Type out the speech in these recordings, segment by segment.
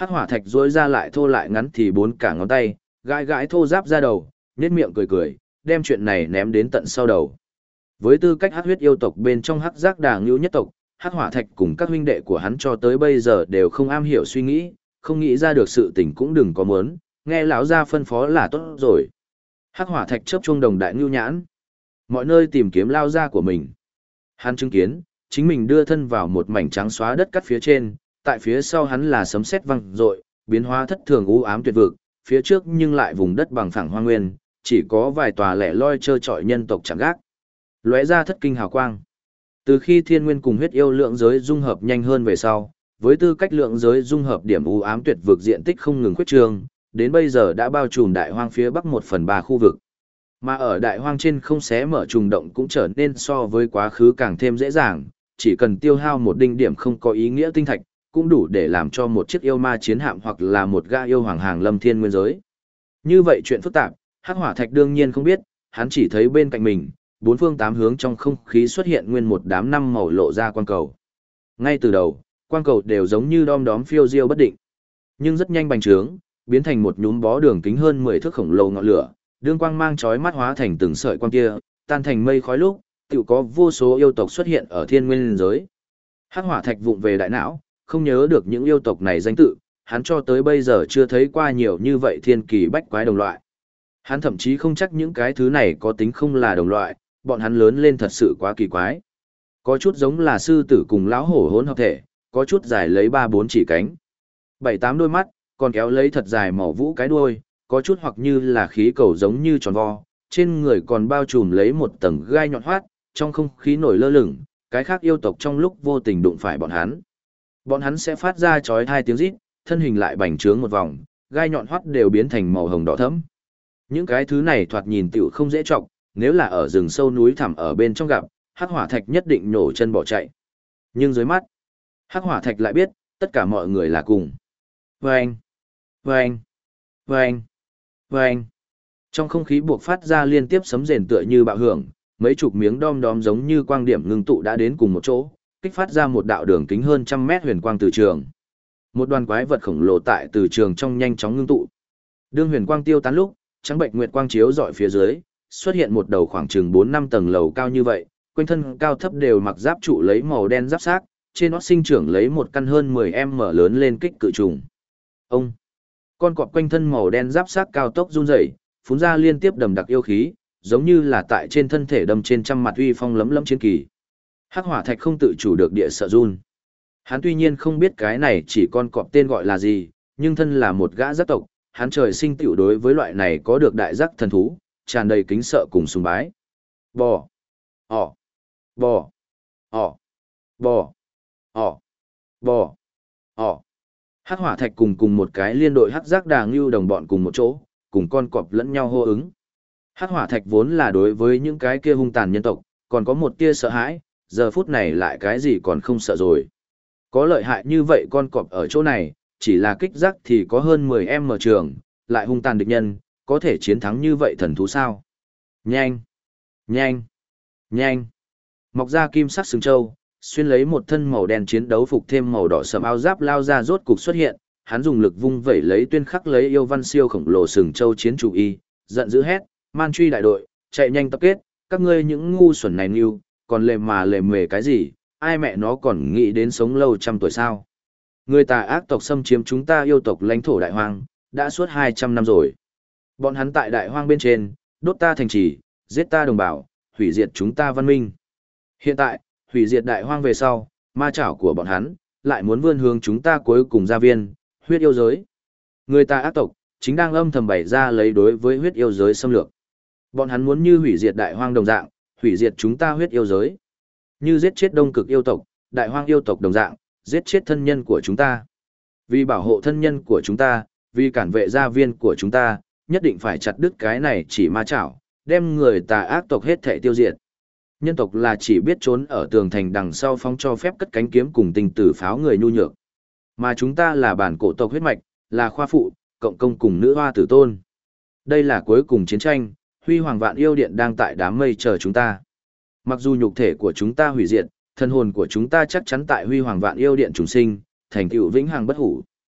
Hắc hỏa thạch duỗi ra lại thô lại ngắn thì bốn cả ngón tay, gãi gãi thô giáp ra đầu, nhếch miệng cười cười, đem chuyện này ném đến tận sau đầu. Với tư cách hắc huyết yêu tộc bên trong hắc giác đà ngưu nhất tộc, hắc hỏa thạch cùng các huynh đệ của hắn cho tới bây giờ đều không am hiểu suy nghĩ, không nghĩ ra được sự tình cũng đừng có muốn, nghe lão gia phân phó là tốt rồi. Hắc hỏa thạch chớp chuông đồng đại ngưu nhãn, mọi nơi tìm kiếm lao gia của mình. Hắn chứng kiến, chính mình đưa thân vào một mảnh trắng xóa đất cắt phía trên, tại phía sau hắn là sấm sét vang rội, biến hóa thất thường u ám tuyệt vực, phía trước nhưng lại vùng đất bằng phẳng hoang nguyên, chỉ có vài tòa lẻ loi trơ trọi nhân tộc chẳng gác. Lóe ra thất kinh hào quang. Từ khi thiên nguyên cùng huyết yêu lượng giới dung hợp nhanh hơn về sau, với tư cách lượng giới dung hợp điểm u ám tuyệt vực diện tích không ngừng khuyết trương, đến bây giờ đã bao trùm đại hoang phía bắc 1/3 khu vực. Mà ở đại hoang trên không xé mở trùng động cũng trở nên so với quá khứ càng thêm dễ dàng, chỉ cần tiêu hao một đinh điểm không có ý nghĩa tinh thạch, cũng đủ để làm cho một chiếc yêu ma chiến hạm hoặc là một gã yêu hoàng hàng lâm thiên nguyên giới. Như vậy chuyện phức tạp, Hắc hỏa thạch đương nhiên không biết, hắn chỉ thấy bên cạnh mình, bốn phương tám hướng trong không khí xuất hiện nguyên một đám năm màu lộ ra quang cầu. Ngay từ đầu, quang cầu đều giống như đom đóm phiêu diêu bất định, nhưng rất nhanh bành trướng, biến thành một nhúm bó đường kính hơn 10 thước khổng lồ ngọn lửa, đương quang mang chói mắt hóa thành từng sợi quang kia, tan thành mây khói lúc, tựu có vô số yêu tộc xuất hiện ở thiên nguyên giới. Hắc hỏa thạch vụng về đại não, không nhớ được những yêu tộc này danh tự, hắn cho tới bây giờ chưa thấy qua nhiều như vậy thiên kỳ bách quái đồng loại. Hắn thậm chí không chắc những cái thứ này có tính không là đồng loại, bọn hắn lớn lên thật sự quá kỳ quái. Có chút giống là sư tử cùng lão hổ hỗn hợp thể, có chút dài lấy 3-4 chỉ cánh, 7-8 đôi mắt, còn kéo lấy thật dài màu vũ cái đuôi, có chút hoặc như là khí cầu giống như tròn vo, trên người còn bao trùm lấy một tầng gai nhọn hoắt, trong không khí nổi lơ lửng, cái khác yêu tộc trong lúc vô tình đụng phải bọn hắn. Bọn hắn sẽ phát ra chói tai tiếng rít, thân hình lại bành trướng một vòng, gai nhọn hoắt đều biến thành màu hồng đỏ thẫm. Những cái thứ này thoạt nhìn tựu không dễ trọng, nếu là ở rừng sâu núi thẳm ở bên trong gặp, Hắc hỏa thạch nhất định nổ chân bỏ chạy. Nhưng dưới mắt, Hắc hỏa thạch lại biết, tất cả mọi người là cùng. Vâng! Vâng! Vâng! Vâng! Trong không khí buộc phát ra liên tiếp sấm rền tựa như bạo hưởng, mấy chục miếng đom đóm giống như quang điểm ngưng tụ đã đến cùng một chỗ, kích phát ra một đạo đường kính hơn 100 mét huyền quang từ trường. Một đoàn quái vật khổng lồ tại từ trường trong nhanh chóng ngưng tụ. Đương huyền quang tiêu tán lúc, trắng bệnh nguyệt quang chiếu rọi phía dưới, xuất hiện một đầu khoảng chừng 4-5 tầng lầu cao như vậy, quanh thân cao thấp đều mặc giáp trụ lấy màu đen giáp xác, trên nó sinh trưởng lấy một căn hơn 10m lớn lên kích cự trùng. Ông, con cọp quanh thân màu đen giáp xác cao tốc run rẩy, phun ra liên tiếp đầm đặc yêu khí, giống như là tại trên thân thể đâm trên trăm mặt uy phong lấm lấm chiến kỳ. Hắc hỏa thạch không tự chủ được địa sợ run. Hắn tuy nhiên không biết cái này chỉ con cọp tên gọi là gì, nhưng thân là một gã giác tộc, hắn trời sinh tiểu đối với loại này có được đại giác thần thú, tràn đầy kính sợ cùng sùng bái. Bò, ỏ, bò, ỏ, bò, ỏ, bò, ỏ. Hắc hỏa thạch cùng một cái liên đội hắc giác đà ngưu đồng bọn cùng một chỗ, cùng con cọp lẫn nhau hô ứng. Hắc hỏa thạch vốn là đối với những cái kia hung tàn nhân tộc, còn có một tia sợ hãi, giờ phút này lại cái gì còn không sợ rồi. Có lợi hại như vậy con cọp ở chỗ này, chỉ là kích giác thì có hơn 10m trường, lại hung tàn địch nhân, có thể chiến thắng như vậy thần thú sao? Nhanh! Nhanh! Nhanh! Mọc ra kim sắc sừng trâu, xuyên lấy một thân màu đen chiến đấu phục thêm màu đỏ sẫm áo giáp lao ra rốt cục xuất hiện, hắn dùng lực vung vẩy lấy tuyên khắc lấy yêu văn siêu khổng lồ sừng trâu chiến chủ y, giận dữ hét, man truy đại đội, chạy nhanh tập kết, các ngươi những ngu xuẩn này ngu, còn lề mề cái gì, ai mẹ nó còn nghĩ đến sống lâu 100 tuổi sao? Người tà ác tộc xâm chiếm chúng ta yêu tộc lãnh thổ đại hoang, đã suốt 200 năm rồi. Bọn hắn tại đại hoang bên trên, đốt ta thành trì, giết ta đồng bào, hủy diệt chúng ta văn minh. Hiện tại, hủy diệt đại hoang về sau, ma chảo của bọn hắn, lại muốn vươn hướng chúng ta cuối cùng gia viên, huyết yêu giới. Người tà ác tộc, chính đang âm thầm bày ra lấy đối với huyết yêu giới xâm lược. Bọn hắn muốn như hủy diệt đại hoang đồng dạng, hủy diệt chúng ta huyết yêu giới. Như giết chết đông cực yêu tộc, đại hoang yêu tộc đồng dạng, giết chết thân nhân của chúng ta. Vì bảo hộ thân nhân của chúng ta, vì cản vệ gia viên của chúng ta, nhất định phải chặt đứt cái này chỉ ma chảo, đem người tà ác tộc hết thảy tiêu diệt. Nhân tộc là chỉ biết trốn ở tường thành đằng sau phóng cho phép cất cánh kiếm cùng tinh tử pháo người nhu nhược. Mà chúng ta là bản cổ tộc huyết mạch, là khoa phụ, cộng công cùng nữ hoa tử tôn. Đây là cuối cùng chiến tranh, huy hoàng vạn yêu điện đang tại đám mây chờ chúng ta. Mặc dù nhục thể của chúng ta hủy diệt, thân hồn của chúng ta chắc chắn tại huy hoàng vạn yêu điện trùng sinh, thành tựu vĩnh hằng bất hủ.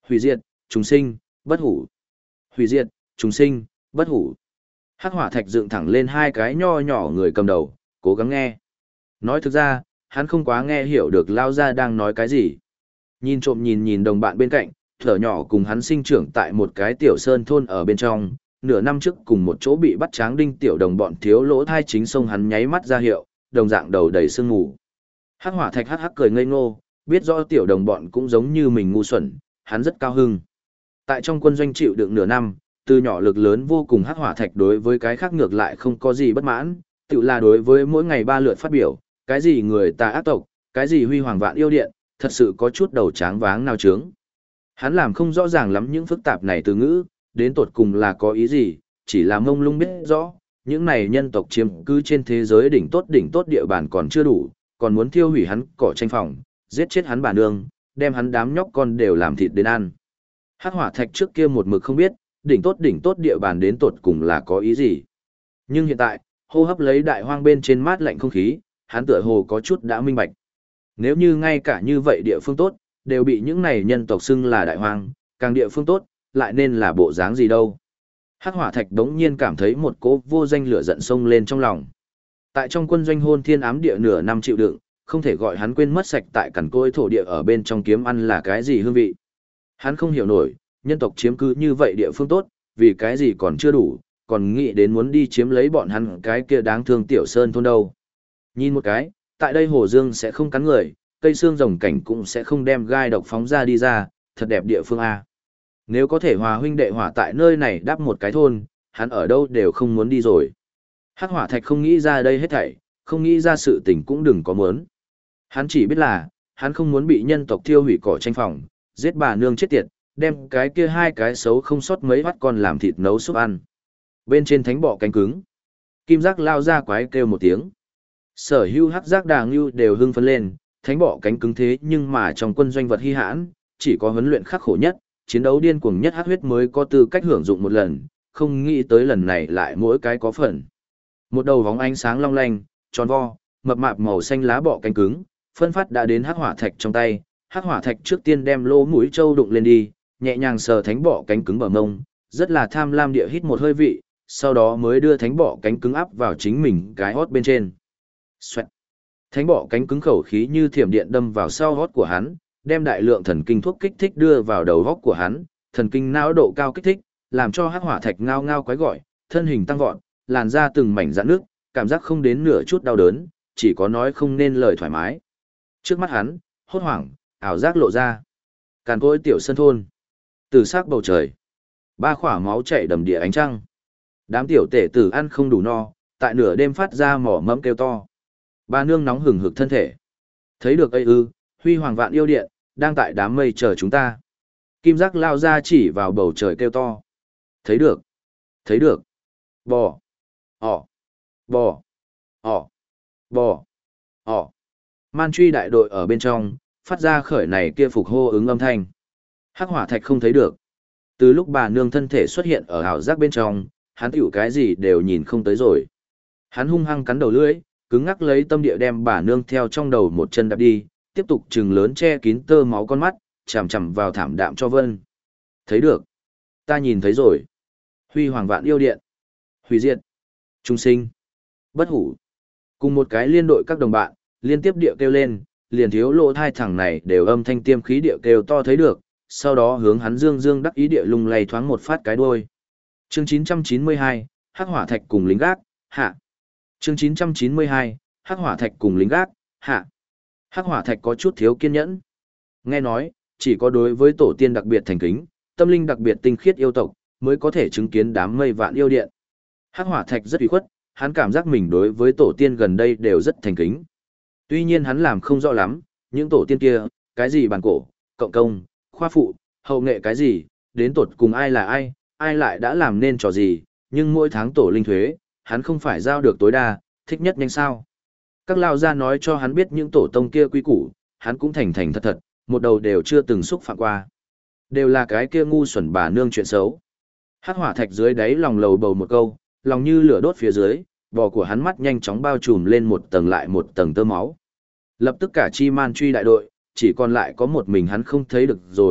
Hủy diệt, trùng sinh, bất hủ. Hủy diệt, trùng sinh, bất hủ. Hắc hỏa thạch dựng thẳng lên hai cái nho nhỏ người cầm đầu, cố gắng nghe. Nói thực ra, hắn không quá nghe hiểu được Lao Gia đang nói cái gì. Nhìn trộm nhìn nhìn đồng bạn bên cạnh, thở nhỏ cùng hắn sinh trưởng tại một cái tiểu sơn thôn ở bên trong, nửa năm trước cùng một chỗ bị bắt tráng đinh tiểu đồng bọn thiếu lỗ thai chính sông hắn nháy mắt ra hiệu, đồng dạng đầu đầy sương mù. Hắc hỏa thạch hắc hắc cười ngây ngô, biết rõ tiểu đồng bọn cũng giống như mình ngu xuẩn, hắn rất cao hưng. Tại trong quân doanh chịu đựng nửa năm, từ nhỏ lực lớn vô cùng hắc hỏa thạch đối với cái khác ngược lại không có gì bất mãn, tự là đối với mỗi ngày 3 lượt phát biểu, cái gì người ta ác tộc, cái gì huy hoàng vạn yêu điện, thật sự có chút đầu tráng váng nào trướng. Hắn làm không rõ ràng lắm những phức tạp này từ ngữ, đến tột cùng là có ý gì, chỉ là mông lung biết rõ, những này nhân tộc chiếm cứ trên thế giới đỉnh tốt địa bàn còn chưa đủ, còn muốn thiêu hủy hắn cỏ tranh phòng, giết chết hắn bà nương, đem hắn đám nhóc con đều làm thịt đến ăn. Hắc hỏa thạch trước kia một mực không biết, đỉnh tốt địa bàn đến tột cùng là có ý gì. Nhưng hiện tại, hô hấp lấy đại hoang bên trên mát lạnh không khí, hắn tựa hồ có chút đã minh bạch. Nếu như ngay cả như vậy địa phương tốt, đều bị những này nhân tộc xưng là đại hoang, càng địa phương tốt, lại nên là bộ dáng gì đâu. Hắc hỏa thạch đống nhiên cảm thấy một cỗ vô danh lửa giận sông lên trong lòng. Tại trong quân doanh hôn thiên ám địa nửa năm chịu đựng, không thể gọi hắn quên mất sạch tại cằn cỗi thổ địa ở bên trong kiếm ăn là cái gì hương vị. Hắn không hiểu nổi, nhân tộc chiếm cứ như vậy địa phương tốt, vì cái gì còn chưa đủ, còn nghĩ đến muốn đi chiếm lấy bọn hắn cái kia đáng thương tiểu sơn thôn đâu. Nhìn một cái, tại đây hồ dương sẽ không cắn người, cây xương rồng cảnh cũng sẽ không đem gai độc phóng ra đi ra, thật đẹp địa phương A. Nếu có thể hòa huynh đệ hỏa tại nơi này đáp một cái thôn, hắn ở đâu đều không muốn đi rồi. Hắc hỏa thạch không nghĩ ra đây hết thảy, không nghĩ ra sự tình cũng đừng có muốn. Hắn chỉ biết là, hắn không muốn bị nhân tộc thiêu hủy cỏ tranh phòng, giết bà nương chết tiệt, đem cái kia hai cái xấu không sót mấy bắt con làm thịt nấu súp ăn. Bên trên thánh bọ cánh cứng, kim giác lao ra quái kêu một tiếng. Sở hữu hắc giác đà ngưu đều hưng phấn lên, thánh bọ cánh cứng thế nhưng mà trong quân doanh vật hy hãn, chỉ có huấn luyện khắc khổ nhất, chiến đấu điên cuồng nhất hắc huyết mới có tư cách hưởng dụng một lần, không nghĩ tới lần này lại mỗi cái có phần. Một đầu vóng ánh sáng long lanh, tròn vo, mập mạp màu xanh lá bọ cánh cứng, phân phát đã đến hắc hỏa thạch trong tay, hắc hỏa thạch trước tiên đem lỗ mũi trâu đụng lên đi, nhẹ nhàng sờ thánh bọ cánh cứng bờ mông, rất là tham lam địa hít một hơi vị, sau đó mới đưa thánh bọ cánh cứng áp vào chính mình cái hót bên trên. Xoẹt. Thánh bọ cánh cứng khẩu khí như thiểm điện đâm vào sau hót của hắn, đem đại lượng thần kinh thuốc kích thích đưa vào đầu hót của hắn, thần kinh não độ cao kích thích, làm cho hắc hỏa thạch ngao ngao quái gọi, thân hình tăng vọt, làn da từng mảnh rạn nước, cảm giác không đến nửa chút đau đớn, chỉ có nói không nên lời thoải mái. Trước mắt hắn, hốt hoảng, ảo giác lộ ra. Càn cỗi tiểu sân thôn, từ sắc bầu trời, ba khỏa máu chảy đầm địa ánh trăng. Đám tiểu tể tử ăn không đủ no, tại nửa đêm phát ra mỏ mẫm kêu to. Ba nương nóng hừng hực thân thể. Thấy được ấy ư, huy hoàng vạn yêu điện, đang tại đám mây chờ chúng ta. Kim giác lao ra chỉ vào bầu trời kêu to. Thấy được, thấy được. Bò, ỏ, bò, ỏ, bò, ỏ. Man truy đại đội ở bên trong, phát ra khởi này kia phục hô ứng âm thanh. Hắc hỏa thạch không thấy được. Từ lúc bà nương thân thể xuất hiện ở ảo giác bên trong, hắn tiểu cái gì đều nhìn không tới rồi. Hắn hung hăng cắn đầu lưỡi, cứng ngắc lấy tâm địa đem bà nương theo trong đầu một chân đạp đi, tiếp tục trừng lớn che kín tơ máu con mắt, chằm chằm vào thảm đạm cho Vân. Thấy được. Ta nhìn thấy rồi. Huy hoàng vạn yêu điện. Hủy diệt. Trung sinh. Bất hủ. Cùng một cái liên đội các đồng bạn, liên tiếp địa kêu lên, liền thiếu lỗ thai thẳng này đều âm thanh tiêm khí địa kêu to thấy được, sau đó hướng hắn dương dương đắc ý địa lung lay thoáng một phát cái đuôi. Chương 992, Hắc hỏa thạch cùng lính gác, hạ. Chương 992, Hắc hỏa thạch cùng lính gác, hạ. Hắc hỏa thạch có chút thiếu kiên nhẫn. Nghe nói, chỉ có đối với tổ tiên đặc biệt thành kính, tâm linh đặc biệt tinh khiết yêu tộc, mới có thể chứng kiến đám mây vạn yêu điện. Hắc hỏa thạch rất ủy khuất, hắn cảm giác mình đối với tổ tiên gần đây đều rất thành kính. Tuy nhiên hắn làm không rõ lắm, những tổ tiên kia, cái gì bàn cổ, cộng công, khoa phụ, hậu nghệ cái gì, đến tột cùng ai là ai lại đã làm nên trò gì, nhưng mỗi tháng tổ linh thuế, hắn không phải giao được tối đa, thích nhất nhanh sao. Các lao gia nói cho hắn biết những tổ tông kia quý củ, hắn cũng thành thành thật thật, một đầu đều chưa từng xúc phạm qua. Đều là cái kia ngu xuẩn bà nương chuyện xấu. Hắc hỏa thạch dưới đáy lòng lầu bầu một câu, lòng như lửa đốt phía dưới, bò của hắn mắt nhanh chóng bao trùm lên một tầng lại một tầng tơ máu. Lập tức cả chi man truy đại đội, chỉ còn lại có một mình hắn không thấy được rồi,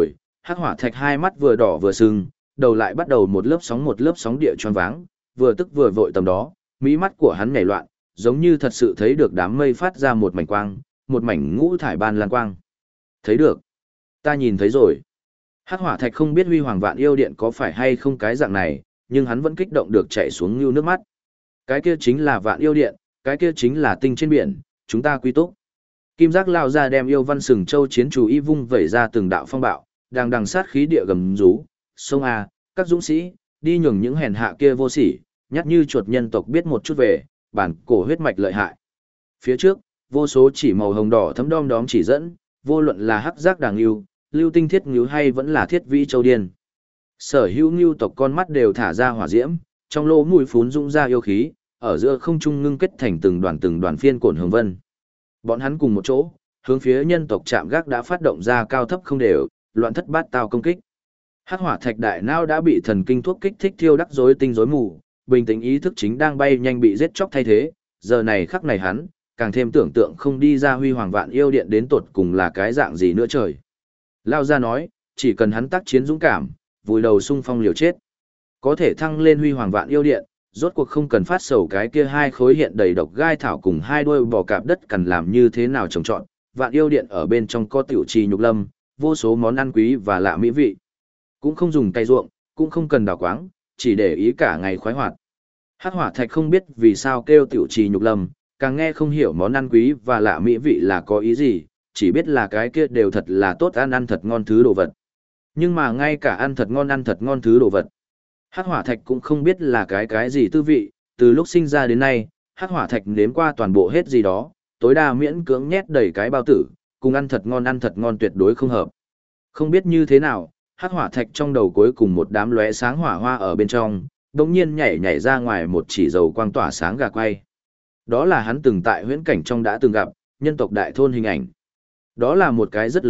Hắc hỏa thạch hai mắt vừa đỏ vừa sưng, đầu lại bắt đầu một lớp sóng địa choáng váng, vừa tức vừa vội tầm đó, mí mắt của hắn nhảy loạn, giống như thật sự thấy được đám mây phát ra một mảnh quang, một mảnh ngũ thải ban lan quang. Thấy được. Ta nhìn thấy rồi. Hắc hỏa thạch không biết huy hoàng vạn yêu điện có phải hay không cái dạng này, nhưng hắn vẫn kích động được chảy xuống như nước mắt. Cái kia chính là vạn yêu điện, cái kia chính là tinh trên biển, chúng ta quy túc. Kim giác lao ra đem yêu văn sừng châu chiến chủ y vung vẩy ra từng đạo phong bạo, đang đằng sát khí địa gầm rú, sông A, các dũng sĩ, đi nhường những hèn hạ kia vô sỉ, nhát như chuột nhân tộc biết một chút về, bản cổ huyết mạch lợi hại. Phía trước, vô số chỉ màu hồng đỏ thấm đom đóm chỉ dẫn, vô luận là hắc giác đàng yêu, lưu tinh thiết ngưu hay vẫn là thiết vĩ châu điên. Sở hữu ngưu tộc con mắt đều thả ra hỏa diễm, trong lỗ mũi phún dũng ra yêu khí, ở giữa không trung ngưng kết thành từng đoàn phiên cổn hướng vân. Bọn hắn cùng một chỗ, hướng phía nhân tộc chạm gác đã phát động ra cao thấp không đều, loạn thất bát tao công kích. Hắc hỏa thạch đại não đã bị thần kinh thuốc kích thích thiêu đắc rối tinh rối mù, bình tĩnh ý thức chính đang bay nhanh bị giết chóc thay thế, giờ này khắc này hắn, càng thêm tưởng tượng không đi ra huy hoàng vạn yêu điện đến tột cùng là cái dạng gì nữa trời. Lao ra nói, chỉ cần hắn tác chiến dũng cảm, vùi đầu xung phong liều chết. Có thể thăng lên huy hoàng vạn yêu điện, rốt cuộc không cần phát sầu cái kia hai khối hiện đầy độc gai thảo cùng hai đuôi bò cạp đất cần làm như thế nào trồng trọt. Vạn yêu điện ở bên trong có tiểu trì nhục lâm, vô số món ăn quý và lạ mỹ vị. Cũng không dùng cây ruộng, cũng không cần đào quáng, chỉ để ý cả ngày khoái hoạt. Hắc hỏa thạch không biết vì sao kêu tiểu trì nhục lâm, càng nghe không hiểu món ăn quý và lạ mỹ vị là có ý gì, chỉ biết là cái kia đều thật là tốt ăn thật ngon thứ đồ vật. Nhưng mà ngay cả ăn thật ngon thứ đồ vật. Hắc hỏa thạch cũng không biết là cái gì tư vị, từ lúc sinh ra đến nay, hắc hỏa thạch nếm qua toàn bộ hết gì đó, tối đa miễn cưỡng nhét đầy cái bao tử, cùng ăn thật ngon tuyệt đối không hợp. Không biết như thế nào, hắc hỏa thạch trong đầu cuối cùng một đám lóe sáng hỏa hoa ở bên trong, đột nhiên nhảy ra ngoài một chỉ dầu quang tỏa sáng gà quay. Đó là hắn từng tại huyễn cảnh trong đã từng gặp, nhân tộc đại thôn hình ảnh. Đó là một cái rất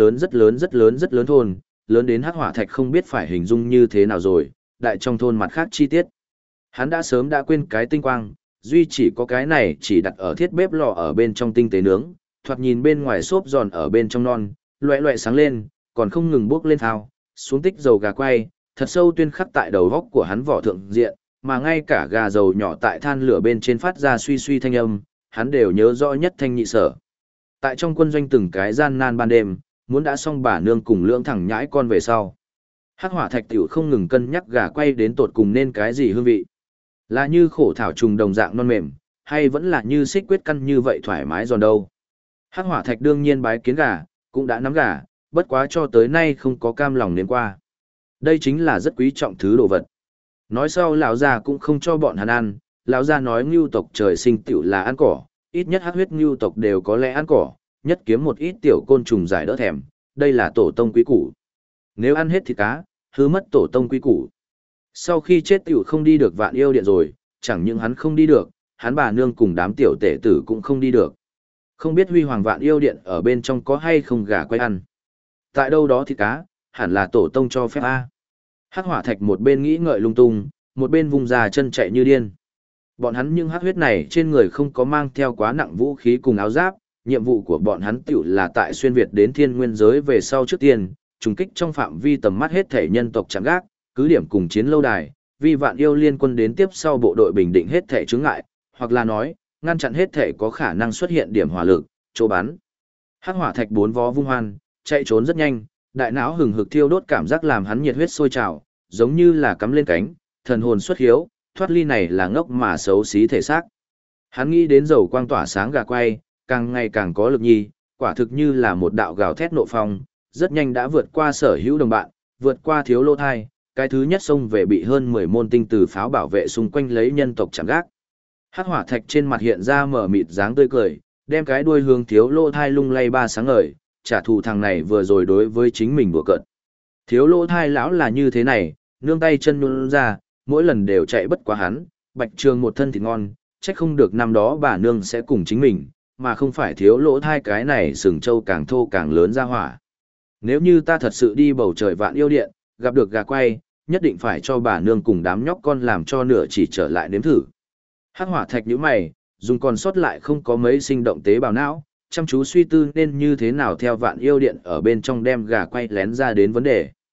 lớn thôn, lớn đến hắc hỏa thạch không biết phải hình dung như thế nào rồi, đại trong thôn mặt khác chi tiết. Hắn đã sớm đã quên cái tinh quang, duy chỉ có cái này chỉ đặt ở thiết bếp lò ở bên trong tinh tế nướng, thoạt nhìn bên ngoài xốp giòn ở bên trong non, loẹ loẹ sáng lên, còn không ngừng bốc lên thao, xuống tích dầu gà quay, thật sâu tuyên khắc tại đầu góc của hắn vỏ thượng diện, mà ngay cả gà dầu nhỏ tại than lửa bên trên phát ra suy suy thanh âm, hắn đều nhớ rõ nhất thanh nhị sở. Tại trong quân doanh từng cái gian nan ban đêm, muốn đã xong bà nương cùng lưỡng thẳng nhãi con về sau. Hắc hỏa thạch tiểu không ngừng cân nhắc gà quay đến tột cùng nên cái gì hương vị. Là như khổ thảo trùng đồng dạng non mềm, hay vẫn là như xích quyết căn như vậy thoải mái giòn đâu. Hắc hỏa thạch đương nhiên bái kiến gà, cũng đã nắm gà, bất quá cho tới nay không có cam lòng đến qua. Đây chính là rất quý trọng thứ đồ vật. Nói sau lão già cũng không cho bọn hắn ăn, lão già nói ngưu tộc trời sinh tiểu là ăn cỏ, ít nhất hắc huyết ngưu tộc đều có lẽ ăn cỏ, nhất kiếm một ít tiểu côn trùng giải đỡ thèm, đây là tổ tông quý củ. Nếu ăn hết thịt cá, hư mất tổ tông quý củ. Sau khi chết tiểu không đi được vạn yêu điện rồi, chẳng những hắn không đi được, hắn bà nương cùng đám tiểu tể tử cũng không đi được. Không biết huy hoàng vạn yêu điện ở bên trong có hay không gà quay ăn. Tại đâu đó thịt cá, hẳn là tổ tông cho phép A. Hắc hỏa thạch một bên nghĩ ngợi lung tung, một bên vùng ra chân chạy như điên. Bọn hắn những hắc huyết này trên người không có mang theo quá nặng vũ khí cùng áo giáp, nhiệm vụ của bọn hắn tiểu là tại xuyên Việt đến thiên nguyên giới về sau trước tiên, trùng kích trong phạm vi tầm mắt hết thể nhân tộc chạm gác, cứ điểm cùng chiến lâu đài, vì vạn yêu liên quân đến tiếp sau bộ đội bình định hết thể chướng ngại, hoặc là nói, ngăn chặn hết thể có khả năng xuất hiện điểm hỏa lực, chỗ bắn. Hắc hỏa thạch bốn vó vung hoan, chạy trốn rất nhanh, đại não hừng hực thiêu đốt cảm giác làm hắn nhiệt huyết sôi trào, giống như là cắm lên cánh, thần hồn xuất hiếu, thoát ly này là ngốc mà xấu xí thể xác. Hắn nghĩ đến dầu quang tỏa sáng gà quay, càng ngày càng có lực nhi, quả thực như là một đạo gào thét nộ phong, rất nhanh đã vượt qua sở hữu đồng bạn, vượt qua thiếu lô thai, cái thứ nhất xông về bị hơn 10 môn tinh từ pháo bảo vệ xung quanh lấy nhân tộc chạm gác. Hắc hỏa thạch trên mặt hiện ra mở mịt dáng tươi cười, đem cái đuôi hướng thiếu lô thai lung lay ba sáng ngời, trả thù thằng này vừa rồi đối với chính mình đùa cợt. Thiếu lô thai lão là như thế này, nương tay chân nhún ra, mỗi lần đều chạy bất quá hắn, Bạch Trường một thân thịt ngon, trách không được năm đó bà nương sẽ cùng chính mình, mà không phải thiếu lỗ thai cái này sừng trâu càng thô càng lớn ra hỏa. Nếu như ta thật sự đi bầu trời vạn yêu điện, gặp được gà quay, nhất định phải cho bà nương cùng đám nhóc con làm cho nửa chỉ trở lại nếm thử. Hắc hỏa thạch nhíu mày, dùng còn sót lại không có mấy sinh động tế bào não, chăm chú suy tư nên như thế nào theo vạn yêu điện ở bên trong đem gà quay lén ra đến vấn đề.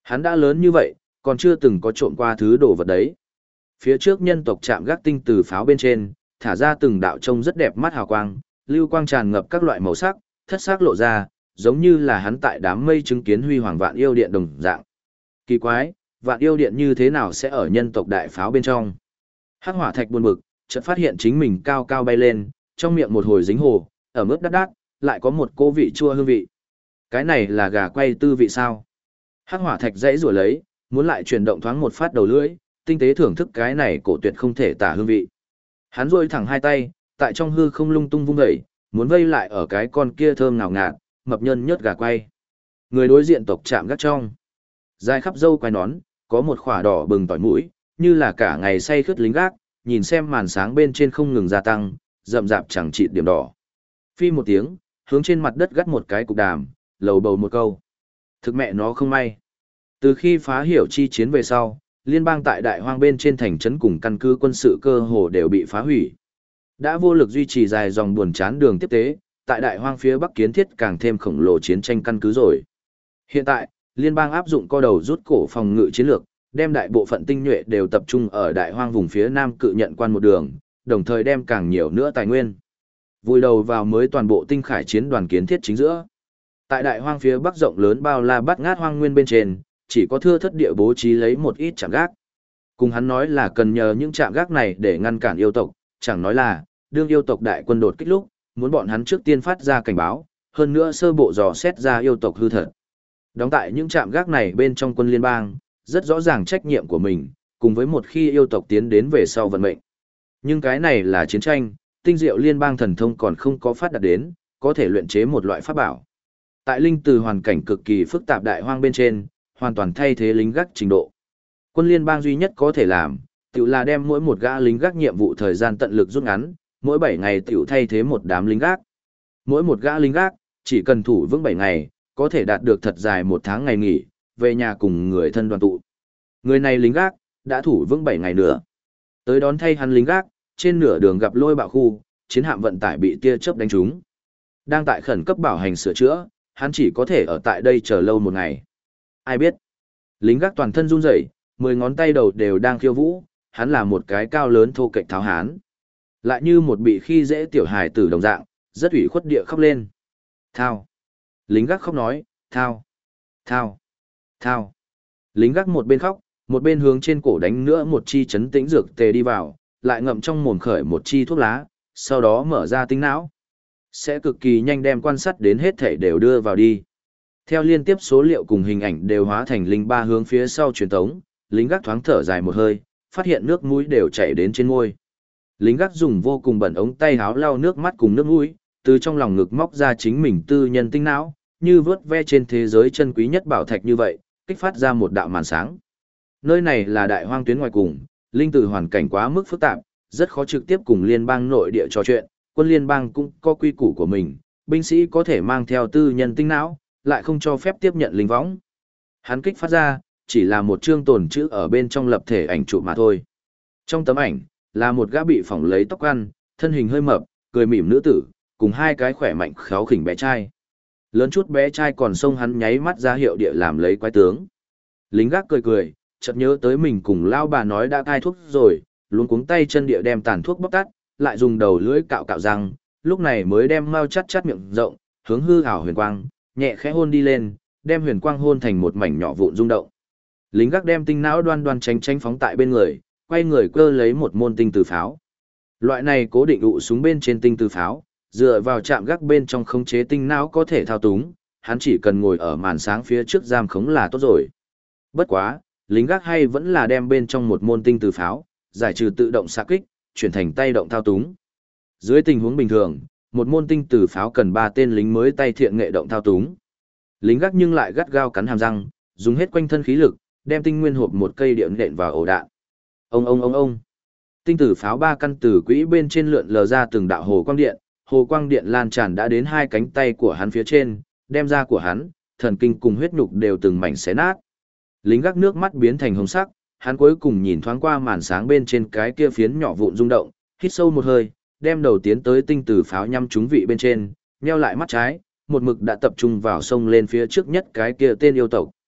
Hắn đã lớn như vậy, còn chưa từng có trộm qua thứ đồ vật đấy. Phía trước nhân tộc chạm gác tinh từ pháo bên trên, thả ra từng đạo trông rất đẹp mắt hào quang, lưu quang tràn ngập các loại màu sắc, thất sắc lộ ra, giống như là hắn tại đám mây chứng kiến huy hoàng vạn yêu điện đồng dạng. Kỳ quái, vạn yêu điện như thế nào sẽ ở nhân tộc đại pháo bên trong? Hắc hỏa thạch buồn bực, chợt phát hiện chính mình cao cao bay lên, trong miệng một hồi dính hồ, ở mức đắt đắt, lại có một cô vị chua hương vị. Cái này là gà quay tư vị sao? Hắc hỏa thạch dãy rủa lấy, muốn lại chuyển động thoáng một phát đầu lưỡi, tinh tế thưởng thức cái này cổ tuyệt không thể tả hương vị. Hắn rôi thẳng hai tay, tại trong hư không lung tung vung dậy, muốn vây lại ở cái con kia thơm ngào ngạt, mập nhân nhớt gà quay. Người đối diện tộc chạm gác trong. Dài khắp râu quai nón, có một khỏa đỏ bừng tỏi mũi, như là cả ngày say khướt lính gác, nhìn xem màn sáng bên trên không ngừng gia tăng, rậm rạp chẳng chịt điểm đỏ. Phi một tiếng, hướng trên mặt đất gắt một cái cục đàm, lầu bầu một câu. Thực mẹ nó không may. Từ khi phá hiểu chi chiến về sau, liên bang tại đại hoang bên trên thành trấn cùng căn cứ quân sự cơ hồ đều bị phá hủy. Đã vô lực duy trì dài dòng buồn chán đường tiếp tế, tại đại hoang phía bắc kiến thiết càng thêm khổng lồ chiến tranh căn cứ rồi. Hiện tại, liên bang áp dụng co đầu rút cổ phòng ngự chiến lược, đem đại bộ phận tinh nhuệ đều tập trung ở đại hoang vùng phía nam cự nhận quan một đường, đồng thời đem càng nhiều nữa tài nguyên vùi đầu vào mới toàn bộ tinh khải chiến đoàn kiến thiết chính giữa. Tại đại hoang phía bắc rộng lớn bao la bát ngát hoang nguyên bên trên, chỉ có thưa thất địa bố trí lấy một ít trạm gác. Cùng hắn nói là cần nhờ những trạm gác này để ngăn cản yêu tộc, chẳng nói là, đương yêu tộc đại quân đột kích lúc, muốn bọn hắn trước tiên phát ra cảnh báo, hơn nữa sơ bộ dò xét ra yêu tộc hư thật. Đóng tại những trạm gác này bên trong quân liên bang, rất rõ ràng trách nhiệm của mình, cùng với một khi yêu tộc tiến đến về sau vận mệnh. Nhưng cái này là chiến tranh, tinh diệu liên bang thần thông còn không có phát đạt đến, có thể luyện chế một loại pháp bảo. Tại linh từ hoàn cảnh cực kỳ phức tạp đại hoang bên trên, hoàn toàn thay thế lính gác trình độ. Quân liên bang duy nhất có thể làm, tự là đem mỗi một gã lính gác nhiệm vụ thời gian tận lực rút ngắn, mỗi 7 ngày tiểu thay thế một đám lính gác. Mỗi một gã lính gác, chỉ cần thủ vững 7 ngày, có thể đạt được thật dài 1 tháng ngày nghỉ, về nhà cùng người thân đoàn tụ. Người này lính gác, đã thủ vững 7 ngày nữa. Tới đón thay hắn lính gác, trên nửa đường gặp lôi bạo khu, chiến hạm vận tải bị tia chớp đánh trúng. Đang tại khẩn cấp bảo hành sửa chữa, hắn chỉ có thể ở tại đây chờ lâu 1 ngày. Ai biết? Lính gác toàn thân run rẩy, 10 ngón tay đầu đều đang khiêu vũ, hắn là một cái cao lớn thô kệch tháo hán. Lại như một bị khi dễ tiểu hài tử đồng dạng, rất ủy khuất địa khóc lên. Thao. Lính gác khóc nói, thao. Thao. Thao. Lính gác một bên khóc, một bên hướng trên cổ đánh nữa một chi chấn tĩnh dược tề đi vào, lại ngậm trong mồm khởi một chi thuốc lá, sau đó mở ra tinh não. Sẽ cực kỳ nhanh đem quan sát đến hết thể đều đưa vào đi. Theo liên tiếp số liệu cùng hình ảnh đều hóa thành linh ba hướng phía sau truyền tống, lính gác thoáng thở dài một hơi, phát hiện nước mũi đều chảy đến trên môi. Lính gác dùng vô cùng bẩn ống tay háo lau nước mắt cùng nước mũi, từ trong lòng ngực móc ra chính mình tư nhân tinh não, như vớt ve trên thế giới chân quý nhất bảo thạch như vậy, kích phát ra một đạo màn sáng. Nơi này là đại hoang tuyến ngoài cùng, linh tử hoàn cảnh quá mức phức tạp, rất khó trực tiếp cùng liên bang nội địa trò chuyện, quân liên bang cũng có quy củ của mình, binh sĩ có thể mang theo tư nhân tinh não, lại không cho phép tiếp nhận linh võng. Hắn kích phát ra, chỉ là một chương tồn chữ ở bên trong lập thể ảnh chụp mà thôi. Trong tấm ảnh, là một gã bị phỏng lấy tóc ăn, thân hình hơi mập, cười mỉm nữ tử, cùng 2 cái khỏe mạnh kháu khỉnh bé trai. Lớn chút bé trai còn xông hắn nháy mắt ra hiệu địa làm lấy quái tướng. Lính gác cười cười, chợt nhớ tới mình cùng lao bà nói đã cai thuốc rồi, luống cuống tay chân địa đem tàn thuốc bóc tắt, lại dùng đầu lưỡi cạo cạo răng, lúc này mới đem mau chắt chắt miệng rộng, hướng hư ảo huyền quang, nhẹ khẽ hôn đi lên, đem huyền quang hôn thành một mảnh nhỏ vụn rung động. Lính gác đem tinh não đoan đoan tránh tránh phóng tại bên người, quay người cơ lấy một môn tinh từ pháo. Loại này cố định ụ súng bên trên tinh từ pháo, dựa vào chạm gác bên trong khống chế tinh não có thể thao túng, hắn chỉ cần ngồi ở màn sáng phía trước giam khống là tốt rồi. Bất quá, lính gác hay vẫn là đem bên trong một môn tinh từ pháo, giải trừ tự động xạ kích, chuyển thành tay động thao túng. Dưới tình huống bình thường, một môn tinh từ pháo cần 3 tên lính mới tay thiện nghệ động thao túng. Lính gác nhưng lại gắt gao cắn hàm răng, dùng hết quanh thân khí lực, đem tinh nguyên hộp một cây điện nện vào ổ đạn. Ông. Tinh tử pháo 3 căn từ quỹ bên trên lượn lờ ra từng đạo hồ quang điện lan tràn đã đến 2 cánh tay của hắn phía trên, đem da của hắn, thần kinh cùng huyết nhục đều từng mảnh xé nát. Lính gác nước mắt biến thành hồng sắc, hắn cuối cùng nhìn thoáng qua màn sáng bên trên cái kia phiến nhỏ vụn rung động, hít sâu một hơi, đem đầu tiến tới tinh tử pháo nhắm trúng vị bên trên, nheo lại mắt trái, một mực đã tập trung vào sông lên phía trước nhất cái kia tên yêu tộc.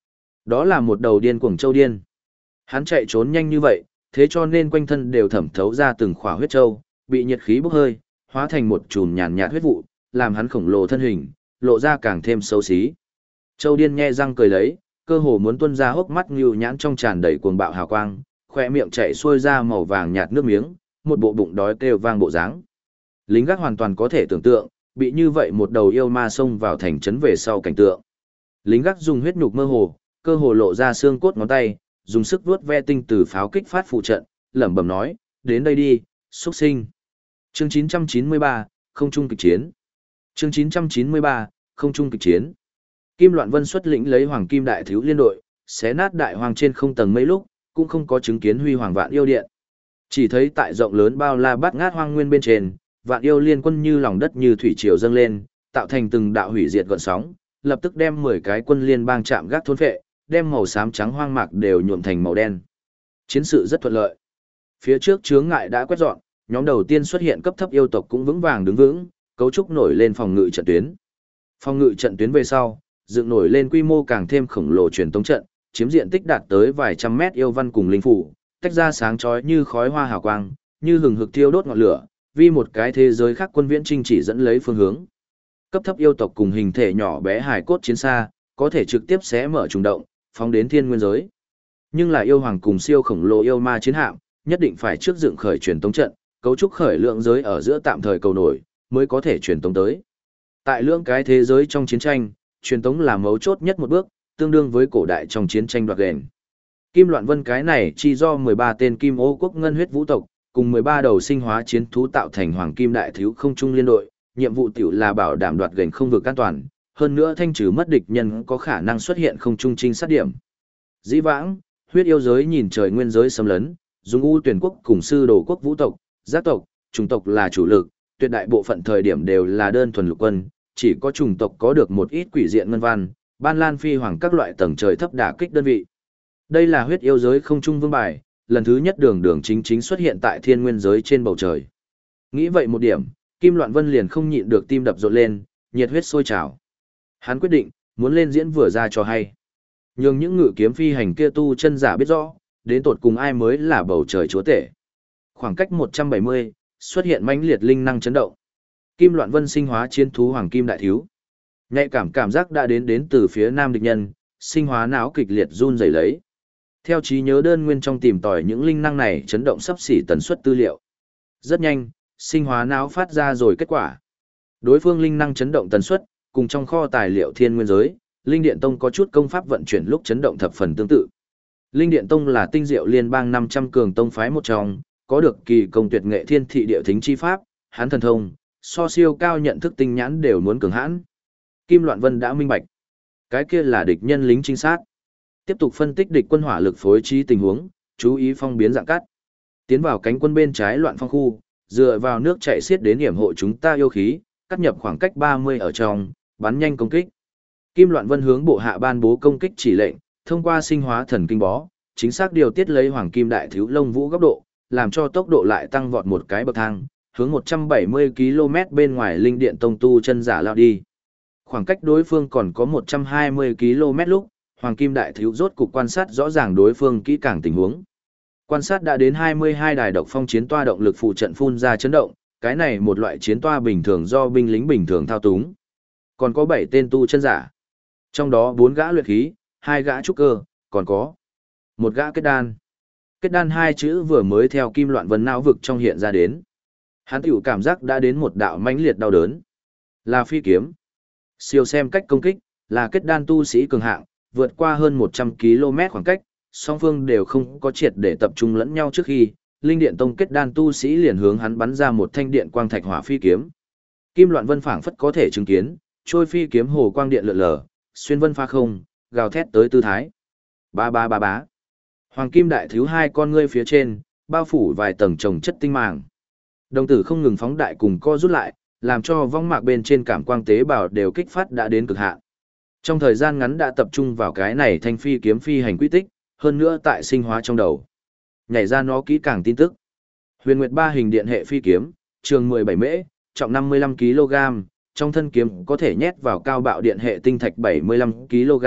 Đó là một đầu điên cuồng châu điên. Hắn chạy trốn nhanh như vậy, thế cho nên quanh thân đều thẩm thấu ra từng khỏa huyết châu, bị nhiệt khí bốc hơi, hóa thành một chùm nhàn nhạt huyết vụ, làm hắn khổng lồ thân hình, lộ ra càng thêm xấu xí. Châu điên nhe răng cười lấy, cơ hồ muốn tuôn ra hốc mắt nhưu nhãn trong tràn đầy cuồng bạo hào quang, khỏe miệng chảy xuôi ra màu vàng nhạt nước miếng, một bộ bụng đói kêu vang bộ dáng. Lính gác hoàn toàn có thể tưởng tượng, bị như vậy một đầu yêu ma xông vào thành trấn về sau cảnh tượng. Lính gác dùng huyết nhục mơ hồ, cơ hồ lộ ra xương cốt ngón tay, dùng sức vuốt ve tinh từ pháo kích phát phụ trận, lẩm bẩm nói, đến đây đi, xuất sinh. Chương 993, không trung kịch chiến. Chương 993, không trung kịch chiến. Kim Loạn Vân xuất lĩnh lấy Hoàng Kim Đại Thiếu liên đội, xé nát đại hoàng trên không tầng mấy lúc, cũng không có chứng kiến huy hoàng vạn yêu điện. Chỉ thấy tại rộng lớn bao la bát ngát hoang nguyên bên trên, vạn yêu liên quân như lòng đất như thủy triều dâng lên, tạo thành từng đạo hủy diệt gợn sóng, lập tức đem 10 cái quân liên bang chạm gác thôn phệ, đem màu xám trắng hoang mạc đều nhuộm thành màu đen. Chiến sự rất thuận lợi. Phía trước chướng ngại đã quét dọn, nhóm đầu tiên xuất hiện cấp thấp yêu tộc cũng vững vàng đứng vững, cấu trúc nổi lên phòng ngự trận tuyến. Phòng ngự trận tuyến về sau, dựng nổi lên quy mô càng thêm khổng lồ truyền tống trận, chiếm diện tích đạt tới vài trăm mét yêu văn cùng linh phủ, tách ra sáng chói như khói hoa hào quang, như hừng hực thiêu đốt ngọn lửa, vì một cái thế giới khác quân viễn chinh chỉ dẫn lấy phương hướng. Cấp thấp yêu tộc cùng hình thể nhỏ bé hài cốt chiến xa, có thể trực tiếp xé mở trùng động, phóng đến thiên nguyên giới. Nhưng là yêu hoàng cùng siêu khổng lồ yêu ma chiến hạm, nhất định phải trước dựng khởi truyền tống trận, cấu trúc khởi lượng giới ở giữa tạm thời cầu nổi, mới có thể truyền tống tới. Tại lượng cái thế giới trong chiến tranh, truyền tống là mấu chốt nhất một bước, tương đương với cổ đại trong chiến tranh đoạt đền. Kim Loạn Vân cái này chỉ do 13 tên Kim Ô quốc ngân huyết vũ tộc, cùng 13 đầu sinh hóa chiến thú tạo thành Hoàng Kim Đại Thiếu không trung liên đội, nhiệm vụ tiểu là bảo đảm đoạt gành không vực an toàn, hơn nữa thanh trừ mất địch nhân có khả năng xuất hiện không trung trinh sát điểm. Dĩ vãng, huyết yêu giới nhìn trời nguyên giới xâm lấn, dùng U Tuyển quốc cùng sư đồ quốc vũ tộc, giác tộc, chủng tộc là chủ lực, tuyệt đại bộ phận thời điểm đều là đơn thuần lục quân, chỉ có chủng tộc có được một ít quỷ diện ngân văn, ban lan phi hoàng các loại tầng trời thấp đả kích đơn vị. Đây là huyết yêu giới không trung vương bài, lần thứ nhất đường đường chính chính xuất hiện tại thiên nguyên giới trên bầu trời. Nghĩ vậy một điểm, Kim Loạn Vân liền không nhịn được tim đập rộn lên, nhiệt huyết sôi trào. Hắn quyết định, muốn lên diễn vừa ra cho hay. Nhưng những ngự kiếm phi hành kia tu chân giả biết rõ, đến tột cùng ai mới là bầu trời chúa tể. Khoảng cách 170, xuất hiện mãnh liệt linh năng chấn động. Kim Loạn Vân sinh hóa chiến thú Hoàng Kim Đại Thiếu. Nhạy cảm giác đã đến từ phía nam địch nhân, sinh hóa não kịch liệt run rẩy lấy. Theo trí nhớ đơn nguyên trong tìm tòi những linh năng này chấn động sắp xỉ tần suất tư liệu. Rất nhanh, sinh hóa não phát ra rồi kết quả. Đối phương linh năng chấn động tần suất, cùng trong kho tài liệu thiên nguyên giới, Linh Điện Tông có chút công pháp vận chuyển lúc chấn động thập phần tương tự. Linh Điện Tông là tinh diệu liên bang 500 cường tông phái một trong, có được kỳ công tuyệt nghệ thiên thị địa thính chi pháp, hán thần thông, so siêu cao nhận thức tinh nhãn đều muốn cường hãn. Kim Loạn Vân đã minh bạch. Cái kia là địch nhân lính trinh sát. Tiếp tục phân tích địch quân hỏa lực phối trí tình huống, chú ý phong biến dạng cắt. Tiến vào cánh quân bên trái loạn phong khu, dựa vào nước chảy xiết đến điểm hộ chúng ta yêu khí, cắt nhập khoảng cách 30 ở trong, bắn nhanh công kích. Kim Loạn Vân hướng bộ hạ ban bố công kích chỉ lệnh, thông qua sinh hóa thần kinh bó, chính xác điều tiết lấy Hoàng Kim Đại Thiếu Lông Vũ góc độ, làm cho tốc độ lại tăng vọt một cái bậc thang, hướng 170 km bên ngoài Linh Điện Tông tu chân giả lao đi. Khoảng cách đối phương còn có 120 km lúc, Hoàng Kim Đại Thiếu rốt cục quan sát rõ ràng đối phương kỹ càng tình huống. Quan sát đã đến 22 đài độc phong chiến toa động lực phụ trận phun ra chấn động, cái này một loại chiến toa bình thường do binh lính bình thường thao túng. Còn có 7 tên tu chân giả. Trong đó 4 gã luyện khí, 2 gã trúc cơ, còn có 1 gã kết đan. Kết đan 2 chữ vừa mới theo Kim Loạn Vân não vực trong hiện ra đến. Hắn tiểu cảm giác đã đến một đạo mãnh liệt đau đớn. Là phi kiếm. Siêu xem cách công kích, là kết đan tu sĩ cường hạng, vượt qua hơn 100 km khoảng cách, song phương đều không có triệt để tập trung lẫn nhau trước khi, Linh Điện Tông kết đan tu sĩ liền hướng hắn bắn ra một thanh điện quang thạch hỏa phi kiếm. Kim Loạn Vân phảng phất có thể chứng kiến, trôi phi kiếm hồ quang điện lượn lờ, xuyên vân pha không, gào thét tới tư thái. Ba ba ba bá. Hoàng Kim Đại Thiếu hai con ngươi phía trên, bao phủ vài tầng trồng chất tinh màng. Đồng tử không ngừng phóng đại cùng co rút lại, làm cho vong mạc bên trên cảm quang tế bào đều kích phát đã đến cực hạn. Trong thời gian ngắn đã tập trung vào cái này thanh phi kiếm phi hành quy tích, hơn nữa tại sinh hóa trong đầu. Nhảy ra nó kỹ càng tin tức. Huyền Nguyệt Ba hình điện hệ phi kiếm, trường 17 mễ, trọng 55 kg, trong thân kiếm có thể nhét vào cao bạo điện hệ tinh thạch 75 kg,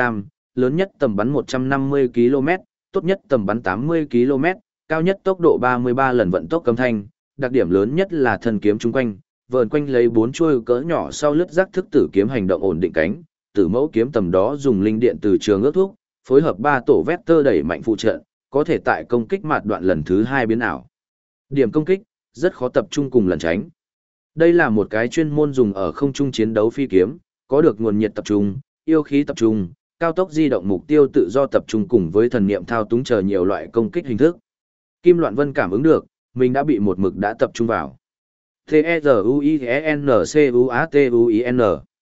lớn nhất tầm bắn 150 km, tốt nhất tầm bắn 80 km, cao nhất tốc độ 33 lần vận tốc âm thanh, đặc điểm lớn nhất là thân kiếm chung quanh, vờn quanh lấy 4 chuôi cỡ nhỏ sau lướt giác thức tử kiếm hành động ổn định cánh, tử mẫu kiếm tầm đó dùng linh điện từ trường ước thúc, phối hợp 3 tổ vector đẩy mạnh phụ trợ, có thể tại công kích mạt đoạn lần thứ 2 biến ảo. Điểm công kích, rất khó tập trung cùng lẩn tránh. Đây là một cái chuyên môn dùng ở không trung chiến đấu phi kiếm, có được nguồn nhiệt tập trung, yêu khí tập trung, cao tốc di động mục tiêu tự do tập trung cùng với thần niệm thao túng chờ nhiều loại công kích hình thức. Kim Loạn Vân cảm ứng được, mình đã bị một mực đã tập trung vào. T-E-Z-U-I-N-C-U-A-T-U-I-N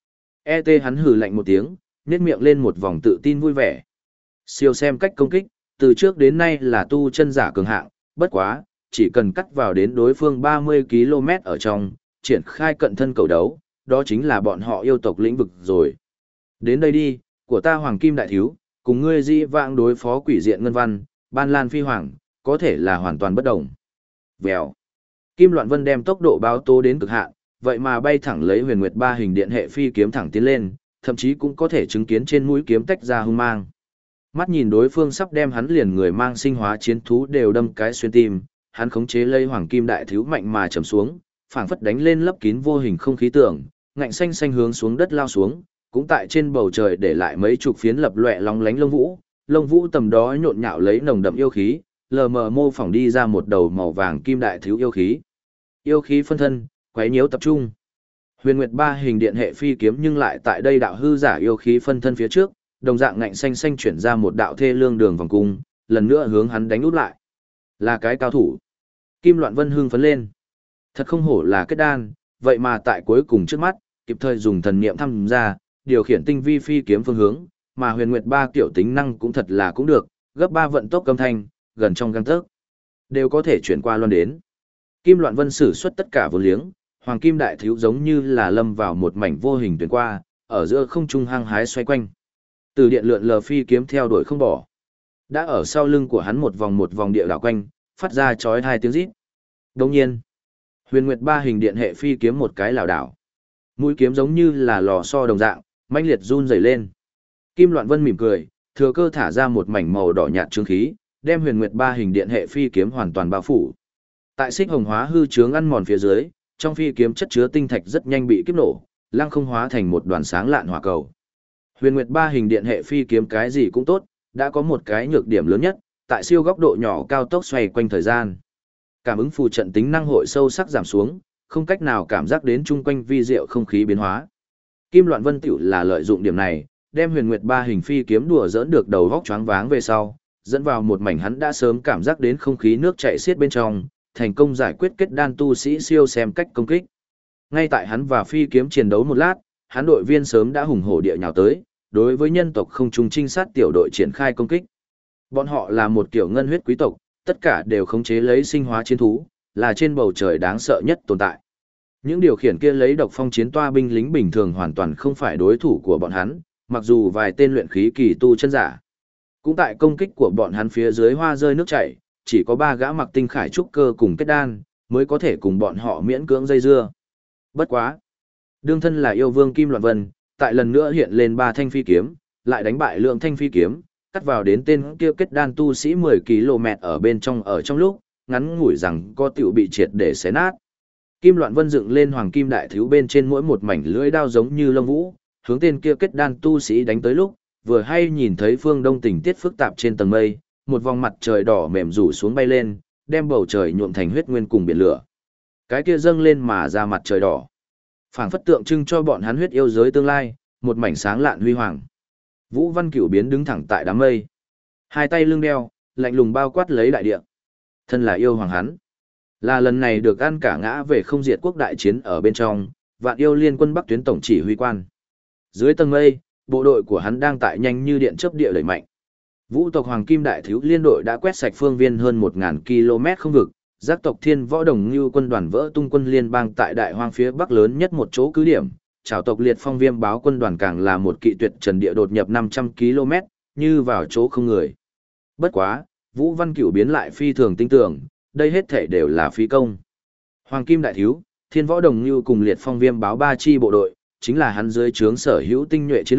E.T. hắn hừ lạnh một tiếng, nhếch miệng lên một vòng tự tin vui vẻ. Siêu xem cách công kích, từ trước đến nay là tu chân giả cường hạng, bất quá, chỉ cần cắt vào đến đối phương 30 km ở trong, triển khai cận thân cầu đấu, đó chính là bọn họ yêu tộc lĩnh vực rồi. Đến đây đi, của ta Hoàng Kim Đại Thiếu, cùng ngươi dĩ vãng đối phó quỷ diện ngân văn, ban lan phi hoàng, có thể là hoàn toàn bất đồng. Vèo. Kim Loạn Vân đem tốc độ báo tố đến cực hạn, vậy mà bay thẳng lấy Huyền Nguyệt Ba hình điện hệ phi kiếm thẳng tiến lên, thậm chí cũng có thể chứng kiến trên mũi kiếm tách ra hung mang. Mắt nhìn đối phương sắp đem hắn liền người mang sinh hóa chiến thú đều đâm cái xuyên tim, hắn khống chế lấy Hoàng Kim Đại Thiếu mạnh mà trầm xuống, phảng phất đánh lên lấp kín vô hình không khí tưởng, ngạnh xanh xanh hướng xuống đất lao xuống, cũng tại trên bầu trời để lại mấy chục phiến lập loè lóng lánh lông vũ tầm đó nhộn nhạo lấy nồng đậm yêu khí, lờ mờ mô phỏng đi ra một đầu màu vàng kim đại thiếu yêu khí. Yêu khí phân thân, quấy nhiễu tập trung. Huyền Nguyệt Ba hình điện hệ phi kiếm nhưng lại tại đây đạo hư giả yêu khí phân thân phía trước, đồng dạng ngạnh xanh xanh chuyển ra một đạo thê lương đường vòng cung, lần nữa hướng hắn đánh út lại. Là cái cao thủ. Kim Loạn Vân hưng phấn lên. Thật không hổ là kết đan, vậy mà tại cuối cùng trước mắt, kịp thời dùng thần niệm thăm ra, điều khiển tinh vi phi kiếm phương hướng, mà Huyền Nguyệt Ba kiểu tính năng cũng thật là cũng được, gấp 3 vận tốc âm thanh, gần trong gang tấc, đều có thể chuyển qua loan đến. Kim Loạn Vân sử xuất tất cả vô liếng, Hoàng Kim Đại Thiếu giống như là lâm vào một mảnh vô hình tuyển qua, ở giữa không trung hăng hái xoay quanh. Từ điện lượn lờ phi kiếm theo đuổi không bỏ. Đã ở sau lưng của hắn một vòng địa đảo quanh, phát ra chói hai tiếng rít. Đồng nhiên, Huyền Nguyệt Ba hình điện hệ phi kiếm một cái lảo đảo. Mũi kiếm giống như là lò xo đồng dạng, mãnh liệt run rẩy lên. Kim Loạn Vân mỉm cười, thừa cơ thả ra một mảnh màu đỏ nhạt trướng khí, đem Huyền Nguyệt Ba hình điện hệ phi kiếm hoàn toàn bao phủ. Tại xích hồng hóa hư chướng ăn mòn phía dưới, trong phi kiếm chất chứa tinh thạch rất nhanh bị kiếp nổ, lăng không hóa thành một đoàn sáng lạn hỏa cầu. Huyền Nguyệt Ba hình điện hệ phi kiếm cái gì cũng tốt, đã có một cái nhược điểm lớn nhất, tại siêu góc độ nhỏ cao tốc xoay quanh thời gian. Cảm ứng phù trận tính năng hội sâu sắc giảm xuống, không cách nào cảm giác đến chung quanh vi diệu không khí biến hóa. Kim Loạn Vân tiểu là lợi dụng điểm này, đem Huyền Nguyệt Ba hình phi kiếm đùa giỡn được đầu vóc choáng váng về sau, dẫn vào một mảnh hắn đã sớm cảm giác đến không khí nước chảy xiết bên trong, thành công giải quyết kết đan tu sĩ siêu xem cách công kích. Ngay tại hắn và phi kiếm chiến đấu một lát, hắn đội viên sớm đã hùng hổ địa nhào tới, đối với nhân tộc không trung trinh sát tiểu đội triển khai công kích. Bọn họ là một kiểu ngân huyết quý tộc, tất cả đều khống chế lấy sinh hóa chiến thú, là trên bầu trời đáng sợ nhất tồn tại. Những điều khiển kia lấy độc phong chiến toa binh lính bình thường hoàn toàn không phải đối thủ của bọn hắn, mặc dù vài tên luyện khí kỳ tu chân giả. Cũng tại công kích của bọn hắn phía dưới hoa rơi nước chảy, chỉ có 3 gã mặc tinh khải trúc cơ cùng kết đan, mới có thể cùng bọn họ miễn cưỡng dây dưa. Bất quá. Đương thân là yêu vương Kim Loạn Vân, tại lần nữa hiện lên 3 thanh phi kiếm, lại đánh bại lượng thanh phi kiếm, cắt vào đến tên kia kết đan tu sĩ 10 km ở bên trong lúc, ngắn ngủi rằng có tiểu bị triệt để xé nát. Kim Loạn Vân dựng lên Hoàng Kim Đại Thiếu bên trên mỗi một mảnh lưỡi đao giống như lông vũ, hướng tên kia kết đan tu sĩ đánh tới lúc, vừa hay nhìn thấy phương đông tình tiết phức tạp trên tầng mây, một vòng mặt trời đỏ mềm rủ xuống bay lên, đem bầu trời nhuộm thành huyết nguyên cùng biển lửa. Cái kia dâng lên mà ra mặt trời đỏ, phảng phất tượng trưng cho bọn hắn huyết yêu giới tương lai, một mảnh sáng lạn huy hoàng. Vũ Văn Cửu biến đứng thẳng tại đám mây, hai tay lưng đeo, lạnh lùng bao quát lấy đại địa. Thân là yêu hoàng hắn, là lần này được ăn cả ngã về không diệt quốc đại chiến ở bên trong, Vạn Yêu Liên quân Bắc tuyến tổng chỉ huy quan. Dưới tầng mây, bộ đội của hắn đang tại nhanh như điện chớp địa đẩy mạnh. Vũ tộc Hoàng Kim Đại Thiếu liên đội đã quét sạch phương viên hơn 1000 km không vực, giác tộc Thiên Võ Đồng Nưu quân đoàn vỡ tung quân liên bang tại đại hoang phía bắc lớn nhất một chỗ cứ điểm, Trảo tộc Liệt Phong Viêm báo quân đoàn càng là một kỵ tuyệt trần địa đột nhập 500 km, như vào chỗ không người. Bất quá, Vũ Văn Cửu biến lại phi thường tinh tưởng, đây hết thể đều là phí công. Hoàng Kim Đại Thiếu, Thiên Võ Đồng Nưu cùng Liệt Phong Viêm báo 3 chi bộ đội, chính là hắn dưới trướng sở hữu tinh nhuệ chiến lực,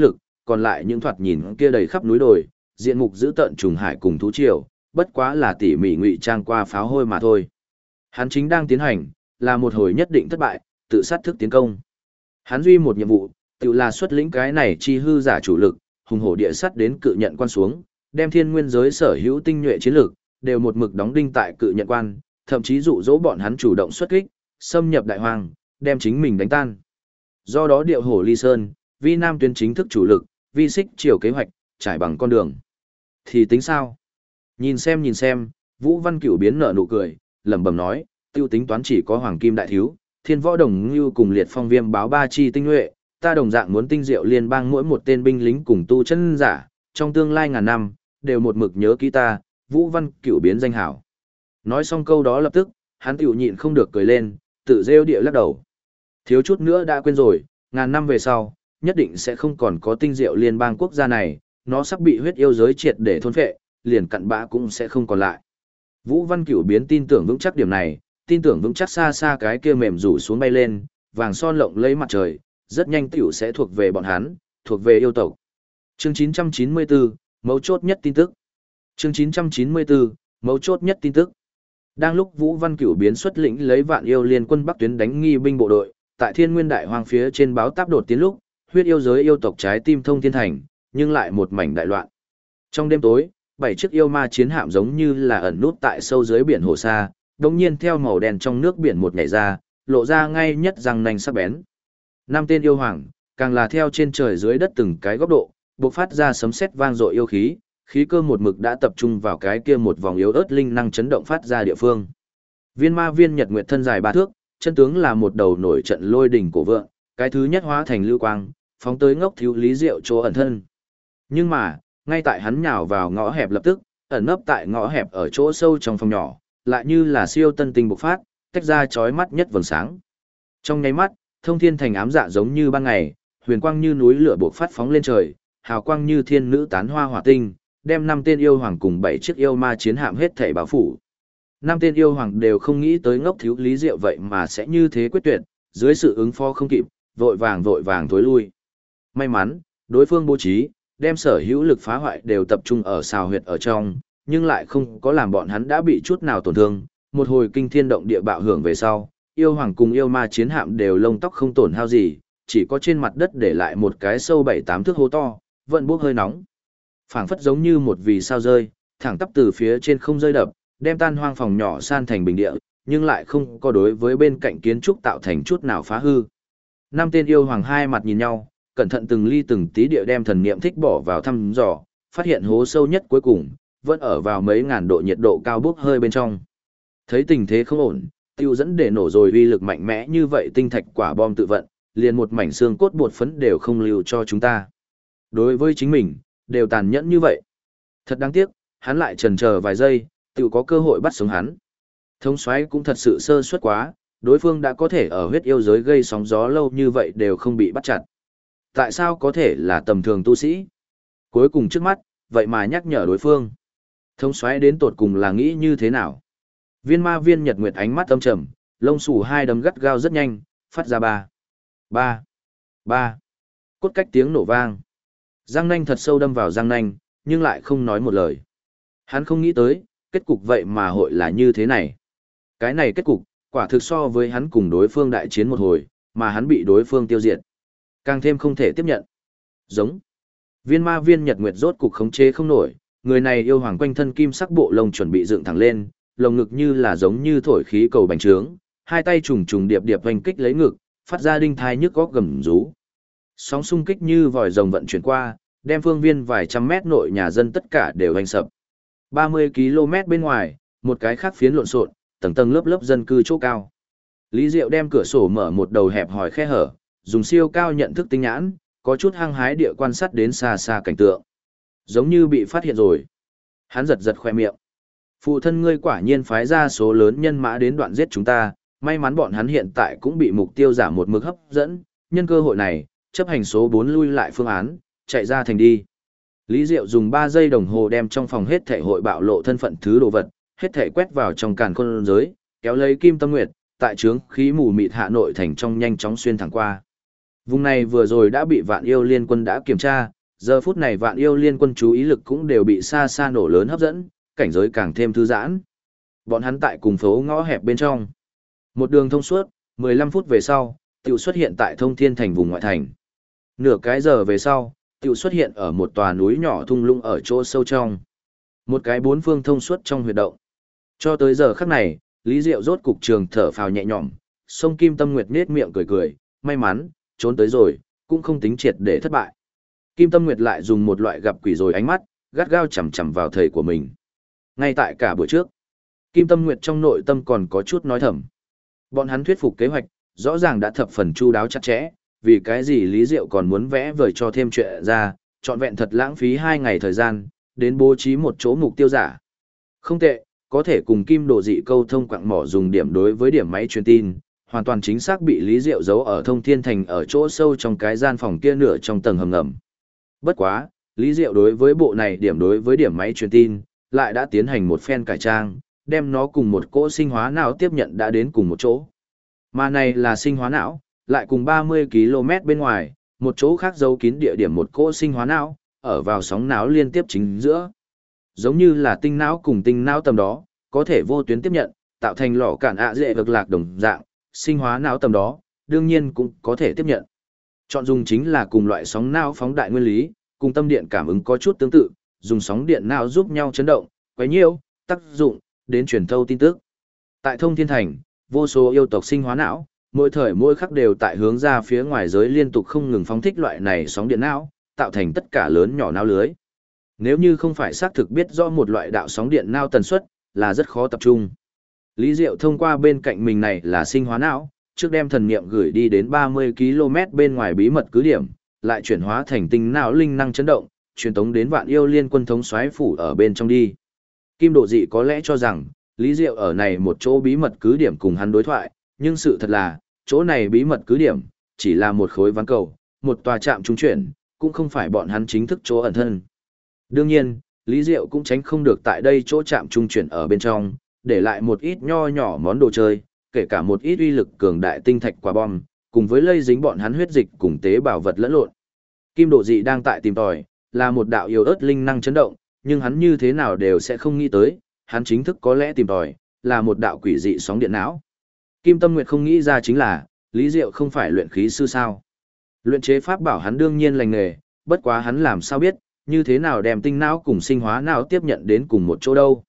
còn lại những thoạt nhìn kia đầy khắp núi đồi, diện mục dữ tợn trùng hải cùng thú triều, bất quá là tỉ mỉ ngụy trang qua pháo hôi mà thôi. Hắn chính đang tiến hành, là một hồi nhất định thất bại, tự sát thức tiến công. Hắn duy một nhiệm vụ, tự là xuất lĩnh cái này chi hư giả chủ lực, hùng hổ địa sắt đến cự nhận quan xuống, đem thiên nguyên giới sở hữu tinh nhuệ chiến lược, đều một mực đóng đinh tại cự nhận quan, thậm chí dụ dỗ bọn hắn chủ động xuất kích, xâm nhập đại hoang, đem chính mình đánh tan. Do đó điệu hổ ly sơn, vi nam tuyến chính thức chủ lực, vi xích chiều kế hoạch, trải bằng con đường. Thì tính sao? Nhìn xem, Vũ Văn Cửu biến nở nụ cười, lẩm bẩm nói, tiêu tính toán chỉ có hoàng kim đại thiếu, thiên võ đồng như cùng liệt phong viêm báo ba chi tinh nhuệ, ta đồng dạng muốn tinh diệu liên bang mỗi một tên binh lính cùng tu chân giả, trong tương lai ngàn năm, đều một mực nhớ kỹ ta, Vũ Văn Cửu biến danh hảo. Nói xong câu đó lập tức, hắn tiểu nhịn không được cười lên, tự rêu địa lắc đầu. Thiếu chút nữa đã quên rồi, ngàn năm về sau, nhất định sẽ không còn có tinh diệu liên bang quốc gia này, nó sắp bị huyết yêu giới triệt để thôn phệ, liền cặn bã cũng sẽ không còn lại. Vũ Văn Cửu biến tin tưởng vững chắc điểm này, tin tưởng vững chắc xa xa cái kia mềm rủ xuống bay lên, vàng son lộng lấy mặt trời, rất nhanh tiểu sẽ thuộc về bọn hắn, thuộc về yêu tộc. Chương 994, mấu chốt nhất tin tức. Chương 994, mấu chốt nhất tin tức. Đang lúc Vũ Văn Cửu biến xuất lĩnh lấy vạn yêu liên quân Bắc tuyến đánh nghi binh bộ đội, tại Thiên Nguyên Đại Hoang phía trên báo táp đột tiến lúc, huyết yêu giới yêu tộc trái tim thông thiên thành, nhưng lại một mảnh đại loạn. Trong đêm tối, 7 chiếc yêu ma chiến hạm giống như là ẩn nút tại sâu dưới biển hồ sa, đột nhiên theo màu đen trong nước biển một nhảy ra, lộ ra ngay nhất răng nanh sắc bén. 5 tên yêu hoàng, càng là theo trên trời dưới đất từng cái góc độ, bộc phát ra sấm sét vang dội yêu khí, khí cơ một mực đã tập trung vào cái kia một vòng yếu ớt linh năng chấn động phát ra địa phương. Viên ma viên nhật nguyệt thân dài 3 thước, chân tướng là một đầu nổi trận lôi đỉnh cổ vượng, cái thứ nhất hóa thành lưu quang, phóng tới ngốc thiếu lý diệu chỗ ẩn thân. Nhưng mà, ngay tại hắn nhào vào ngõ hẹp lập tức, ẩn nấp tại ngõ hẹp ở chỗ sâu trong phòng nhỏ, lại như là siêu tân tinh bộc phát, tách ra chói mắt nhất vầng sáng. Trong nháy mắt, thông thiên thành ám dạ giống như ban ngày, huyền quang như núi lửa bộc phát phóng lên trời, hào quang như thiên nữ tán hoa hỏa tinh, đem 5 tên yêu hoàng cùng 7 chiếc yêu ma chiến hạm hết thảy bao phủ. 5 tên yêu hoàng đều không nghĩ tới ngốc thiếu lý diệu vậy mà sẽ như thế quyết tuyệt, dưới sự ứng phó không kịp, vội vàng thối lui. May mắn, đối phương bố trí, đem sở hữu lực phá hoại đều tập trung ở xào huyệt ở trong, nhưng lại không có làm bọn hắn đã bị chút nào tổn thương. Một hồi kinh thiên động địa bạo hưởng về sau, yêu hoàng cùng yêu ma chiến hạm đều lông tóc không tổn hao gì, chỉ có trên mặt đất để lại một cái sâu 7-8 thước hố to, vẫn bốc hơi nóng. Phảng phất giống như một vì sao rơi, thẳng tắp từ phía trên không rơi đập, đem tan hoang phòng nhỏ san thành bình địa, nhưng lại không có đối với bên cạnh kiến trúc tạo thành chút nào phá hư. 5 tên yêu hoàng hai mặt nhìn nhau, cẩn thận từng ly từng tí địa đem thần niệm thích bỏ vào thăm dò, phát hiện hố sâu nhất cuối cùng, vẫn ở vào mấy ngàn độ nhiệt độ cao bốc hơi bên trong. Thấy tình thế không ổn, tiêu dẫn để nổ rồi uy lực mạnh mẽ như vậy tinh thạch quả bom tự vận, liền một mảnh xương cốt bột phấn đều không lưu cho chúng ta. Đối với chính mình, đều tàn nhẫn như vậy. Thật đáng tiếc, hắn lại chần chờ vài giây, tiêu có cơ hội bắt sống hắn. Thống soái cũng thật sự sơ suất quá, đối phương đã có thể ở huyết yêu giới gây sóng gió lâu như vậy đều không bị bắt chặt. Tại sao có thể là tầm thường tu sĩ? Cuối cùng trước mắt, vậy mà nhắc nhở đối phương. Thống soái đến tột cùng là nghĩ như thế nào? Viên ma viên nhật nguyệt ánh mắt âm trầm, lông xù hai đấm gắt gao rất nhanh, phát ra ba. Cốt cách tiếng nổ vang. Răng nanh thật sâu đâm vào răng nanh, nhưng lại không nói một lời. Hắn không nghĩ tới, kết cục vậy mà hội là như thế này. Cái này kết cục, quả thực so với hắn cùng đối phương đại chiến một hồi, mà hắn bị đối phương tiêu diệt. Càng thêm không thể tiếp nhận. Giống. Viên ma viên nhật nguyệt rốt cục khống chế không nổi, người này yêu hoàng quanh thân kim sắc bộ lông chuẩn bị dựng thẳng lên, lồng ngực như là giống như thổi khí cầu bành trướng, hai tay trùng trùng điệp điệp vành kích lấy ngực, phát ra đinh thai nhức góc gầm rú. Sóng xung kích như vòi rồng vận chuyển qua, đem phương viên vài trăm mét nội nhà dân tất cả đều hành sập. 30 km bên ngoài, một cái khác phiến lộn xộn, tầng tầng lớp lớp dân cư chỗ cao. Lý Diệu đem cửa sổ mở một đầu hẹp hòi khe hở, dùng siêu cao nhận thức tinh nhãn, có chút hăng hái địa quan sát đến xa xa cảnh tượng. Giống như bị phát hiện rồi. Hắn giật giật khoe miệng. Phụ thân ngươi quả nhiên phái ra số lớn nhân mã đến đoạn giết chúng ta, may mắn bọn hắn hiện tại cũng bị mục tiêu giảm một mực hấp dẫn, nhân cơ hội này, chấp hành số 4 lui lại phương án, chạy ra thành đi. Lý Diệu dùng 3 giây đồng hồ đem trong phòng hết thể hội bạo lộ thân phận thứ đồ vật, hết thể quét vào trong càn khôn giới, kéo lấy Kim Tâm Nguyệt, tại trướng khí mù mịt hạ nội thành trong nhanh chóng xuyên thẳng qua. Vùng này vừa rồi đã bị vạn yêu liên quân đã kiểm tra, Giờ phút này Vạn Yêu Liên Quân chú ý lực cũng đều bị xa xa nổ lớn hấp dẫn, cảnh giới càng thêm thư giãn. Bọn hắn tại cùng phố ngõ hẹp bên trong. Một đường thông suốt, 15 phút về sau, tiểu xuất hiện tại Thông Thiên Thành vùng ngoại thành. Nửa cái giờ về sau, tiểu xuất hiện ở một tòa núi nhỏ thung lũng ở chỗ sâu trong. Một cái bốn phương thông suốt trong huyệt động. Cho tới giờ khắc này, Lý Diệu rốt cục trường thở phào nhẹ nhõm, sông Kim Tâm Nguyệt nết miệng cười cười, may mắn, trốn tới rồi, cũng không tính triệt để thất bại. Kim Tâm Nguyệt lại dùng một loại gặp quỷ rồi ánh mắt, gắt gao chằm chằm vào thầy của mình. Ngay tại cả buổi trước, Kim Tâm Nguyệt trong nội tâm còn có chút nói thầm. Bọn hắn thuyết phục kế hoạch, rõ ràng đã thập phần chu đáo chặt chẽ, vì cái gì Lý Diệu còn muốn vẽ vời cho thêm chuyện ra, trọn vẹn thật lãng phí 2 ngày thời gian, đến bố trí một chỗ mục tiêu giả. Không tệ, có thể cùng Kim Độ Dị câu thông quặng mỏ dùng điểm đối với điểm máy truyền tin, hoàn toàn chính xác bị Lý Diệu giấu ở Thông Thiên Thành ở chỗ sâu trong cái gian phòng kia nửa trong tầng hầm ngầm. Bất quá, Lý Diệu đối với bộ này điểm đối với điểm máy truyền tin, lại đã tiến hành một phen cải trang, đem nó cùng một cỗ sinh hóa não tiếp nhận đã đến cùng một chỗ. Mà này là sinh hóa não, lại cùng 30 km bên ngoài, một chỗ khác giấu kín địa điểm một cỗ sinh hóa não, ở vào sóng não liên tiếp chính giữa. Giống như là tinh não cùng tinh não tầm đó, có thể vô tuyến tiếp nhận, tạo thành lò cản dễ vực lạc đồng dạng, sinh hóa não tầm đó, đương nhiên cũng có thể tiếp nhận. Chọn dùng chính là cùng loại sóng não phóng đại nguyên lý, cùng tâm điện cảm ứng có chút tương tự, dùng sóng điện não giúp nhau chấn động, quấy nhiễu, tác dụng, đến truyền thâu tin tức. Tại Thông Thiên Thành, vô số yêu tộc sinh hóa não, mỗi thời mỗi khắc đều tại hướng ra phía ngoài giới liên tục không ngừng phóng thích loại này sóng điện não, tạo thành tất cả lớn nhỏ não lưới. Nếu như không phải xác thực biết rõ một loại đạo sóng điện não tần suất, là rất khó tập trung. Lý Diệu thông qua bên cạnh mình này là sinh hóa não, trước đem thần niệm gửi đi đến 30 km bên ngoài bí mật cứ điểm, lại chuyển hóa thành tinh não linh năng chấn động, truyền tống đến Vạn Yêu Liên Quân thống soái phủ ở bên trong đi. Kim Độ Dị có lẽ cho rằng, Lý Diệu ở này một chỗ bí mật cứ điểm cùng hắn đối thoại, nhưng sự thật là, chỗ này bí mật cứ điểm, chỉ là một khối ván cầu, một tòa trạm trung chuyển, cũng không phải bọn hắn chính thức chỗ ẩn thân. Đương nhiên, Lý Diệu cũng tránh không được tại đây chỗ trạm trung chuyển ở bên trong, để lại một ít nho nhỏ món đồ chơi, kể cả một ít uy lực cường đại tinh thạch quả bom, cùng với lây dính bọn hắn huyết dịch cùng tế bào vật lẫn lộn. Kim Độ Dị đang tại tìm tòi, là một đạo yếu ớt linh năng chấn động, nhưng hắn như thế nào đều sẽ không nghĩ tới, hắn chính thức có lẽ tìm tòi, là một đạo quỷ dị sóng điện não. Kim Tâm Nguyệt không nghĩ ra chính là, Lý Diệu không phải luyện khí sư sao. Luyện chế pháp bảo hắn đương nhiên lành nghề, bất quá hắn làm sao biết, như thế nào đem tinh não cùng sinh hóa não tiếp nhận đến cùng một chỗ đâu.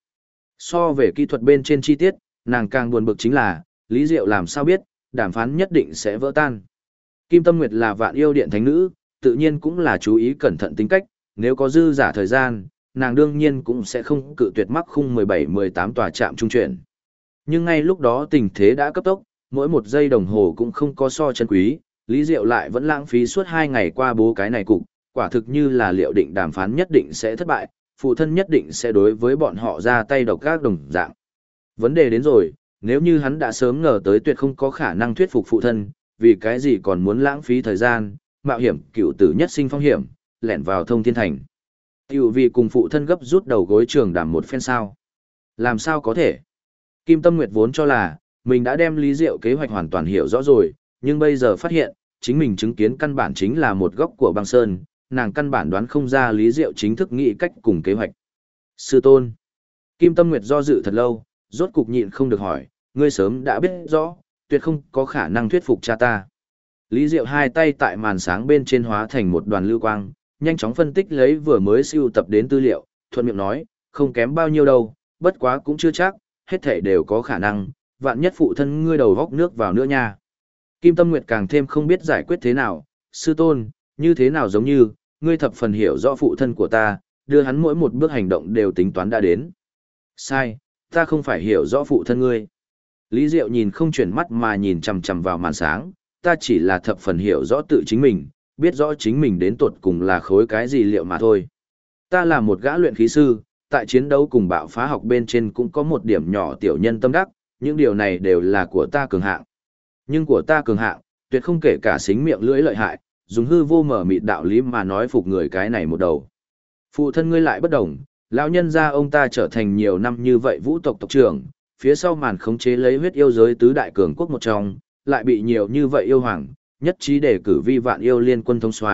So về kỹ thuật bên trên chi tiết, nàng càng buồn bực chính là, Lý Diệu làm sao biết, đàm phán nhất định sẽ vỡ tan. Kim Tâm Nguyệt là Vạn Yêu Điện thánh nữ, tự nhiên cũng là chú ý cẩn thận tính cách, nếu có dư giả thời gian, nàng đương nhiên cũng sẽ không cự tuyệt mắc khung 17-18 tòa trạm trung chuyển. Nhưng ngay lúc đó tình thế đã cấp tốc, mỗi một giây đồng hồ cũng không có so chân quý, Lý Diệu lại vẫn lãng phí suốt 2 ngày qua bố cái này cục, quả thực như là liệu định đàm phán nhất định sẽ thất bại, phụ thân nhất định sẽ đối với bọn họ ra tay độc ác đồng dạng. Vấn đề đến rồi, nếu như hắn đã sớm ngờ tới tuyệt không có khả năng thuyết phục phụ thân, vì cái gì còn muốn lãng phí thời gian, mạo hiểm cựu tử nhất sinh phong hiểm, lẻn vào Thông Thiên Thành. Tiểu vì cùng phụ thân gấp rút đầu gối trường đàm một phen sao. Làm sao có thể? Kim Tâm Nguyệt vốn cho là, mình đã đem Lý Diệu kế hoạch hoàn toàn hiểu rõ rồi, nhưng bây giờ phát hiện, chính mình chứng kiến căn bản chính là một góc của băng sơn, nàng căn bản đoán không ra Lý Diệu chính thức nghĩ cách cùng kế hoạch. Sư tôn. Kim Tâm Nguyệt do dự thật lâu, rốt cục nhịn không được hỏi, ngươi sớm đã biết rõ, tuyệt không có khả năng thuyết phục cha ta. Lý Diệu hai tay tại màn sáng bên trên hóa thành một đoàn lưu quang, nhanh chóng phân tích lấy vừa mới siêu tập đến tư liệu, thuận miệng nói, không kém bao nhiêu đâu, bất quá cũng chưa chắc, hết thảy đều có khả năng, vạn nhất phụ thân ngươi đầu góc nước vào nữa nha. Kim Tâm Nguyệt càng thêm không biết giải quyết thế nào, sư tôn, như thế nào giống như, ngươi thập phần hiểu rõ phụ thân của ta, đưa hắn mỗi một bước hành động đều tính toán đã đến. Sai, ta không phải hiểu rõ phụ thân ngươi. Lý Diệu nhìn không chuyển mắt mà nhìn chằm chằm vào màn sáng, ta chỉ là thập phần hiểu rõ tự chính mình, biết rõ chính mình đến tuột cùng là khối cái gì liệu mà thôi. Ta là một gã luyện khí sư, tại chiến đấu cùng bạo phá học bên trên cũng có một điểm nhỏ tiểu nhân tâm đắc, những điều này đều là của ta cường hạng. Nhưng của ta cường hạng, tuyệt không kể cả xính miệng lưỡi lợi hại, dùng hư vô mở mịt đạo lý mà nói phục người cái này một đầu. Phụ thân ngươi lại bất đồng, lão nhân gia ông ta trở thành nhiều năm như vậy vũ tộc tộc trưởng, phía sau màn khống chế lấy huyết yêu giới tứ đại cường quốc một trong, lại bị nhiều như vậy yêu hoàng, nhất trí để cử vi Vạn Yêu Liên Quân thống soái,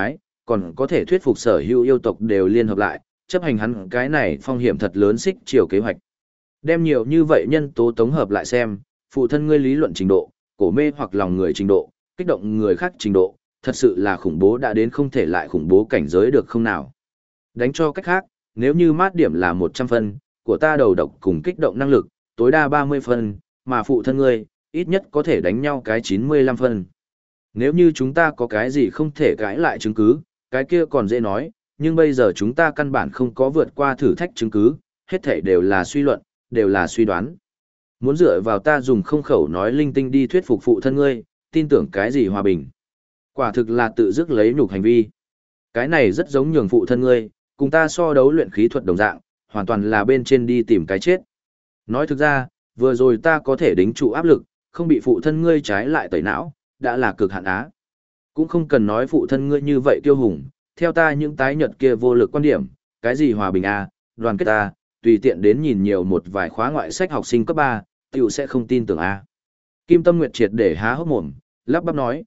còn có thể thuyết phục sở hữu yêu tộc đều liên hợp lại, chấp hành hắn cái này phong hiểm thật lớn xích chiều kế hoạch. Đem nhiều như vậy nhân tố tổng hợp lại xem, phụ thân ngươi lý luận trình độ, cổ mê hoặc lòng người trình độ, kích động người khác trình độ, thật sự là khủng bố đã đến không thể lại khủng bố cảnh giới được không nào. Đánh cho cách khác, nếu như mát điểm là 100 phân, của ta đầu độc cùng kích động năng lực, tối đa 30 phân, mà phụ thân ngươi, ít nhất có thể đánh nhau cái 95 phân. Nếu như chúng ta có cái gì không thể cãi lại chứng cứ, cái kia còn dễ nói, nhưng bây giờ chúng ta căn bản không có vượt qua thử thách chứng cứ, hết thảy đều là suy luận, đều là suy đoán. Muốn dựa vào ta dùng không khẩu nói linh tinh đi thuyết phục phụ thân ngươi, tin tưởng cái gì hòa bình. Quả thực là tự dứt lấy nhục hành vi. Cái này rất giống nhường phụ thân ngươi, cùng ta so đấu luyện khí thuật đồng dạng, hoàn toàn là bên trên đi tìm cái chết. Nói thực ra, vừa rồi ta có thể đính trụ áp lực, không bị phụ thân ngươi trái lại tẩy não, đã là cực hạn á. Cũng không cần nói phụ thân ngươi như vậy tiêu hùng, theo ta những tái nhật kia vô lực quan điểm, cái gì hòa bình a, đoàn kết a, tùy tiện đến nhìn nhiều một vài khóa ngoại sách học sinh cấp 3, tiểu sẽ không tin tưởng a. Kim Tâm Nguyệt triệt để há hốc mồm, lắp bắp nói,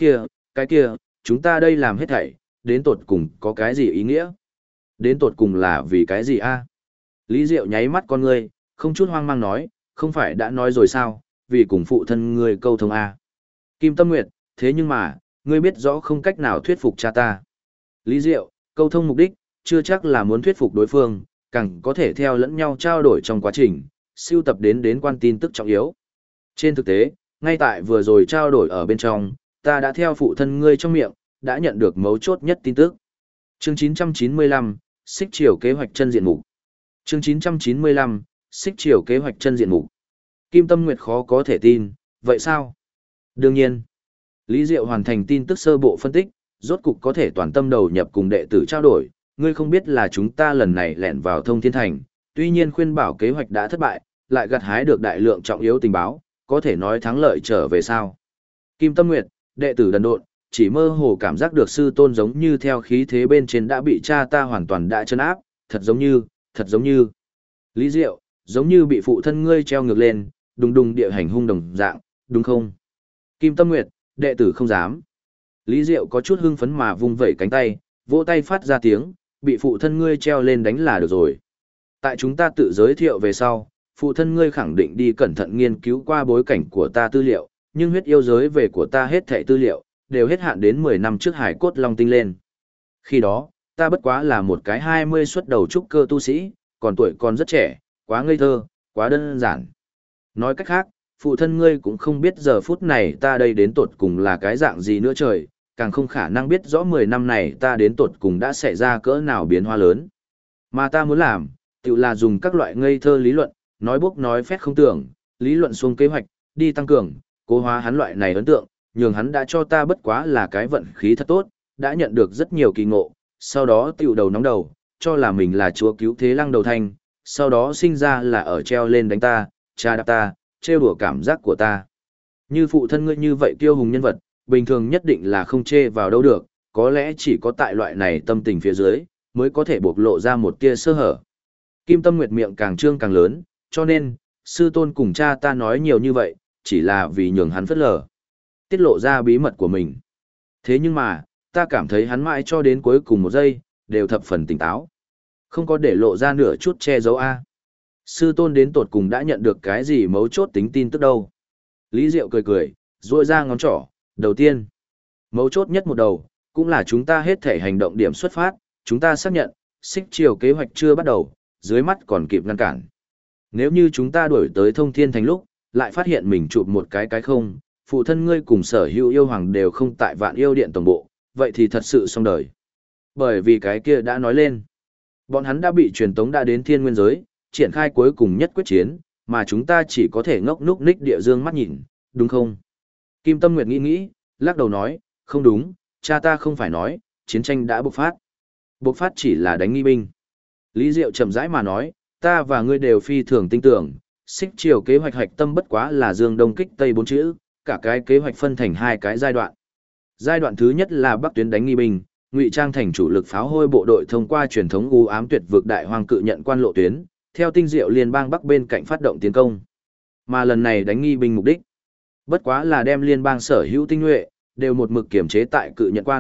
cái kia, chúng ta đây làm hết thảy, đến tột cùng có cái gì ý nghĩa? Đến tột cùng là vì cái gì a? Lý Diệu nháy mắt con ngươi, không chút hoang mang nói, không phải đã nói rồi sao, vì cùng phụ thân ngươi câu thông a. Kim Tâm Nguyệt, thế nhưng mà, ngươi biết rõ không cách nào thuyết phục cha ta. Lý Diệu, câu thông mục đích, chưa chắc là muốn thuyết phục đối phương, càng có thể theo lẫn nhau trao đổi trong quá trình, siêu tập đến quan tin tức trọng yếu. Trên thực tế, ngay tại vừa rồi trao đổi ở bên trong, ta đã theo phụ thân ngươi trong miệng, đã nhận được mấu chốt nhất tin tức. Chương 995, Xích Triều kế hoạch chân diện mục. Chương 995, Xích Triều kế hoạch chân diện mục. Kim Tâm Nguyệt khó có thể tin, vậy sao? Đương nhiên, Lý Diệu hoàn thành tin tức sơ bộ phân tích, rốt cục có thể toàn tâm đầu nhập cùng đệ tử trao đổi, ngươi không biết là chúng ta lần này lẻn vào Thông Thiên Thành, tuy nhiên khuyên bảo kế hoạch đã thất bại, lại gặt hái được đại lượng trọng yếu tình báo, có thể nói thắng lợi trở về sao. Kim Tâm Nguyệt, đệ tử đần độn, chỉ mơ hồ cảm giác được sư tôn giống như theo khí thế bên trên đã bị cha ta hoàn toàn đã chân áp, thật giống như. Lý Diệu, giống như bị phụ thân ngươi treo ngược lên, đùng đùng địa hành hung đồng dạng, đúng không? Kim Tâm Nguyệt, đệ tử không dám. Lý Diệu có chút hưng phấn mà vung vẩy cánh tay, vỗ tay phát ra tiếng, bị phụ thân ngươi treo lên đánh là được rồi. Tại chúng ta tự giới thiệu về sau, phụ thân ngươi khẳng định đi cẩn thận nghiên cứu qua bối cảnh của ta tư liệu, nhưng huyết yêu giới về của ta hết thảy tư liệu, đều hết hạn đến 10 năm trước hải cốt long tinh lên. Khi đó, ta bất quá là một cái 20 xuất đầu trúc cơ tu sĩ, còn tuổi còn rất trẻ, quá ngây thơ, quá đơn giản. Nói cách khác, phụ thân ngươi cũng không biết giờ phút này ta đây đến tột cùng là cái dạng gì nữa trời, càng không khả năng biết rõ 10 năm này ta đến tột cùng đã xảy ra cỡ nào biến hóa lớn. Mà ta muốn làm, tự là dùng các loại ngây thơ lý luận, nói bốc nói phét không tưởng, lý luận xuống kế hoạch, đi tăng cường, cố hóa hắn loại này ấn tượng, nhường hắn đã cho ta bất quá là cái vận khí thật tốt, đã nhận được rất nhiều kỳ ngộ, sau đó tiểu đầu nóng đầu, cho là mình là chúa cứu thế lăng đầu thanh, sau đó sinh ra là ở treo lên đánh ta, cha đạp ta, trêu đùa cảm giác của ta. Như phụ thân ngươi như vậy kiêu hùng nhân vật, bình thường nhất định là không chê vào đâu được, có lẽ chỉ có tại loại này tâm tình phía dưới, mới có thể bộc lộ ra một tia sơ hở. Kim Tâm Nguyệt miệng càng trương càng lớn, cho nên, sư tôn cùng cha ta nói nhiều như vậy, chỉ là vì nhường hắn phất lờ, tiết lộ ra bí mật của mình. Thế nhưng mà, ta cảm thấy hắn mãi cho đến cuối cùng một giây, đều thập phần tỉnh táo. Không có để lộ ra nửa chút che giấu A. Sư tôn đến tột cùng đã nhận được cái gì mấu chốt tính tin tức đâu. Lý Diệu cười cười, duỗi ra ngón trỏ, đầu tiên. Mấu chốt nhất một đầu, cũng là chúng ta hết thể hành động điểm xuất phát, chúng ta xác nhận, xích chiều kế hoạch chưa bắt đầu, dưới mắt còn kịp ngăn cản. Nếu như chúng ta đuổi tới Thông Thiên Thành lúc, lại phát hiện mình chụp một cái không, phụ thân ngươi cùng sở hữu yêu hoàng đều không tại Vạn Yêu Điện tổng bộ, vậy thì thật sự xong đời. Bởi vì cái kia đã nói lên, bọn hắn đã bị truyền tống đã đến Thiên Nguyên giới, triển khai cuối cùng nhất quyết chiến, mà chúng ta chỉ có thể ngốc núc ních địa dương mắt nhìn, đúng không? Kim Tâm Nguyệt nghĩ, lắc đầu nói, không đúng, cha ta không phải nói, chiến tranh đã bộc phát. Bộc phát chỉ là đánh nghi binh. Lý Diệu chậm rãi mà nói, ta và ngươi đều phi thường tin tưởng, xích chiều kế hoạch hạch tâm bất quá là dương đông kích tây 4 chữ, cả cái kế hoạch phân thành 2 cái giai đoạn. Giai đoạn thứ nhất là bắc tuyến đánh nghi binh, ngụy trang thành chủ lực pháo hôi bộ đội thông qua truyền thống u ám tuyệt vực đại hoang cự nhận quan lộ tuyến, theo tinh diệu liên bang bắc bên cạnh phát động tiến công. Mà lần này đánh nghi binh mục đích, bất quá là đem liên bang sở hữu tinh nhuệ đều một mực kiểm chế tại cự nhận quan,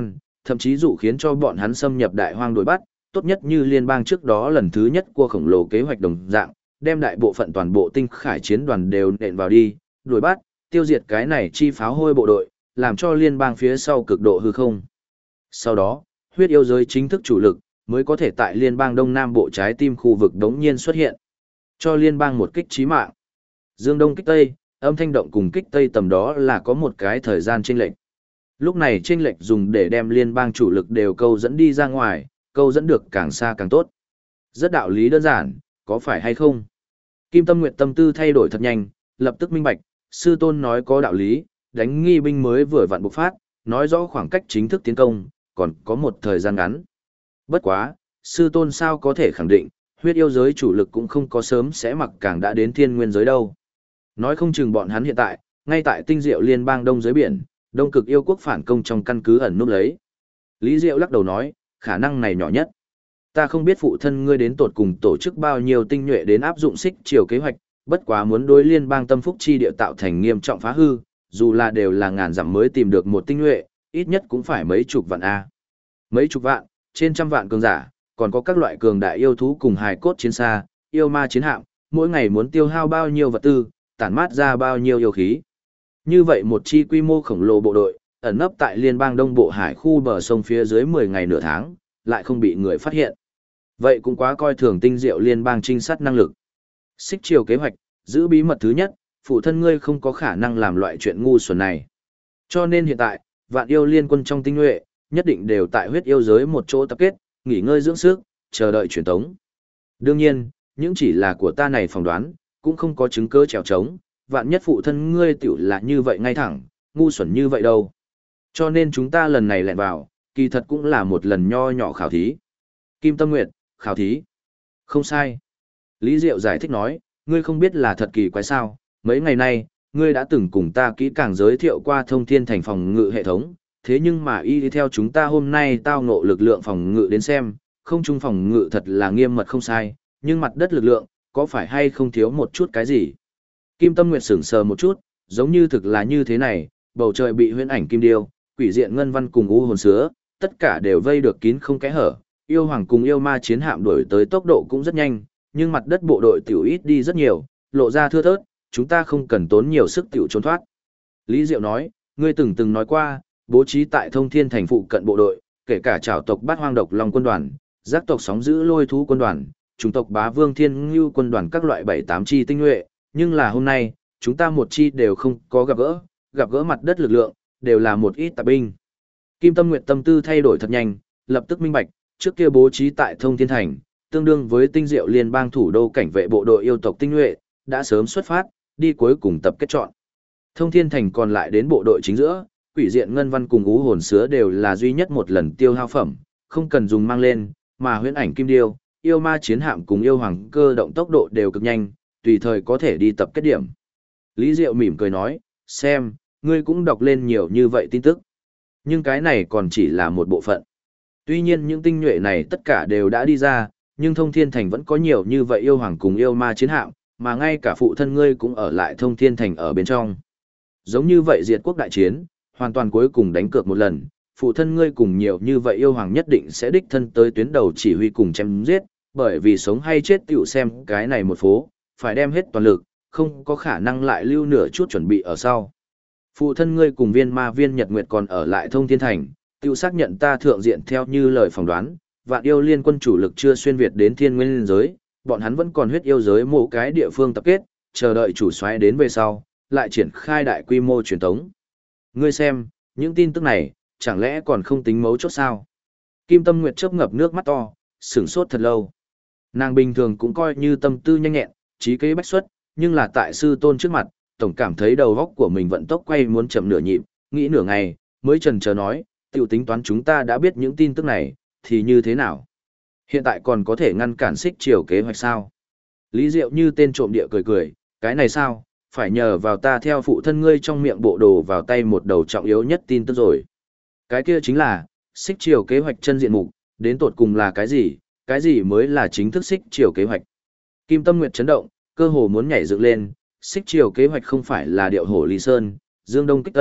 thậm chí dụ khiến cho bọn hắn xâm nhập đại hoang đuổi bắt, tốt nhất như liên bang trước đó lần thứ nhất cua khổng lồ kế hoạch đồng dạng, đem đại bộ phận toàn bộ tinh khải chiến đoàn đều nện vào đi, đuổi bắt, tiêu diệt cái này chi pháo hôi bộ đội, làm cho liên bang phía sau cực độ hư không. Sau đó, huyết yêu giới chính thức chủ lực, mới có thể tại liên bang đông nam bộ trái tim khu vực đống nhiên xuất hiện. Cho liên bang một kích chí mạng. Dương Đông kích Tây, âm thanh động cùng kích Tây tầm đó là có một cái thời gian chênh lệch. Lúc này chênh lệch dùng để đem liên bang chủ lực đều câu dẫn đi ra ngoài, câu dẫn được càng xa càng tốt. Rất đạo lý đơn giản, có phải hay không? Kim Tâm Nguyệt tâm tư thay đổi thật nhanh, lập tức minh bạch, sư tôn nói có đạo lý, đánh nghi binh mới vừa vặn bộc phát, nói rõ khoảng cách chính thức tiến công, còn có một thời gian ngắn. Bất quá, sư tôn sao có thể khẳng định, huyết yêu giới chủ lực cũng không có sớm sẽ mặc càng đã đến thiên nguyên giới đâu. Nói không chừng bọn hắn hiện tại, ngay tại tinh diệu liên bang đông giới biển, đông cực yêu quốc phản công trong căn cứ ẩn núp lấy. Lý Diệu lắc đầu nói, khả năng này nhỏ nhất. Ta không biết phụ thân ngươi đến tột cùng tổ chức bao nhiêu tinh nhuệ đến áp dụng xích chiều kế hoạch, bất quá muốn đối liên bang tâm phúc chi địa tạo thành nghiêm trọng phá hư, dù là đều là ngàn dặm mới tìm được một tinh nhuệ, ít nhất cũng phải mấy chục vạn a. Mấy chục vạn, trên trăm vạn cường giả, còn có các loại cường đại yêu thú cùng hài cốt chiến xa, yêu ma chiến hạm, mỗi ngày muốn tiêu hao bao nhiêu vật tư, tản mát ra bao nhiêu yêu khí. Như vậy một chi quy mô khổng lồ bộ đội, ẩn nấp tại liên bang đông bộ hải khu bờ sông phía dưới 10 ngày nửa tháng, lại không bị người phát hiện. Vậy cũng quá coi thường tinh diệu liên bang trinh sát năng lực. Xích chiều kế hoạch, giữ bí mật thứ nhất, phụ thân ngươi không có khả năng làm loại chuyện ngu xuẩn này. Cho nên hiện tại, vạn yêu liên quân trong tinh nhuệ, nhất định đều tại huyết yêu giới một chỗ tập kết, nghỉ ngơi dưỡng sức, chờ đợi truyền tống. Đương nhiên, những chỉ là của ta này phỏng đoán, cũng không có chứng cứ trèo trống, vạn nhất phụ thân ngươi tiểu là như vậy ngay thẳng, ngu xuẩn như vậy đâu. Cho nên chúng ta lần này lẹn vào, kỳ thật cũng là một lần nho nhỏ khảo thí. Kim Tâm Nguyệt, khảo thí. Không sai. Lý Diệu giải thích nói, ngươi không biết là thật kỳ quái sao, mấy ngày nay, ngươi đã từng cùng ta kỹ càng giới thiệu qua thông thiên thành phòng ngự hệ thống, thế nhưng mà y theo chúng ta hôm nay tao ngộ lực lượng phòng ngự đến xem, không trung phòng ngự thật là nghiêm mật không sai, nhưng mặt đất lực lượng, có phải hay không thiếu một chút cái gì? Kim Tâm Nguyệt sững sờ một chút, giống như thực là như thế này, bầu trời bị huyễn ảnh kim điêu, quỷ diện ngân văn cùng u hồn sứa, tất cả đều vây được kín không kẽ hở, yêu hoàng cùng yêu ma chiến hạm đuổi tới tốc độ cũng rất nhanh, nhưng mặt đất bộ đội tiểu ít đi rất nhiều, lộ ra thưa thớt, chúng ta không cần tốn nhiều sức tiểu trốn thoát. Lý Diệu nói, ngươi từng nói qua, bố trí tại thông thiên thành phụ cận bộ đội, kể cả trảo tộc bát hoang độc long quân đoàn, giác tộc sóng giữ lôi thú quân đoàn, chủng tộc bá vương thiên ngưu quân đoàn các loại 7-8 chi tinh nhuệ, nhưng là hôm nay, chúng ta một chi đều không có gặp gỡ mặt đất lực lượng, đều là một ít tạp binh. Kim Tâm Nguyệt tâm tư thay đổi thật nhanh, lập tức minh bạch, trước kia bố trí tại thông thiên thành, tương đương với tinh diệu liên bang thủ đô cảnh vệ bộ đội yêu tộc tinh nhuệ, đã sớm xuất phát, đi cuối cùng tập kết chọn. Thông thiên thành còn lại đến bộ đội chính giữa, quỷ diện ngân văn cùng ú hồn sứa đều là duy nhất một lần tiêu hao phẩm, không cần dùng mang lên, mà huyễn ảnh kim điêu, yêu ma chiến hạm cùng yêu hoàng cơ động tốc độ đều cực nhanh, tùy thời có thể đi tập kết điểm. Lý Diệu mỉm cười nói, xem, ngươi cũng đọc lên nhiều như vậy tin tức. Nhưng cái này còn chỉ là một bộ phận. Tuy nhiên những tinh nhuệ này tất cả đều đã đi ra, nhưng thông thiên thành vẫn có nhiều như vậy yêu hoàng cùng yêu ma chiến hạm, mà ngay cả phụ thân ngươi cũng ở lại thông thiên thành ở bên trong. Giống như vậy diệt quốc đại chiến, hoàn toàn cuối cùng đánh cược một lần, phụ thân ngươi cùng nhiều như vậy yêu hoàng nhất định sẽ đích thân tới tuyến đầu chỉ huy cùng chém giết, bởi vì sống hay chết tiểu xem cái này một phố, phải đem hết toàn lực, không có khả năng lại lưu nửa chút chuẩn bị ở sau. Phụ thân ngươi cùng viên ma viên Nhật Nguyệt còn ở lại thông thiên thành, tiêu xác nhận ta thượng diện theo như lời phỏng đoán, vạn yêu liên quân chủ lực chưa xuyên Việt đến thiên nguyên giới, bọn hắn vẫn còn huyết yêu giới mỗi cái địa phương tập kết, chờ đợi chủ soái đến về sau, lại triển khai đại quy mô truyền tống. Ngươi xem, những tin tức này, chẳng lẽ còn không tính mấu chốt sao? Kim Tâm Nguyệt chớp ngập nước mắt to, sửng sốt thật lâu. Nàng bình thường cũng coi như tâm tư nhanh nhẹn, trí kế bách xuất, nhưng là tại sư tôn trước mặt, tổng cảm thấy đầu óc của mình vận tốc quay muốn chậm nửa nhịp, nghĩ nửa ngày, mới chần chờ nói, tiểu tính toán chúng ta đã biết những tin tức này, thì như thế nào? Hiện tại còn có thể ngăn cản xích chiều kế hoạch sao? Lý Diệu như tên trộm địa cười cười, cái này sao, phải nhờ vào ta theo phụ thân ngươi trong miệng bộ đồ vào tay một đầu trọng yếu nhất tin tức rồi. Cái kia chính là, xích chiều kế hoạch chân diện mục, đến tột cùng là cái gì mới là chính thức xích chiều kế hoạch. Kim Tâm Nguyệt chấn động, cơ hồ muốn nhảy dựng lên, xích chiều kế hoạch không phải là điệu hổ ly sơn, dương đông kích tây,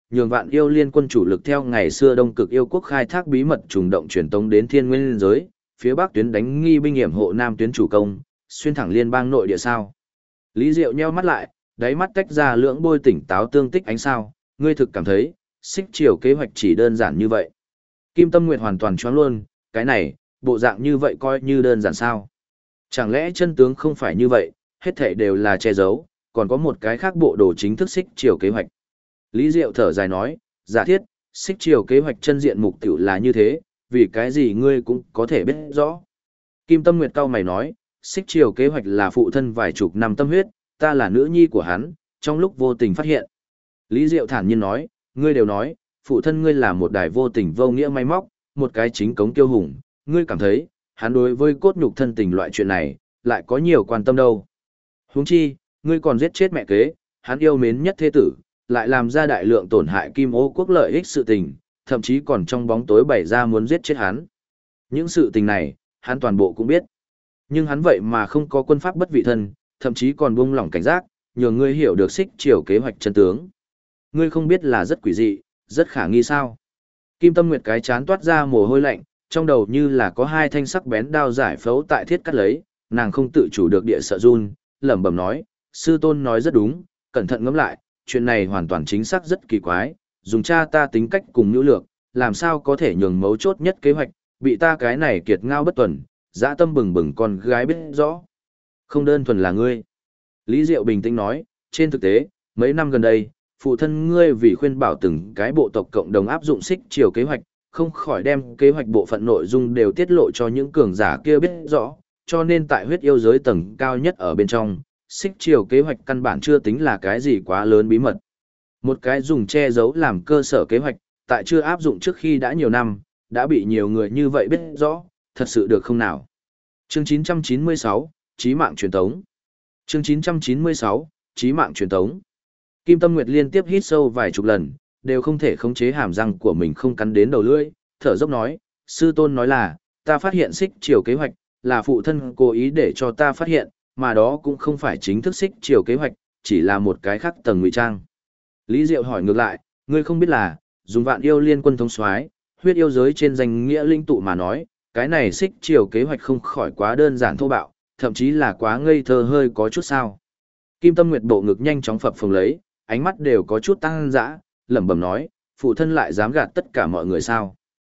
nhường Vạn Yêu Liên quân chủ lực theo ngày xưa Đông Cực Yêu quốc khai thác bí mật trùng động truyền tống đến Thiên Nguyên giới, phía Bắc tuyến đánh nghi binh hiểm hộ Nam tuyến chủ công, xuyên thẳng liên bang nội địa sao? Lý Diệu nheo mắt lại, đáy mắt tách ra lưỡng bôi tỉnh táo tương tích ánh sao, ngươi thực cảm thấy, Xích Triều kế hoạch chỉ đơn giản như vậy. Kim Tâm Nguyệt hoàn toàn choáng luôn, cái này, bộ dạng như vậy coi như đơn giản sao? Chẳng lẽ chân tướng không phải như vậy, hết thảy đều là che giấu, còn có một cái khác bộ đồ chính thức Xích Triều kế hoạch. Lý Diệu thở dài nói, giả thiết, Xích Triều kế hoạch chân diện mục tiểu là như thế, vì cái gì ngươi cũng có thể biết rõ. Kim Tâm Nguyệt cau mày nói, Xích Triều kế hoạch là phụ thân vài chục năm tâm huyết, ta là nữ nhi của hắn, trong lúc vô tình phát hiện. Lý Diệu thản nhiên nói, ngươi đều nói, phụ thân ngươi là một đài vô tình vô nghĩa máy móc, một cái chính cống kiêu hùng, ngươi cảm thấy, hắn đối với cốt nhục thân tình loại chuyện này, lại có nhiều quan tâm đâu. Huống chi, ngươi còn giết chết mẹ kế, hắn yêu mến nhất thế tử, lại làm ra đại lượng tổn hại Kim Ô quốc lợi ích sự tình, thậm chí còn trong bóng tối bày ra muốn giết chết hắn. Những sự tình này, hắn toàn bộ cũng biết. Nhưng hắn vậy mà không có quân pháp bất vị thân, thậm chí còn buông lỏng cảnh giác, nhờ ngươi hiểu được Xích Triều kế hoạch chân tướng. Ngươi không biết là rất quỷ dị, rất khả nghi sao? Kim Tâm Nguyệt cái chán toát ra mồ hôi lạnh, trong đầu như là có hai thanh sắc bén đao giải phẫu tại thiết cắt lấy, nàng không tự chủ được địa sợ run, lẩm bẩm nói, sư tôn nói rất đúng, cẩn thận ngẫm lại, chuyện này hoàn toàn chính xác rất kỳ quái, dùng cha ta tính cách cùng nhu lược, làm sao có thể nhường mấu chốt nhất kế hoạch, bị ta cái này kiệt ngao bất tuần, dã tâm bừng bừng con gái biết rõ. Không đơn thuần là ngươi. Lý Diệu bình tĩnh nói, trên thực tế, mấy năm gần đây, phụ thân ngươi vì khuyên bảo từng cái bộ tộc cộng đồng áp dụng Xích Triều kế hoạch, không khỏi đem kế hoạch bộ phận nội dung đều tiết lộ cho những cường giả kia biết rõ, cho nên tại huyết yêu giới tầng cao nhất ở bên trong, Xích Triều kế hoạch căn bản chưa tính là cái gì quá lớn bí mật. Một cái dùng che giấu làm cơ sở kế hoạch, tại chưa áp dụng trước khi đã nhiều năm, đã bị nhiều người như vậy biết rõ, thật sự được không nào? Chương 996, Chí mạng truyền tống. Chương 996, Chí mạng truyền tống. Kim Tâm Nguyệt liên tiếp hít sâu vài chục lần, đều không thể khống chế hàm răng của mình không cắn đến đầu lưỡi, thở dốc nói, sư tôn nói là, ta phát hiện Xích Triều kế hoạch, là phụ thân cố ý để cho ta phát hiện, mà đó cũng không phải chính thức Xích Triều kế hoạch, chỉ là một cái khác tầng ngụy trang. Lý Diệu hỏi ngược lại, ngươi không biết là, dùng Vạn Yêu Liên quân thống soái, huyết yêu giới trên danh nghĩa linh tụ mà nói, cái này Xích Triều kế hoạch không khỏi quá đơn giản thô bạo, thậm chí là quá ngây thơ hơi có chút sao. Kim Tâm Nguyệt bộ ngực nhanh chóng phập phồng lấy, ánh mắt đều có chút tăng dã, lẩm bẩm nói, phụ thân lại dám gạt tất cả mọi người sao?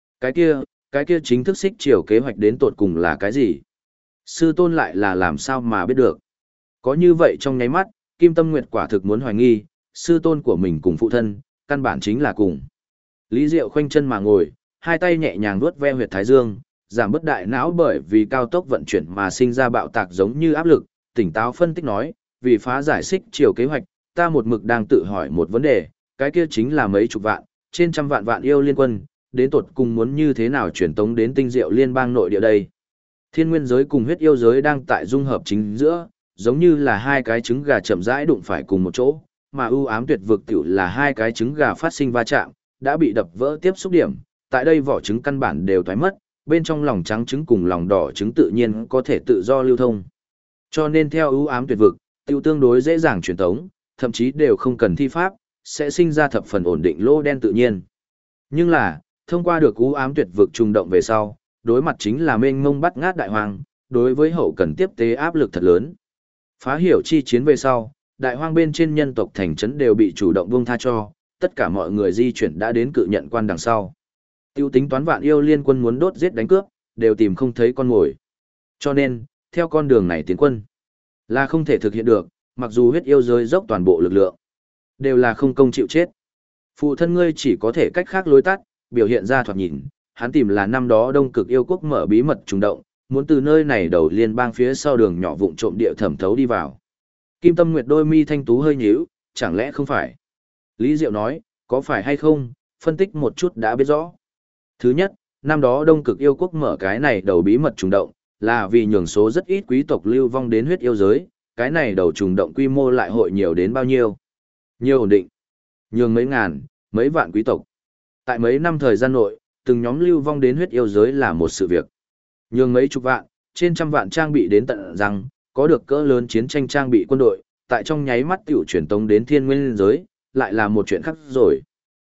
Cái kia chính thức Xích Triều kế hoạch đến tột cùng là cái gì? Sư tôn lại là làm sao mà biết được? Có như vậy trong nháy mắt, Kim Tâm Nguyệt quả thực muốn hoài nghi, sư tôn của mình cùng phụ thân, căn bản chính là cùng. Lý Diệu khoanh chân mà ngồi, hai tay nhẹ nhàng vuốt ve huyệt thái dương, giảm bớt đại não bởi vì cao tốc vận chuyển mà sinh ra bạo tạc giống như áp lực, tỉnh táo phân tích nói, vì phá giải Xích Triều kế hoạch, ta một mực đang tự hỏi một vấn đề, cái kia chính là mấy chục vạn, trên trăm vạn Vạn Yêu Liên quân, đến tột cùng muốn như thế nào truyền tống đến Tinh Diệu Liên bang nội địa đây. Thiên Nguyên giới cùng huyết yêu giới đang tại dung hợp chính giữa, giống như là hai cái trứng gà chậm rãi đụng phải cùng một chỗ, mà ưu ám tuyệt vực tiểu là hai cái trứng gà phát sinh va chạm, đã bị đập vỡ tiếp xúc điểm, tại đây vỏ trứng căn bản đều thoái mất, bên trong lòng trắng trứng cùng lòng đỏ trứng tự nhiên có thể tự do lưu thông. Cho nên theo ưu ám tuyệt vực, tiêu tương đối dễ dàng truyền tống, thậm chí đều không cần thi pháp, sẽ sinh ra thập phần ổn định lỗ đen tự nhiên. Nhưng là, thông qua được ưu ám tuyệt vực trùng động về sau, đối mặt chính là mênh mông bắt ngát đại hoang, đối với hậu cần tiếp tế áp lực thật lớn. Phá hiểu chi chiến về sau, đại hoang bên trên nhân tộc thành trấn đều bị chủ động buông tha cho, tất cả mọi người di chuyển đã đến cự nhận quan đằng sau. Tiêu tính toán Vạn Yêu Liên quân muốn đốt giết đánh cướp, đều tìm không thấy con mồi. Cho nên, theo con đường này tiến quân, là không thể thực hiện được, mặc dù huyết yêu giới dốc toàn bộ lực lượng, đều là không công chịu chết. Phụ thân ngươi chỉ có thể cách khác lối tắt, biểu hiện ra thoạt nhìn, hắn tìm là năm đó Đông Cực yêu quốc mở bí mật trùng động, muốn từ nơi này đầu liên bang phía sau đường nhỏ vụng trộm địa thẩm thấu đi vào. Kim Tâm Nguyệt đôi mi thanh tú hơi nhíu, chẳng lẽ không phải? Lý Diệu nói, có phải hay không, phân tích một chút đã biết rõ. Thứ nhất, năm đó Đông Cực yêu quốc mở cái này đầu bí mật trùng động, là vì nhường số rất ít quý tộc lưu vong đến huyết yêu giới, cái này đầu trùng động quy mô lại hội nhiều đến bao nhiêu? Nhiều ổn định. Nhường mấy ngàn, mấy vạn quý tộc. Tại mấy năm thời gian nội, từng nhóm lưu vong đến huyết yêu giới là một sự việc. Nhường mấy chục vạn, trên trăm vạn trang bị đến tận rằng, có được cỡ lớn chiến tranh trang bị quân đội, tại trong nháy mắt tiểu truyền tống đến thiên nguyên giới, lại là một chuyện khác rồi.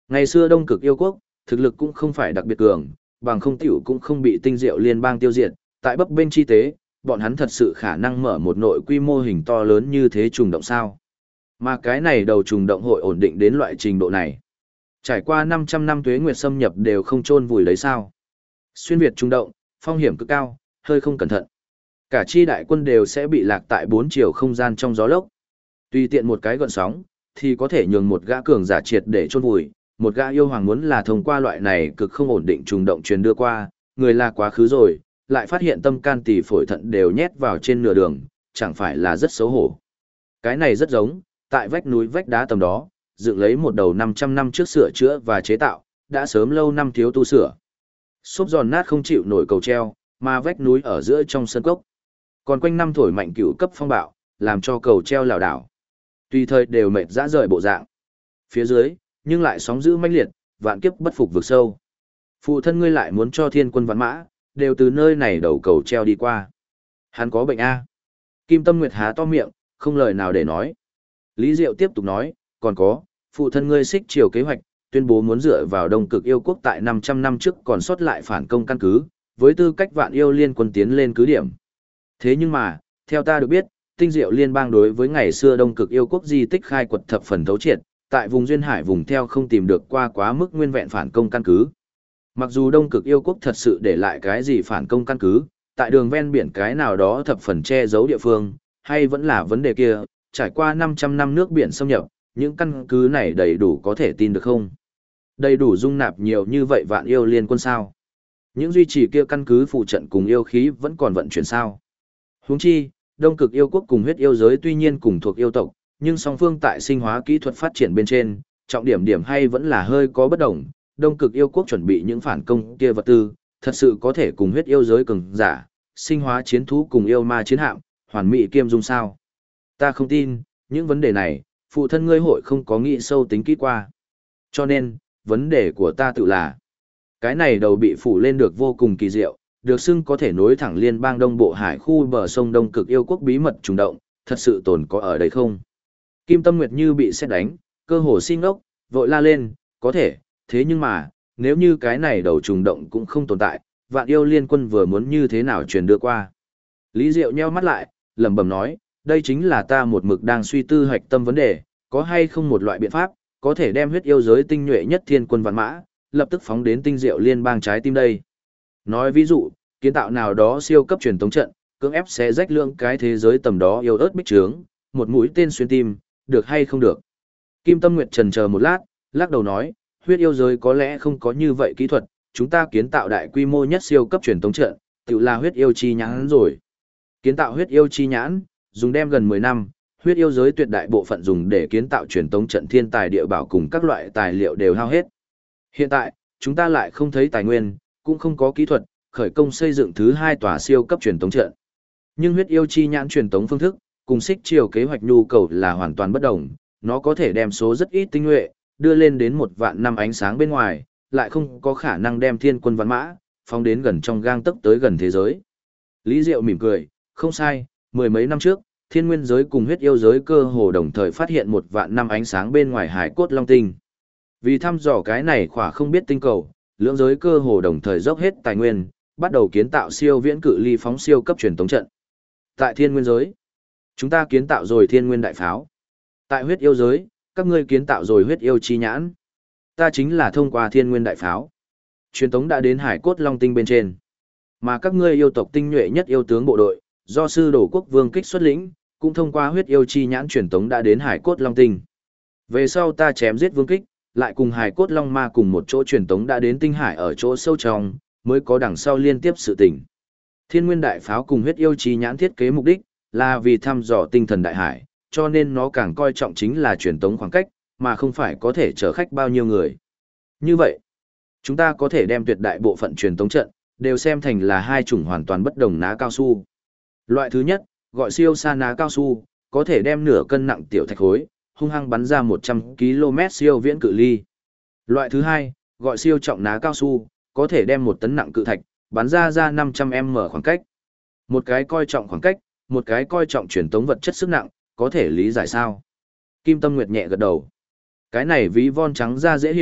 Ngày xưa Đông Cực yêu quốc, thực lực cũng không phải đặc biệt cường, bằng không tiểu cũng không bị tinh diệu liên bang tiêu diệt, tại bấp bên chi tế, bọn hắn thật sự khả năng mở một nội quy mô hình to lớn như thế trùng động sao. Mà cái này đầu trùng động hội ổn định đến loại trình độ này. Trải qua 500 năm tuế nguyệt xâm nhập đều không chôn vùi lấy sao. Xuyên Việt trùng động, phong hiểm cực cao, hơi không cẩn thận. Cả chi đại quân đều sẽ bị lạc tại 4 chiều không gian trong gió lốc. Tùy tiện một cái gợn sóng, thì có thể nhường một gã cường giả triệt để chôn vùi, một gã yêu hoàng muốn là thông qua loại này cực không ổn định trùng động truyền đưa qua, người là quá khứ rồi, lại phát hiện tâm can tỳ phổi thận đều nhét vào trên nửa đường, chẳng phải là rất xấu hổ. Cái này rất giống, tại vách núi vách đá tầm đó, dựng lấy một đầu 500 năm trước sửa chữa và chế tạo, đã sớm lâu năm thiếu tu sửa. Xốp giòn nát không chịu nổi cầu treo, mà vách núi ở giữa trong sân cốc. Còn quanh năm thổi mạnh cửu cấp phong bạo, làm cho cầu treo lảo đảo. Tùy thời đều mệt dã rời bộ dạng. Phía dưới, nhưng lại sóng dữ mãnh liệt, vạn kiếp bất phục vực sâu. Phụ thân ngươi lại muốn cho thiên quân vạn mã, đều từ nơi này đầu cầu treo đi qua. Hắn có bệnh A. Kim Tâm Nguyệt há to miệng, không lời nào để nói. Lý Diệu tiếp tục nói, còn có, phụ thân ngươi xích chiều kế hoạch, tuyên bố muốn dựa vào Đông Cực yêu quốc tại 500 năm trước còn sót lại phản công căn cứ, với tư cách vạn yêu liên quân tiến lên cứ điểm. Thế nhưng mà, theo ta được biết, tinh diệu liên bang đối với ngày xưa Đông Cực yêu quốc di tích khai quật thập phần thấu triệt, tại vùng duyên hải vùng theo không tìm được qua quá mức nguyên vẹn phản công căn cứ. Mặc dù Đông Cực yêu quốc thật sự để lại cái gì phản công căn cứ, tại đường ven biển cái nào đó thập phần che giấu địa phương, hay vẫn là vấn đề kia, trải qua 500 năm nước biển xâm nhập, những căn cứ này đầy đủ có thể tin được không? Đầy đủ dung nạp nhiều như vậy vạn yêu liên quân sao? Những duy trì kia căn cứ phụ trận cùng yêu khí vẫn còn vận chuyển sao? Huống chi, Đông Cực yêu quốc cùng huyết yêu giới tuy nhiên cùng thuộc yêu tộc, nhưng song phương tại sinh hóa kỹ thuật phát triển bên trên, trọng điểm hay vẫn là hơi có bất đồng. Đông Cực yêu quốc chuẩn bị những phản công kia vật tư, thật sự có thể cùng huyết yêu giới cường giả, sinh hóa chiến thú cùng yêu ma chiến hạm, hoàn mỹ kiêm dung sao? Ta không tin, những vấn đề này, phụ thân ngươi hội không có nghĩ sâu tính kỹ qua. Cho nên, vấn đề của ta tự là, cái này đầu bị phủ lên được vô cùng kỳ diệu, được xưng có thể nối thẳng liên bang Đông Bộ Hải khu bờ sông Đông Cực yêu quốc bí mật trùng động, thật sự tồn có ở đây không? Kim Tâm Nguyệt như bị sét đánh, cơ hồ xin ốc, vội la lên, có thể, thế nhưng mà, nếu như cái này đầu trùng động cũng không tồn tại, vạn yêu liên quân vừa muốn như thế nào truyền đưa qua. Lý Diệu nheo mắt lại, lẩm bẩm nói, đây chính là ta một mực đang suy tư hoạch tâm vấn đề, có hay không một loại biện pháp, có thể đem huyết yêu giới tinh nhuệ nhất thiên quân vạn mã, lập tức phóng đến tinh diệu liên bang trái tim đây. Nói ví dụ, kiến tạo nào đó siêu cấp truyền tống trận, cưỡng ép xé rách lượng cái thế giới tầm đó yêu ớt bích trướng, một mũi tên xuyên tim, được hay không được. Kim Tâm Nguyệt trần chờ một lát, lắc đầu nói, huyết yêu giới có lẽ không có như vậy kỹ thuật, chúng ta kiến tạo đại quy mô nhất siêu cấp truyền tống trận, tự là huyết yêu chi nhãn rồi. Kiến tạo huyết yêu chi nhãn, dùng đem gần 10 năm, huyết yêu giới tuyệt đại bộ phận dùng để kiến tạo truyền tống trận thiên tài địa bảo cùng các loại tài liệu đều hao hết. Hiện tại, chúng ta lại không thấy tài nguyên, cũng không có kỹ thuật, khởi công xây dựng thứ 2 tòa siêu cấp truyền tống trận. Nhưng huyết yêu chi nhãn truyền tống phương thức, cùng xích chiều kế hoạch nhu cầu là hoàn toàn bất đồng, nó có thể đem số rất ít tinh nhuệ, đưa lên đến 1 vạn năm ánh sáng bên ngoài, lại không có khả năng đem thiên quân vạn mã, phóng đến gần trong gang tấc tới gần thế giới. Lý Diệu mỉm cười, không sai, 10 mấy năm trước, thiên nguyên giới cùng huyết yêu giới cơ hồ đồng thời phát hiện 1 vạn năm ánh sáng bên ngoài hải cốt long tinh. Vì thăm dò cái này khỏa không biết tinh cầu, lưỡng giới cơ hồ đồng thời dốc hết tài nguyên, bắt đầu kiến tạo siêu viễn cự ly phóng siêu cấp truyền tống trận. Tại thiên nguyên giới, chúng ta kiến tạo rồi thiên nguyên đại pháo. Tại huyết yêu giới, các ngươi kiến tạo rồi huyết yêu chi nhãn. Ta chính là thông qua thiên nguyên đại pháo. Truyền tống đã đến hải cốt long tinh bên trên. Mà các ngươi yêu tộc tinh nhuệ nhất yêu tướng bộ đội, do sư đổ quốc vương kích xuất lĩnh, cũng thông qua huyết yêu chi nhãn truyền tống đã đến hải cốt long tinh. Về sau ta chém giết vương kích, lại cùng hải cốt long ma cùng một chỗ truyền tống đã đến tinh hải ở chỗ sâu trong, mới có đằng sau liên tiếp sự tình. Thiên nguyên đại pháo cùng huyết yêu chi nhãn thiết kế mục đích, là vì thăm dò tinh thần đại hải, cho nên nó càng coi trọng chính là truyền tống khoảng cách, mà không phải có thể chở khách bao nhiêu người. Như vậy, chúng ta có thể đem tuyệt đại bộ phận truyền tống trận, đều xem thành là 2 chủng hoàn toàn bất đồng ná cao su. Loại thứ nhất, gọi siêu xa ná cao su, có thể đem nửa cân nặng tiểu thạch khối, hung hăng bắn ra 100 km siêu viễn cự ly. Loại thứ hai, gọi siêu trọng ná cao su, có thể đem 1 tấn nặng cự thạch, bắn ra 500m khoảng cách. Một cái coi trọng khoảng cách, một cái coi trọng truyền tống vật chất sức nặng, có thể lý giải sao? Kim Tâm Nguyệt nhẹ gật đầu. Cái này ví von trắng ra dễ hiểu,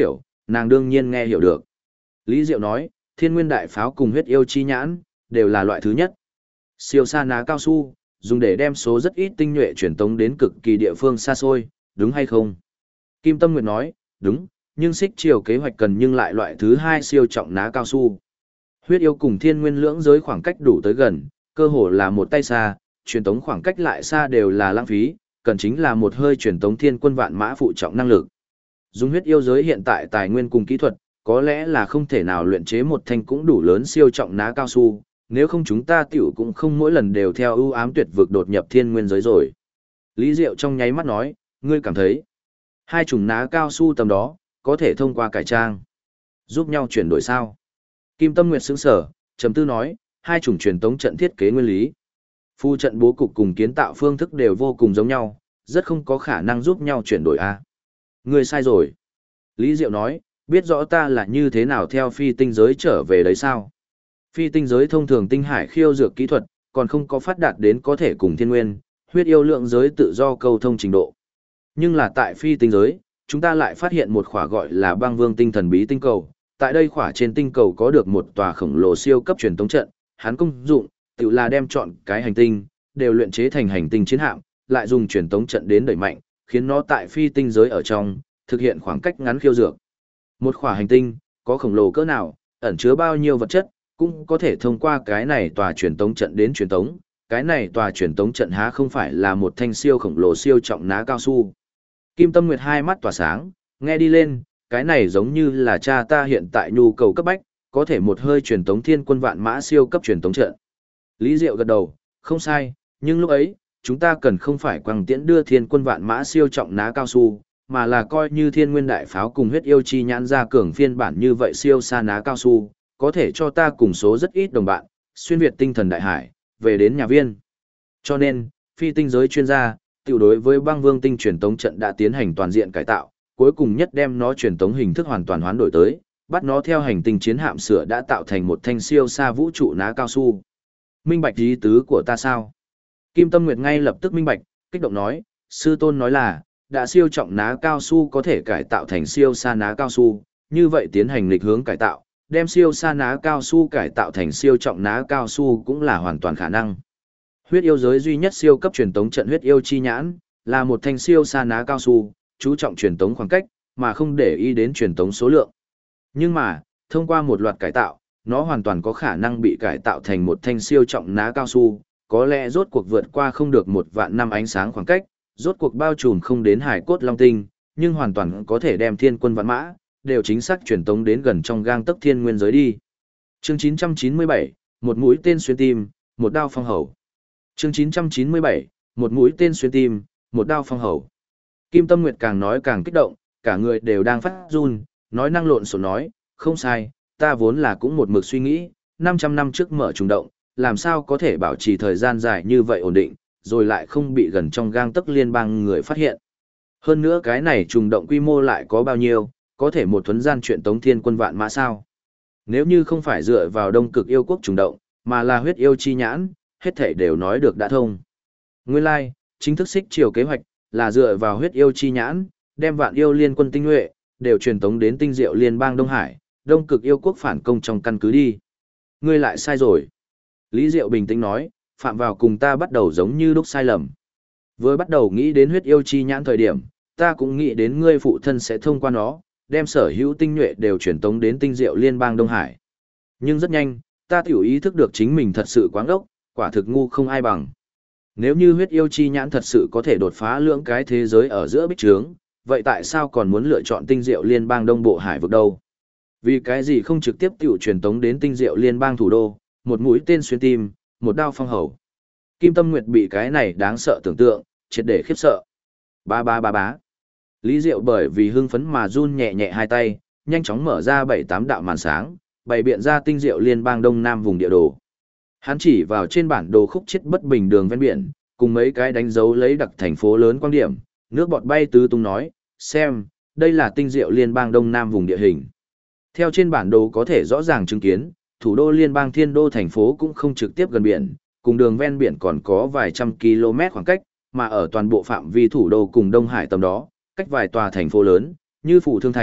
nàng đương nhiên nghe hiểu được. Lý Diệu nói, thiên nguyên đại pháo cùng huyết yêu chi nhãn, đều là loại thứ nhất. Siêu sa ná cao su, dùng để đem số rất ít tinh nhuệ truyền tống đến cực kỳ địa phương xa xôi, đúng hay không? Kim Tâm Nguyệt nói, đúng, nhưng xích chiều kế hoạch cần nhưng lại loại thứ hai siêu trọng ná cao su. Huyết yêu cùng thiên nguyên lưỡng giới khoảng cách đủ tới gần, cơ hồ là một tay xa, truyền tống khoảng cách lại xa đều là lãng phí, cần chính là một hơi truyền tống thiên quân vạn mã phụ trọng năng lực. Dùng huyết yêu giới hiện tại tài nguyên cùng kỹ thuật, có lẽ là không thể nào luyện chế một thanh cũng đủ lớn siêu trọng ná cao su, nếu không chúng ta tiểu cũng không mỗi lần đều theo ưu ám tuyệt vực đột nhập thiên nguyên giới rồi. Lý Diệu trong nháy mắt nói, ngươi cảm thấy, hai chủng ná cao su tầm đó, có thể thông qua cải trang, giúp nhau chuyển đổi sao? Kim Tâm Nguyệt sững sở, trầm tư nói, hai chủng truyền tống trận thiết kế nguyên lý. Phu trận bố cục cùng kiến tạo phương thức đều vô cùng giống nhau, rất không có khả năng giúp nhau chuyển đổi a. Ngươi sai rồi. Lý Diệu nói, biết rõ ta là như thế nào theo phi tinh giới trở về đấy sao? Phi tinh giới thông thường tinh hải khiêu dược kỹ thuật, còn không có phát đạt đến có thể cùng thiên nguyên, huyết yêu lượng giới tự do câu thông trình độ. Nhưng là tại phi tinh giới, chúng ta lại phát hiện một khỏa gọi là băng vương tinh thần bí tinh cầu. Tại đây khỏa trên tinh cầu có được một tòa khổng lồ siêu cấp truyền tống trận, hắn công dụng, tự là đem chọn cái hành tinh, đều luyện chế thành hành tinh chiến hạm, lại dùng truyền tống trận đến đẩy mạnh, khiến nó tại phi tinh giới ở trong, thực hiện khoảng cách ngắn khiêu dược. Một khỏa hành tinh, có khổng lồ cỡ nào, ẩn chứa bao nhiêu vật chất, cũng có thể thông qua cái này tòa truyền tống trận đến truyền tống. Cái này tòa truyền tống trận há không phải là một thanh siêu khổng lồ siêu trọng ná cao su. Kim Tâm Nguyệt hai mắt tỏa sáng, nghe đi lên, cái này giống như là cha ta hiện tại nhu cầu cấp bách, có thể một hơi truyền tống thiên quân vạn mã siêu cấp truyền tống trận. Lý Diệu gật đầu, không sai, nhưng lúc ấy, chúng ta cần không phải quăng tiễn đưa thiên quân vạn mã siêu trọng ná cao su, mà là coi như thiên nguyên đại pháo cùng huyết yêu chi nhãn ra cường phiên bản như vậy siêu xa ná cao su, có thể cho ta cùng số rất ít đồng bạn, xuyên việt tinh thần đại hải, về đến nhà viên. Cho nên, phi tinh giới chuyên gia, tiểu đối với băng vương tinh truyền tống trận đã tiến hành toàn diện cải tạo, cuối cùng nhất đem nó truyền tống hình thức hoàn toàn hoán đổi tới, bắt nó theo hành tinh chiến hạm sửa đã tạo thành một thanh siêu xa vũ trụ ná cao su. Minh bạch ý tứ của ta sao? Kim Tâm Nguyệt ngay lập tức minh bạch, kích động nói, sư tôn nói là, đã siêu trọng ná cao su có thể cải tạo thành siêu xa ná cao su, như vậy tiến hành lịch hướng cải tạo, đem siêu xa ná cao su cải tạo thành siêu trọng ná cao su cũng là hoàn toàn khả năng. Huyết yêu giới duy nhất siêu cấp truyền tống trận huyết yêu chi nhãn, là một thanh siêu xa ná cao su, chú trọng truyền tống khoảng cách, mà không để ý đến truyền tống số lượng. Nhưng mà, thông qua một loạt cải tạo, nó hoàn toàn có khả năng bị cải tạo thành một thanh siêu trọng ná cao su, có lẽ rốt cuộc vượt qua không được 1.000.000 năm ánh sáng khoảng cách, rốt cuộc bao trùm không đến hải cốt long tinh, nhưng hoàn toàn có thể đem thiên quân vạn mã, đều chính xác truyền tống đến gần trong gang tấc thiên nguyên giới đi. Chương 997, một mũi tên xuyên tim, một đao phong hầu. Chương 997, một mũi tên xuyên tim, một đao phong hầu. Kim Tâm Nguyệt càng nói càng kích động, cả người đều đang phát run, nói năng lộn xộn nói, không sai, ta vốn là cũng một mực suy nghĩ, 500 năm trước mở trùng động, làm sao có thể bảo trì thời gian dài như vậy ổn định, rồi lại không bị gần trong gang tấc liên bang người phát hiện. Hơn nữa cái này trùng động quy mô lại có bao nhiêu, có thể một thuấn gian chuyện tống thiên quân vạn mã sao? Nếu như không phải dựa vào đông cực yêu quốc trùng động, mà là huyết yêu chi nhãn, hết thảy đều nói được đã thông. Nguyên lai, like, chính thức xích chiều kế hoạch, là dựa vào huyết yêu chi nhãn, đem vạn yêu liên quân tinh nhuệ, đều truyền tống đến tinh diệu liên bang Đông Hải, đông cực yêu quốc phản công trong căn cứ đi. Ngươi lại sai rồi. Lý Diệu bình tĩnh nói, phạm vào cùng ta bắt đầu giống như lúc sai lầm. Vừa bắt đầu nghĩ đến huyết yêu chi nhãn thời điểm, ta cũng nghĩ đến ngươi phụ thân sẽ thông qua nó, đem sở hữu tinh nhuệ đều truyền tống đến tinh diệu liên bang Đông Hải. Nhưng rất nhanh, ta tiểu ý thức được chính mình thật sự quáng ốc, quả thực ngu không ai bằng. Nếu như huyết yêu chi nhãn thật sự có thể đột phá lưỡng cái thế giới ở giữa bích trướng, vậy tại sao còn muốn lựa chọn tinh diệu liên bang Đông Bộ Hải vực đâu? Vì cái gì không trực tiếp tiểu truyền tống đến tinh diệu liên bang thủ đô, một mũi tên xuyên tim, một đao phong hầu. Kim Tâm Nguyệt bị cái này đáng sợ tưởng tượng, triệt để khiếp sợ. Ba ba ba bá. Lý Diệu bởi vì hưng phấn mà run nhẹ nhẹ hai tay, nhanh chóng mở ra 7-8 đạo màn sáng, bày biện ra tinh diệu liên bang Đông Nam vùng địa đồ. Hắn chỉ vào trên bản đồ khúc chết bất bình đường ven biển, cùng mấy cái đánh dấu lấy đặc thành phố lớn quan điểm, nước bọt bay tứ tung nói, xem, đây là tinh diệu liên bang Đông Nam vùng địa hình. Theo trên bản đồ có thể rõ ràng chứng kiến, thủ đô liên bang Thiên Đô thành phố cũng không trực tiếp gần biển, cùng đường ven biển còn có vài trăm km khoảng cách, mà ở toàn bộ phạm vi thủ đô cùng Đông Hải tầm đó, cách vài tòa thành phố lớn, như Phủ Thương Thành,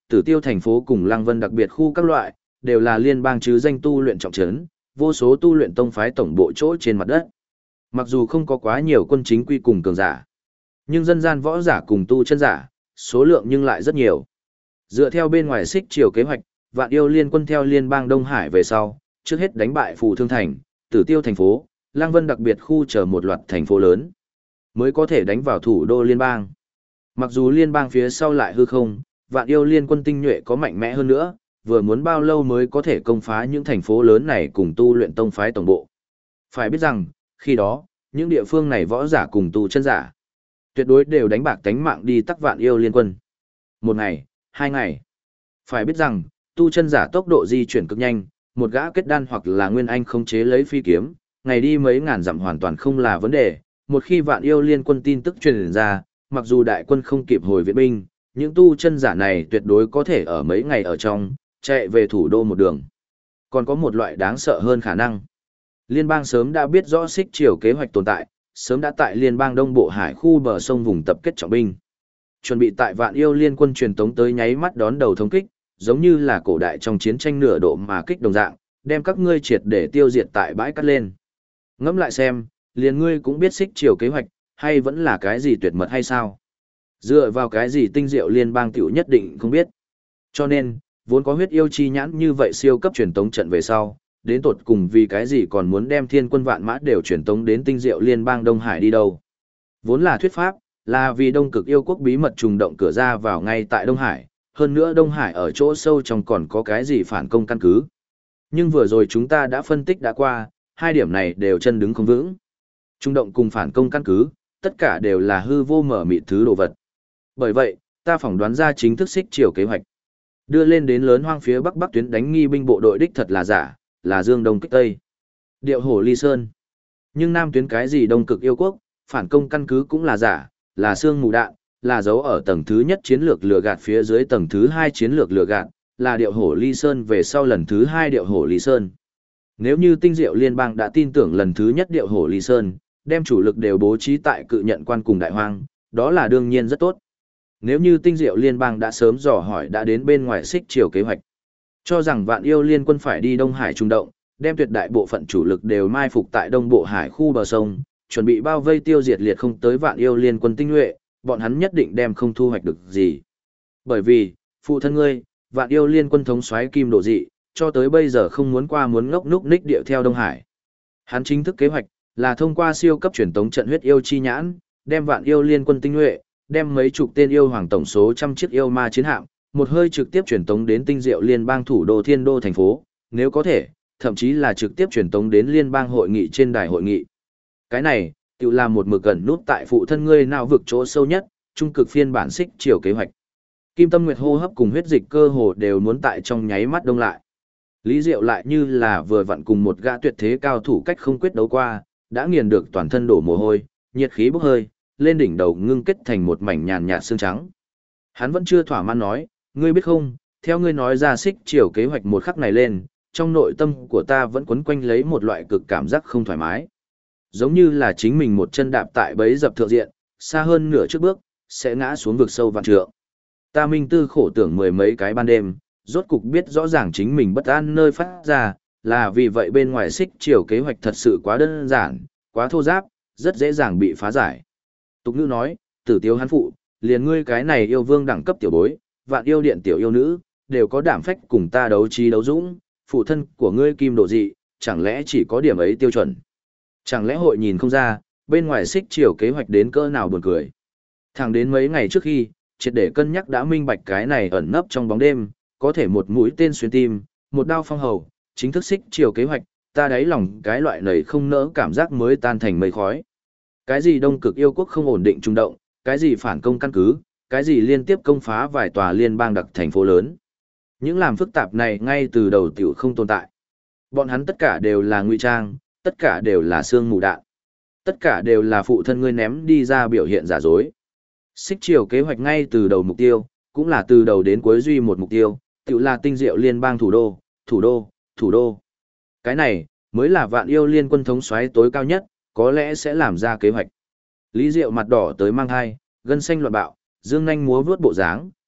Tử Tiêu thành phố cùng Lăng Vân đặc biệt khu các loại, đều là liên bang chứ danh tu luyện trọng trấn, vô số tu luyện tông phái tổng bộ chỗ trên mặt đất. Mặc dù không có quá nhiều quân chính quy cùng cường giả, nhưng dân gian võ giả cùng tu chân giả, số lượng nhưng lại rất nhiều. Dựa theo bên ngoài xích chiều kế hoạch, Vạn Yêu Liên quân theo liên bang Đông Hải về sau, trước hết đánh bại Phù Thương thành, Tử Tiêu thành phố, Lăng Vân đặc biệt khu chờ một loạt thành phố lớn, mới có thể đánh vào thủ đô liên bang. Mặc dù liên bang phía sau lại hư không, Vạn Yêu Liên quân tinh nhuệ có mạnh mẽ hơn nữa, vừa muốn bao lâu mới có thể công phá những thành phố lớn này cùng tu luyện tông phái tổng bộ. Phải biết rằng, khi đó, những địa phương này võ giả cùng tu chân giả, tuyệt đối đều đánh bạc tánh mạng đi tắc Vạn Yêu Liên quân. Một ngày, 2 ngày. Phải biết rằng, tu chân giả tốc độ di chuyển cực nhanh, một gã kết đan hoặc là nguyên anh khống chế lấy phi kiếm, ngày đi mấy ngàn dặm hoàn toàn không là vấn đề. Một khi Vạn Yêu Liên quân tin tức truyền ra, mặc dù đại quân không kịp hồi viện binh, những tu chân giả này tuyệt đối có thể ở mấy ngày ở trong, chạy về thủ đô một đường. Còn có một loại đáng sợ hơn khả năng. Liên bang sớm đã biết rõ xích chiều kế hoạch tồn tại, sớm đã tại liên bang Đông Bộ Hải khu bờ sông vùng tập kết trọng binh. Chuẩn bị tại Vạn Yêu Liên quân truyền tống tới nháy mắt đón đầu thống kích, giống như là cổ đại trong chiến tranh nửa độ mà kích đồng dạng, đem các ngươi triệt để tiêu diệt tại bãi cắt lên. Ngẫm lại xem, liền ngươi cũng biết xích chiều kế hoạch, hay vẫn là cái gì tuyệt mật hay sao? Dựa vào cái gì tinh diệu liên bang tiểu nhất định không biết. Cho nên, vốn có huyết yêu chi nhãn như vậy siêu cấp truyền tống trận về sau, đến tột cùng vì cái gì còn muốn đem thiên quân vạn mã đều truyền tống đến tinh diệu liên bang Đông Hải đi đâu. Vốn là thuyết pháp, là vì Đông Cực yêu quốc bí mật trùng động cửa ra vào ngay tại Đông Hải, hơn nữa Đông Hải ở chỗ sâu trong còn có cái gì phản công căn cứ. Nhưng vừa rồi chúng ta đã phân tích đã qua, hai điểm này đều chân đứng không vững. Trung động cùng phản công căn cứ, tất cả đều là hư vô mở mịt thứ đồ vật. Bởi vậy, ta phỏng đoán ra chính thức xích chiều kế hoạch. Đưa lên đến lớn hoang phía bắc bắc tuyến đánh nghi binh bộ đội đích thật là giả, là Dương Đông kích Tây. Điệu hổ ly sơn. Nhưng nam tuyến cái gì Đông Cực yêu quốc, phản công căn cứ cũng là giả, là xương mù đạn, là dấu ở tầng thứ nhất chiến lược lừa gạt phía dưới tầng thứ hai chiến lược lừa gạt, là điệu hổ ly sơn về sau lần thứ hai điệu hổ ly sơn. Nếu như tinh diệu liên bang đã tin tưởng lần thứ nhất điệu hổ ly sơn, đem chủ lực đều bố trí tại cự nhận quan cùng đại hoang, đó là đương nhiên rất tốt. Nếu như tinh diệu liên bang đã sớm dò hỏi đã đến bên ngoài xích chiều kế hoạch, cho rằng Vạn Yêu Liên quân phải đi Đông Hải trung động, đem tuyệt đại bộ phận chủ lực đều mai phục tại Đông Bộ Hải khu bờ sông, chuẩn bị bao vây tiêu diệt liệt không tới Vạn Yêu Liên quân tinh nhuệ, bọn hắn nhất định đem không thu hoạch được gì. Bởi vì, phụ thân ngươi, Vạn Yêu Liên quân thống soái Kim Độ Dị, cho tới bây giờ không muốn qua muốn ngốc núc ních điệu theo Đông Hải. Hắn chính thức kế hoạch là thông qua siêu cấp truyền tống trận huyết yêu chi nhãn, đem Vạn Yêu Liên quân tinh nhuệ, đem mấy chục tên yêu hoàng tổng số trăm chiếc yêu ma chiến hạm, một hơi trực tiếp truyền tống đến tinh diệu liên bang thủ đô Thiên Đô thành phố, nếu có thể, thậm chí là trực tiếp truyền tống đến liên bang hội nghị trên đài hội nghị. Cái này, tự làm một mực gần nút tại phụ thân ngươi nào vực chỗ sâu nhất, trung cực phiên bản xích chiều kế hoạch. Kim Tâm Nguyệt hô hấp cùng huyết dịch cơ hồ đều muốn tại trong nháy mắt đông lại. Lý Diệu lại như là vừa vặn cùng một gã tuyệt thế cao thủ cách không quyết đấu qua, đã nghiền được toàn thân đổ mồ hôi, nhiệt khí bốc hơi, lên đỉnh đầu ngưng kết thành một mảnh nhàn nhạt xương trắng. Hắn vẫn chưa thỏa mãn nói, ngươi biết không, theo ngươi nói ra xích chiều kế hoạch một khắc này lên, trong nội tâm của ta vẫn quấn quanh lấy một loại cực cảm giác không thoải mái. Giống như là chính mình một chân đạp tại bẫy dập thượng diện, xa hơn nửa trước bước, sẽ ngã xuống vực sâu vạn trượng. Ta minh tư khổ tưởng mười mấy cái ban đêm, rốt cục biết rõ ràng chính mình bất an nơi phát ra, là vì vậy bên ngoài xích chiều kế hoạch thật sự quá đơn giản, quá thô giáp, rất dễ dàng bị phá giải. Tục ngữ nói, tử tiếu hắn phụ, liền ngươi cái này yêu vương đẳng cấp tiểu bối, Vạn Yêu điện tiểu yêu nữ, đều có đảm phách cùng ta đấu trí đấu dũng, phụ thân của ngươi Kim Độ Dị, chẳng lẽ chỉ có điểm ấy tiêu chuẩn. Chẳng lẽ hội nhìn không ra, bên ngoài xích chiều kế hoạch đến cỡ nào buồn cười. Thẳng đến mấy ngày trước khi, triệt để cân nhắc đã minh bạch cái này ẩn nấp trong bóng đêm, có thể một mũi tên xuyên tim, một đao phong hầu, chính thức xích chiều kế hoạch, ta đáy lòng cái loại này không nỡ cảm giác mới tan thành mây khói. Cái gì Đông Cực yêu quốc không ổn định trung động, cái gì phản công căn cứ, cái gì liên tiếp công phá vài tòa liên bang đặc thành phố lớn. Những làm phức tạp này ngay từ đầu tiểu không tồn tại. Bọn hắn tất cả đều là ngụy trang, tất cả đều là xương mù đạn. Tất cả đều là phụ thân ngươi ném đi ra biểu hiện giả dối. Xích chiều kế hoạch ngay từ đầu mục tiêu, cũng là từ đầu đến cuối duy một mục tiêu, tiểu là tinh diệu liên bang thủ đô, thủ đô, thủ đô. Cái này, mới là Vạn Yêu liên quân thống soái tối cao nhất, có lẽ sẽ làm ra kế hoạch. Lý Diệu mặt đỏ tới mang hai, gân xanh loạn bạo, dương nhanh múa vướt bộ dáng,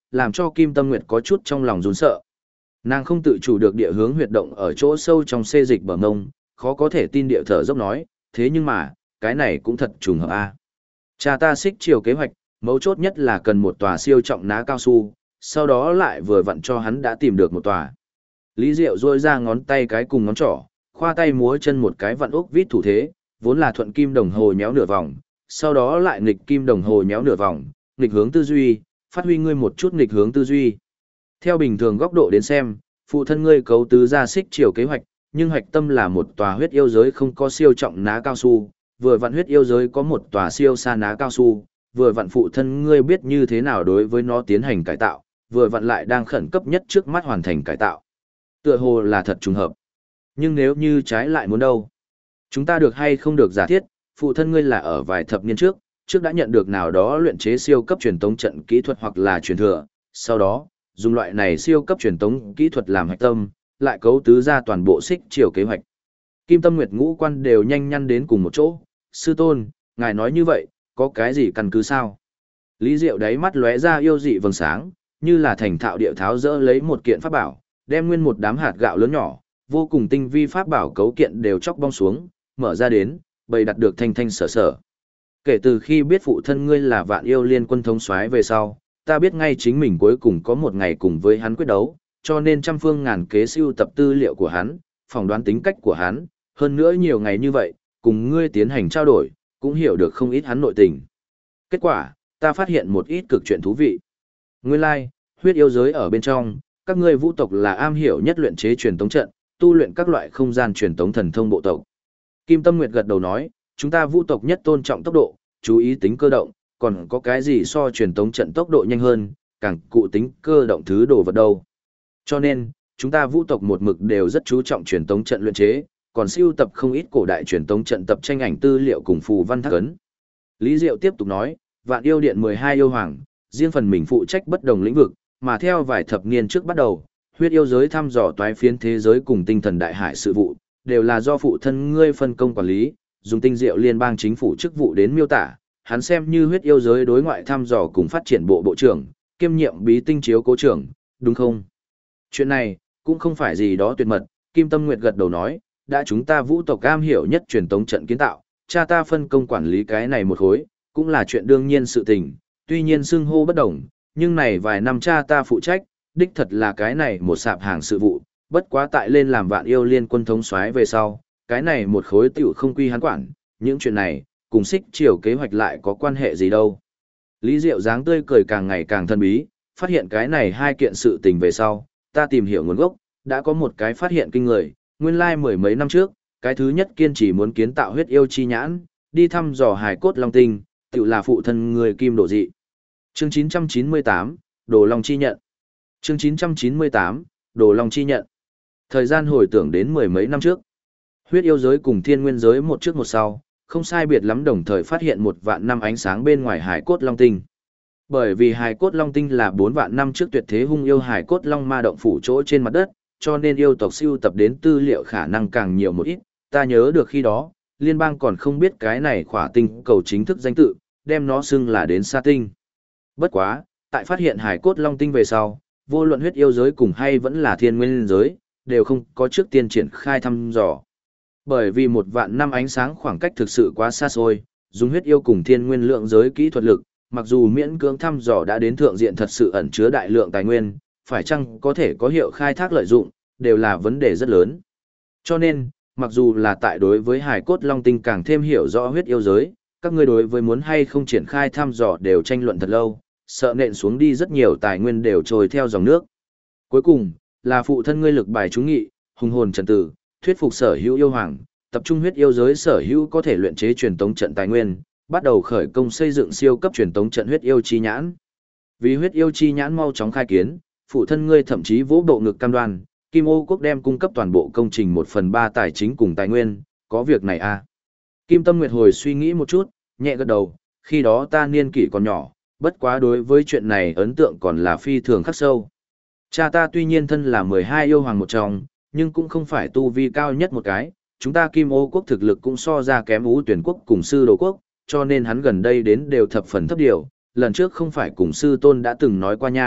làm cho Kim Tâm Nguyệt có chút trong lòng run sợ. Nàng không tự chủ được địa hướng huyệt động ở chỗ sâu trong xê dịch bờ mông, khó có thể tin địa thở dốc nói, thế nhưng mà, cái này cũng thật trùng hợp a. Cha ta xích chiều kế hoạch, mấu chốt nhất là cần một tòa siêu trọng ná cao su, sau đó lại vừa vặn cho hắn đã tìm được một tòa. Lý Diệu rôi ra ngón tay cái cùng ngón trỏ, khoa tay múa chân một cái vặn ốc vít thủ thế, vốn là thuận kim đồng hồ nhéo nửa vòng, sau đó lại nghịch kim đồng hồ nhéo nửa vòng, nghịch hướng tư duy, phát huy ngươi một chút nghịch hướng tư duy. Theo bình thường góc độ đến xem, phụ thân ngươi cấu tứ ra xích chiều kế hoạch, nhưng hoạch tâm là một tòa huyết yêu giới không có siêu trọng ná cao su, vừa vặn huyết yêu giới có một tòa siêu xa ná cao su, vừa vặn phụ thân ngươi biết như thế nào đối với nó tiến hành cải tạo, vừa vặn lại đang khẩn cấp nhất trước mắt hoàn thành cải tạo. Tựa hồ là thật trùng hợp. Nhưng nếu như trái lại muốn đâu? Chúng ta được hay không được giả thiết, phụ thân ngươi là ở vài thập niên trước đã nhận được nào đó luyện chế siêu cấp truyền tống trận kỹ thuật hoặc là truyền thừa, sau đó, dùng loại này siêu cấp truyền tống kỹ thuật làm hạch tâm, lại cấu tứ ra toàn bộ xích chiều kế hoạch. Kim Tâm Nguyệt ngũ quan đều nhanh nhăn đến cùng một chỗ, sư tôn, ngài nói như vậy, có cái gì căn cứ sao? Lý Diệu đáy mắt lóe ra yêu dị vầng sáng, như là thành thạo địa tháo dỡ lấy một kiện pháp bảo, đem nguyên một đám hạt gạo lớn nhỏ, vô cùng tinh vi pháp bảo cấu kiện đều chóc bong xuống, mở ra đến, bày đặt được thanh thanh sở sở. Kể từ khi biết phụ thân ngươi là Vạn Yêu Liên Quân thống soái về sau, ta biết ngay chính mình cuối cùng có một ngày cùng với hắn quyết đấu, cho nên trăm phương ngàn kế sưu tập tư liệu của hắn, phỏng đoán tính cách của hắn, hơn nữa nhiều ngày như vậy, cùng ngươi tiến hành trao đổi, cũng hiểu được không ít hắn nội tình. Kết quả, ta phát hiện một ít cực chuyện thú vị. Nguyên lai, huyết yêu giới ở bên trong, các ngươi vũ tộc là am hiểu nhất luyện chế truyền tống trận, tu luyện các loại không gian truyền tống thần thông bộ tộc. Kim Tâm Nguyệt gật đầu nói, chúng ta vũ tộc nhất tôn trọng tốc độ, chú ý tính cơ động, còn có cái gì so truyền tống trận tốc độ nhanh hơn, càng cụ tính cơ động thứ đồ vật đâu. Cho nên, chúng ta vũ tộc một mực đều rất chú trọng truyền tống trận luyện chế, còn siêu tập không ít cổ đại truyền tống trận tập tranh ảnh tư liệu cùng phù văn thác ấn. Lý Diệu tiếp tục nói, Vạn Yêu Điện 12 yêu hoàng, riêng phần mình phụ trách bất đồng lĩnh vực, mà theo vài thập niên trước bắt đầu, huyết yêu giới thăm dò toái phiến thế giới cùng tinh thần đại hải sự vụ, đều là do phụ thân ngươi phân công quản lý, dùng tinh diệu liên bang chính phủ chức vụ đến miêu tả, hắn xem như huyết yêu giới đối ngoại thăm dò cùng phát triển bộ bộ trưởng, kiêm nhiệm bí tinh chiếu cố trưởng, đúng không? Chuyện này, cũng không phải gì đó tuyệt mật, Kim Tâm Nguyệt gật đầu nói, đã chúng ta vũ tộc am hiểu nhất truyền tống trận kiến tạo, cha ta phân công quản lý cái này một khối, cũng là chuyện đương nhiên sự tình, tuy nhiên xưng hô bất đồng, nhưng này vài năm cha ta phụ trách, đích thật là cái này một sạp hàng sự vụ, bất quá tại lên làm Vạn Yêu Liên Quân thống soái về sau, cái này một khối tiểu không quy hắn quản, những chuyện này, cùng xích chiều kế hoạch lại có quan hệ gì đâu. Lý Diệu dáng tươi cười càng ngày càng thân bí, phát hiện cái này hai kiện sự tình về sau, ta tìm hiểu nguồn gốc, đã có một cái phát hiện kinh người, nguyên lai mười mấy năm trước, cái thứ nhất kiên trì muốn kiến tạo huyết yêu chi nhãn, đi thăm dò hài cốt long tinh, tự là phụ thân người Kim Đồ Dị. Chương 998, Đồ Long chi nhận. Chương 998, Đồ Long chi nhận. Thời gian hồi tưởng đến mười mấy năm trước. Huyết yêu giới cùng thiên nguyên giới một trước một sau, không sai biệt lắm đồng thời phát hiện 1.000 năm ánh sáng bên ngoài hải cốt long tinh. Bởi vì hải cốt long tinh là 4.000 năm trước tuyệt thế hung yêu hải cốt long ma động phủ chỗ trên mặt đất, cho nên yêu tộc sưu tập đến tư liệu khả năng càng nhiều một ít. Ta nhớ được khi đó, liên bang còn không biết cái này khỏa tinh cầu chính thức danh tự, đem nó xưng là đến sa tinh. Bất quá, tại phát hiện hải cốt long tinh về sau, vô luận huyết yêu giới cùng hay vẫn là thiên nguyên giới, đều không có trước tiên triển khai thăm dò. Bởi vì 1.000 năm ánh sáng khoảng cách thực sự quá xa xôi, dùng huyết yêu cùng thiên nguyên lượng giới kỹ thuật lực, mặc dù miễn cưỡng thăm dò đã đến thượng diện thật sự ẩn chứa đại lượng tài nguyên, phải chăng có thể có hiệu khai thác lợi dụng, đều là vấn đề rất lớn. Cho nên, mặc dù là tại đối với hải cốt long tinh càng thêm hiểu rõ huyết yêu giới, các ngươi đối với muốn hay không triển khai thăm dò đều tranh luận thật lâu, sợ nện xuống đi rất nhiều tài nguyên đều trôi theo dòng nước. Cuối cùng, là phụ thân ngươi lực bài trúng nghị, hùng hồn trần tử, thuyết phục sở hữu yêu hoàng, tập trung huyết yêu giới sở hữu có thể luyện chế truyền tống trận tài nguyên, bắt đầu khởi công xây dựng siêu cấp truyền tống trận huyết yêu chi nhãn. Vì huyết yêu chi nhãn mau chóng khai kiến, phụ thân ngươi thậm chí vỗ bộ ngực cam đoan, Kim Ô quốc đem cung cấp toàn bộ công trình 1/3 tài chính cùng tài nguyên, có việc này à? Kim Tâm Nguyệt hồi suy nghĩ một chút, nhẹ gật đầu, khi đó ta niên kỷ còn nhỏ, bất quá đối với chuyện này ấn tượng còn là phi thường khắc sâu. Cha ta tuy nhiên thân là 12 yêu hoàng một trong, nhưng cũng không phải tu vi cao nhất một cái, chúng ta Kim Ô quốc thực lực cũng so ra kém Ú Tuyển quốc cùng Sư Đồ quốc, cho nên hắn gần đây đến đều thập phần thấp điều, lần trước không phải cùng sư tôn đã từng nói qua nha,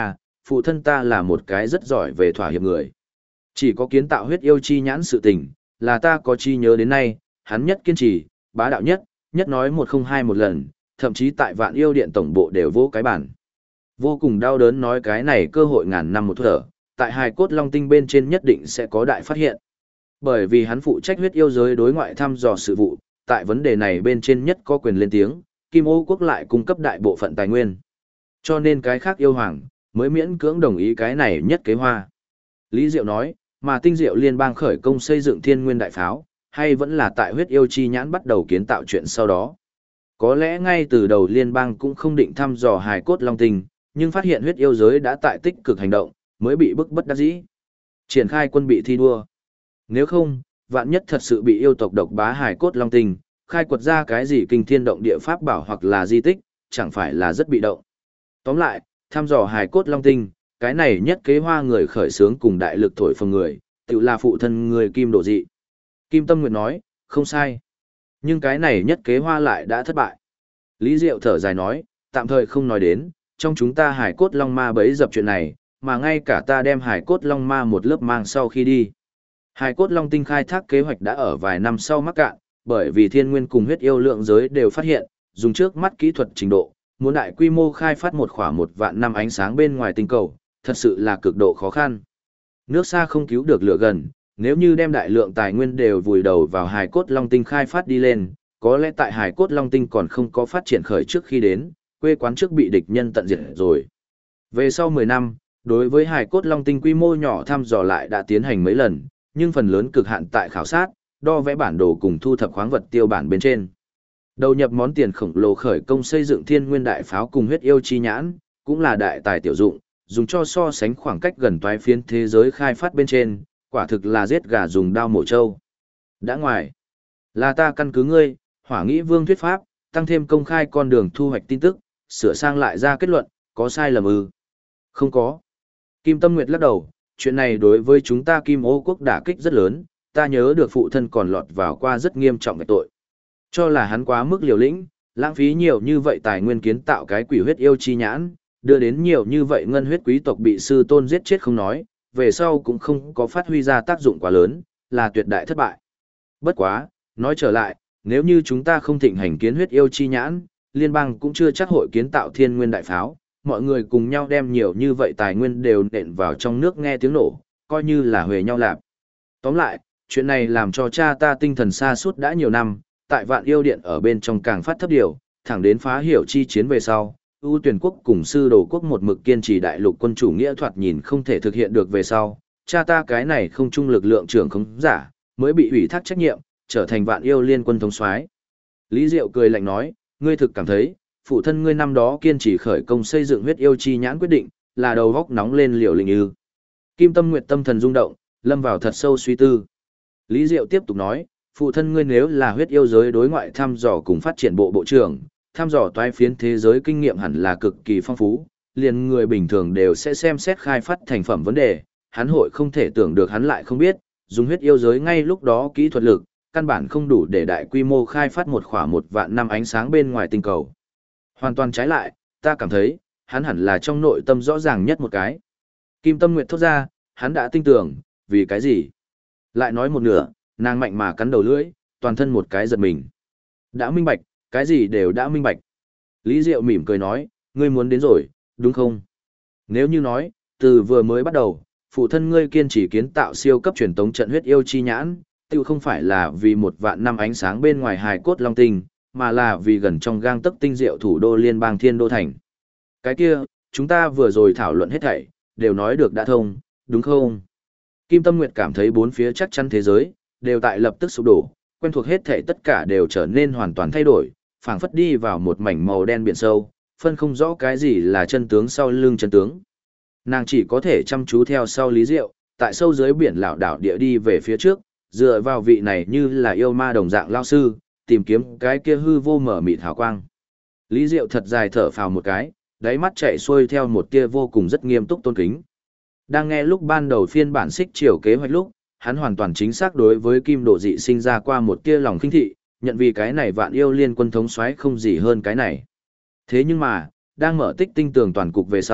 phụ thân ta là một cái rất giỏi về thỏa hiệp người. Chỉ có kiến tạo huyết yêu chi nhãn sự tình, là ta có chi nhớ đến nay, hắn nhất kiên trì, bá đạo nhất, nhất nói một không hai một lần, thậm chí tại Vạn Yêu Điện tổng bộ đều vô cái bản. Vô cùng đau đớn nói cái này cơ hội ngàn năm một thở, tại hài cốt long tinh bên trên nhất định sẽ có đại phát hiện. Bởi vì hắn phụ trách huyết yêu giới đối ngoại thăm dò sự vụ, tại vấn đề này bên trên nhất có quyền lên tiếng, Kim Ô quốc lại cung cấp đại bộ phận tài nguyên. Cho nên cái khác yêu hoàng, mới miễn cưỡng đồng ý cái này nhất kế hoa. Lý Diệu nói, mà Tinh Diệu liên bang khởi công xây dựng thiên nguyên đại pháo, hay vẫn là tại huyết yêu chi nhãn bắt đầu kiến tạo chuyện sau đó. Có lẽ ngay từ đầu liên bang cũng không định thăm dò hài cốt long tinh, nhưng phát hiện huyết yêu giới đã tại tích cực hành động, mới bị bức bất đắc dĩ. Triển khai quân bị thi đua. Nếu không, vạn nhất thật sự bị yêu tộc độc bá hài cốt long tinh, khai quật ra cái gì kinh thiên động địa pháp bảo hoặc là di tích, chẳng phải là rất bị động. Tóm lại, thăm dò hài cốt long tinh, cái này nhất kế hoa người khởi sướng cùng đại lực thổi phồng người, tự là phụ thân người Kim Độ Dị. Kim Tâm Nguyệt nói, không sai. Nhưng cái này nhất kế hoa lại đã thất bại. Lý Diệu thở dài nói, tạm thời không nói đến, trong chúng ta hải cốt long ma bấy dập chuyện này, mà ngay cả ta đem hải cốt long ma một lớp mang sau khi đi. Hải cốt long tinh khai thác kế hoạch đã ở vài năm sau mắc cạn, bởi vì thiên nguyên cùng huyết yêu lượng giới đều phát hiện, dùng trước mắt kỹ thuật trình độ, muốn đại quy mô khai phát một khoảng 1.000.000 ánh sáng bên ngoài tinh cầu, thật sự là cực độ khó khăn. Nước xa không cứu được lửa gần, nếu như đem đại lượng tài nguyên đều vùi đầu vào hải cốt long tinh khai phát đi lên, có lẽ tại hải cốt long tinh còn không có phát triển khởi trước khi đến, quê quán trước bị địch nhân tận diệt rồi. Về sau 10 năm, đối với hải cốt long tinh quy mô nhỏ thăm dò lại đã tiến hành mấy lần, nhưng phần lớn cực hạn tại khảo sát, đo vẽ bản đồ cùng thu thập khoáng vật tiêu bản bên trên. Đầu nhập món tiền khổng lồ khởi công xây dựng thiên nguyên đại pháo cùng huyết yêu chi nhãn, cũng là đại tài tiểu dụng, dùng cho so sánh khoảng cách gần toái phiến thế giới khai phát bên trên, quả thực là giết gà dùng đao mổ trâu. Đã ngoài, là ta căn cứ ngươi, Hỏa Nghĩ Vương thuyết pháp, tăng thêm công khai con đường thu hoạch tin tức, sửa sang lại ra kết luận, có sai lầm ư? Không có. Kim Tâm Nguyệt lắc đầu, chuyện này đối với chúng ta Kim Ô quốc đả kích rất lớn, ta nhớ được phụ thân còn lọt vào qua rất nghiêm trọng về tội. Cho là hắn quá mức liều lĩnh, lãng phí nhiều như vậy tài nguyên kiến tạo cái quỷ huyết yêu chi nhãn, đưa đến nhiều như vậy ngân huyết quý tộc bị sư tôn giết chết không nói, về sau cũng không có phát huy ra tác dụng quá lớn, là tuyệt đại thất bại. Bất quá, nói trở lại, nếu như chúng ta không thịnh hành kiến huyết yêu chi nhãn, liên bang cũng chưa chắc hội kiến tạo thiên nguyên đại pháo, mọi người cùng nhau đem nhiều như vậy tài nguyên đều nện vào trong nước nghe tiếng nổ, coi như là huề nhau lạp. Tóm lại, chuyện này làm cho cha ta tinh thần sa sút đã nhiều năm, tại Vạn Yêu Điện ở bên trong càng phát thấp điều, thẳng đến phá hiểu chi chiến về sau, ưu tuyển quốc cùng sư đồ quốc một mực kiên trì đại lục quân chủ nghĩa thoạt nhìn không thể thực hiện được về sau, cha ta cái này không trung lực lượng trưởng không giả, mới bị ủy thác trách nhiệm, trở thành Vạn Yêu liên quân thống soái. Lý Diệu cười lạnh nói, ngươi thực cảm thấy, phụ thân ngươi năm đó kiên trì khởi công xây dựng huyết yêu chi nhãn quyết định, là đầu góc nóng lên liều lĩnh ư? Kim Tâm Nguyệt tâm thần rung động, lâm vào thật sâu suy tư. Lý Diệu tiếp tục nói, phụ thân ngươi nếu là huyết yêu giới đối ngoại thăm dò cùng phát triển bộ bộ trưởng, thăm dò toái phiến thế giới kinh nghiệm hẳn là cực kỳ phong phú, liền người bình thường đều sẽ xem xét khai phát thành phẩm vấn đề, hắn hội không thể tưởng được hắn lại không biết, dùng huyết yêu giới ngay lúc đó kỹ thuật lực, căn bản không đủ để đại quy mô khai phát một khoảng 1.000.000 ánh sáng bên ngoài tinh cầu. Hoàn toàn trái lại, ta cảm thấy, hắn hẳn là trong nội tâm rõ ràng nhất một cái. Kim Tâm Nguyệt thốt ra, hắn đã tin tưởng, vì cái gì? Lại nói một nửa, nàng mạnh mà cắn đầu lưỡi, toàn thân một cái giật mình. Đã minh bạch, cái gì đều đã minh bạch. Lý Diệu mỉm cười nói, ngươi muốn đến rồi, đúng không? Nếu như nói, từ vừa mới bắt đầu, phụ thân ngươi kiên trì kiến tạo siêu cấp truyền tống trận huyết yêu chi nhãn, tự không phải là vì 1.000.000 ánh sáng bên ngoài hài cốt long tinh, mà là vì gần trong gang tấc tinh diệu thủ đô liên bang Thiên Đô Thành. Cái kia, chúng ta vừa rồi thảo luận hết thảy, đều nói được đã thông, đúng không? Kim Tâm Nguyệt cảm thấy bốn phía chắc chắn thế giới, đều tại lập tức sụp đổ, quen thuộc hết thảy tất cả đều trở nên hoàn toàn thay đổi, phảng phất đi vào một mảnh màu đen biển sâu, phân không rõ cái gì là chân tướng sau lưng chân tướng. Nàng chỉ có thể chăm chú theo sau Lý Diệu, tại sâu dưới biển lảo đảo địa đi về phía trước, dựa vào vị này như là yêu ma đồng dạng lao sư, tìm kiếm cái kia hư vô mở mịt hào quang. Lý Diệu thật dài thở phào một cái, đáy mắt chạy xuôi theo một tia vô cùng rất nghiêm túc tôn kính. Đang nghe lúc ban đầu phiên bản xích chiều kế hoạch lúc, hắn hoàn toàn chính xác đối với Kim Độ Dị sinh ra qua một tia lòng khinh thị, nhận vì cái này Vạn Yêu liên quân thống soái không gì hơn cái này. Thế nhưng mà, đang mở tích tinh tường toàn cục về sau,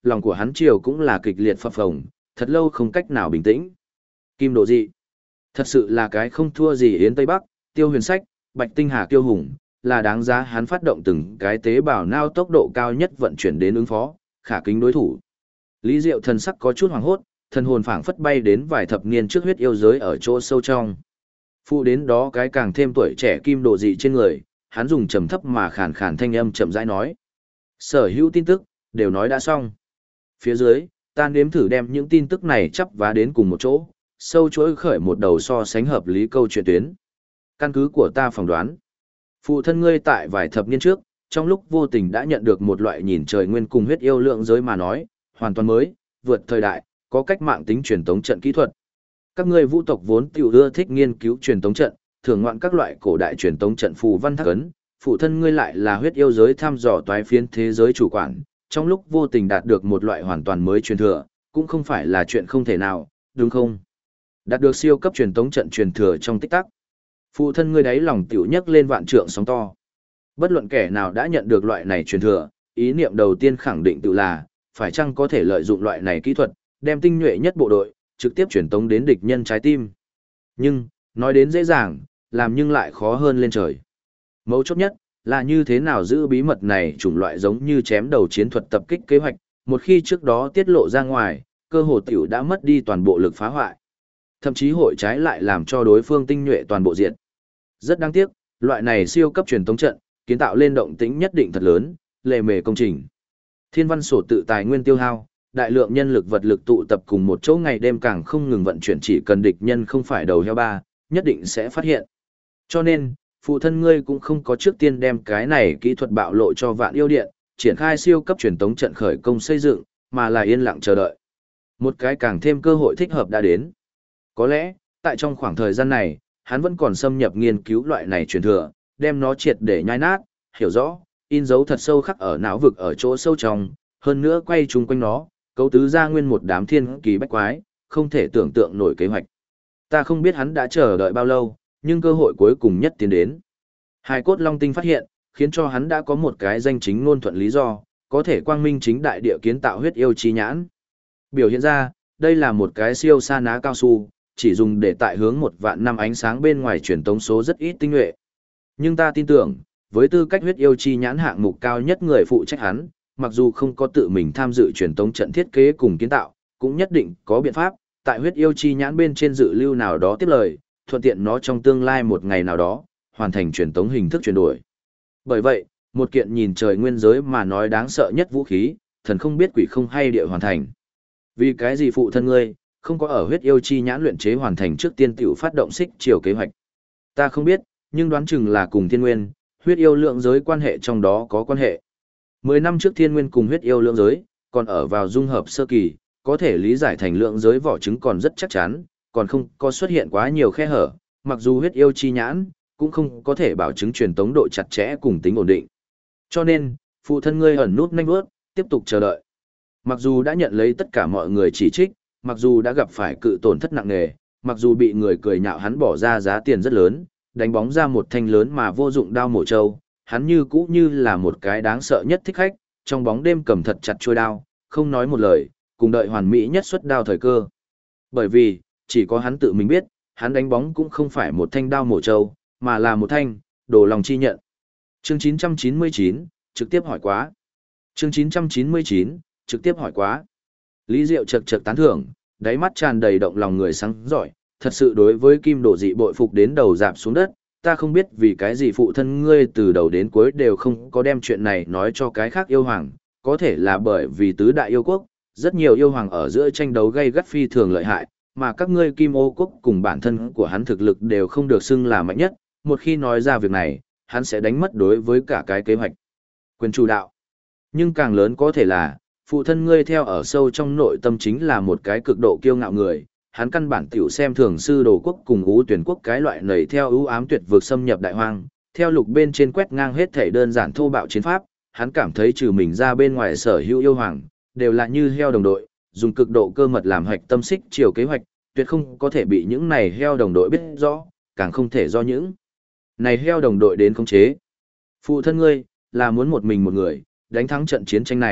lòng của hắn triều cũng là kịch liệt phập phồng, thật lâu không cách nào bình tĩnh. Kim Độ Dị, thật sự là cái không thua gì Yến Tây Bắc, Tiêu Huyền Sách, Bạch Tinh Hà Kiêu Hùng, là đáng giá hắn phát động từng cái tế bào nao tốc độ cao nhất vận chuyển đến ứng phó, khả kính đối thủ. Lý Diệu thần sắc có chút hoảng hốt, thần hồn phảng phất bay đến vài thập niên trước huyết yêu giới ở chỗ sâu trong. Phụ đến đó cái càng thêm tuổi trẻ Kim Độ Dị trên người, hắn dùng trầm thấp mà khàn khàn thanh âm chậm rãi nói: "Sở hữu tin tức đều nói đã xong. Phía dưới, ta nếm thử đem những tin tức này chắp vá đến cùng một chỗ, sâu chuỗi khởi một đầu so sánh hợp lý câu chuyện tuyến. Căn cứ của ta phỏng đoán, phụ thân ngươi tại vài thập niên trước, trong lúc vô tình đã nhận được một loại nhìn trời nguyên cùng huyết yêu lượng giới mà nói, hoàn toàn mới, vượt thời đại, có cách mạng tính truyền tống trận kỹ thuật. Các ngươi vũ tộc vốn tiểu ưa thích nghiên cứu truyền tống trận, thường ngoạn các loại cổ đại truyền tống trận phù văn thác ấn, phụ thân ngươi lại là huyết yêu giới thăm dò toái phiến thế giới chủ quản, trong lúc vô tình đạt được một loại hoàn toàn mới truyền thừa, cũng không phải là chuyện không thể nào, đúng không? Đạt được siêu cấp truyền tống trận truyền thừa trong tích tắc. Phụ thân ngươi đáy lòng tiểu nhấc lên vạn trượng sóng to. Bất luận kẻ nào đã nhận được loại này truyền thừa, ý niệm đầu tiên khẳng định tự là, phải chăng có thể lợi dụng loại này kỹ thuật, đem tinh nhuệ nhất bộ đội, trực tiếp truyền tống đến địch nhân trái tim. Nhưng, nói đến dễ dàng, làm nhưng lại khó hơn lên trời. Mấu chốt nhất, là như thế nào giữ bí mật này chủng loại giống như chém đầu chiến thuật tập kích kế hoạch, một khi trước đó tiết lộ ra ngoài, cơ hồ tiểu đã mất đi toàn bộ lực phá hoại. Thậm chí hội trái lại làm cho đối phương tinh nhuệ toàn bộ diện. Rất đáng tiếc, loại này siêu cấp truyền tống trận, kiến tạo lên động tĩnh nhất định thật lớn, lề mề công trình. Thiên văn sổ tự tài nguyên tiêu hao, đại lượng nhân lực vật lực tụ tập cùng một chỗ ngày đêm càng không ngừng vận chuyển, chỉ cần địch nhân không phải đầu heo ba, nhất định sẽ phát hiện. Cho nên, phụ thân ngươi cũng không có trước tiên đem cái này kỹ thuật bạo lộ cho Vạn Yêu Điện, triển khai siêu cấp truyền tống trận khởi công xây dựng, mà là yên lặng chờ đợi. Một cái càng thêm cơ hội thích hợp đã đến. Có lẽ, tại trong khoảng thời gian này, hắn vẫn còn xâm nhập nghiên cứu loại này truyền thừa, đem nó triệt để nhai nát, hiểu rõ, in dấu thật sâu khắc ở não vực ở chỗ sâu trong, hơn nữa quay chung quanh nó, cấu tứ ra nguyên một đám thiên kỳ bách quái, không thể tưởng tượng nổi kế hoạch. Ta không biết hắn đã chờ đợi bao lâu, nhưng cơ hội cuối cùng nhất tiến đến. Hài cốt long tinh phát hiện, khiến cho hắn đã có một cái danh chính ngôn thuận lý do, có thể quang minh chính đại địa kiến tạo huyết yêu chi nhãn. Biểu hiện ra, đây là một cái siêu sa ná cao su, chỉ dùng để tại hướng 1.000 năm ánh sáng bên ngoài truyền tống số rất ít tinh nhuệ. Nhưng ta tin tưởng, với tư cách huyết yêu chi nhãn hạng mục cao nhất người phụ trách hắn, mặc dù không có tự mình tham dự truyền tống trận thiết kế cùng kiến tạo, cũng nhất định có biện pháp, tại huyết yêu chi nhãn bên trên dự lưu nào đó tiếp lời, thuận tiện nó trong tương lai một ngày nào đó, hoàn thành truyền tống hình thức chuyển đổi. Bởi vậy, một kiện nhìn trời nguyên giới mà nói đáng sợ nhất vũ khí, thần không biết quỷ không hay địa hoàn thành. Vì cái gì phụ thân ngươi, không có ở huyết yêu chi nhãn luyện chế hoàn thành trước tiên tiểu phát động xích chiều kế hoạch. Ta không biết, nhưng đoán chừng là cùng thiên nguyên, huyết yêu lượng giới quan hệ trong đó có quan hệ. 10 năm trước thiên nguyên cùng huyết yêu lượng giới, còn ở vào dung hợp sơ kỳ, có thể lý giải thành lượng giới vỏ trứng còn rất chắc chắn, còn không có xuất hiện quá nhiều khe hở, mặc dù huyết yêu chi nhãn, cũng không có thể bảo chứng truyền tống độ chặt chẽ cùng tính ổn định. Cho nên, phụ thân ngươi ẩn nút nhanh bước, tiếp tục chờ đợi. Mặc dù đã nhận lấy tất cả mọi người chỉ trích, mặc dù đã gặp phải cự tổn thất nặng nề, mặc dù bị người cười nhạo hắn bỏ ra giá tiền rất lớn, đánh bóng ra một thanh lớn mà vô dụng đao mổ trâu, hắn như cũ như là một cái đáng sợ nhất thích khách, trong bóng đêm cầm thật chặt chuôi đao, không nói một lời, cùng đợi hoàn mỹ nhất xuất đao thời cơ. Bởi vì, chỉ có hắn tự mình biết, hắn đánh bóng cũng không phải một thanh đao mổ trâu, mà là một thanh, đồ lòng chi nhận. Chương 999, trực tiếp hỏi quá. Chương 999, trực tiếp hỏi quá. Lý Diệu chật chật tán thưởng, đáy mắt tràn đầy động lòng người sáng giỏi, thật sự đối với Kim Độ Dị bội phục đến đầu dạp xuống đất, ta không biết vì cái gì phụ thân ngươi từ đầu đến cuối đều không có đem chuyện này nói cho cái khác yêu hoàng, có thể là bởi vì tứ đại yêu quốc, rất nhiều yêu hoàng ở giữa tranh đấu gay gắt phi thường lợi hại, mà các ngươi Kim Ô quốc cùng bản thân của hắn thực lực đều không được xưng là mạnh nhất, một khi nói ra việc này, hắn sẽ đánh mất đối với cả cái kế hoạch quyền chủ đạo. Nhưng càng lớn có thể là, phụ thân ngươi theo ở sâu trong nội tâm chính là một cái cực độ kiêu ngạo người, hắn căn bản tiểu xem thường sư đồ quốc cùng ú tuyển quốc cái loại nầy theo ưu ám tuyệt vực xâm nhập đại hoang, theo lục bên trên quét ngang hết thể đơn giản thô bạo chiến pháp, hắn cảm thấy trừ mình ra bên ngoài sở hữu yêu hoàng, đều là như heo đồng đội, dùng cực độ cơ mật làm hạch tâm xích chiều kế hoạch, tuyệt không có thể bị những này heo đồng đội biết rõ, càng không thể do những này heo đồng đội đến khống chế. Phụ thân ngươi, là muốn một mình một người, đánh thắng trận chiến tranh này,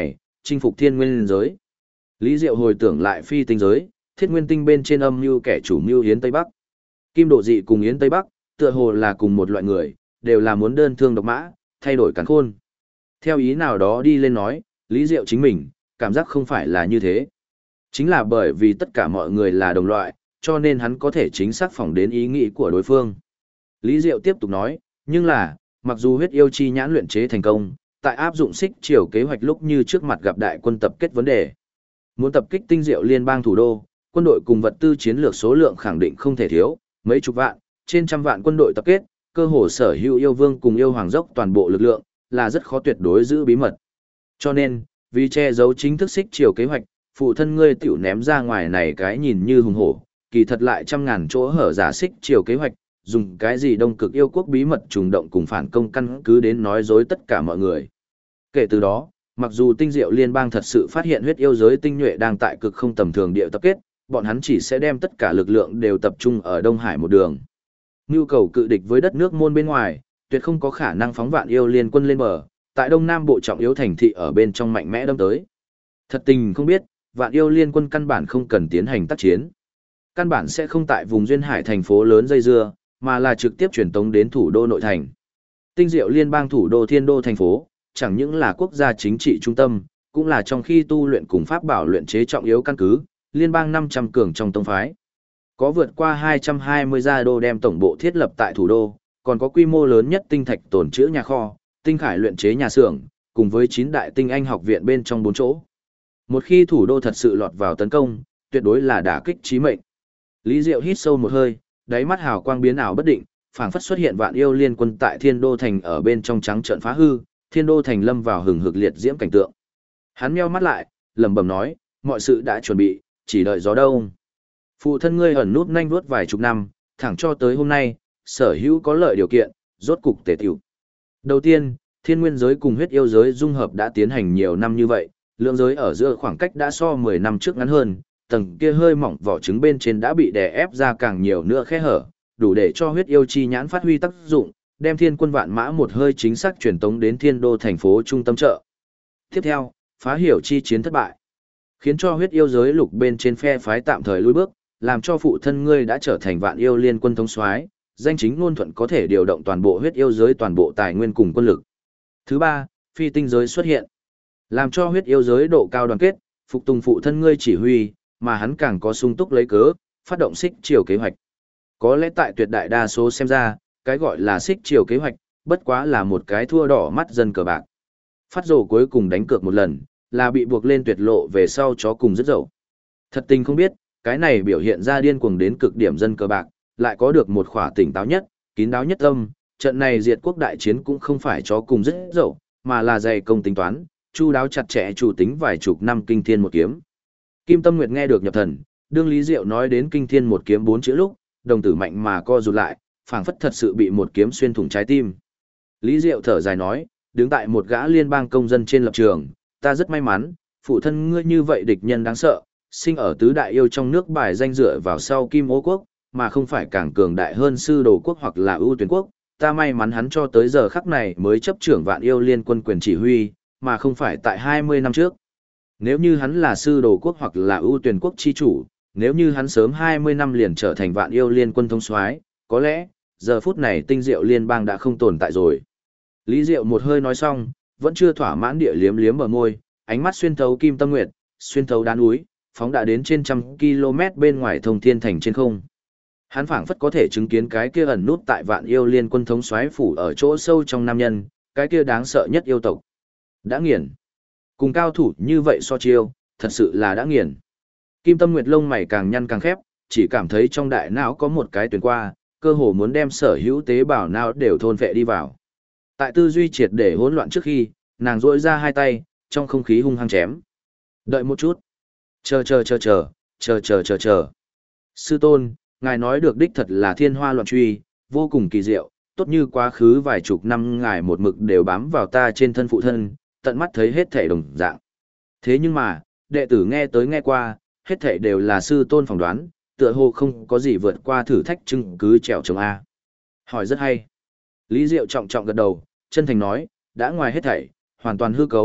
chinh phục thiên nguyên giới. Lý Diệu hồi tưởng lại phi tinh giới, thiết nguyên tinh bên trên âm mưu kẻ chủ mưu Yến Tây Bắc. Kim Độ Dị cùng Yến Tây Bắc, tựa hồ là cùng một loại người, đều là muốn đơn thương độc mã, thay đổi càn khôn. Theo ý nào đó đi lên nói, Lý Diệu chính mình, cảm giác không phải là như thế. Chính là bởi vì tất cả mọi người là đồng loại, cho nên hắn có thể chính xác phỏng đến ý nghĩ của đối phương. Lý Diệu tiếp tục nói, nhưng là, mặc dù huyết yêu chi nhãn luyện chế thành công, tại áp dụng xích chiều kế hoạch lúc như trước mặt gặp đại quân tập kết vấn đề. Muốn tập kích tinh diệu liên bang thủ đô, quân đội cùng vật tư chiến lược số lượng khẳng định không thể thiếu, mấy chục vạn, trên trăm vạn quân đội tập kết, cơ hồ sở hữu yêu vương cùng yêu hoàng dốc toàn bộ lực lượng, là rất khó tuyệt đối giữ bí mật. Cho nên, vì che giấu chính thức xích chiều kế hoạch, phụ thân ngươi tiểu ném ra ngoài này cái nhìn như hùng hổ, kỳ thật lại trăm ngàn chỗ hở giả xích chiều kế hoạch, dùng cái gì đông cực yêu quốc bí mật trùng động cùng phản công căn cứ đến nói dối tất cả mọi người. Kể từ đó, mặc dù tinh diệu liên bang thật sự phát hiện huyết yêu giới tinh nhuệ đang tại cực không tầm thường địa tập kết, bọn hắn chỉ sẽ đem tất cả lực lượng đều tập trung ở Đông Hải một đường. Nhu cầu cự địch với đất nước môn bên ngoài, tuyệt không có khả năng phóng vạn yêu liên quân lên bờ, tại Đông Nam bộ trọng yếu thành thị ở bên trong mạnh mẽ đâm tới. Thật tình không biết, vạn yêu liên quân căn bản không cần tiến hành tác chiến. Căn bản sẽ không tại vùng duyên hải thành phố lớn dây dưa, mà là trực tiếp truyền tống đến thủ đô nội thành. Tinh diệu liên bang thủ đô thiên đô thành phố, chẳng những là quốc gia chính trị trung tâm, cũng là trong khi tu luyện cùng pháp bảo luyện chế trọng yếu căn cứ, liên bang 500 cường trong tông phái. Có vượt qua 220 gia đô đem tổng bộ thiết lập tại thủ đô, còn có quy mô lớn nhất tinh thạch tồn trữ nhà kho, tinh khải luyện chế nhà xưởng, cùng với 9 đại tinh anh học viện bên trong 4 chỗ. Một khi thủ đô thật sự lọt vào tấn công, tuyệt đối là đả kích chí mệnh. Lý Diệu hít sâu một hơi, đáy mắt hào quang biến ảo bất định, phảng phất xuất hiện vạn yêu liên quân tại Thiên Đô thành ở bên trong trắng trợn phá hư, Thiên Đô thành lâm vào hừng hực liệt diễm cảnh tượng. Hắn nheo mắt lại, lẩm bẩm nói, mọi sự đã chuẩn bị, chỉ đợi gió đông. Phụ thân ngươi ẩn nút nhanh vuốt vài chục năm, thẳng cho tới hôm nay, sở hữu có lợi điều kiện, rốt cục tề tiểu. Đầu tiên, thiên nguyên giới cùng huyết yêu giới dung hợp đã tiến hành nhiều năm như vậy, lượng giới ở giữa khoảng cách đã so 10 năm trước ngắn hơn, tầng kia hơi mỏng vỏ trứng bên trên đã bị đè ép ra càng nhiều nữa khe hở, đủ để cho huyết yêu chi nhãn phát huy tác dụng, đem thiên quân vạn mã một hơi chính xác truyền tống đến thiên đô thành phố trung tâm chợ. Tiếp theo, phá hiểu chi chiến thất bại, khiến cho huyết yêu giới lục bên trên phe phái tạm thời lùi bước, làm cho phụ thân ngươi đã trở thành vạn yêu liên quân thống soái, danh chính ngôn thuận có thể điều động toàn bộ huyết yêu giới toàn bộ tài nguyên cùng quân lực. Thứ ba, phi tinh giới xuất hiện, làm cho huyết yêu giới độ cao đoàn kết, phục tùng phụ thân ngươi chỉ huy, mà hắn càng có sung túc lấy cớ, phát động xích chiều kế hoạch. Có lẽ tại tuyệt đại đa số xem ra, cái gọi là xích chiều kế hoạch, bất quá là một cái thua đỏ mắt dân cờ bạc. Phát rồ cuối cùng đánh cược một lần, là bị buộc lên tuyệt lộ về sau chó cùng rất dậu. Thật tình không biết, cái này biểu hiện ra điên cuồng đến cực điểm dân cờ bạc, lại có được một khỏa tỉnh táo nhất, kín đáo nhất tâm, trận này diệt quốc đại chiến cũng không phải chó cùng rất dậu, mà là dày công tính toán, chu đáo chặt chẽ chủ tính vài chục năm kinh thiên một kiếm. Kim Tâm Nguyệt nghe được nhập thần, đương Lý Diệu nói đến kinh thiên một kiếm 4 chữ lúc, đồng tử mạnh mà co rụt lại, phảng phất thật sự bị một kiếm xuyên thủng trái tim. Lý Diệu thở dài nói, đứng tại một gã liên bang công dân trên lập trường, ta rất may mắn, phụ thân ngươi như vậy địch nhân đáng sợ, sinh ở tứ đại yêu trong nước bài danh dựa vào sau Kim Ô quốc, mà không phải càng cường đại hơn Sư Đồ quốc hoặc là Ưu Tuyển quốc, ta may mắn hắn cho tới giờ khắc này mới chấp trưởng vạn yêu liên quân quyền chỉ huy, mà không phải tại 20 năm trước. Nếu như hắn là Sư Đồ quốc hoặc là Ưu Tuyển quốc chi chủ, nếu như hắn sớm 20 năm liền trở thành vạn yêu liên quân thống soái, có lẽ, giờ phút này tinh diệu liên bang đã không tồn tại rồi. Lý Diệu một hơi nói xong, vẫn chưa thỏa mãn địa liếm liếm bờ môi, ánh mắt xuyên thấu Kim Tâm Nguyệt, xuyên thấu đá núi, phóng đã đến trên 100 km bên ngoài Thông Thiên thành trên không. Hắn phảng phất có thể chứng kiến cái kia ẩn nút tại vạn yêu liên quân thống soái phủ ở chỗ sâu trong nam nhân, cái kia đáng sợ nhất yêu tộc. Đã nghiền. Cùng cao thủ như vậy so chiêu, thật sự là đã nghiền. Kim Tâm Nguyệt lông mày càng nhăn càng khép, chỉ cảm thấy trong đại não có một cái tuyến qua, cơ hồ muốn đem sở hữu tế bào não đều thôn phệ đi vào. Tại tư duy triệt để hỗn loạn trước khi, nàng rỗi ra hai tay, trong không khí hung hăng chém. Đợi một chút. Chờ. Sư tôn, ngài nói được đích thật là thiên hoa loạn truy, vô cùng kỳ diệu, tốt như quá khứ vài chục năm ngài một mực đều bám vào ta trên thân phụ thân, tận mắt thấy hết thảy đồng dạng. Thế nhưng mà, đệ tử nghe tới nghe qua, hết thảy đều là sư tôn phỏng đoán, tựa hồ không có gì vượt qua thử thách chứng cứ trèo chống A. Hỏi rất hay. Lý Diệu trọng trọng gật đầu, chân thành nói, đã ngoài hết thảy, hoàn toàn hư cấu,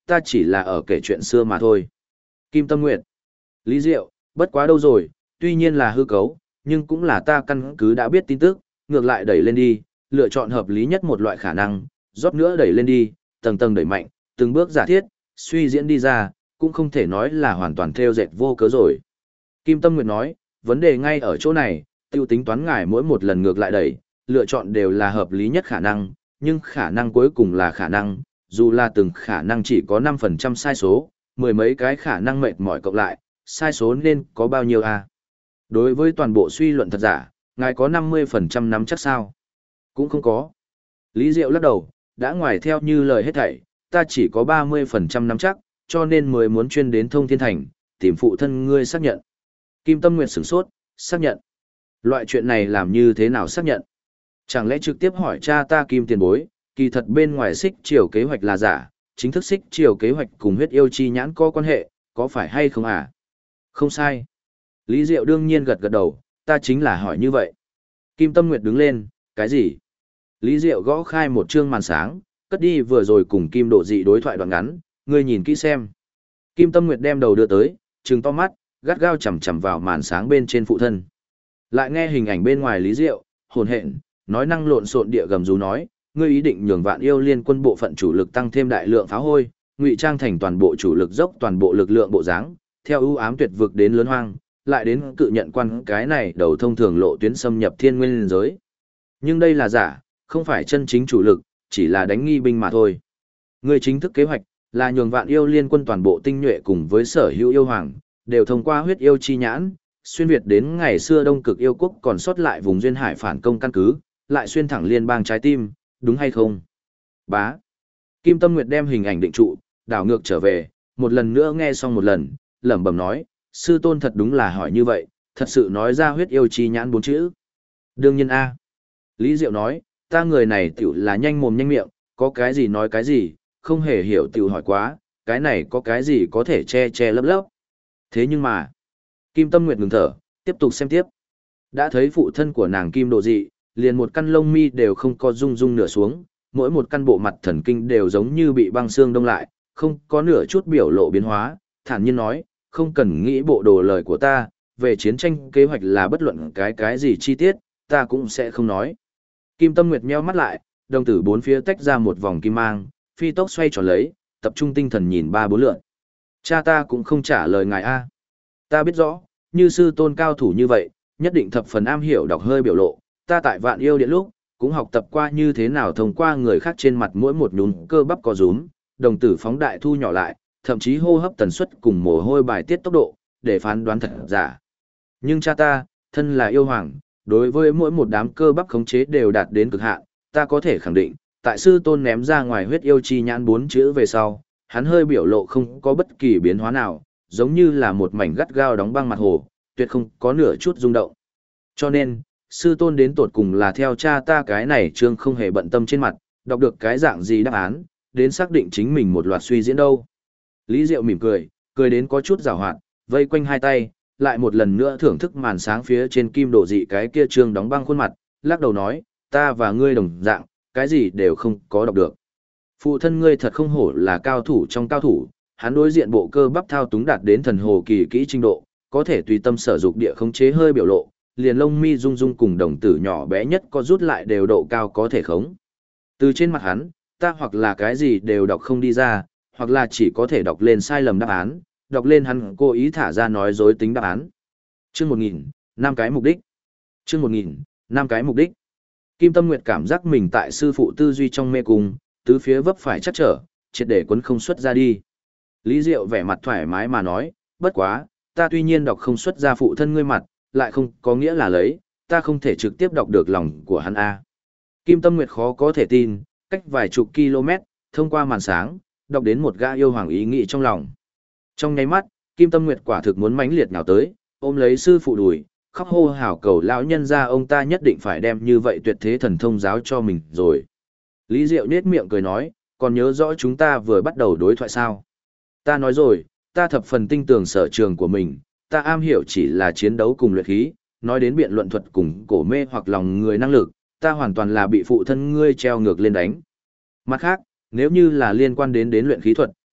ta chỉ là ở kể chuyện xưa mà thôi. Kim Tâm Nguyệt. Lý Diệu, bất quá đâu rồi, tuy nhiên là hư cấu, nhưng cũng là ta căn cứ đã biết tin tức, ngược lại đẩy lên đi, lựa chọn hợp lý nhất một loại khả năng, rót nữa đẩy lên đi, tầng tầng đẩy mạnh, từng bước giả thiết, suy diễn đi ra, cũng không thể nói là hoàn toàn theo dệt vô cớ rồi. Kim Tâm Nguyệt nói, vấn đề ngay ở chỗ này, tiêu tính toán ngài mỗi một lần ngược lại đẩy, lựa chọn đều là hợp lý nhất khả năng, nhưng khả năng cuối cùng là khả năng, dù là từng khả năng chỉ có 5% sai số, mười mấy cái khả năng mệt mỏi cộng lại, sai số nên có bao nhiêu à? Đối với toàn bộ suy luận thật giả, ngài có 50% nắm chắc sao? Cũng không có. Lý Diệu lắc đầu, đã ngoài theo như lời hết thảy, ta chỉ có 30% nắm chắc, cho nên mới muốn chuyên đến Thông Thiên Thành, tìm phụ thân ngươi xác nhận. Kim Tâm Nguyệt sửng sốt, xác nhận. Loại chuyện này làm như thế nào xác nhận? Chẳng lẽ trực tiếp hỏi cha ta Kim tiền bối, kỳ thật bên ngoài xích chiều kế hoạch là giả, chính thức xích chiều kế hoạch cùng huyết yêu chi nhãn có quan hệ, có phải hay không à? Không sai. Lý Diệu đương nhiên gật gật đầu, ta chính là hỏi như vậy. Kim Tâm Nguyệt đứng lên, cái gì? Lý Diệu gõ khai một chương màn sáng, cất đi vừa rồi cùng Kim Độ Dị đối thoại đoạn ngắn, ngươi nhìn kỹ xem. Kim Tâm Nguyệt đem đầu đưa tới, trừng to mắt, gắt gao chằm chằm vào màn sáng bên trên phụ thân. Lại nghe hình ảnh bên ngoài Lý Diệu, hồn hện, nói năng lộn xộn địa gầm rú nói, ngươi ý định nhường Vạn Yêu Liên quân bộ phận chủ lực tăng thêm đại lượng pháo hôi, ngụy trang thành toàn bộ chủ lực dốc toàn bộ lực lượng bộ dáng, theo ưu ám tuyệt vực đến lớn hoang, lại đến cự nhận quan cái này đầu thông thường lộ tuyến xâm nhập thiên nguyên giới. Nhưng đây là giả, không phải chân chính chủ lực, chỉ là đánh nghi binh mà thôi. Ngươi chính thức kế hoạch là nhường Vạn Yêu Liên quân toàn bộ tinh nhuệ cùng với sở hữu yêu hoàng, đều thông qua huyết yêu chi nhãn, xuyên việt đến ngày xưa Đông Cực yêu quốc còn sót lại vùng duyên hải phản công căn cứ, lại xuyên thẳng liên bang trái tim, đúng hay không? Bá. Kim Tâm Nguyệt đem hình ảnh định trụ, đảo ngược trở về, một lần nữa nghe xong một lần, lẩm bẩm nói, sư tôn thật đúng là hỏi như vậy, thật sự nói ra huyết yêu chi nhãn 4 chữ. Đương nhiên a. Lý Diệu nói, ta người này tiểu là nhanh mồm nhanh miệng, có cái gì nói cái gì, không hề hiểu tiểu hỏi quá, cái này có cái gì có thể che che lấp lấp. Thế nhưng mà, Kim Tâm Nguyệt ngừng thở, tiếp tục xem tiếp. Đã thấy phụ thân của nàng Kim Độ Dị, liền một căn lông mi đều không có rung rung nửa xuống, mỗi một căn bộ mặt thần kinh đều giống như bị băng xương đông lại, không có nửa chút biểu lộ biến hóa, thản nhiên nói, không cần nghĩ bộ đồ lời của ta, về chiến tranh kế hoạch là bất luận cái gì chi tiết, ta cũng sẽ không nói. Kim Tâm Nguyệt nheo mắt lại, đồng tử bốn phía tách ra một vòng kim mang, phi tốc xoay tròn lấy, tập trung tinh thần nhìn ba bốn lượn. Cha ta cũng không trả lời ngài a. Ta biết rõ, như sư tôn cao thủ như vậy, nhất định thập phần am hiểu đọc hơi biểu lộ, ta tại Vạn Yêu Điện lúc, cũng học tập qua như thế nào thông qua người khác trên mặt mỗi một nhún cơ bắp có rúm, đồng tử phóng đại thu nhỏ lại, thậm chí hô hấp tần suất cùng mồ hôi bài tiết tốc độ, để phán đoán thật giả. Nhưng cha ta, thân là yêu hoàng, đối với mỗi một đám cơ bắp khống chế đều đạt đến cực hạn, ta có thể khẳng định, tại sư tôn ném ra ngoài huyết yêu chi nhãn 4 chữ về sau, hắn hơi biểu lộ không có bất kỳ biến hóa nào, giống như là một mảnh gắt gao đóng băng mặt hồ, tuyệt không có nửa chút rung động. Cho nên, sư tôn đến tột cùng là theo cha ta cái này trương không hề bận tâm trên mặt, đọc được cái dạng gì đáp án, đến xác định chính mình một loạt suy diễn đâu. Lý Diệu mỉm cười, cười đến có chút giảo hoạt, vây quanh hai tay, lại một lần nữa thưởng thức màn sáng phía trên Kim Độ Dị cái kia trương đóng băng khuôn mặt, lắc đầu nói, ta và ngươi đồng dạng, cái gì đều không có đọc được. Phụ thân ngươi thật không hổ là cao thủ trong cao thủ, hắn đối diện bộ cơ bắp thao túng đạt đến thần hồ kỳ kỹ trình độ, có thể tùy tâm sở dục địa khống chế hơi biểu lộ, liền lông mi rung rung cùng đồng tử nhỏ bé nhất có rút lại đều độ cao có thể khống. Từ trên mặt hắn, ta hoặc là cái gì đều đọc không đi ra, hoặc là chỉ có thể đọc lên sai lầm đáp án, đọc lên hắn cố ý thả ra nói dối tính đáp án. Chương 1000, 5 cái mục đích. Chương 1000, 5 cái mục đích. Kim Tâm Nguyệt cảm giác mình tại sư phụ tư duy trong mê cung, tứ phía vấp phải chắc trở, triệt để quấn không xuất ra đi. Lý Diệu vẻ mặt thoải mái mà nói, bất quá, ta tuy nhiên đọc không xuất ra phụ thân ngươi mặt, lại không có nghĩa là lấy, ta không thể trực tiếp đọc được lòng của hắn a. Kim Tâm Nguyệt khó có thể tin, cách vài chục km, thông qua màn sáng, đọc đến một gã yêu hoàng ý nghĩ trong lòng. Trong nháy mắt, Kim Tâm Nguyệt quả thực muốn mãnh liệt nào tới, ôm lấy sư phụ đùi, khóc hô hào cầu lão nhân ra ông ta nhất định phải đem như vậy tuyệt thế thần thông giáo cho mình rồi. Lý Diệu nhếch miệng cười nói, còn nhớ rõ chúng ta vừa bắt đầu đối thoại sao? Ta nói rồi, ta thập phần tinh tường sở trường của mình, ta am hiểu chỉ là chiến đấu cùng luyện khí, nói đến biện luận thuật cùng cổ mê hoặc lòng người năng lực, ta hoàn toàn là bị phụ thân ngươi treo ngược lên đánh. Mặt khác, nếu như là liên quan đến luyện khí thuật,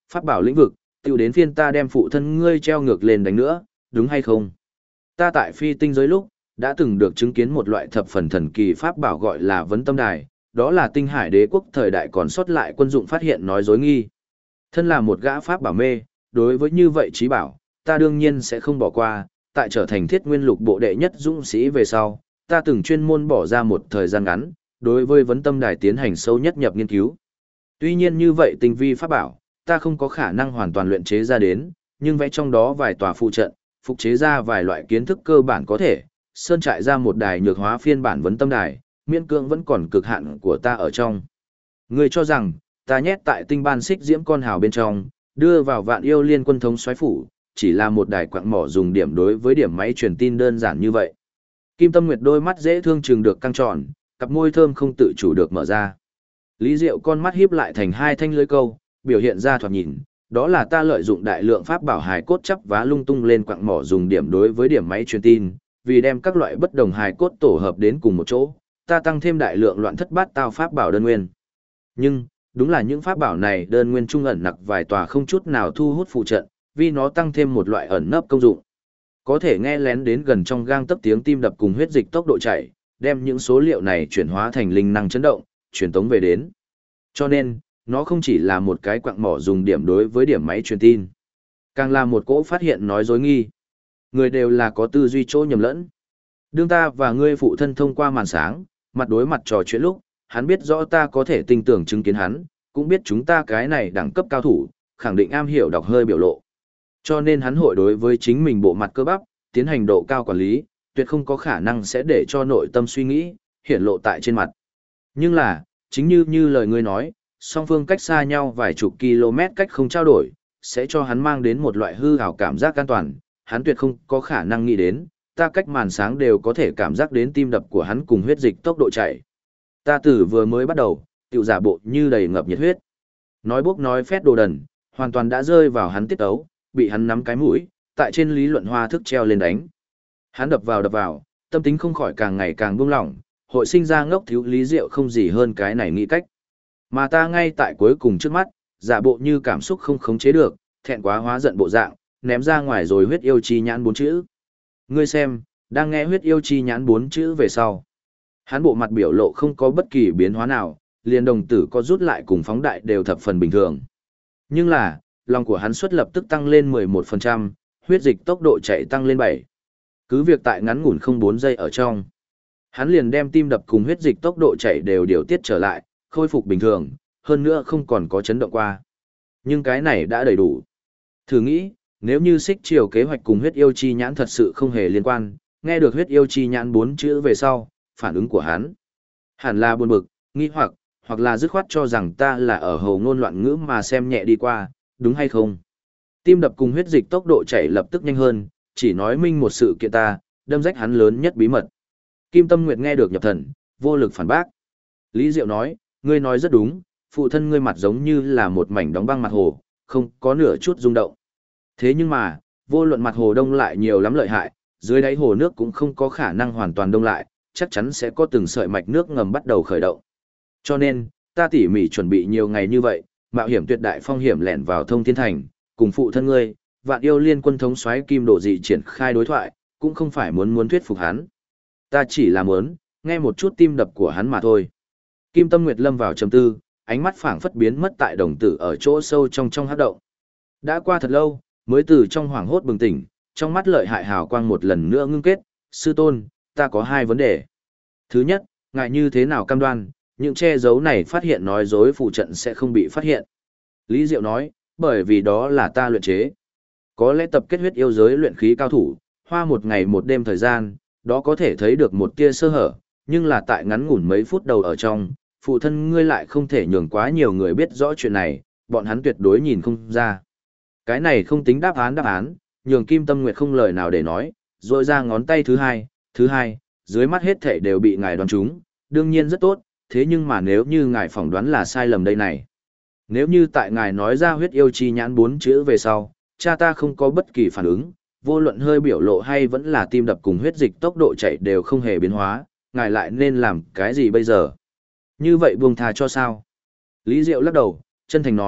Pháp bảo lĩnh vực, tiểu đến phiên ta đem phụ thân ngươi treo ngược lên đánh nữa, đúng hay không? Ta tại phi tinh giới lúc, đã từng được chứng kiến một loại thập phần thần kỳ pháp bảo gọi là vấn tâm đài, đó là tinh hải đế quốc thời đại còn sót lại quân dụng phát hiện nói dối nghi. Thân là một gã pháp bảo mê, đối với như vậy trí bảo, ta đương nhiên sẽ không bỏ qua, tại trở thành thiết nguyên lục bộ đệ nhất dũng sĩ về sau, ta từng chuyên môn bỏ ra một thời gian ngắn, đối với vấn tâm đài tiến hành sâu nhất nhập nghiên cứu. Tuy nhiên như vậy tinh vi pháp bảo, ta không có khả năng hoàn toàn luyện chế ra đến, nhưng vẽ trong đó vài tòa phụ trận, phục chế ra vài loại kiến thức cơ bản có thể, sơn trại ra một đài nhược hóa phiên bản vấn tâm đài, miễn cưỡng vẫn còn cực hạn của ta ở trong. Ngươi cho rằng, ta nhét tại tinh ban xích diễm con hào bên trong, đưa vào vạn yêu liên quân thống xoáy phủ, chỉ là một đài quạng mỏ dùng điểm đối với điểm máy truyền tin đơn giản như vậy. Kim Tâm Nguyệt đôi mắt dễ thương trừng được căng tròn, cặp môi thơm không tự chủ được mở ra. Lý Diệu con mắt híp lại thành hai thanh lưới câu, biểu hiện ra thoạt nhìn, đó là ta lợi dụng đại lượng pháp bảo hài cốt chắp vá lung tung lên quạng mỏ dùng điểm đối với điểm máy truyền tin, vì đem các loại bất đồng hài cốt tổ hợp đến cùng một chỗ, ta tăng thêm đại lượng loạn thất bát tao pháp bảo đơn nguyên. Nhưng, đúng là những pháp bảo này đơn nguyên trung ẩn nặc vài tòa không chút nào thu hút phụ trận, vì nó tăng thêm một loại ẩn nấp công dụng. Có thể nghe lén đến gần trong gang tấc tiếng tim đập cùng huyết dịch tốc độ chạy, đem những số liệu này chuyển hóa thành linh năng chấn động, truyền tống về đến. Cho nên, nó không chỉ là một cái quạng mỏ dùng điểm đối với điểm máy truyền tin, càng là một cỗ phát hiện nói dối nghi. Người đều là có tư duy chỗ nhầm lẫn. Đương ta và ngươi phụ thân thông qua màn sáng, mặt đối mặt trò chuyện lúc, hắn biết rõ ta có thể tin tưởng chứng kiến hắn, cũng biết chúng ta cái này đẳng cấp cao thủ, khẳng định am hiểu đọc hơi biểu lộ. Cho nên hắn hội đối với chính mình bộ mặt cơ bắp, tiến hành độ cao quản lý, tuyệt không có khả năng sẽ để cho nội tâm suy nghĩ, hiển lộ tại trên mặt. Nhưng là, chính như lời ngươi nói, song phương cách xa nhau vài chục km cách không trao đổi, sẽ cho hắn mang đến một loại hư ảo cảm giác an toàn, hắn tuyệt không có khả năng nghĩ đến, ta cách màn sáng đều có thể cảm giác đến tim đập của hắn cùng huyết dịch tốc độ chạy. Ta từ vừa mới bắt đầu, tiểu giả bộ như đầy ngập nhiệt huyết. Nói bốc nói phét đồ đần, hoàn toàn đã rơi vào hắn tiết ấu, bị hắn nắm cái mũi, tại trên lý luận hoa thức treo lên đánh. Hắn đập vào, tâm tính không khỏi càng ngày càng buông lỏng, hội sinh ra ngốc thiếu lý diệu không gì hơn cái này nghĩ cách. Mà ta ngay tại cuối cùng trước mắt, giả bộ như cảm xúc không khống chế được, thẹn quá hóa giận bộ dạng, ném ra ngoài rồi huyết yêu chi nhãn 4 chữ. Ngươi xem, đang nghe huyết yêu chi nhãn 4 chữ về sau. Hắn bộ mặt biểu lộ không có bất kỳ biến hóa nào, liền đồng tử có rút lại cùng phóng đại đều thập phần bình thường. Nhưng là, lòng của hắn suất lập tức tăng lên 11%, huyết dịch tốc độ chạy tăng lên 7. Cứ việc tại ngắn ngủn không 4 giây ở trong. Hắn liền đem tim đập cùng huyết dịch tốc độ chạy đều điều tiết trở lại, khôi phục bình thường, hơn nữa không còn có chấn động qua. Nhưng cái này đã đầy đủ. Thử nghĩ, nếu như xích chiều kế hoạch cùng huyết yêu chi nhãn thật sự không hề liên quan, nghe được huyết yêu chi nhãn 4 chữ về sau, phản ứng của hắn hẳn là buồn bực, nghi hoặc là dứt khoát cho rằng ta là ở hầu ngôn loạn ngữ mà xem nhẹ đi qua, đúng hay không? Tim đập cùng huyết dịch tốc độ chảy lập tức nhanh hơn, chỉ nói minh một sự kiện ta, đâm rách hắn lớn nhất bí mật. Kim Tâm Nguyệt nghe được nhập thần, vô lực phản bác. Lý Diệu nói, ngươi nói rất đúng, phụ thân ngươi mặt giống như là một mảnh đóng băng mặt hồ, không có nửa chút rung động. Thế nhưng mà, vô luận mặt hồ đông lại nhiều lắm lợi hại, dưới đáy hồ nước cũng không có khả năng hoàn toàn đông lại, chắc chắn sẽ có từng sợi mạch nước ngầm bắt đầu khởi động. Cho nên, ta tỉ mỉ chuẩn bị nhiều ngày như vậy, mạo hiểm tuyệt đại phong hiểm lẻn vào Thông Thiên Thành, cùng phụ thân ngươi, Vạn Yêu Liên quân thống soái Kim Độ Dị triển khai đối thoại, cũng không phải muốn thuyết phục hắn. Ta chỉ là muốn nghe một chút tim đập của hắn mà thôi. Kim Tâm Nguyệt lâm vào trầm tư, ánh mắt phảng phất biến mất tại đồng tử ở chỗ sâu trong hắc động. Đã qua thật lâu, mới từ trong hoảng hốt bừng tỉnh, trong mắt lợi hại hào quang một lần nữa ngưng kết, sư tôn, ta có hai vấn đề. Thứ nhất, ngài như thế nào cam đoan, những che giấu này phát hiện nói dối phụ trận sẽ không bị phát hiện. Lý Diệu nói, bởi vì đó là ta luyện chế. Có lẽ tập kết huyết yêu giới luyện khí cao thủ, hoa một ngày một đêm thời gian, đó có thể thấy được một tia sơ hở, nhưng là tại ngắn ngủn mấy phút đầu ở trong, phụ thân ngươi lại không thể nhường quá nhiều người biết rõ chuyện này, bọn hắn tuyệt đối nhìn không ra. Cái này không tính đáp án, nhường Kim Tâm Nguyệt không lời nào để nói, rồi ra ngón tay thứ hai, dưới mắt hết thể đều bị ngài đoán trúng, đương nhiên rất tốt, thế nhưng mà nếu như ngài phỏng đoán là sai lầm đây này. Nếu như tại ngài nói ra huyết yêu chi nhãn 4 chữ về sau, cha ta không có bất kỳ phản ứng, vô luận hơi biểu lộ hay vẫn là tim đập cùng huyết dịch tốc độ chạy đều không hề biến hóa, ngài lại nên làm cái gì bây giờ? Như vậy buông thà cho sao? Lý Diệu lắc đầu, chân thành nói,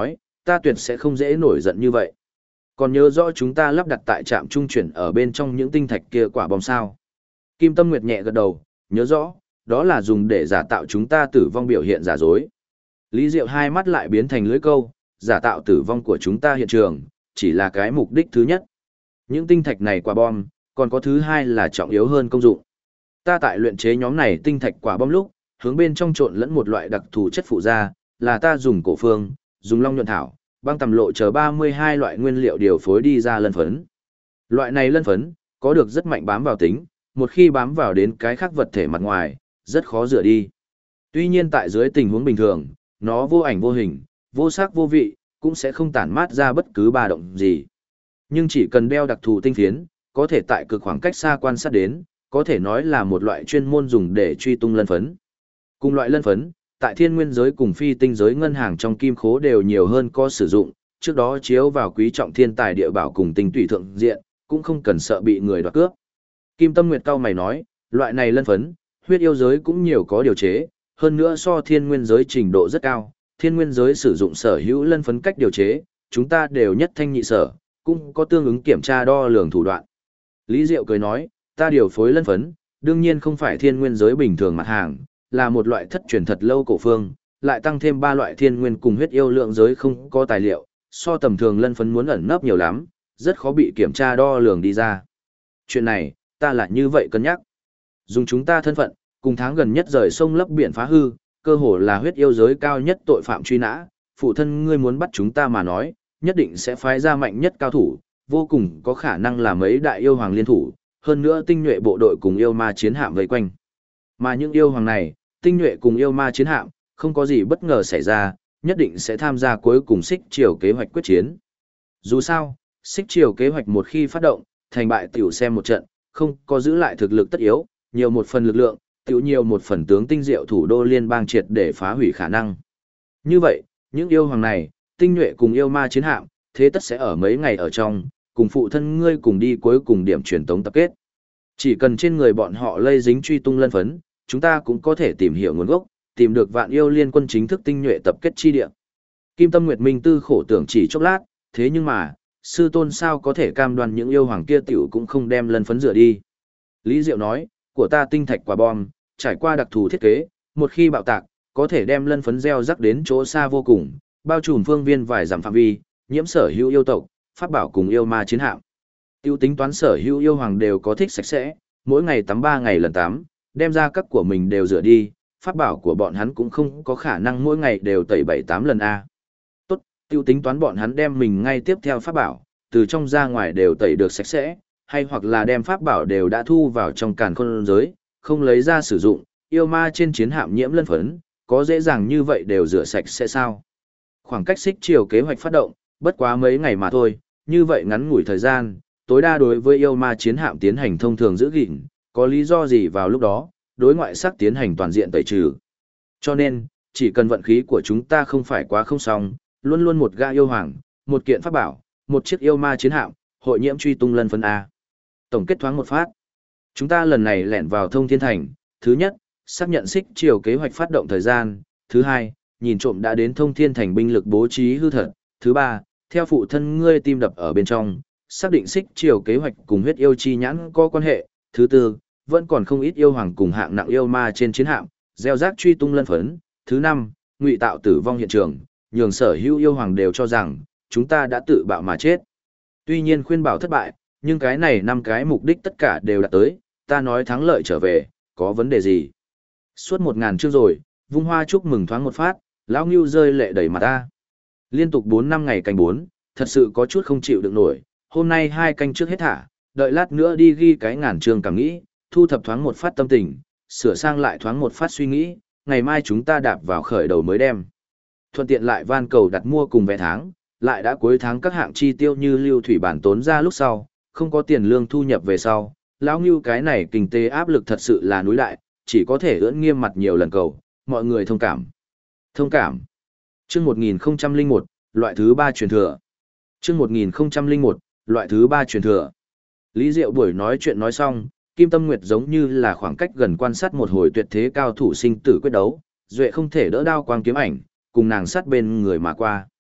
ta tuyệt sẽ không dễ nổi giận như vậy. Còn nhớ rõ chúng ta lắp đặt tại trạm trung chuyển ở bên trong những tinh thạch kia quả bom sao? Kim Tâm Nguyệt nhẹ gật đầu, nhớ rõ, đó là dùng để giả tạo chúng ta tử vong biểu hiện giả dối. Lý Diệu hai mắt lại biến thành lưỡi câu, giả tạo tử vong của chúng ta hiện trường, chỉ là cái mục đích thứ nhất. Những tinh thạch này quả bom, còn có thứ hai là trọng yếu hơn công dụng. Ta tại luyện chế nhóm này tinh thạch quả bom lúc, hướng bên trong trộn lẫn một loại đặc thù chất phụ gia, là ta dùng cổ phương, dùng long nhuận thảo, băng tầm lộ chờ 32 loại nguyên liệu điều phối đi ra lân phấn. Loại này lân phấn, có được rất mạnh bám vào tính, một khi bám vào đến cái khác vật thể mặt ngoài, rất khó rửa đi. Tuy nhiên tại dưới tình huống bình thường, nó vô ảnh vô hình, vô sắc vô vị, cũng sẽ không tản mát ra bất cứ ba động gì. Nhưng chỉ cần đeo đặc thù tinh phiến, có thể tại cực khoảng cách xa quan sát đến, có thể nói là một loại chuyên môn dùng để truy tung lân phấn. Cùng loại lân phấn, tại thiên nguyên giới cùng phi tinh giới ngân hàng trong kim khố đều nhiều hơn có sử dụng, trước đó chiếu vào quý trọng thiên tài địa bảo cùng tinh tùy thượng diện, cũng không cần sợ bị người đoạt cướp. Kim Tâm Nguyệt cao mày nói, loại này lân phấn, huyết yêu giới cũng nhiều có điều chế, hơn nữa so thiên nguyên giới trình độ rất cao, thiên nguyên giới sử dụng sở hữu lân phấn cách điều chế, chúng ta đều nhất thanh nhị sở, cũng có tương ứng kiểm tra đo lường thủ đoạn. Lý Diệu cười nói, ta điều phối lân phấn, đương nhiên không phải thiên nguyên giới bình thường mặt hàng, là một loại thất truyền thật lâu cổ phương, lại tăng thêm 3 loại thiên nguyên cùng huyết yêu lượng giới không có tài liệu, so tầm thường lân phấn muốn ẩn nấp nhiều lắm, rất khó bị kiểm tra đo lường đi ra. Chuyện này, ta lại như vậy cân nhắc. Dùng chúng ta thân phận, cùng tháng gần nhất rời sông lấp biển phá hư, cơ hồ là huyết yêu giới cao nhất tội phạm truy nã, phụ thân ngươi muốn bắt chúng ta mà nói, nhất định sẽ phái ra mạnh nhất cao thủ, vô cùng có khả năng là mấy đại yêu hoàng liên thủ, hơn nữa tinh nhuệ bộ đội cùng yêu ma chiến hạm vây quanh. Mà những yêu hoàng này, tinh nhuệ cùng yêu ma chiến hạm, không có gì bất ngờ xảy ra, nhất định sẽ tham gia cuối cùng xích triều kế hoạch quyết chiến. Dù sao, xích triều kế hoạch một khi phát động, thành bại tiểu xem một trận, không có giữ lại thực lực tất yếu, nhiều một phần lực lượng, tiểu nhiều một phần tướng tinh diệu thủ đô liên bang triệt để phá hủy khả năng. Như vậy, những yêu hoàng này, tinh nhuệ cùng yêu ma chiến hạm, thế tất sẽ ở mấy ngày ở trong, cùng phụ thân ngươi cùng đi cuối cùng điểm truyền tống tập kết. Chỉ cần trên người bọn họ lây dính truy tung lân phấn, chúng ta cũng có thể tìm hiểu nguồn gốc, tìm được vạn yêu liên quân chính thức tinh nhuệ tập kết chi địa. Kim Tâm Nguyệt Minh tư khổ tưởng chỉ chốc lát, thế nhưng mà, sư tôn sao có thể cam đoan những yêu hoàng kia tiểu cũng không đem lân phấn rửa đi. Lý Diệu nói, của ta tinh thạch quả bom, trải qua đặc thù thiết kế, một khi bạo tạc, có thể đem lân phấn gieo rắc đến chỗ xa vô cùng, bao trùm phương viên vài dặm phạm vi, nhiễm sở hữu yêu tộc, pháp bảo cùng yêu ma chiến hạm. Tiêu tính toán sở hữu yêu hoàng đều có thích sạch sẽ, mỗi ngày tắm 3 ngày lần tắm, đem ra các của mình đều rửa đi, pháp bảo của bọn hắn cũng không có khả năng mỗi ngày đều tẩy 7-8 lần a. Tốt, tiêu tính toán bọn hắn đem mình ngay tiếp theo pháp bảo, từ trong ra ngoài đều tẩy được sạch sẽ, hay hoặc là đem pháp bảo đều đã thu vào trong càn khôn giới, không lấy ra sử dụng, yêu ma trên chiến hạm nhiễm lân phấn, có dễ dàng như vậy đều rửa sạch sẽ sao? Khoảng cách xích chiều kế hoạch phát động, bất quá mấy ngày mà thôi, như vậy ngắn ngủi thời gian, tối đa đối với yêu ma chiến hạm tiến hành thông thường giữ gìn, có lý do gì vào lúc đó, đối ngoại sắc tiến hành toàn diện tẩy trừ. Cho nên, chỉ cần vận khí của chúng ta không phải quá không xong, luôn luôn một gã yêu hoàng, một kiện pháp bảo, một chiếc yêu ma chiến hạm, hội nhiễm truy tung lân phấn A. Tổng kết thoáng một phát. Chúng ta lần này lẻn vào thông thiên thành, thứ nhất, xác nhận xích chiều kế hoạch phát động thời gian, thứ hai, nhìn trộm đã đến thông thiên thành binh lực bố trí hư thật, thứ ba, theo phụ thân ngươi tim đập ở bên trong, xác định xích chiều kế hoạch cùng huyết yêu chi nhãn có quan hệ, thứ tư, vẫn còn không ít yêu hoàng cùng hạng nặng yêu ma trên chiến hạm, gieo rác truy tung lân phấn, thứ năm, ngụy tạo tử vong hiện trường, nhường sở hữu yêu hoàng đều cho rằng, chúng ta đã tự bạo mà chết. Tuy nhiên khuyên bảo thất bại, nhưng cái này 5 cái mục đích tất cả đều đạt tới, ta nói thắng lợi trở về, có vấn đề gì? Suốt 1000 chương rồi, vung hoa chúc mừng thoáng một phát, lão Ngưu rơi lệ đầy mặt ta. Liên tục 4-5 ngày canh 4, thật sự có chút không chịu được nổi, hôm nay 2 canh trước hết thả, đợi lát nữa đi ghi cái 1000 chương cảm nghĩ, thu thập thoáng một phát tâm tình, sửa sang lại thoáng một phát suy nghĩ, ngày mai chúng ta đạp vào khởi đầu mới đem. Thuận tiện lại van cầu đặt mua cùng vé tháng, lại đã cuối tháng các hạng chi tiêu như lưu thủy bản tốn ra lúc sau, không có tiền lương thu nhập về sau, lão Ngưu cái này kinh tế áp lực thật sự là núi đại, chỉ có thể ưỡn nghiêm mặt nhiều lần cầu, mọi người thông cảm. Thông cảm. Chương 1001, loại thứ 3 truyền thừa. Chương 1001, loại thứ 3 truyền thừa. Lý Diệu buổi nói chuyện nói xong, Kim Tâm Nguyệt giống như là khoảng cách gần quan sát một hồi tuyệt thế cao thủ sinh tử quyết đấu, duệ không thể đỡ đao quang kiếm ảnh, cùng nàng sát bên người mà qua.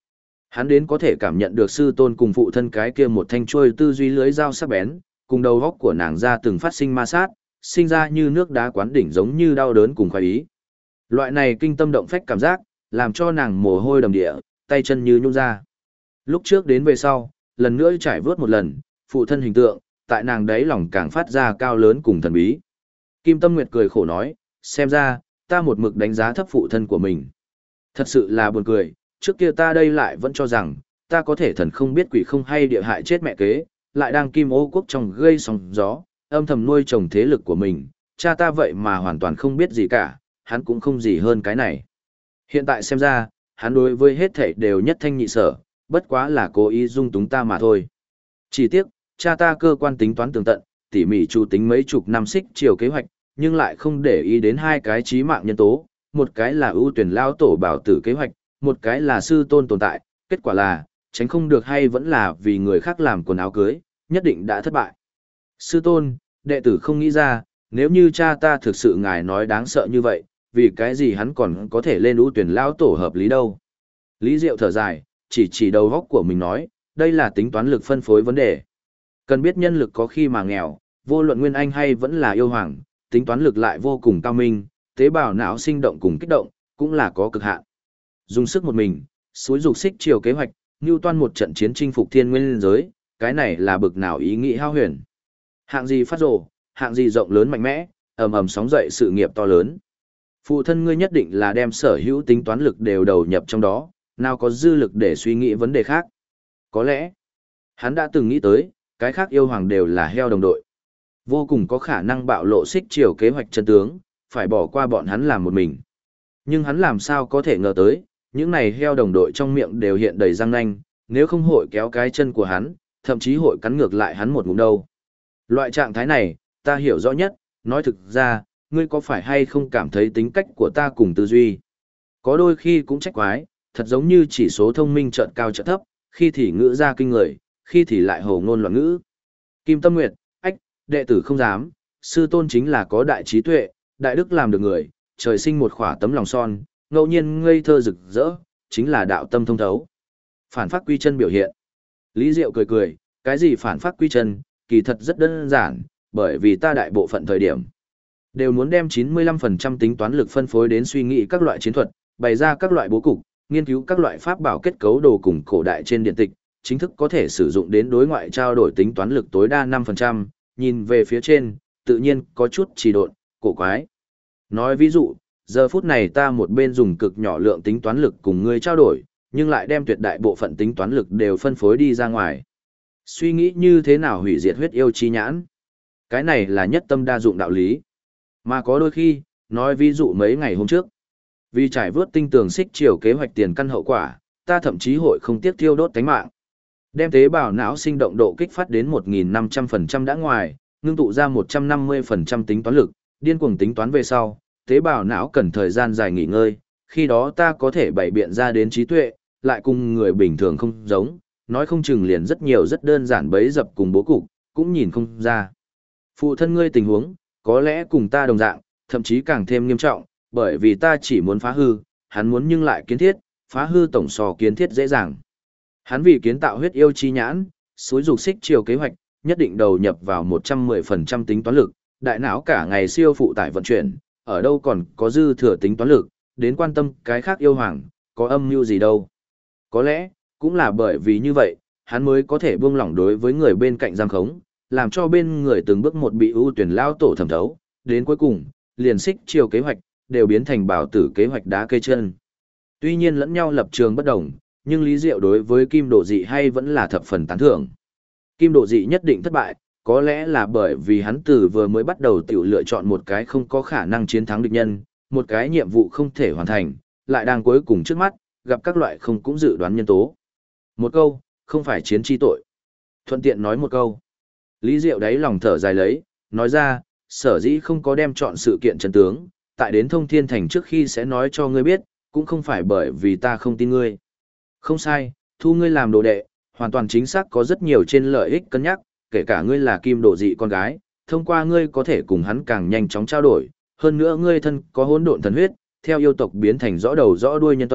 Hắn đến có thể cảm nhận được sư tôn cùng phụ thân cái kia một thanh chuôi tư duy lưới dao sắc bén, cùng đầu góc của nàng ra từng phát sinh ma sát, sinh ra như nước đá quán đỉnh giống như đau đớn cùng khoái ý. Loại này kinh tâm động phách cảm giác, làm cho nàng mồ hôi đầm địa, tay chân như nhung ra. Lúc trước đến về sau, lần nữa trải vớt một lần, phụ thân hình tượng, tại nàng đấy lòng càng phát ra cao lớn cùng thần bí. Kim Tâm Nguyệt cười khổ nói, xem ra, ta một mực đánh giá thấp phụ thân của mình. Thật sự là buồn cười, trước kia ta đây lại vẫn cho rằng, ta có thể thần không biết quỷ không hay địa hại chết mẹ kế, lại đang Kim Ô Quốc trong gây sóng gió, âm thầm nuôi trồng thế lực của mình, cha ta vậy mà hoàn toàn không biết gì cả, hắn cũng không gì hơn cái này. Hiện tại xem ra, hắn đối với hết thảy đều nhất thanh nhị sở, bất quá là cố ý dung túng ta mà thôi. Chỉ tiếc, cha ta cơ quan tính toán tường tận, tỉ mỉ chu tính mấy chục năm xích chiều kế hoạch, nhưng lại không để ý đến hai cái chí mạng nhân tố, một cái là ưu tuyển lao tổ bảo tử kế hoạch, một cái là sư tôn tồn tại, kết quả là, tránh không được hay vẫn là vì người khác làm quần áo cưới, nhất định đã thất bại. Sư tôn, đệ tử không nghĩ ra, nếu như cha ta thực sự ngài nói đáng sợ như vậy, vì cái gì hắn còn có thể lên ưu tuyển lao tổ hợp lý đâu. Lý Diệu thở dài, chỉ đầu góc của mình nói, đây là tính toán lực phân phối vấn đề. Cần biết nhân lực có khi mà nghèo, vô luận nguyên anh hay vẫn là yêu hoàng, tính toán lực lại vô cùng cao minh, tế bào não sinh động cùng kích động, cũng là có cực hạn. Dùng sức một mình, suối dục xích chiều kế hoạch, như toan một trận chiến chinh phục thiên nguyên giới, cái này là bực nào ý nghĩ hao huyền. Hạng gì phát rồ, hạng gì rộng lớn mạnh mẽ, ầm ầm sóng dậy sự nghiệp to lớn. Phụ thân ngươi nhất định là đem sở hữu tính toán lực đều đầu nhập trong đó, nào có dư lực để suy nghĩ vấn đề khác. Có lẽ, hắn đã từng nghĩ tới, cái khác yêu hoàng đều là heo đồng đội. Vô cùng có khả năng bạo lộ xích chiều kế hoạch chân tướng, phải bỏ qua bọn hắn làm một mình. Nhưng hắn làm sao có thể ngờ tới, những này heo đồng đội trong miệng đều hiện đầy răng nanh, nếu không hội kéo cái chân của hắn, thậm chí hội cắn ngược lại hắn một ngụm đâu. Loại trạng thái này, ta hiểu rõ nhất, nói thực ra, ngươi có phải hay không cảm thấy tính cách của ta cùng tư duy? Có đôi khi cũng trách quái, thật giống như chỉ số thông minh chợt cao chợt thấp, khi thì ngữ ra kinh người, khi thì lại hồ ngôn loạn ngữ. Kim Tâm Nguyệt, ách, đệ tử không dám, sư tôn chính là có đại trí tuệ, đại đức làm được người, trời sinh một khỏa tấm lòng son, ngẫu nhiên ngây thơ rực rỡ, chính là đạo tâm thông thấu. Phản phát quy chân biểu hiện. Lý Diệu cười cười, cái gì phản phát quy chân, kỳ thật rất đơn giản, bởi vì ta đại bộ phận thời điểm đều muốn đem 95% tính toán lực phân phối đến suy nghĩ các loại chiến thuật, bày ra các loại bố cục, nghiên cứu các loại pháp bảo kết cấu đồ cùng cổ đại trên điện tịch, chính thức có thể sử dụng đến đối ngoại trao đổi tính toán lực tối đa 5%, nhìn về phía trên, tự nhiên có chút trì độn, cổ quái. Nói ví dụ, giờ phút này ta một bên dùng cực nhỏ lượng tính toán lực cùng ngươi trao đổi, nhưng lại đem tuyệt đại bộ phận tính toán lực đều phân phối đi ra ngoài. Suy nghĩ như thế nào hủy diệt huyết yêu chi nhãn? Cái này là nhất tâm đa dụng đạo lý. Mà có đôi khi, nói ví dụ mấy ngày hôm trước, vì trải vớt tinh tường xích chiều kế hoạch tiền căn hậu quả, ta thậm chí hội không tiếc thiêu đốt tánh mạng. Đem tế bào não sinh động độ kích phát đến 1.500% đã ngoài, ngưng tụ ra 150% tính toán lực, điên cuồng tính toán về sau, tế bào não cần thời gian dài nghỉ ngơi, khi đó ta có thể bày biện ra đến trí tuệ, lại cùng người bình thường không giống, nói không chừng liền rất nhiều rất đơn giản bấy dập cùng bố cục, cũng nhìn không ra. Phụ thân ngươi tình huống, có lẽ cùng ta đồng dạng, thậm chí càng thêm nghiêm trọng, bởi vì ta chỉ muốn phá hư, hắn muốn nhưng lại kiến thiết, phá hư tổng so kiến thiết dễ dàng. Hắn vì kiến tạo huyết yêu chi nhãn, suối dục xích chiều kế hoạch, nhất định đầu nhập vào 110% tính toán lực, đại não cả ngày siêu phụ tải vận chuyển, ở đâu còn có dư thừa tính toán lực, đến quan tâm cái khác yêu hoàng, có âm mưu gì đâu. Có lẽ, cũng là bởi vì như vậy, hắn mới có thể buông lỏng đối với người bên cạnh giam khống, làm cho bên người từng bước một bị ưu tuyển lao tổ thẩm thấu, đến cuối cùng, liền xích chiều kế hoạch, đều biến thành bảo tử kế hoạch đá cây chân. Tuy nhiên lẫn nhau lập trường bất đồng, nhưng Lý Diệu đối với Kim Độ Dị hay vẫn là thập phần tán thưởng. Kim Độ Dị nhất định thất bại, có lẽ là bởi vì hắn từ vừa mới bắt đầu tiểu lựa chọn một cái không có khả năng chiến thắng địch nhân, một cái nhiệm vụ không thể hoàn thành, lại đang cuối cùng trước mắt, gặp các loại không cũng dự đoán nhân tố. Một câu, không phải chiến chi tội. Thuận tiện nói một câu. Lý Diệu đáy lòng thở dài lấy, nói ra, sở dĩ không có đem chọn sự kiện chân tướng, tại đến Thông Thiên Thành trước khi sẽ nói cho ngươi biết, cũng không phải bởi vì ta không tin ngươi. Không sai, thu ngươi làm đồ đệ, hoàn toàn chính xác có rất nhiều trên lợi ích cân nhắc, kể cả ngươi là Kim Độ Dị con gái, thông qua ngươi có thể cùng hắn càng nhanh chóng trao đổi, hơn nữa ngươi thân có hỗn độn thần huyết, theo yêu tộc biến thành rõ đầu rõ đuôi nhân tộc,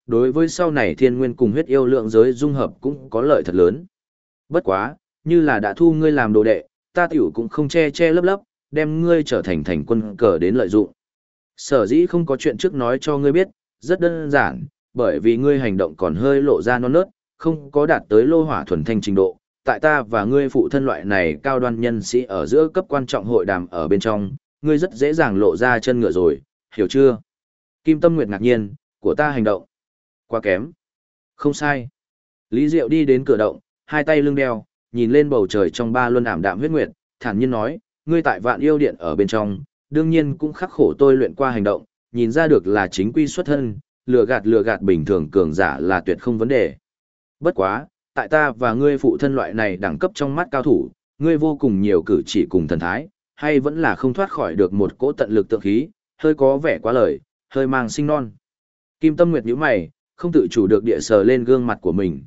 đối với sau này thiên nguyên cùng huyết yêu lượng giới dung hợp cũng có lợi thật lớn. Bất quá, như là đã thu ngươi làm đồ đệ, ta tiểu cũng không che che lấp lấp, đem ngươi trở thành thành quân cờ đến lợi dụng. Sở dĩ không có chuyện trước nói cho ngươi biết, rất đơn giản, bởi vì ngươi hành động còn hơi lộ ra non nớt, không có đạt tới lô hỏa thuần thanh trình độ. Tại ta và ngươi phụ thân loại này cao đoan nhân sĩ ở giữa cấp quan trọng hội đàm ở bên trong, ngươi rất dễ dàng lộ ra chân ngựa rồi, hiểu chưa? Kim Tâm Nguyệt ngạc nhiên, của ta hành động. Quá kém. Không sai. Lý Diệu đi đến cửa động, hai tay lưng đeo, nhìn lên bầu trời trong ba luân ảm đạm huyết nguyệt, thản nhiên nói, ngươi tại Vạn Yêu Điện ở bên trong, đương nhiên cũng khắc khổ tôi luyện qua hành động, nhìn ra được là chính quy xuất thân, lừa gạt bình thường cường giả là tuyệt không vấn đề. Bất quá, tại ta và ngươi phụ thân loại này đẳng cấp trong mắt cao thủ, ngươi vô cùng nhiều cử chỉ cùng thần thái, hay vẫn là không thoát khỏi được một cỗ tận lực tượng khí, hơi có vẻ quá lời, hơi mang sinh non. Kim Tâm Nguyệt nhíu mày, không tự chủ được địa sờ lên gương mặt của mình,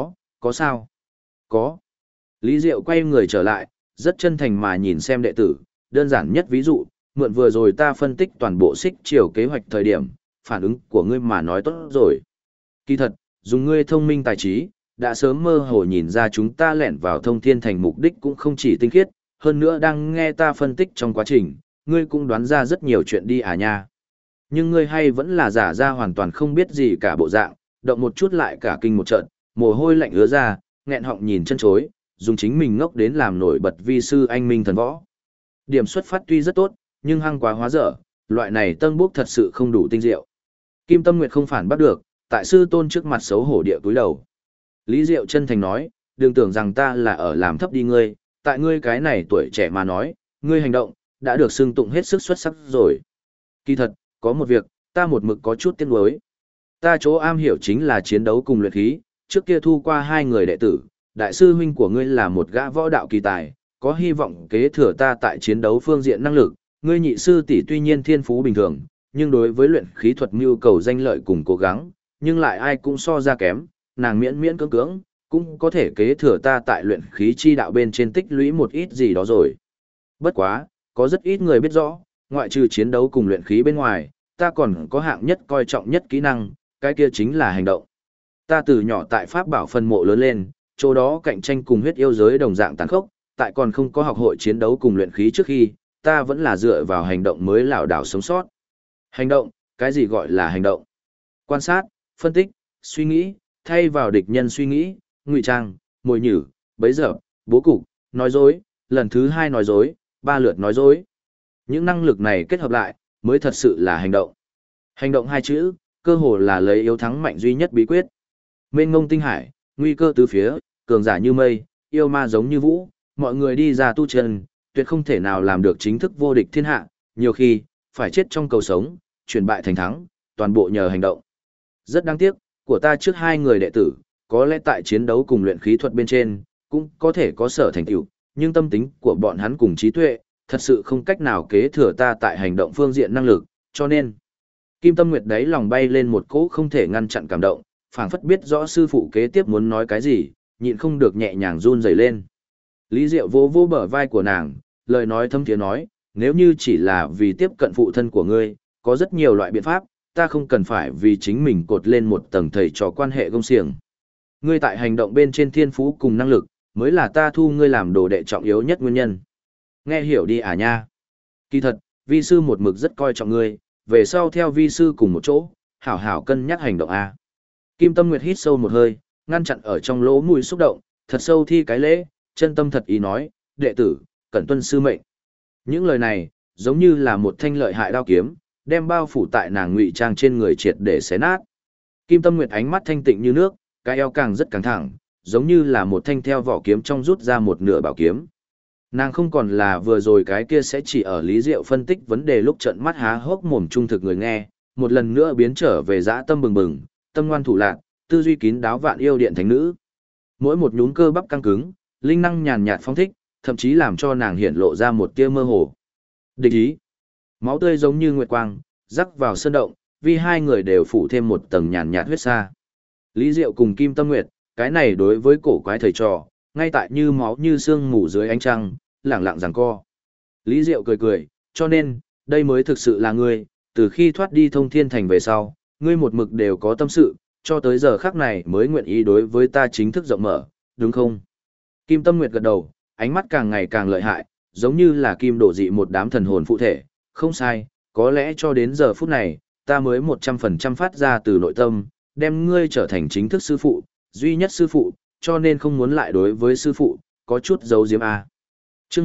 có sao? Có. Lý Diệu quay người trở lại, rất chân thành mà nhìn xem đệ tử, đơn giản nhất ví dụ, mượn vừa rồi ta phân tích toàn bộ xích chiều kế hoạch thời điểm, phản ứng của ngươi mà nói tốt rồi. Kỳ thật, dùng ngươi thông minh tài trí, đã sớm mơ hồ nhìn ra chúng ta lẻn vào thông thiên thành mục đích cũng không chỉ tinh khiết, hơn nữa đang nghe ta phân tích trong quá trình, ngươi cũng đoán ra rất nhiều chuyện đi à nha. Nhưng ngươi hay vẫn là giả ra hoàn toàn không biết gì cả bộ dạng, động một chút lại cả kinh một trận, mồ hôi lạnh ứa ra, nghẹn họng nhìn chân chối, dùng chính mình ngốc đến làm nổi bật vi sư anh minh thần võ. Điểm xuất phát tuy rất tốt, nhưng hăng quá hóa dở, loại này tân bốc thật sự không đủ tinh diệu. Kim Tâm Nguyệt không phản bắt được, tại sư tôn trước mặt xấu hổ địa cúi đầu. Lý Diệu chân thành nói, đừng tưởng rằng ta là ở làm thấp đi ngươi, tại ngươi cái này tuổi trẻ mà nói, ngươi hành động, đã được xưng tụng hết sức xuất sắc rồi. Kỳ thật, có một việc, ta một mực có chút tiếc nuối. Ta chỗ am hiểu chính là chiến đấu cùng luyện khí, trước kia thu qua hai người đệ tử, đại sư huynh của ngươi là một gã võ đạo kỳ tài, có hy vọng kế thừa ta tại chiến đấu phương diện năng lực, ngươi nhị sư tỷ tuy nhiên thiên phú bình thường, nhưng đối với luyện khí thuật nhu cầu danh lợi cùng cố gắng, nhưng lại ai cũng so ra kém, nàng miễn miễn cưỡng cưỡng, cũng có thể kế thừa ta tại luyện khí chi đạo bên trên tích lũy một ít gì đó rồi. Bất quá, có rất ít người biết rõ, ngoại trừ chiến đấu cùng luyện khí bên ngoài, ta còn có hạng nhất coi trọng nhất kỹ năng, cái kia chính là hành động. Ta từ nhỏ tại Pháp Bảo phân mộ lớn lên, chỗ đó cạnh tranh cùng huyết yêu giới đồng dạng tàn khốc, tại còn không có học hội chiến đấu cùng luyện khí trước khi, ta vẫn là dựa vào hành động mới lảo đảo sống sót. Hành động, cái gì gọi là hành động? Quan sát, phân tích, suy nghĩ, thay vào địch nhân suy nghĩ, ngụy trang, mồi nhử, bấy giờ, bố cục, nói dối, lần thứ 2 nói dối, 3 lượt nói dối. Những năng lực này kết hợp lại, mới thật sự là hành động. Hành động hai chữ, cơ hồ là lấy yếu thắng mạnh duy nhất bí quyết. Mênh ngông tinh hải, nguy cơ tứ phía, cường giả như mây, yêu ma giống như vũ, mọi người đi ra tu chân, tuyệt không thể nào làm được chính thức vô địch thiên hạ, nhiều khi, phải chết trong cầu sống, chuyển bại thành thắng, toàn bộ nhờ hành động. Rất đáng tiếc, của ta trước hai người đệ tử, có lẽ tại chiến đấu cùng luyện khí thuật bên trên, cũng có thể có sở thành tựu, nhưng tâm tính của bọn hắn cùng trí tuệ, thật sự không cách nào kế thừa ta tại hành động phương diện năng lực, cho nên, Kim Tâm Nguyệt đấy lòng bay lên một cỗ không thể ngăn chặn cảm động, phảng phất biết rõ sư phụ kế tiếp muốn nói cái gì, nhịn không được nhẹ nhàng run rẩy lên. Lý Diệu vô vô bờ vai của nàng, lời nói thâm thiế nói, nếu như chỉ là vì tiếp cận phụ thân của ngươi, có rất nhiều loại biện pháp, ta không cần phải vì chính mình cột lên một tầng thầy trò quan hệ gông xiềng. Ngươi tại hành động bên trên thiên phú cùng năng lực, mới là ta thu ngươi làm đồ đệ trọng yếu nhất nguyên nhân. Nghe hiểu đi à nha. Kỳ thật, vi sư một mực rất coi trọng ngươi, về sau theo vi sư cùng một chỗ, hảo hảo cân nhắc hành động a. Kim Tâm Nguyệt hít sâu một hơi, ngăn chặn ở trong lỗ mũi xúc động, thật sâu thi cái lễ, chân tâm thật ý nói, đệ tử, cẩn tuân sư mệnh. Những lời này, giống như là một thanh lợi hại đao kiếm, đem bao phủ tại nàng ngụy trang trên người triệt để xé nát. Kim Tâm Nguyệt ánh mắt thanh tịnh như nước, cái eo càng rất căng thẳng, giống như là một thanh theo vỏ kiếm trong rút ra một nửa bảo kiếm. Nàng không còn là vừa rồi cái kia sẽ chỉ ở Lý Diệu phân tích vấn đề lúc trận mắt há hốc mồm trung thực người nghe, một lần nữa biến trở về dã tâm bừng bừng, tâm ngoan thủ lạc, tư duy kín đáo vạn yêu điện thánh nữ. Mỗi một nhún cơ bắp căng cứng, linh năng nhàn nhạt phong thích, thậm chí làm cho nàng hiện lộ ra một tia mơ hồ. Địch ý, máu tươi giống như nguyệt quang, rắc vào sơn động, vì hai người đều phủ thêm một tầng nhàn nhạt huyết sa. Lý Diệu cùng Kim Tâm Nguyệt, cái này đối với cổ quái thầy trò, ngay tại như máu như xương mù dưới ánh trăng, lẳng lặng giằng co. Lý Diệu cười cười, cho nên, đây mới thực sự là ngươi, từ khi thoát đi thông thiên thành về sau, ngươi một mực đều có tâm sự, cho tới giờ khắc này mới nguyện ý đối với ta chính thức rộng mở, đúng không? Kim Tâm Nguyệt gật đầu, ánh mắt càng ngày càng lợi hại, giống như là kim đổ dị một đám thần hồn phụ thể, không sai, có lẽ cho đến giờ phút này, ta mới 100% phát ra từ nội tâm, đem ngươi trở thành chính thức sư phụ, duy nhất sư phụ, cho nên không muốn lại đối với sư phụ, có chút giấu giếm a. Chương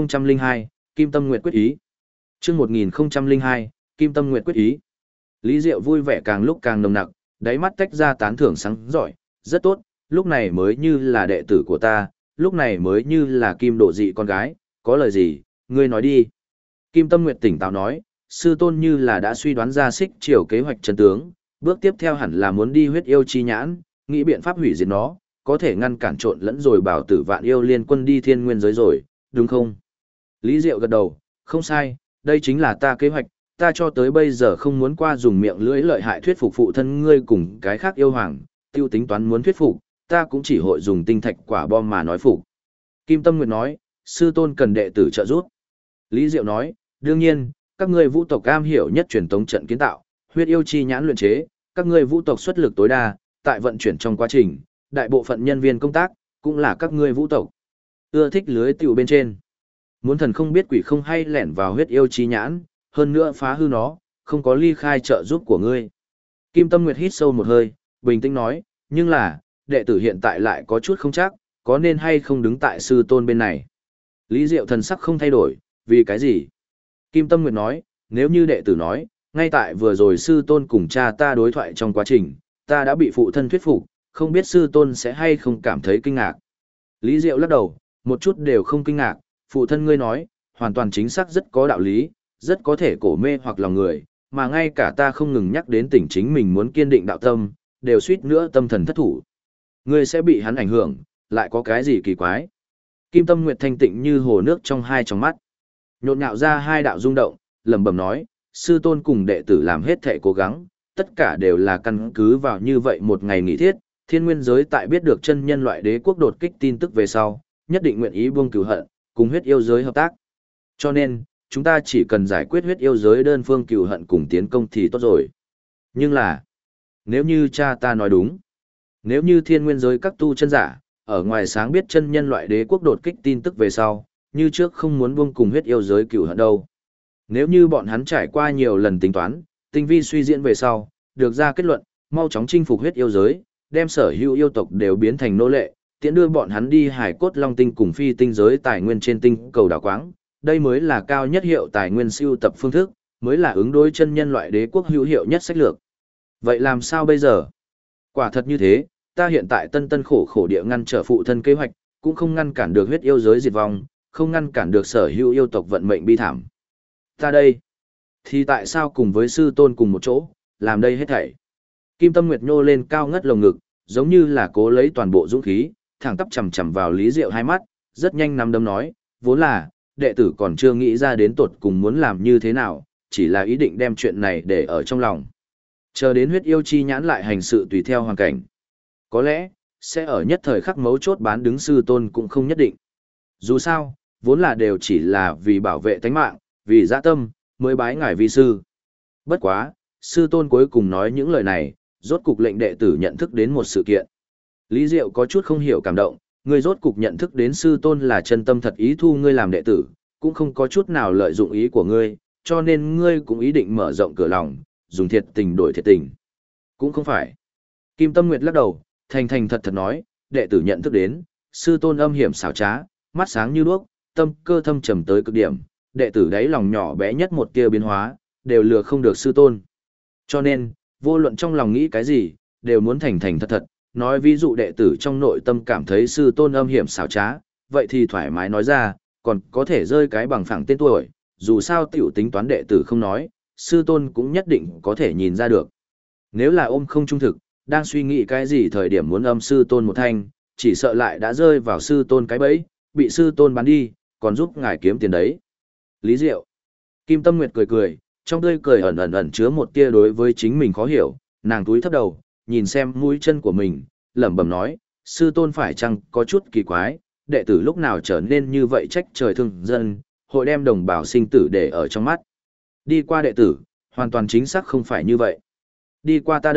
1002, Kim Tâm Nguyệt quyết ý. Chương 1002, Kim Tâm Nguyệt quyết ý. Lý Diệu vui vẻ càng lúc càng nồng nặc, đáy mắt tách ra tán thưởng sáng giỏi, rất tốt, lúc này mới như là đệ tử của ta, lúc này mới như là kim độ dị con gái, có lời gì, ngươi nói đi. Kim Tâm Nguyệt tỉnh táo nói, sư tôn như là đã suy đoán ra xích chiều kế hoạch chân tướng, bước tiếp theo hẳn là muốn đi huyết yêu chi nhãn, nghĩ biện pháp hủy diệt nó, có thể ngăn cản trộn lẫn rồi bảo tử vạn yêu liên quân đi thiên nguyên giới rồi, đúng không? Lý Diệu gật đầu, không sai, đây chính là ta kế hoạch, ta cho tới bây giờ không muốn qua dùng miệng lưỡi lợi hại thuyết phục phụ thân ngươi cùng cái khác yêu hoàng, tiêu tính toán muốn thuyết phục, ta cũng chỉ hội dùng tinh thạch quả bom mà nói phục. Kim Tâm Nguyệt nói, sư tôn cần đệ tử trợ giúp. Lý Diệu nói, đương nhiên, các ngươi vũ tộc am hiểu nhất truyền tống trận kiến tạo, huyết yêu chi nhãn luyện chế, các ngươi vũ tộc xuất lực tối đa, tại vận chuyển trong quá trình, đại bộ phận nhân viên công tác, cũng là các ngươi vũ tộc. Ưa thích lưới tiểu bên trên. Muốn thần không biết quỷ không hay lẻn vào huyết yêu chi nhãn, hơn nữa phá hư nó, không có ly khai trợ giúp của ngươi. Kim Tâm Nguyệt hít sâu một hơi, bình tĩnh nói, nhưng là, đệ tử hiện tại lại có chút không chắc, có nên hay không đứng tại sư tôn bên này. Lý Diệu thần sắc không thay đổi, vì cái gì? Kim Tâm Nguyệt nói, nếu như đệ tử nói, ngay tại vừa rồi sư tôn cùng cha ta đối thoại trong quá trình, ta đã bị phụ thân thuyết phục, không biết sư tôn sẽ hay không cảm thấy kinh ngạc. Lý Diệu lắc đầu, một chút đều không kinh ngạc, phụ thân ngươi nói, hoàn toàn chính xác rất có đạo lý, rất có thể cổ mê hoặc lòng người, mà ngay cả ta không ngừng nhắc đến tỉnh chính mình muốn kiên định đạo tâm, đều suýt nữa tâm thần thất thủ. Ngươi sẽ bị hắn ảnh hưởng, lại có cái gì kỳ quái? Kim Tâm Nguyệt thanh tịnh như hồ nước trong hai tròng mắt. Nhộn nhạo ra hai đạo rung động, lẩm bẩm nói, sư tôn cùng đệ tử làm hết thể cố gắng, tất cả đều là căn cứ vào như vậy một ngày nghỉ thiết, thiên nguyên giới tại biết được chân nhân loại đế quốc đột kích tin tức về sau, nhất định nguyện ý buông cửu hận, cùng huyết yêu giới hợp tác. Cho nên, chúng ta chỉ cần giải quyết huyết yêu giới đơn phương cửu hận cùng tiến công thì tốt rồi. Nhưng là, nếu như cha ta nói đúng, nếu như thiên nguyên giới các tu chân giả, ở ngoài sáng biết chân nhân loại đế quốc đột kích tin tức về sau, như trước không muốn buông cùng huyết yêu giới cửu hận đâu. Nếu như bọn hắn trải qua nhiều lần tính toán, tinh vi suy diễn về sau, được ra kết luận, mau chóng chinh phục huyết yêu giới, đem sở hữu yêu tộc đều biến thành nô lệ, tiễn đưa bọn hắn đi hải cốt long tinh cùng phi tinh giới tài nguyên trên tinh cầu đảo quáng, đây mới là cao nhất hiệu tài nguyên siêu tập phương thức, mới là ứng đối chân nhân loại đế quốc hữu hiệu nhất sách lược. Vậy làm sao bây giờ? Quả thật như thế, ta hiện tại tân tân khổ khổ địa ngăn trở phụ thân kế hoạch, cũng không ngăn cản được huyết yêu giới diệt vong, không ngăn cản được sở hữu yêu tộc vận mệnh bi thảm. Ta đây, thì tại sao cùng với sư tôn cùng một chỗ, làm đây hết thảy? Kim Tâm Nguyệt nhô lên cao ngất lồng ngực, giống như là cố lấy toàn bộ dũng khí, thẳng tắp chằm chằm vào Lý Diệu hai mắt, rất nhanh nắm đấm nói, vốn là, đệ tử còn chưa nghĩ ra đến tột cùng muốn làm như thế nào, chỉ là ý định đem chuyện này để ở trong lòng. Chờ đến huyết yêu chi nhãn lại hành sự tùy theo hoàn cảnh. Có lẽ, sẽ ở nhất thời khắc mấu chốt bán đứng sư tôn cũng không nhất định. Dù sao, vốn là đều chỉ là vì bảo vệ tánh mạng, vì dạ tâm, mới bái ngài vi sư. Bất quá, sư tôn cuối cùng nói những lời này, rốt cục lệnh đệ tử nhận thức đến một sự kiện. Lý Diệu có chút không hiểu cảm động, ngươi rốt cục nhận thức đến sư tôn là chân tâm thật ý thu ngươi làm đệ tử, cũng không có chút nào lợi dụng ý của ngươi, cho nên ngươi cũng ý định mở rộng cửa lòng, dùng thiệt tình đổi thiệt tình. Cũng không phải. Kim Tâm Nguyệt lắc đầu, thành thành thật thật nói, đệ tử nhận thức đến, sư tôn âm hiểm xảo trá, mắt sáng như đuốc, tâm cơ thâm trầm tới cực điểm, đệ tử đáy lòng nhỏ bé nhất một tia biến hóa, đều lừa không được sư tôn. Cho nên, vô luận trong lòng nghĩ cái gì, đều muốn thành thành thật thật, nói ví dụ đệ tử trong nội tâm cảm thấy sư tôn âm hiểm xảo trá, vậy thì thoải mái nói ra, còn có thể rơi cái bằng phẳng tên tuổi, dù sao tiểu tính toán đệ tử không nói, sư tôn cũng nhất định có thể nhìn ra được. Nếu là ôm không trung thực, đang suy nghĩ cái gì thời điểm muốn âm sư tôn một thanh, chỉ sợ lại đã rơi vào sư tôn cái bẫy, bị sư tôn bán đi, còn giúp ngài kiếm tiền đấy. Lý Diệu. Kim Tâm Nguyệt cười cười, trong tươi cười ẩn chứa một tia đối với chính mình khó hiểu, nàng túi thấp đầu, nhìn xem mũi chân của mình, lẩm bẩm nói, sư tôn phải chăng có chút kỳ quái, đệ tử lúc nào trở nên như vậy trách trời thương dân, hội đem đồng bào sinh tử để ở trong mắt. Đi qua đệ tử, hoàn toàn chính xác không phải như vậy. Đi qua ta đây,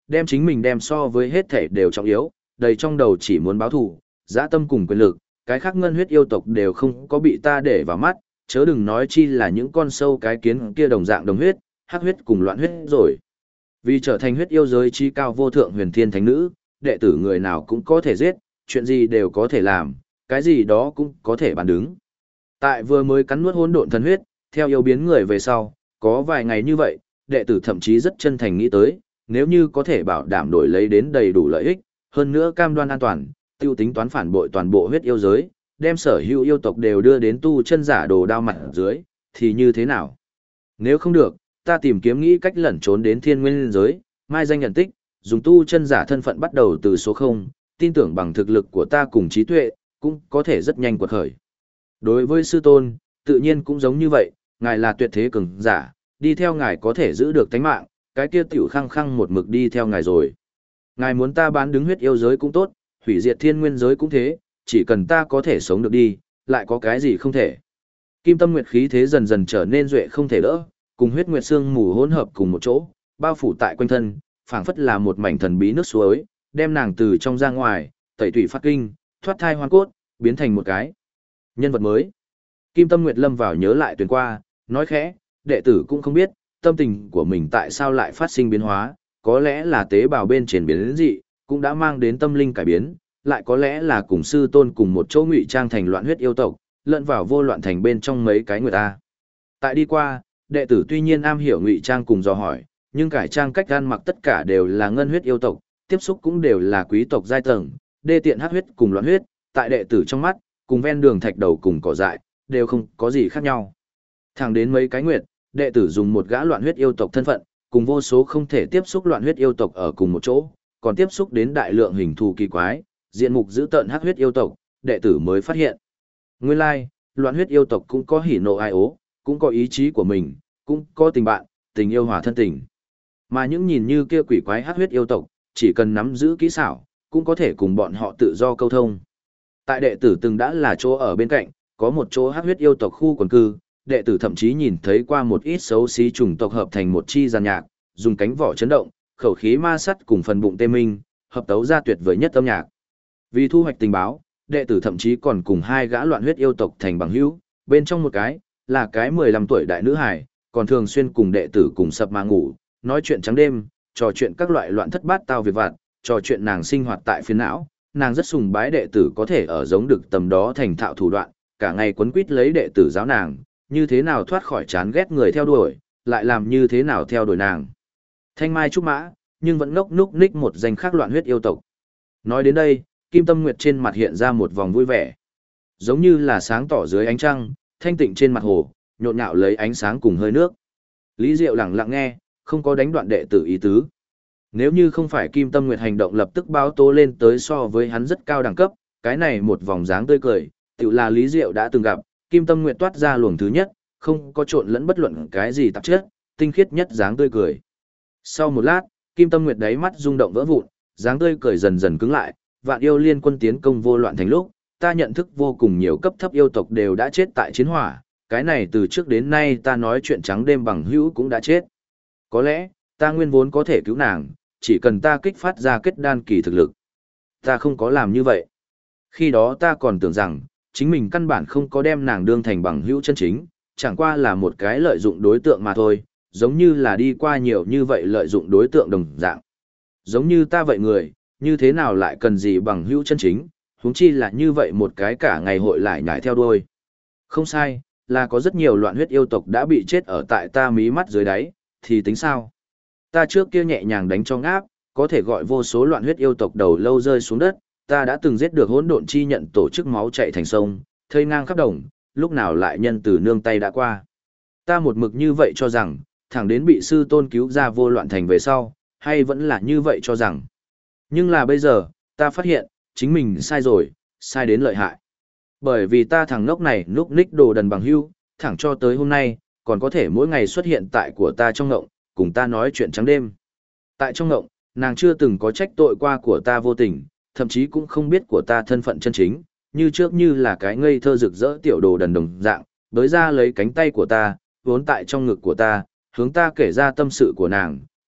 đem chính mình đem so với hết thể đều trọng yếu, đầy trong đầu chỉ muốn báo thù, dã tâm cùng quyền lực, cái khác ngân huyết yêu tộc đều không có bị ta để vào mắt, chớ đừng nói chi là những con sâu cái kiến kia đồng dạng đồng huyết, hắc huyết cùng loạn huyết rồi. Vì trở thành huyết yêu giới chi cao vô thượng huyền thiên thánh nữ, đệ tử người nào cũng có thể giết, chuyện gì đều có thể làm, cái gì đó cũng có thể bàn đứng. Tại vừa mới cắn nuốt hỗn độn thần huyết, theo yêu biến người về sau, có vài ngày như vậy, đệ tử thậm chí rất chân thành nghĩ tới, nếu như có thể bảo đảm đổi lấy đến đầy đủ lợi ích, hơn nữa cam đoan an toàn, tiêu tính toán phản bội toàn bộ huyết yêu giới, đem sở hữu yêu tộc đều đưa đến tu chân giả đồ đao mặt dưới, thì như thế nào? Nếu không được, ta tìm kiếm nghĩ cách lẩn trốn đến thiên nguyên giới, mai danh nhận tích, dùng tu chân giả thân phận bắt đầu từ số 0, tin tưởng bằng thực lực của ta cùng trí tuệ, cũng có thể rất nhanh quật khởi. Đối với sư tôn, tự nhiên cũng giống như vậy, ngài là tuyệt thế cường giả, đi theo ngài có thể giữ được tánh mạng, cái kia tiểu khăng khăng một mực đi theo ngài rồi. Ngài muốn ta bán đứng huyết yêu giới cũng tốt, hủy diệt thiên nguyên giới cũng thế, chỉ cần ta có thể sống được đi, lại có cái gì không thể. Kim tâm nguyệt khí thế dần dần trở nên duệ không thể đỡ, cùng huyết nguyệt xương mù hỗn hợp cùng một chỗ, bao phủ tại quanh thân, phảng phất là một mảnh thần bí nước suối, đem nàng từ trong ra ngoài, tẩy tủy phát kinh, thoát thai hoàn cốt, biến thành một cái nhân vật mới. Kim tâm nguyệt lâm vào nhớ lại tuyển qua, nói khẽ, đệ tử cũng không biết, tâm tình của mình tại sao lại phát sinh biến hóa, có lẽ là tế bào bên trên biến đến dị, cũng đã mang đến tâm linh cải biến, lại có lẽ là cùng sư tôn cùng một chỗ ngụy trang thành loạn huyết yêu tộc, lẫn vào vô loạn thành bên trong mấy cái người ta. Tại đi qua, đệ tử tuy nhiên am hiểu ngụy trang cùng dò hỏi, nhưng cải trang cách ăn mặc tất cả đều là ngân huyết yêu tộc, tiếp xúc cũng đều là quý tộc giai tầng, đê tiện hắc huyết cùng loạn huyết, tại đệ tử trong mắt, cùng ven đường thạch đầu cùng cỏ dại, đều không có gì khác nhau. Thẳng đến mấy cái nguyệt, đệ tử dùng một gã loạn huyết yêu tộc thân phận, cùng vô số không thể tiếp xúc loạn huyết yêu tộc ở cùng một chỗ, còn tiếp xúc đến đại lượng hình thù kỳ quái, diện mục dữ tợn hắc huyết yêu tộc, đệ tử mới phát hiện. Nguyên lai, loạn huyết yêu tộc cũng có hỉ nộ ai ố, cũng có ý chí của mình, cũng có tình bạn, tình yêu hòa thân tình. Mà những nhìn như kia quỷ quái hắc huyết yêu tộc, chỉ cần nắm giữ kỹ xảo, cũng có thể cùng bọn họ tự do câu thông. Tại đệ tử từng đã là chỗ ở bên cạnh, có một chỗ hắc huyết yêu tộc khu quần cư, đệ tử thậm chí nhìn thấy qua một ít xấu xí trùng tộc hợp thành một chi giàn nhạc, dùng cánh vỏ chấn động, khẩu khí ma sắt cùng phần bụng tê minh, hợp tấu ra tuyệt vời nhất âm nhạc. Vì thu hoạch tình báo, đệ tử thậm chí còn cùng hai gã loạn huyết yêu tộc thành bằng hữu, bên trong một cái là cái 15 tuổi đại nữ hài, còn thường xuyên cùng đệ tử cùng sập mà ngủ, nói chuyện trắng đêm, trò chuyện các loại loạn thất bát tao việc vặt, trò chuyện nàng sinh hoạt tại phiến não, nàng rất sùng bái đệ tử có thể ở giống được tầm đó thành thạo thủ đoạn, cả ngày quấn quýt lấy đệ tử giáo nàng, như thế nào thoát khỏi chán ghét người theo đuổi, lại làm như thế nào theo đuổi nàng. Thanh mai trúc mã, nhưng vẫn ngốc núc ních một danh khác loạn huyết yêu tộc. Nói đến đây, Kim Tâm Nguyệt trên mặt hiện ra một vòng vui vẻ. Giống như là sáng tỏ dưới ánh trăng, thanh tịnh trên mặt hồ, nhộn nhạo lấy ánh sáng cùng hơi nước. Lý Diệu lặng lặng nghe, không có đánh đoạn đệ tử ý tứ. Nếu như không phải Kim Tâm Nguyệt hành động lập tức báo tố lên tới so với hắn rất cao đẳng cấp, cái này một vòng dáng tươi cười, tự là Lý Diệu đã từng gặp, Kim Tâm Nguyệt toát ra luồng thứ nhất, không có trộn lẫn bất luận cái gì tạp chất, tinh khiết nhất dáng tươi cười. Sau một lát, Kim Tâm Nguyệt đáy mắt rung động vỡ vụn, dáng tươi cười dần dần cứng lại, vạn yêu liên quân tiến công vô loạn thành lúc, ta nhận thức vô cùng nhiều cấp thấp yêu tộc đều đã chết tại chiến hỏa, cái này từ trước đến nay ta nói chuyện trắng đêm bằng hữu cũng đã chết. Có lẽ, ta nguyên vốn có thể cứu nàng, chỉ cần ta kích phát ra kết đan kỳ thực lực. Ta không có làm như vậy. Khi đó ta còn tưởng rằng, chính mình căn bản không có đem nàng đương thành bằng hữu chân chính, chẳng qua là một cái lợi dụng đối tượng mà thôi, giống như là đi qua nhiều như vậy lợi dụng đối tượng đồng dạng. Giống như ta vậy người, như thế nào lại cần gì bằng hữu chân chính, huống chi là như vậy một cái cả ngày hội lại nhảy theo đuôi. Không sai, là có rất nhiều loạn huyết yêu tộc đã bị chết ở tại ta mí mắt dưới đáy, thì tính sao? Ta trước kia nhẹ nhàng đánh cho ngáp, có thể gọi vô số loạn huyết yêu tộc đầu lâu rơi xuống đất, ta đã từng giết được hỗn độn chi nhận tổ chức máu chạy thành sông, thây ngang khắp đồng, lúc nào lại nhân từ nương tay đã qua. Ta một mực như vậy cho rằng, thẳng đến bị sư tôn cứu ra vô loạn thành về sau, hay vẫn là như vậy cho rằng. Nhưng là bây giờ, ta phát hiện, chính mình sai rồi, sai đến lợi hại. Bởi vì ta thằng ngốc này núp ních đồ đần bằng hưu, thẳng cho tới hôm nay, còn có thể mỗi ngày xuất hiện tại của ta trong ngộng, cùng ta nói chuyện trắng đêm. Tại trong ngộng, nàng chưa từng có trách tội qua của ta vô tình, thậm chí cũng không biết của ta thân phận chân chính, như trước như là cái ngây thơ rực rỡ tiểu đồ đần đồng dạng, bới ra lấy cánh tay của ta, vốn tại trong ngực của ta, hướng ta kể ra tâm sự của nàng,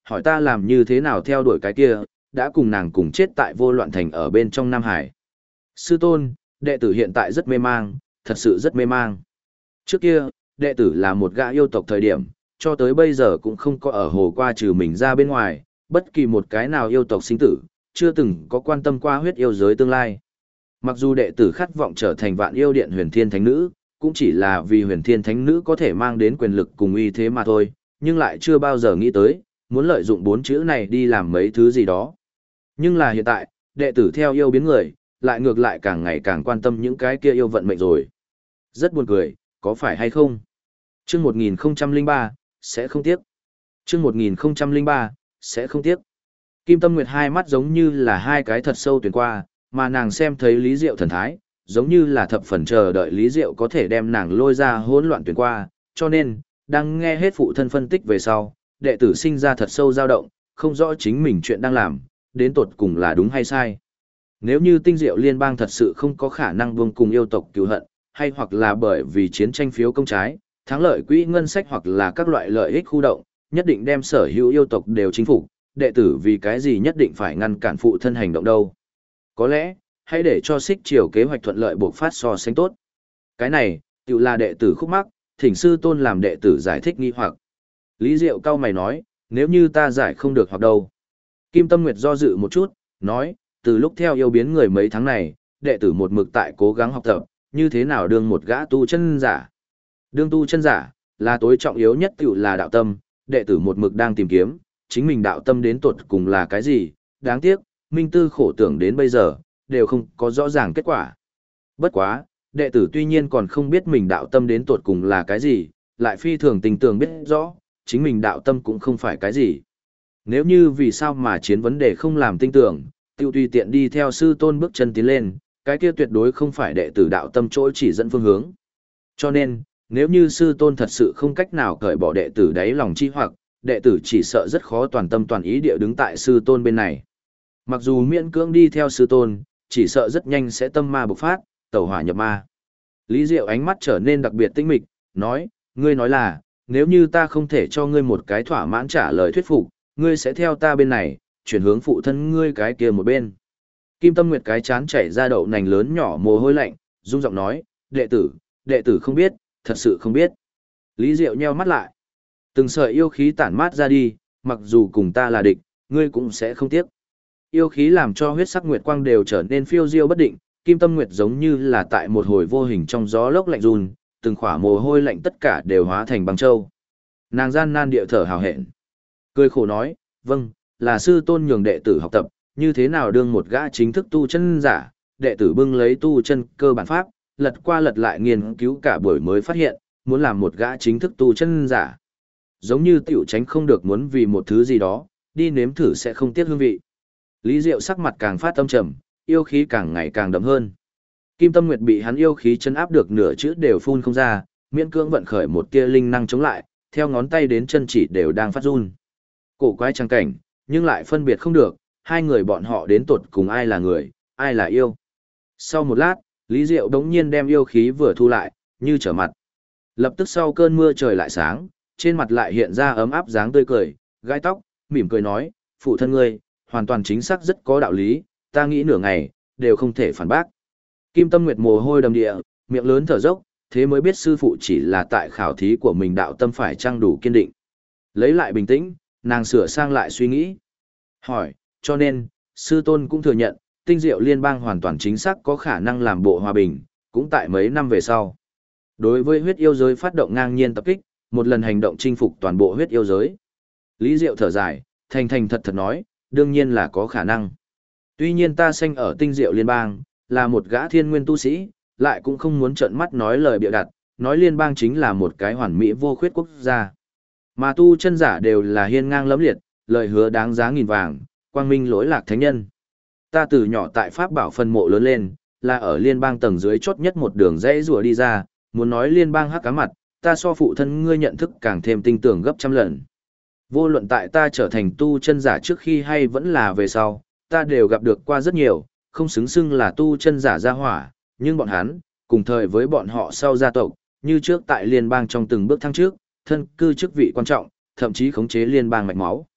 hỏi ta làm như thế nào theo đuổi cái kia, đã cùng nàng cùng chết tại Vô Loạn Thành ở bên trong Nam Hải. Sư tôn, đệ tử hiện tại rất mê mang, thật sự rất mê mang. Trước kia, đệ tử là một gã yêu tộc thời điểm, cho tới bây giờ cũng không có ở hồ qua trừ mình ra bên ngoài, bất kỳ một cái nào yêu tộc sinh tử, chưa từng có quan tâm qua huyết yêu giới tương lai. Mặc dù đệ tử khát vọng trở thành Vạn Yêu Điện Huyền Thiên Thánh Nữ, cũng chỉ là vì Huyền Thiên Thánh Nữ có thể mang đến quyền lực cùng uy thế mà thôi, nhưng lại chưa bao giờ nghĩ tới, muốn lợi dụng 4 chữ này đi làm mấy thứ gì đó. Nhưng là hiện tại, đệ tử theo yêu biến người, lại ngược lại càng ngày càng quan tâm những cái kia yêu vận mệnh rồi. Rất buồn cười, có phải hay không? Chương 1003, sẽ không tiếc. Chương 1003, sẽ không tiếc. Kim Tâm Nguyệt hai mắt giống như là hai cái thật sâu tuyển qua, mà nàng xem thấy Lý Diệu thần thái, giống như là thập phần chờ đợi Lý Diệu có thể đem nàng lôi ra hỗn loạn tuyển qua, cho nên, đang nghe hết phụ thân phân tích về sau, đệ tử sinh ra thật sâu dao động, không rõ chính mình chuyện đang làm, đến tột cùng là đúng hay sai. Nếu như Tinh Diệu Liên bang thật sự không có khả năng buông cùng yêu tộc cứu hận, hay hoặc là bởi vì chiến tranh phiếu công trái, thắng lợi quỹ ngân sách hoặc là các loại lợi ích khu động, nhất định đem sở hữu yêu tộc đều chính phục, đệ tử vì cái gì nhất định phải ngăn cản phụ thân hành động đâu. Có lẽ, hãy để cho Xích Triều kế hoạch thuận lợi buộc phát so sánh tốt. Cái này, tự là đệ tử khúc mắc, thỉnh sư tôn làm đệ tử giải thích nghi hoặc. Lý Diệu cao mày nói, nếu như ta giải không được hoặc đâu. Kim Tâm Nguyệt do dự một chút, nói, từ lúc theo yêu biến người mấy tháng này, đệ tử một mực tại cố gắng học tập, như thế nào đương một gã tu chân giả. Đương tu chân giả, là tối trọng yếu nhất tự là đạo tâm, đệ tử một mực đang tìm kiếm, chính mình đạo tâm đến tột cùng là cái gì, đáng tiếc, minh tư khổ tưởng đến bây giờ, đều không có rõ ràng kết quả. Bất quá, đệ tử tuy nhiên còn không biết mình đạo tâm đến tột cùng là cái gì, lại phi thường tình tưởng biết rõ, chính mình đạo tâm cũng không phải cái gì. Nếu như vì sao mà chiến vấn đề không làm tinh tưởng, tiêu tùy tiện đi theo sư tôn bước chân tiến lên, cái kia tuyệt đối không phải đệ tử đạo tâm chỗ chỉ dẫn phương hướng. Cho nên, nếu như sư tôn thật sự không cách nào cởi bỏ đệ tử đáy lòng chi hoặc, đệ tử chỉ sợ rất khó toàn tâm toàn ý địa đứng tại sư tôn bên này. Mặc dù miễn cưỡng đi theo sư tôn, chỉ sợ rất nhanh sẽ tâm ma bộc phát, tẩu hỏa nhập ma. Lý Diệu ánh mắt trở nên đặc biệt tinh mịch, nói, ngươi nói là, nếu như ta không thể cho ngươi một cái thỏa mãn trả lời thuyết phục, ngươi sẽ theo ta bên này, chuyển hướng phụ thân ngươi cái kia một bên. Kim Tâm Nguyệt cái chán chảy ra đậu nành lớn nhỏ mồ hôi lạnh, rung giọng nói, đệ tử không biết, thật sự không biết. Lý Diệu nheo mắt lại. Từng sợi yêu khí tản mát ra đi, mặc dù cùng ta là địch, ngươi cũng sẽ không tiếc. Yêu khí làm cho huyết sắc nguyệt quang đều trở nên phiêu diêu bất định, Kim Tâm Nguyệt giống như là tại một hồi vô hình trong gió lốc lạnh run, từng khỏa mồ hôi lạnh tất cả đều hóa thành băng châu. Nàng gian nan địa thở hào hẹn. Cười khổ nói, vâng, là sư tôn nhường đệ tử học tập, như thế nào đương một gã chính thức tu chân giả, đệ tử bưng lấy tu chân cơ bản pháp, lật qua lật lại nghiên cứu cả buổi mới phát hiện, muốn làm một gã chính thức tu chân giả. Giống như tiểu tránh không được muốn vì một thứ gì đó, đi nếm thử sẽ không tiếc hương vị. Lý Diệu sắc mặt càng phát tâm trầm, yêu khí càng ngày càng đậm hơn. Kim Tâm Nguyệt bị hắn yêu khí chấn áp được nửa chữ đều phun không ra, miễn cưỡng vận khởi một tia linh năng chống lại, theo ngón tay đến chân chỉ đều đang phát run. Cổ quái trang cảnh, nhưng lại phân biệt không được, hai người bọn họ đến tột cùng ai là người, ai là yêu. Sau một lát, Lý Diệu đống nhiên đem yêu khí vừa thu lại, như trở mặt. Lập tức sau cơn mưa trời lại sáng, trên mặt lại hiện ra ấm áp dáng tươi cười, gai tóc, mỉm cười nói, phụ thân ngươi, hoàn toàn chính xác rất có đạo lý, ta nghĩ nửa ngày, đều không thể phản bác. Kim Tâm Nguyệt mồ hôi đầm địa, miệng lớn thở dốc, thế mới biết sư phụ chỉ là tại khảo thí của mình đạo tâm phải chăng đủ kiên định. Lấy lại bình tĩnh, nàng sửa sang lại suy nghĩ. Hỏi, cho nên, sư tôn cũng thừa nhận, Tinh Diệu Liên bang hoàn toàn chính xác có khả năng làm bộ hòa bình, cũng tại mấy năm về sau. Đối với huyết yêu giới phát động ngang nhiên tập kích, một lần hành động chinh phục toàn bộ huyết yêu giới. Lý Diệu thở dài, thành thành thật thật nói, đương nhiên là có khả năng. Tuy nhiên ta sinh ở Tinh Diệu Liên bang, là một gã thiên nguyên tu sĩ, lại cũng không muốn trợn mắt nói lời bịa đặt, nói liên bang chính là một cái hoàn mỹ vô khuyết quốc gia. Mà tu chân giả đều là hiên ngang lẫm liệt, lời hứa đáng giá nghìn vàng, quang minh lỗi lạc thánh nhân. Ta từ nhỏ tại Pháp Bảo phân mộ lớn lên, là ở liên bang tầng dưới chốt nhất một đường rẽ rùa đi ra, muốn nói liên bang hắc cá mặt, ta so phụ thân ngươi nhận thức càng thêm tinh tưởng gấp trăm lần. Vô luận tại ta trở thành tu chân giả trước khi hay vẫn là về sau, ta đều gặp được qua rất nhiều, không xứng xưng là tu chân giả gia hỏa, nhưng bọn hắn, cùng thời với bọn họ sau gia tộc, như trước tại liên bang trong từng bước thăng trước, thân cư chức vị quan trọng, thậm chí khống chế liên bang mạch máu.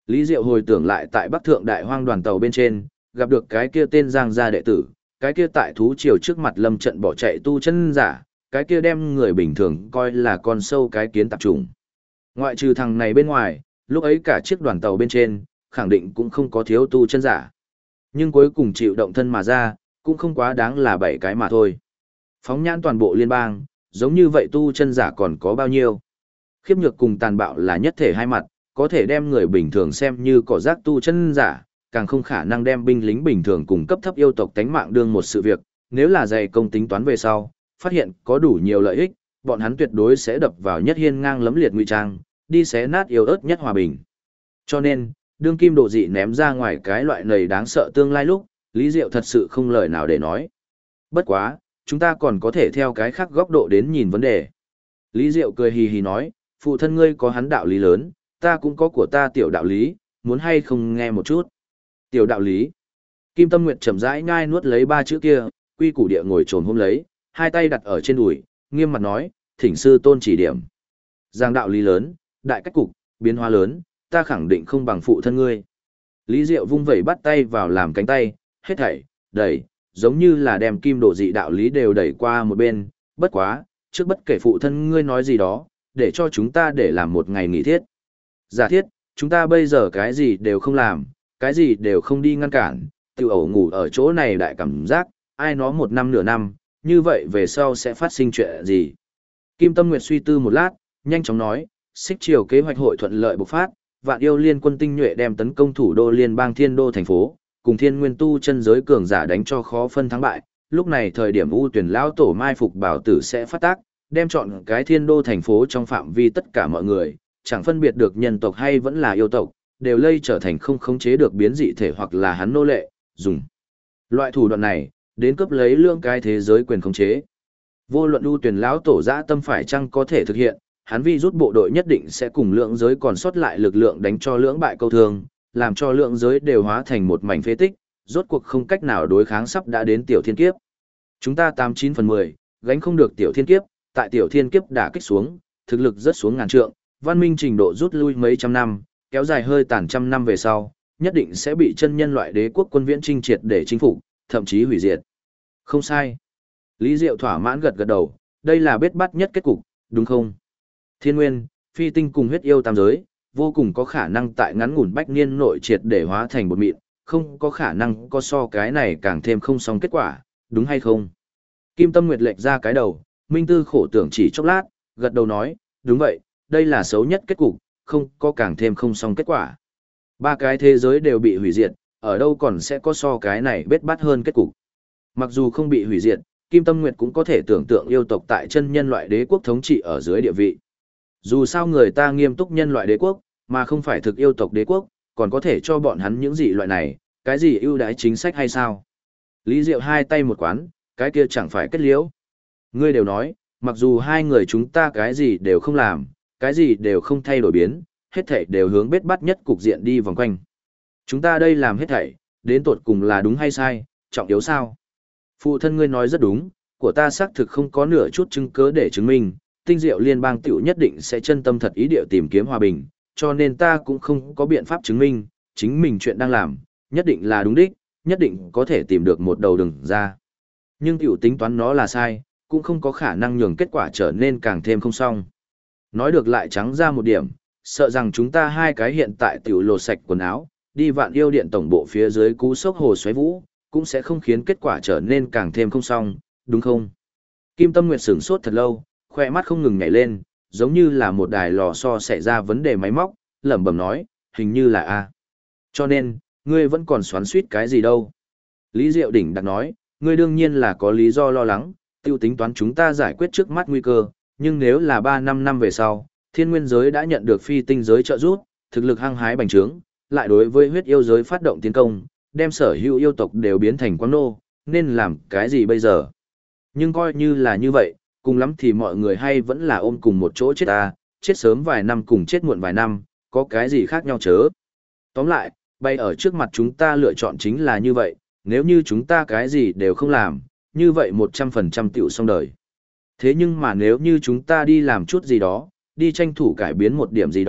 Lý Diệu hồi tưởng lại tại Bắc Thượng Đại Hoang đoàn tàu bên trên, gặp được cái kia tên Giang gia đệ tử, cái kia tại thú triều trước mặt lâm trận bỏ chạy tu chân giả, cái kia đem người bình thường coi là con sâu cái kiến tạp trùng. Ngoại trừ thằng này bên ngoài, lúc ấy cả chiếc đoàn tàu bên trên, khẳng định cũng không có thiếu tu chân giả. Nhưng cuối cùng chịu động thân mà ra, cũng không quá đáng là 7 cái mà thôi. Phóng nhãn toàn bộ liên bang, giống như vậy tu chân giả còn có bao nhiêu. Khiếp nhược cùng tàn bạo là nhất thể hai mặt, có thể đem người bình thường xem như cỏ rác tu chân giả, càng không khả năng đem binh lính bình thường cùng cấp thấp yêu tộc tánh mạng đương một sự việc, nếu là dày công tính toán về sau, phát hiện có đủ nhiều lợi ích, bọn hắn tuyệt đối sẽ đập vào nhất hiên ngang lấm liệt ngụy trang, đi xé nát yếu ớt nhất hòa bình. Cho nên, đương kim độ dị ném ra ngoài cái loại này đáng sợ tương lai lúc, Lý Diệu thật sự không lời nào để nói. Bất quá, chúng ta còn có thể theo cái khác góc độ đến nhìn vấn đề. Lý Diệu cười hì hì nói, phụ thân ngươi có hắn đạo lý lớn, ta cũng có của ta tiểu đạo lý, muốn hay không nghe một chút. Tiểu đạo lý. Kim Tâm Nguyệt chậm rãi nhai nuốt lấy 3 chữ kia, quy củ địa ngồi trồn hôm lấy, hai tay đặt ở trên đùi, nghiêm mặt nói, thỉnh sư tôn chỉ điểm. Giang đạo lý lớn, đại cách cục, biến hóa lớn, ta khẳng định không bằng phụ thân ngươi. Lý Diệu vung vẩy bắt tay vào làm cánh tay, hết thảy, đẩy, giống như là đem kim độ dị đạo lý đều đẩy qua một bên, bất quá, trước bất kể phụ thân ngươi nói gì đó, để cho chúng ta để làm một ngày nghỉ thiết. Giả thiết, chúng ta bây giờ cái gì đều không làm, cái gì đều không đi ngăn cản, tiểu ẩu ngủ ở chỗ này đại cảm giác, ai nó 1 năm nửa năm, như vậy về sau sẽ phát sinh chuyện gì. Kim Tâm Nguyệt suy tư một lát, nhanh chóng nói, xích chiều kế hoạch hội thuận lợi bộc phát, vạn yêu liên quân tinh nhuệ đem tấn công thủ đô liên bang thiên đô thành phố, cùng thiên nguyên tu chân giới cường giả đánh cho khó phân thắng bại, lúc này thời điểm ưu tuyển lão tổ mai phục bảo tử sẽ phát tác, đem chọn cái thiên đô thành phố trong phạm vi tất cả mọi người, chẳng phân biệt được nhân tộc hay vẫn là yêu tộc, đều lây trở thành không khống chế được biến dị thể hoặc là hắn nô lệ, dùng loại thủ đoạn này, đến cướp lấy lương cái thế giới quyền khống chế. Vô luận ưu tuyển lão tổ dã tâm phải chăng có thể thực hiện, hắn vi rút bộ đội nhất định sẽ cùng lượng giới còn sót lại lực lượng đánh cho lưỡng bại câu thương, làm cho lượng giới đều hóa thành một mảnh phế tích, rốt cuộc không cách nào đối kháng sắp đã đến tiểu thiên kiếp. Chúng ta 89/10, gánh không được tiểu thiên kiếp, tại tiểu thiên kiếp đả kích xuống, thực lực rất xuống ngàn trượng, văn minh trình độ rút lui mấy trăm năm, kéo dài hơi tàn trăm năm về sau, nhất định sẽ bị chân nhân loại đế quốc quân viễn chinh triệt để chinh phục, thậm chí hủy diệt. Không sai. Lý Diệu thỏa mãn gật gật đầu, đây là bết bát nhất kết cục, đúng không? Thiên nguyên, phi tinh cùng huyết yêu tam giới, vô cùng có khả năng tại ngắn ngủn bách niên nội triệt để hóa thành bột mịn, không có khả năng có so cái này càng thêm không xong kết quả, đúng hay không? Kim Tâm Nguyệt lệch ra cái đầu, Minh Tư khổ tưởng chỉ chốc lát, gật đầu nói, đúng vậy, đây là xấu nhất kết cục, không có càng thêm không xong kết quả. 3 cái thế giới đều bị hủy diệt, ở đâu còn sẽ có so cái này bết bát hơn kết cục. Mặc dù không bị hủy diệt, Kim Tâm Nguyệt cũng có thể tưởng tượng yêu tộc tại chân nhân loại đế quốc thống trị ở dưới địa vị. Dù sao người ta nghiêm túc nhân loại đế quốc, mà không phải thực yêu tộc đế quốc, còn có thể cho bọn hắn những gì loại này, cái gì ưu đãi chính sách hay sao? Lý Diệu hai tay một quán, cái kia chẳng phải kết liễu. Ngươi đều nói, mặc dù hai người chúng ta cái gì đều không làm, cái gì đều không thay đổi biến, hết thảy đều hướng bết bát nhất cục diện đi vòng quanh. Chúng ta đây làm hết thảy, đến tột cùng là đúng hay sai, trọng yếu sao? Phụ thân ngươi nói rất đúng, của ta xác thực không có nửa chút chứng cứ để chứng minh, tinh diệu liên bang tiểu nhất định sẽ chân tâm thật ý địa tìm kiếm hòa bình, cho nên ta cũng không có biện pháp chứng minh, chính mình chuyện đang làm, nhất định là đúng đích, nhất định có thể tìm được một đầu đường ra. Nhưng tiểu tính toán nó là sai, cũng không có khả năng nhường kết quả trở nên càng thêm không xong. Nói được lại trắng ra một điểm, sợ rằng chúng ta hai cái hiện tại tiểu lột sạch quần áo, đi vạn yêu điện tổng bộ phía dưới cú sốc hồ xoáy vũ, cũng sẽ không khiến kết quả trở nên càng thêm không xong, đúng không? Kim Tâm Nguyệt sửng sốt thật lâu, khoe mắt không ngừng nhảy lên, giống như là một đài lò xo xảy ra vấn đề máy móc, lẩm bẩm nói, hình như là A. Cho nên, ngươi vẫn còn xoắn suýt cái gì đâu. Lý Diệu đỉnh đặt nói, ngươi đương nhiên là có lý do lo lắng, tiêu tính toán chúng ta giải quyết trước mắt nguy cơ, nhưng nếu là 3-5 năm về sau, thiên nguyên giới đã nhận được phi tinh giới trợ giúp, thực lực hăng hái bành trướng, lại đối với huyết yêu giới phát động tiến công, đem sở hữu yêu tộc đều biến thành quang nô, nên làm cái gì bây giờ? Nhưng coi như là như vậy, cùng lắm thì mọi người hay vẫn là ôm cùng một chỗ chết ta, chết sớm vài năm cùng chết muộn vài năm, có cái gì khác nhau chớ. Tóm lại, bay ở trước mặt chúng ta lựa chọn chính là như vậy, nếu như chúng ta cái gì đều không làm, như vậy 100% tiểu xong đời. Thế nhưng mà nếu như chúng ta đi làm chút gì đó, đi tranh thủ cải biến một điểm gì đó,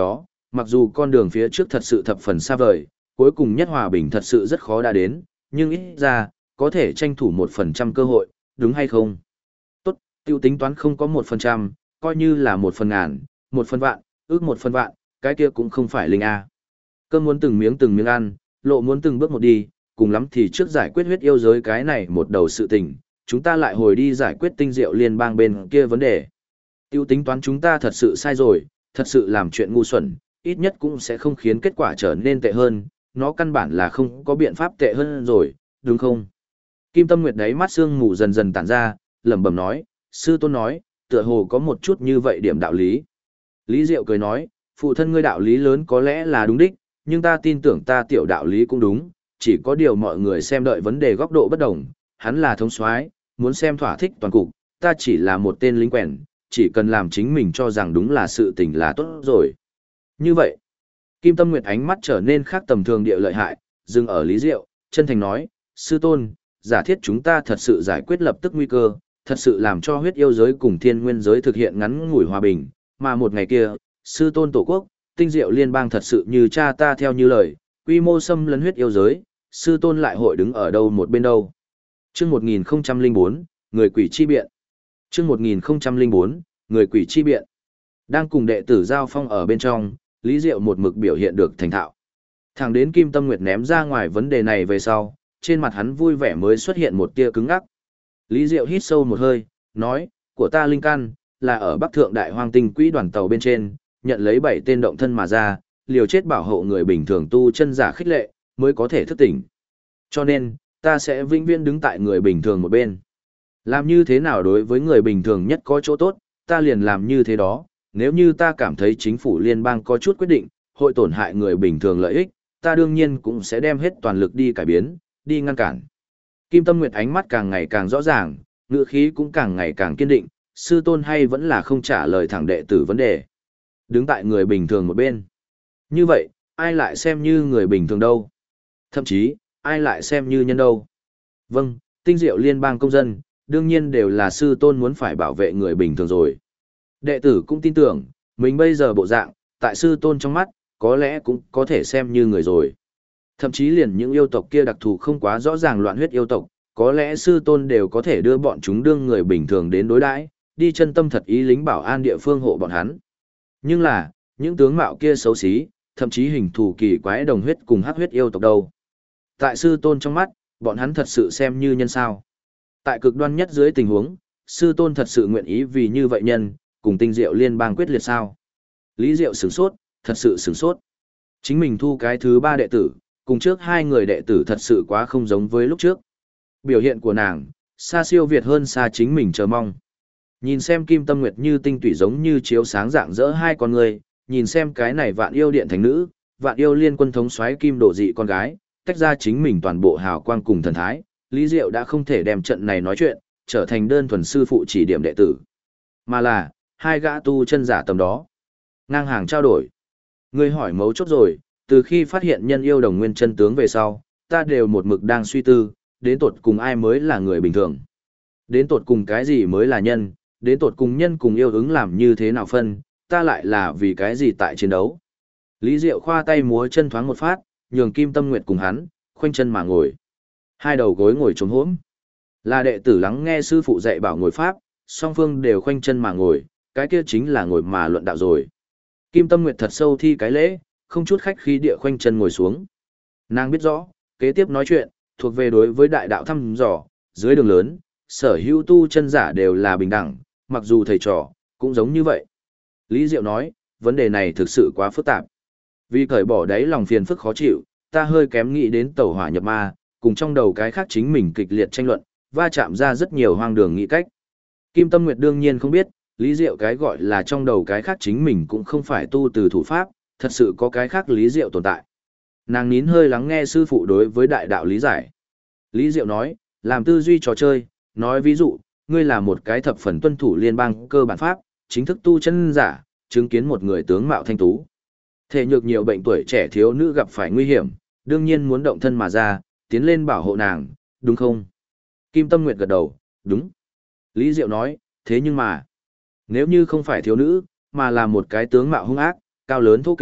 mặc dù con đường phía trước thật sự thập phần xa vời, cuối cùng nhất hòa bình thật sự rất khó đã đến, nhưng ít ra, có thể tranh thủ 1% cơ hội, đúng hay không? Tốt, tiêu tính toán không có 1%, coi như là 1/1000, 1/1000, ước 1/1000, cái kia cũng không phải linh A. Cơm muốn từng miếng ăn, lộ muốn từng bước một đi, cùng lắm thì trước giải quyết huyết yêu giới cái này một đầu sự tình, chúng ta lại hồi đi giải quyết tinh diệu liên bang bên kia vấn đề. Tiêu tính toán chúng ta thật sự sai rồi, thật sự làm chuyện ngu xuẩn, ít nhất cũng sẽ không khiến kết quả trở nên tệ hơn, nó căn bản là không có biện pháp tệ hơn rồi, đúng không? Kim Tâm Nguyệt đáy mắt sương mù dần dần tản ra, lẩm bẩm nói, sư tôn nói, tựa hồ có một chút như vậy điểm đạo lý. Lý Diệu cười nói, phụ thân ngươi đạo lý lớn có lẽ là đúng đích, nhưng ta tin tưởng ta tiểu đạo lý cũng đúng, chỉ có điều mọi người xem đợi vấn đề góc độ bất đồng, hắn là thống soái, muốn xem thỏa thích toàn cục, ta chỉ là một tên lính quèn, chỉ cần làm chính mình cho rằng đúng là sự tình là tốt rồi. Như vậy, Kim Tâm Nguyệt ánh mắt trở nên khác tầm thường địa lợi hại, dừng ở Lý Diệu, chân thành nói, sư tôn, giả thiết chúng ta thật sự giải quyết lập tức nguy cơ, thật sự làm cho huyết yêu giới cùng thiên nguyên giới thực hiện ngắn ngủi hòa bình, mà một ngày kia, sư tôn tổ quốc, tinh diệu liên bang thật sự như cha ta theo như lời, quy mô xâm lấn huyết yêu giới, sư tôn lại hội đứng ở đâu một bên đâu. Chương 1004, người quỷ chi biện. Chương 1004, người quỷ chi biện. Đang cùng đệ tử giao phong ở bên trong, Lý Diệu một mực biểu hiện được thành thạo. Thẳng đến Kim Tâm Nguyệt ném ra ngoài vấn đề này về sau, trên mặt hắn vui vẻ mới xuất hiện một tia cứng ngắc. Lý Diệu hít sâu một hơi, nói, của ta linh căn, là ở Bắc Thượng Đại Hoang Tinh Quỹ đoàn tàu bên trên, nhận lấy 7 tên động thân mà ra, liều chết bảo hộ người bình thường tu chân giả khích lệ, mới có thể thức tỉnh. Cho nên, ta sẽ vĩnh viễn đứng tại người bình thường một bên. Làm như thế nào đối với người bình thường nhất có chỗ tốt, ta liền làm như thế đó. Nếu như ta cảm thấy chính phủ liên bang có chút quyết định, hội tổn hại người bình thường lợi ích, ta đương nhiên cũng sẽ đem hết toàn lực đi cải biến, đi ngăn cản. Kim Tâm Nguyệt ánh mắt càng ngày càng rõ ràng, ngữ khí cũng càng ngày càng kiên định, sư tôn hay vẫn là không trả lời thẳng đệ tử vấn đề. Đứng tại người bình thường một bên. Như vậy, ai lại xem như người bình thường đâu? Thậm chí, ai lại xem như nhân đâu? Vâng, tinh diệu liên bang công dân, đương nhiên đều là sư tôn muốn phải bảo vệ người bình thường rồi. Đệ tử cũng tin tưởng, mình bây giờ bộ dạng, tại sư tôn trong mắt, có lẽ cũng có thể xem như người rồi. Thậm chí liền những yêu tộc kia đặc thù không quá rõ ràng loạn huyết yêu tộc, có lẽ sư tôn đều có thể đưa bọn chúng đương người bình thường đến đối đãi, đi chân tâm thật ý lính bảo an địa phương hộ bọn hắn. Nhưng là, những tướng mạo kia xấu xí, thậm chí hình thù kỳ quái đồng huyết cùng hắc huyết yêu tộc đâu. Tại sư tôn trong mắt, bọn hắn thật sự xem như nhân sao. Tại cực đoan nhất dưới tình huống, sư tôn thật sự nguyện ý vì như vậy nhân, cùng tinh diệu liên bang quyết liệt sao. Lý Diệu sửng sốt, thật sự sửng sốt. Chính mình thu cái thứ 3 đệ tử, cùng trước 2 người đệ tử thật sự quá không giống với lúc trước. Biểu hiện của nàng, xa siêu việt hơn xa chính mình chờ mong. Nhìn xem Kim Tâm Nguyệt như tinh tủy giống như chiếu sáng rạng rỡ hai con người, nhìn xem cái này vạn yêu điện thành nữ, vạn yêu liên quân thống soái kim độ dị con gái, tách ra chính mình toàn bộ hào quang cùng thần thái, Lý Diệu đã không thể đem trận này nói chuyện, trở thành đơn thuần sư phụ chỉ điểm đệ tử. Mà là, hai gã tu chân giả tầm đó. Ngang hàng trao đổi. Ngươi hỏi mấu chốt rồi, từ khi phát hiện nhân yêu đồng nguyên chân tướng về sau, ta đều một mực đang suy tư, đến tột cùng ai mới là người bình thường. Đến tột cùng cái gì mới là nhân, đến tột cùng nhân cùng yêu ứng làm như thế nào phân, ta lại là vì cái gì tại chiến đấu. Lý Diệu khoa tay múa chân thoáng một phát, nhường Kim Tâm Nguyệt cùng hắn, khoanh chân mà ngồi. Hai đầu gối ngồi trống hỗn. Là đệ tử lắng nghe sư phụ dạy bảo ngồi pháp, song phương đều khoanh chân mà ngồi, cái kia chính là ngồi mà luận đạo rồi. Kim Tâm Nguyệt thật sâu thi cái lễ, không chút khách khí địa khoanh chân ngồi xuống. Nàng biết rõ, kế tiếp nói chuyện, thuộc về đối với đại đạo thăm dò, dưới đường lớn, sở hữu tu chân giả đều là bình đẳng, mặc dù thầy trò, cũng giống như vậy. Lý Diệu nói, vấn đề này thực sự quá phức tạp. Vì cởi bỏ đáy lòng phiền phức khó chịu, ta hơi kém nghĩ đến tẩu hỏa nhập ma, cùng trong đầu cái khác chính mình kịch liệt tranh luận, va chạm ra rất nhiều hoang đường nghĩ cách. Kim Tâm Nguyệt đương nhiên không biết, Lý Diệu cái gọi là trong đầu cái khác chính mình cũng không phải tu từ thủ pháp, thật sự có cái khác Lý Diệu tồn tại. Nàng nín hơi lắng nghe sư phụ đối với đại đạo lý giải. Lý Diệu nói, làm tư duy trò chơi, nói ví dụ, ngươi là một cái thập phần tuân thủ liên bang cơ bản pháp, chính thức tu chân giả, chứng kiến một người tướng mạo thanh tú. Thể nhược nhiều bệnh tuổi trẻ thiếu nữ gặp phải nguy hiểm, đương nhiên muốn động thân mà ra, tiến lên bảo hộ nàng, đúng không? Kim Tâm Nguyệt gật đầu, đúng. Lý Diệu nói, thế nhưng mà, nếu như không phải thiếu nữ, mà là một cái tướng mạo hung ác, cao lớn thô kệch,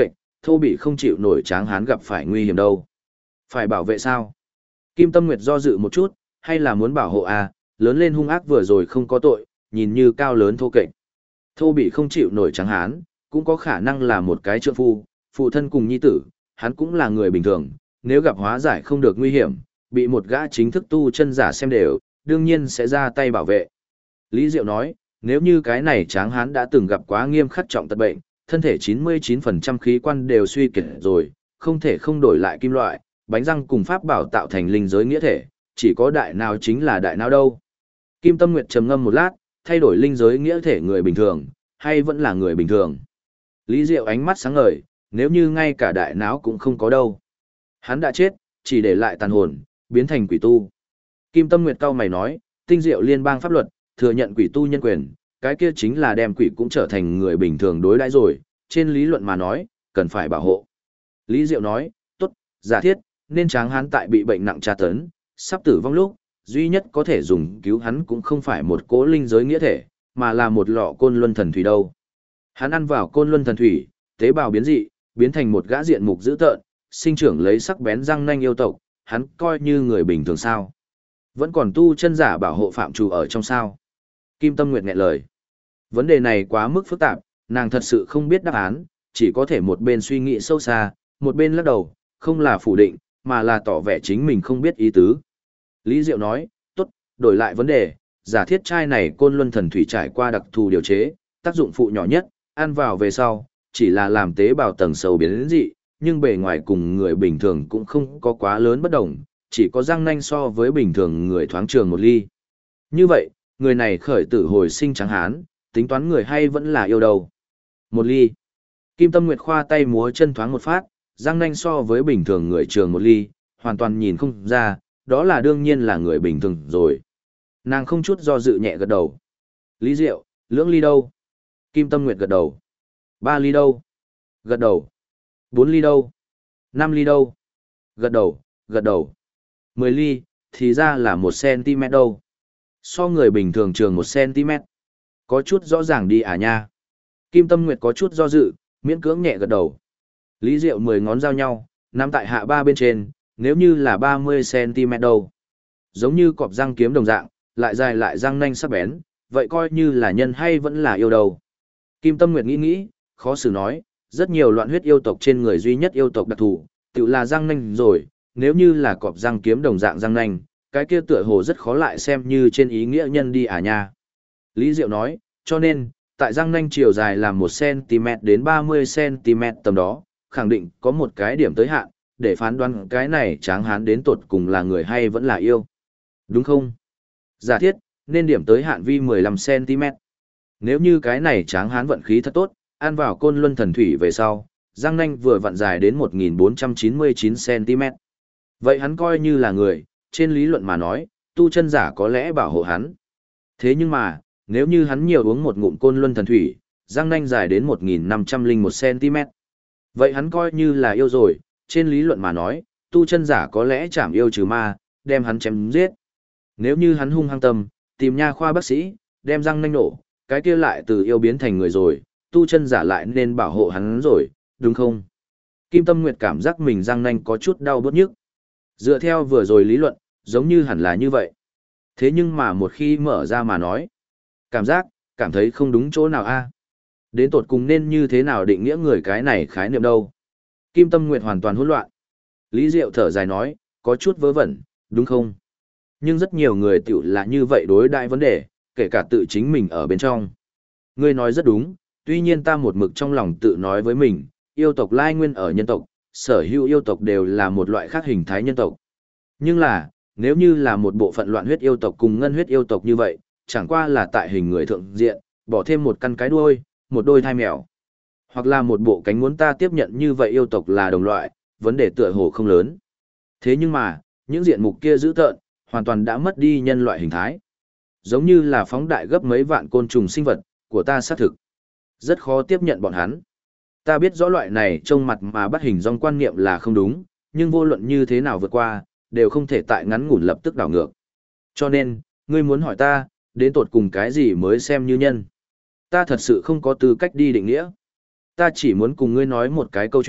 thô bị không chịu nổi tráng hán gặp phải nguy hiểm đâu. Phải bảo vệ sao? Kim Tâm Nguyệt do dự một chút, hay là muốn bảo hộ à, lớn lên hung ác vừa rồi không có tội, nhìn như cao lớn thô kệch. Thô bị không chịu nổi tráng hán, cũng có khả năng là một cái trượng phu, phụ thân cùng nhi tử, hắn cũng là người bình thường, nếu gặp hóa giải không được nguy hiểm, bị một gã chính thức tu chân giả xem đều, đương nhiên sẽ ra tay bảo vệ. Lý Diệu nói, nếu như cái này tráng hán đã từng gặp quá nghiêm khắc trọng tật bệnh, thân thể 99% khí quan đều suy kiệt rồi, không thể không đổi lại kim loại, bánh răng cùng pháp bảo tạo thành linh giới nghĩa thể, chỉ có đại nào chính là đại nào đâu. Kim Tâm Nguyệt trầm ngâm một lát, thay đổi linh giới nghĩa thể người bình thường, hay vẫn là người bình thường. Lý Diệu ánh mắt sáng ngời, nếu như ngay cả đại não cũng không có đâu. Hắn đã chết, chỉ để lại tàn hồn, biến thành quỷ tu. Kim Tâm Nguyệt cau mày nói, tinh diệu liên bang pháp luật, thừa nhận quỷ tu nhân quyền, cái kia chính là đem quỷ cũng trở thành người bình thường đối đãi rồi, trên lý luận mà nói, cần phải bảo hộ. Lý Diệu nói, tốt, giả thiết, nên tráng hán tại bị bệnh nặng tra tấn, sắp tử vong lúc, duy nhất có thể dùng cứu hắn cũng không phải một cỗ linh giới nghĩa thể, mà là một lọ côn luân thần thủy đâu. Hắn ăn vào côn luân thần thủy, tế bào biến dị, biến thành một gã diện mục dữ tợn, sinh trưởng lấy sắc bén răng nanh yêu tộc, hắn coi như người bình thường sao? Vẫn còn tu chân giả bảo hộ phạm trù ở trong sao? Kim Tâm Nguyệt nghẹn lời. Vấn đề này quá mức phức tạp, nàng thật sự không biết đáp án, chỉ có thể một bên suy nghĩ sâu xa, một bên lắc đầu, không là phủ định, mà là tỏ vẻ chính mình không biết ý tứ. Lý Diệu nói, tốt, đổi lại vấn đề, giả thiết chai này côn luân thần thủy trải qua đặc thù điều chế, tác dụng phụ nhỏ nhất, ăn vào về sau, chỉ là làm tế bào tầng sâu biến dị, nhưng bề ngoài cùng người bình thường cũng không có quá lớn bất đồng, chỉ có răng nanh so với bình thường người thoáng trường một ly. Như vậy, người này khởi tử hồi sinh trắng hán, tính toán người hay vẫn là yêu đầu. Một ly. Kim Tâm Nguyệt khoa tay múa chân thoáng một phát, răng nanh so với bình thường người trường một ly, hoàn toàn nhìn không ra, đó là đương nhiên là người bình thường rồi. Nàng không chút do dự nhẹ gật đầu. Lý Diệu, lưỡng ly đâu? Kim Tâm Nguyệt gật đầu. 3 ly đâu? Gật đầu. 4 ly đâu? 5 ly đâu? Gật đầu, gật đầu. 10 ly, thì ra là 1 cm đâu. So người bình thường trường 1 cm. Có chút rõ ràng đi à nha. Kim Tâm Nguyệt có chút do dự, miễn cưỡng nhẹ gật đầu. Lý Diệu 10 ngón giao nhau, nắm tại hạ ba bên trên, nếu như là 30 cm đâu. Giống như cọp răng kiếm đồng dạng, lại dài lại răng nanh sắc bén, vậy coi như là nhân hay vẫn là yêu đầu. Kim Tâm Nguyệt nghĩ, khó xử nói, rất nhiều loạn huyết yêu tộc trên người duy nhất yêu tộc đặc thù, tự là răng nanh rồi, nếu như là cọp răng kiếm đồng dạng răng nanh, cái kia tựa hồ rất khó lại xem như trên ý nghĩa nhân đi à nha. Lý Diệu nói, cho nên, tại răng nanh chiều dài là 1 cm đến 30 cm tầm đó, khẳng định có một cái điểm tới hạn, để phán đoán cái này tráng hán đến tột cùng là người hay vẫn là yêu. Đúng không? Giả thiết, nên điểm tới hạn vi 15 cm. Nếu như cái này tráng hán vận khí thật tốt, ăn vào côn luân thần thủy về sau, răng nanh vừa vặn dài đến 1499 cm. Vậy hắn coi như là người, trên lý luận mà nói, tu chân giả có lẽ bảo hộ hắn. Thế nhưng mà, nếu như hắn nhiều uống một ngụm côn luân thần thủy, răng nanh dài đến 1501 cm. Vậy hắn coi như là yêu rồi, trên lý luận mà nói, tu chân giả có lẽ chảm yêu trừ ma, đem hắn chém giết. Nếu như hắn hung hăng tâm, tìm nha khoa bác sĩ, đem răng nanh nổ, cái kia lại từ yêu biến thành người rồi, tu chân giả lại nên bảo hộ hắn rồi, đúng không? Kim Tâm Nguyệt cảm giác mình răng nanh có chút đau bớt nhức. Dựa theo vừa rồi lý luận, giống như hẳn là như vậy. Thế nhưng mà một khi mở ra mà nói, cảm thấy không đúng chỗ nào a. Đến tột cùng nên như thế nào định nghĩa người cái này khái niệm đâu? Kim Tâm Nguyệt hoàn toàn hỗn loạn. Lý Diệu thở dài nói, có chút vớ vẩn, đúng không? Nhưng rất nhiều người tiểu là như vậy đối đại vấn đề, kể cả tự chính mình ở bên trong. Ngươi nói rất đúng, tuy nhiên ta một mực trong lòng tự nói với mình, yêu tộc lai nguyên ở nhân tộc, sở hữu yêu tộc đều là một loại khác hình thái nhân tộc. Nhưng là, nếu như là một bộ phận loạn huyết yêu tộc cùng ngân huyết yêu tộc như vậy, chẳng qua là tại hình người thượng diện, bỏ thêm một căn cái đuôi, một đôi thai mèo. Hoặc là một bộ cánh muốn ta tiếp nhận như vậy yêu tộc là đồng loại, vấn đề tựa hồ không lớn. Thế nhưng mà, những diện mục kia dữ tợn, hoàn toàn đã mất đi nhân loại hình thái. Giống như là phóng đại gấp mấy vạn côn trùng sinh vật, của ta xác thực. Rất khó tiếp nhận bọn hắn. Ta biết rõ loại này trông mặt mà bắt hình dong quan niệm là không đúng, nhưng vô luận như thế nào vượt qua, đều không thể tại ngắn ngủn lập tức đảo ngược. Cho nên, ngươi muốn hỏi ta, đến tột cùng cái gì mới xem như nhân? Ta thật sự không có tư cách đi định nghĩa. Ta chỉ muốn cùng ngươi nói một cái câu chuyện,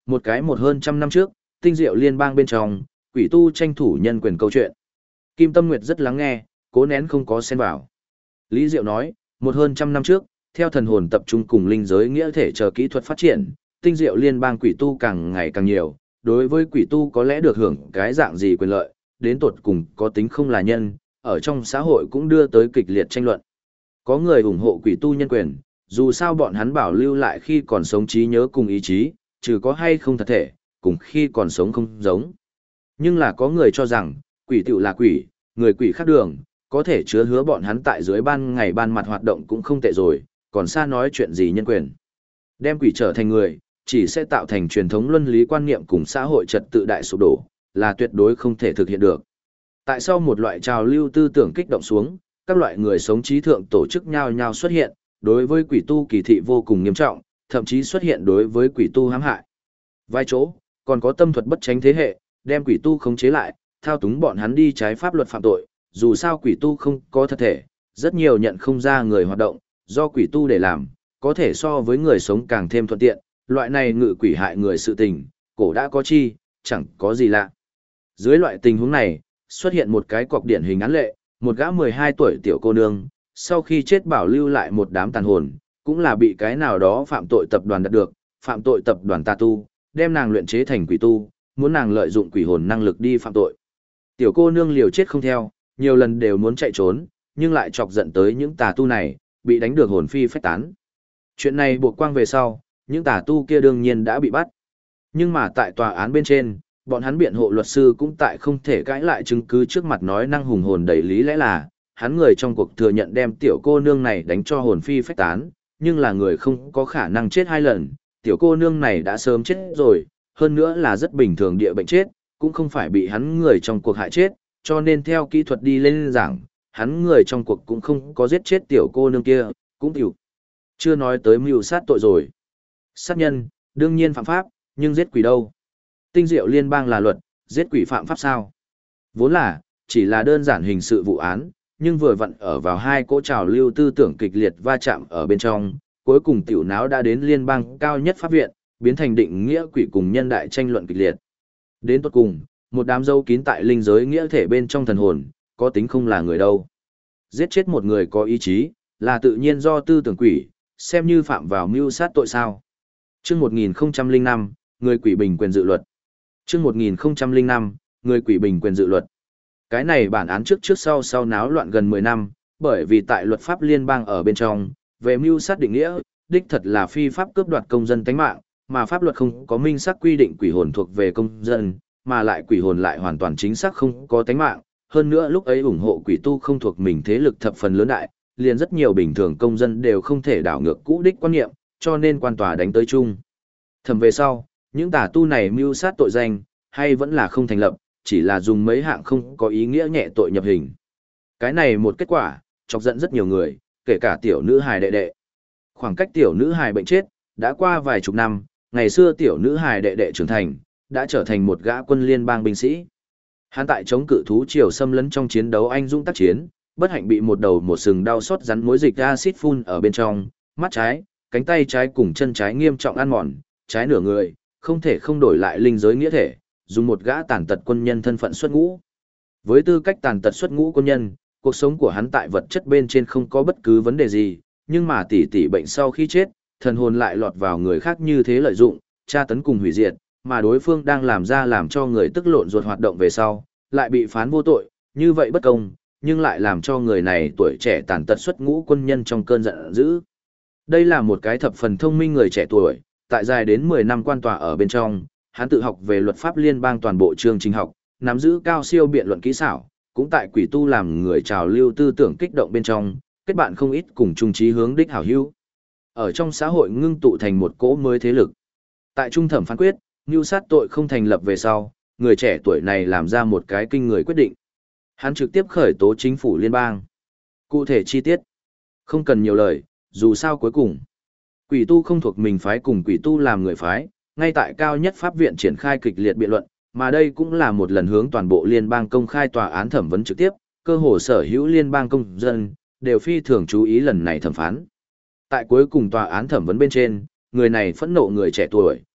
Một hơn trăm năm trước, tinh diệu liên bang bên trong, quỷ tu tranh thủ nhân quyền câu chuyện. Kim Tâm Nguyệt rất lắng nghe, cố nén không có xen vào. Lý Diệu nói, một hơn trăm năm trước, theo thần hồn tập trung cùng linh giới nghĩa thể chờ kỹ thuật phát triển, tinh diệu liên bang quỷ tu càng ngày càng nhiều, đối với quỷ tu có lẽ được hưởng cái dạng gì quyền lợi, đến tột cùng có tính không là nhân, ở trong xã hội cũng đưa tới kịch liệt tranh luận. Có người ủng hộ quỷ tu nhân quyền, dù sao bọn hắn bảo lưu lại khi còn sống trí nhớ cùng ý chí, trừ có hay không thật thể, cùng khi còn sống không giống. Nhưng là có người cho rằng, quỷ tựu là quỷ, người quỷ khác đường, có thể chứa hứa bọn hắn tại dưới ban ngày ban mặt hoạt động cũng không tệ rồi, còn xa nói chuyện gì nhân quyền. Đem quỷ trở thành người, chỉ sẽ tạo thành truyền thống luân lý quan niệm cùng xã hội trật tự đại sụp đổ, là tuyệt đối không thể thực hiện được. Tại sao một loại trào lưu tư tưởng kích động xuống, các loại người sống trí thượng tổ chức nhau nhau xuất hiện, đối với quỷ tu kỳ thị vô cùng nghiêm trọng, thậm chí xuất hiện đối với quỷ tu hãm hại. Vai chỗ, còn có tâm thuật bất tránh thế hệ, đem quỷ tu khống chế lại, thao túng bọn hắn đi trái pháp luật phạm tội, dù sao quỷ tu không có thật thể, rất nhiều nhận không ra người hoạt động, do quỷ tu để làm, có thể so với người sống càng thêm thuận tiện, loại này ngự quỷ hại người sự tình, cổ đã có chi, chẳng có gì lạ. Dưới loại tình huống này, xuất hiện một cái cọc điển hình án lệ, một gã 12 tuổi tiểu cô nương, sau khi chết bảo lưu lại một đám tàn hồn, cũng là bị cái nào đó phạm tội tập đoàn đạt được, phạm tội tập đoàn tà tu, đem nàng luyện chế thành quỷ tu, muốn nàng lợi dụng quỷ hồn năng lực đi phạm tội. Tiểu cô nương liều chết không theo, nhiều lần đều muốn chạy trốn, nhưng lại chọc giận tới những tà tu này, bị đánh được hồn phi phách tán. Chuyện này buộc quang về sau, những tà tu kia đương nhiên đã bị bắt. Nhưng mà tại tòa án bên trên, bọn hắn biện hộ luật sư cũng tại không thể cãi lại chứng cứ trước mặt nói năng hùng hồn đầy lý lẽ là, hắn người trong cuộc thừa nhận đem tiểu cô nương này đánh cho hồn phi phách tán, nhưng là người không có khả năng chết hai lần, tiểu cô nương này đã sớm chết rồi, hơn nữa là rất bình thường địa bệnh chết, cũng không phải bị hắn người trong cuộc hại chết, cho nên theo kỹ thuật đi lên giảng, hắn người trong cuộc cũng không có giết chết tiểu cô nương kia, cũng tiểu. Chưa nói tới mưu sát tội rồi. Sát nhân, đương nhiên phạm pháp, nhưng giết quỷ đâu? Tinh diệu liên bang là luật, giết quỷ phạm pháp sao? Vốn là, chỉ là đơn giản hình sự vụ án, nhưng vừa vặn ở vào hai cỗ trào lưu tư tưởng kịch liệt va chạm ở bên trong, cuối cùng tiểu náo đã đến liên bang cao nhất pháp viện, biến thành định nghĩa quỷ cùng nhân đại tranh luận kịch liệt. Đến tốt cùng, một đám dâu kín tại linh giới nghĩa thể bên trong thần hồn, có tính không là người đâu. Giết chết một người có ý chí, là tự nhiên do tư tưởng quỷ, xem như phạm vào mưu sát tội sao. Chương 1005, người quỷ bình quyền dự luật. Chương 1005, người quỷ bình quyền dự luật. Cái này bản án trước sau náo loạn gần 10 năm, bởi vì tại luật pháp liên bang ở bên trong, về mưu sát định nghĩa, đích thật là phi pháp cướp đoạt công dân tánh mạng, mà pháp luật không có minh xác quy định quỷ hồn thuộc về công dân, mà lại quỷ hồn lại hoàn toàn chính xác không có tánh mạng, hơn nữa lúc ấy ủng hộ quỷ tu không thuộc mình thế lực thập phần lớn đại, liền rất nhiều bình thường công dân đều không thể đảo ngược cũ đích quan niệm, cho nên quan tòa đánh tới chung. Thẩm về sau, những tà tu này mưu sát tội danh, hay vẫn là không thành lập, chỉ là dùng mấy hạng không có ý nghĩa nhẹ tội nhập hình. Cái này một kết quả, chọc giận rất nhiều người, kể cả tiểu nữ hài đệ đệ. Khoảng cách tiểu nữ hài bệnh chết, đã qua vài chục năm, ngày xưa tiểu nữ hài đệ đệ trưởng thành, đã trở thành một gã quân liên bang binh sĩ. Hắn tại chống cự thú triều xâm lấn trong chiến đấu anh dũng tác chiến, bất hạnh bị một đầu một sừng đau xót rắn mối dịch acid phun ở bên trong, mắt trái, cánh tay trái cùng chân trái nghiêm trọng ăn mòn, trái nửa người, không thể không đổi lại linh giới nghĩa thể, dùng một gã tàn tật quân nhân thân phận xuất ngũ. Với tư cách tàn tật xuất ngũ quân nhân, cuộc sống của hắn tại vật chất bên trên không có bất cứ vấn đề gì, nhưng mà tỷ bệnh sau khi chết, thần hồn lại lọt vào người khác như thế lợi dụng, tra tấn cùng hủy diệt, mà đối phương đang làm ra làm cho người tức lộn ruột hoạt động về sau, lại bị phán vô tội, như vậy bất công, nhưng lại làm cho người này tuổi trẻ tàn tật xuất ngũ quân nhân trong cơn giận dữ. Đây là một cái thập phần thông minh người trẻ tuổi, tại dài đến 10 năm quan tòa ở bên trong, hắn tự học về luật pháp liên bang toàn bộ chương trình học, nắm giữ cao siêu biện luận kỹ xảo, cũng tại quỷ tu làm người trào lưu tư tưởng kích động bên trong, kết bạn không ít cùng chung chí hướng đích hảo hữu. Ở trong xã hội ngưng tụ thành một cỗ mới thế lực. Tại trung thẩm phán quyết, mưu sát tội không thành lập về sau, người trẻ tuổi này làm ra một cái kinh người quyết định. Hắn trực tiếp khởi tố chính phủ liên bang. Cụ thể chi tiết, không cần nhiều lời, dù sao cuối cùng, quỷ tu không thuộc mình phái cùng quỷ tu làm người phái, ngay tại cao nhất pháp viện triển khai kịch liệt biện luận, mà đây cũng là một lần hướng toàn bộ liên bang công khai tòa án thẩm vấn trực tiếp, cơ hồ sở hữu liên bang công dân đều phi thường chú ý lần này thẩm phán. Tại cuối cùng tòa án thẩm vấn bên trên, người này phẫn nộ người trẻ tuổi,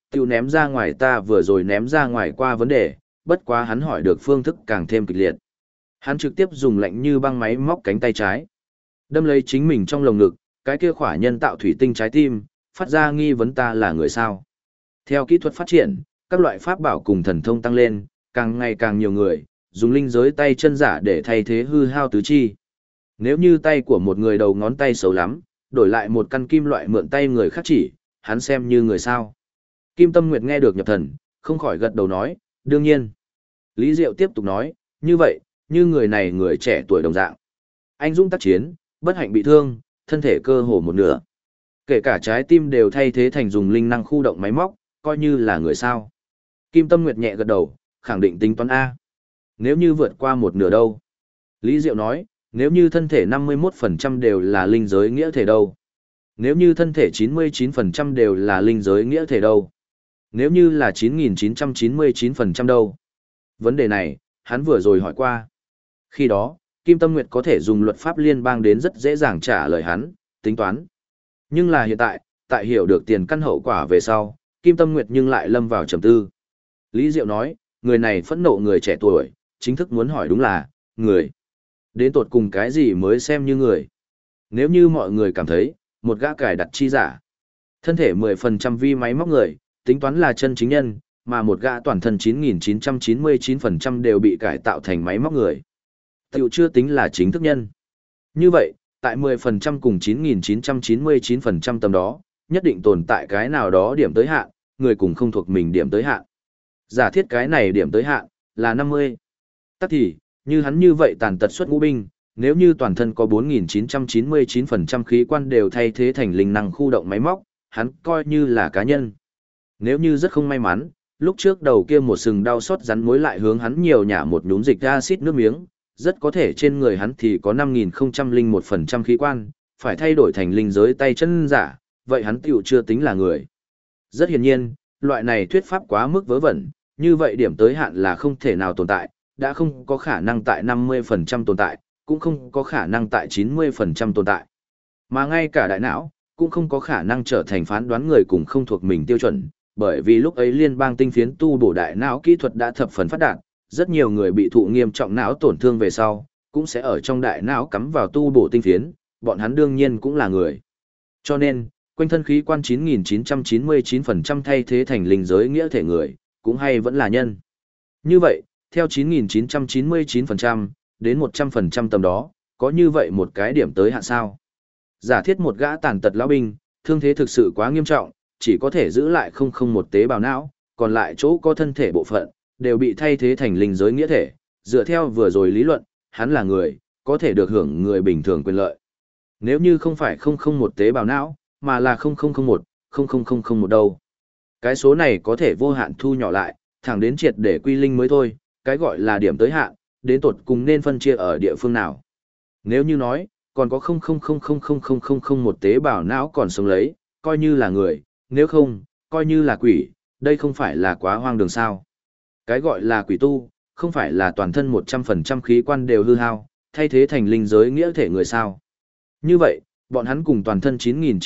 tiêu ném ra ngoài ta vừa rồi ném ra ngoài qua vấn đề, bất quá hắn hỏi được phương thức càng thêm kịch liệt. Hắn trực tiếp dùng lạnh như băng máy móc cánh tay trái, đâm lấy chính mình trong lồng ngực, cái kia khỏa nhân tạo thủy tinh trái tim, phát ra nghi vấn ta là người sao. Theo kỹ thuật phát triển, các loại pháp bảo cùng thần thông tăng lên, càng ngày càng nhiều người, dùng linh giới tay chân giả để thay thế hư hao tứ chi. Nếu như tay của một người đầu ngón tay xấu lắm, đổi lại một căn kim loại mượn tay người khác chỉ, hắn xem như người sao. Kim Tâm Nguyệt nghe được nhập thần, không khỏi gật đầu nói, đương nhiên. Lý Diệu tiếp tục nói, như vậy, như người này người trẻ tuổi đồng dạng. Anh dũng tác chiến, bất hạnh bị thương, thân thể cơ hồ một nửa. Kể cả trái tim đều thay thế thành dùng linh năng khu động máy móc, coi như là người sao. Kim Tâm Nguyệt nhẹ gật đầu, khẳng định tính toán A. Nếu như vượt qua một nửa đâu? Lý Diệu nói, nếu như thân thể 51% đều là linh giới nghĩa thể đâu? Nếu như thân thể 99% đều là linh giới nghĩa thể đâu? Nếu như là 9999% đâu? Vấn đề này, hắn vừa rồi hỏi qua. Khi đó, Kim Tâm Nguyệt có thể dùng luật pháp liên bang đến rất dễ dàng trả lời hắn, tính toán. Nhưng là hiện tại, tại hiểu được tiền căn hậu quả về sau, Kim Tâm Nguyệt nhưng lại lâm vào trầm tư. Lý Diệu nói, người này phẫn nộ người trẻ tuổi, chính thức muốn hỏi đúng là, người. Đến tột cùng cái gì mới xem như người. Nếu như mọi người cảm thấy, một gã cài đặt chi giả, thân thể 10% vi máy móc người, tính toán là chân chính nhân, mà một gã toàn thân 9999% đều bị cải tạo thành máy móc người. Tiểu chưa tính là chính thức nhân. Như vậy, tại 10% cùng 9999% tầm đó, nhất định tồn tại cái nào đó điểm tới hạn, người cùng không thuộc mình điểm tới hạn. Giả thiết cái này điểm tới hạn là 50. Tắc thì, như hắn như vậy tàn tật xuất ngũ binh, nếu như toàn thân có 4999% khí quan đều thay thế thành linh năng khu động máy móc, hắn coi như là cá nhân. Nếu như rất không may mắn, lúc trước đầu kia một sừng đau xót rắn mối lại hướng hắn nhiều nhả một nhúm dịch acid nước miếng, rất có thể trên người hắn thì có 5001% khí quan, phải thay đổi thành linh giới tay chân giả, vậy hắn tiểu chưa tính là người. Rất hiển nhiên, loại này thuyết pháp quá mức vớ vẩn, như vậy điểm tới hạn là không thể nào tồn tại, đã không có khả năng tại 50% tồn tại, cũng không có khả năng tại 90% tồn tại. Mà ngay cả đại não, cũng không có khả năng trở thành phán đoán người cùng không thuộc mình tiêu chuẩn, bởi vì lúc ấy liên bang tinh phiến tu bổ đại não kỹ thuật đã thập phần phát đạt, rất nhiều người bị thụ nghiêm trọng não tổn thương về sau, cũng sẽ ở trong đại não cắm vào tu bổ tinh phiến, bọn hắn đương nhiên cũng là người. Cho nên, quanh thân khí quan 9999% thay thế thành linh giới nghĩa thể người, cũng hay vẫn là nhân. Như vậy, theo 9999% đến 100% tầm đó, có như vậy một cái điểm tới hạn sao. Giả thiết một gã tàn tật lão binh, thương thế thực sự quá nghiêm trọng, chỉ có thể giữ lại 001 tế bào não, còn lại chỗ có thân thể bộ phận, đều bị thay thế thành linh giới nghĩa thể. Dựa theo vừa rồi lý luận, hắn là người, có thể được hưởng người bình thường quyền lợi. Nếu như không phải 001 tế bào não, mà là 0001, 00001 đâu. Cái số này có thể vô hạn thu nhỏ lại, thẳng đến triệt để quy linh mới thôi, cái gọi là điểm tới hạn, đến tột cùng nên phân chia ở địa phương nào. Nếu như nói, còn có 0000001 tế bào não còn sống lấy, coi như là người, nếu không, coi như là quỷ, đây không phải là quá hoang đường sao. Cái gọi là quỷ tu, không phải là toàn thân 100% khí quan đều hư hao, thay thế thành linh giới nghĩa thể người sao. Như vậy, bọn hắn cùng toàn thân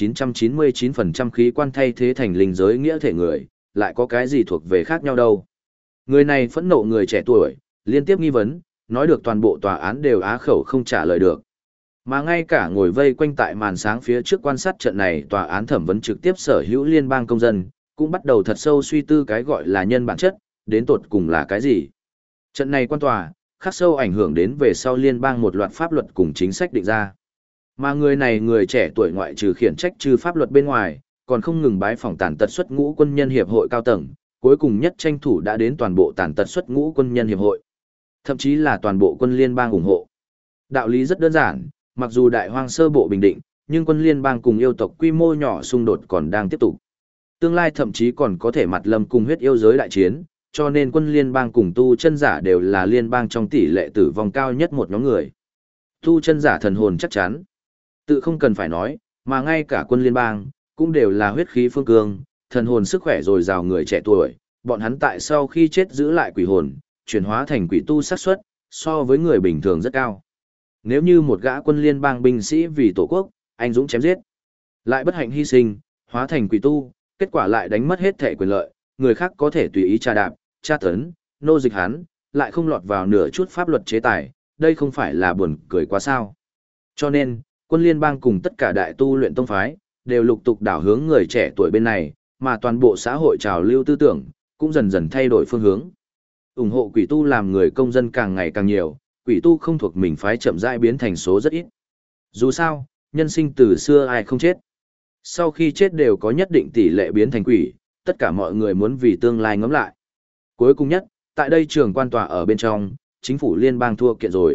9999% khí quan thay thế thành linh giới nghĩa thể người, lại có cái gì thuộc về khác nhau đâu. Người này phẫn nộ người trẻ tuổi, liên tiếp nghi vấn, nói được toàn bộ tòa án đều á khẩu không trả lời được. Mà ngay cả ngồi vây quanh tại màn sáng phía trước quan sát trận này tòa án thẩm vấn trực tiếp sở hữu liên bang công dân, cũng bắt đầu thật sâu suy tư cái gọi là nhân bản chất, đến tột cùng là cái gì. Trận này quan tòa, khắc sâu ảnh hưởng đến về sau liên bang một loạt pháp luật cùng chính sách định ra. Mà người này người trẻ tuổi ngoại trừ khiển trách trừ pháp luật bên ngoài, còn không ngừng bái phỏng tàn tật xuất ngũ quân nhân hiệp hội cao tầng, cuối cùng nhất tranh thủ đã đến toàn bộ tàn tật xuất ngũ quân nhân hiệp hội. Thậm chí là toàn bộ quân liên bang ủng hộ. Đạo lý rất đơn giản, mặc dù đại hoang sơ bộ bình định, nhưng quân liên bang cùng yêu tộc quy mô nhỏ xung đột còn đang tiếp tục. Tương lai thậm chí còn có thể mặt lâm cùng huyết yêu giới đại chiến, cho nên quân liên bang cùng tu chân giả đều là liên bang trong tỷ lệ tử vong cao nhất một nhóm người. Tu chân giả thần hồn chắc chắn. Tự không cần phải nói, mà ngay cả quân liên bang, cũng đều là huyết khí phương cương, thần hồn sức khỏe dồi dào người trẻ tuổi, bọn hắn tại sau khi chết giữ lại quỷ hồn, chuyển hóa thành quỷ tu xác suất so với người bình thường rất cao. Nếu như một gã quân liên bang binh sĩ vì tổ quốc, anh dũng chém giết, lại bất hạnh hy sinh, hóa thành quỷ tu, Kết quả lại đánh mất hết thể quyền lợi, người khác có thể tùy ý tra đạp, tra tấn, nô dịch hắn, lại không lọt vào nửa chút pháp luật chế tài, đây không phải là buồn cười quá sao. Cho nên, quân liên bang cùng tất cả đại tu luyện tông phái, đều lục tục đảo hướng người trẻ tuổi bên này, mà toàn bộ xã hội trào lưu tư tưởng, cũng dần dần thay đổi phương hướng. Ủng hộ quỷ tu làm người công dân càng ngày càng nhiều, quỷ tu không thuộc mình phái chậm rãi biến thành số rất ít. Dù sao, nhân sinh từ xưa ai không chết. Sau khi chết đều có nhất định tỷ lệ biến thành quỷ, tất cả mọi người muốn vì tương lai ngẫm lại. Cuối cùng nhất, tại đây trường quan tòa ở bên trong, chính phủ liên bang thua kiện rồi.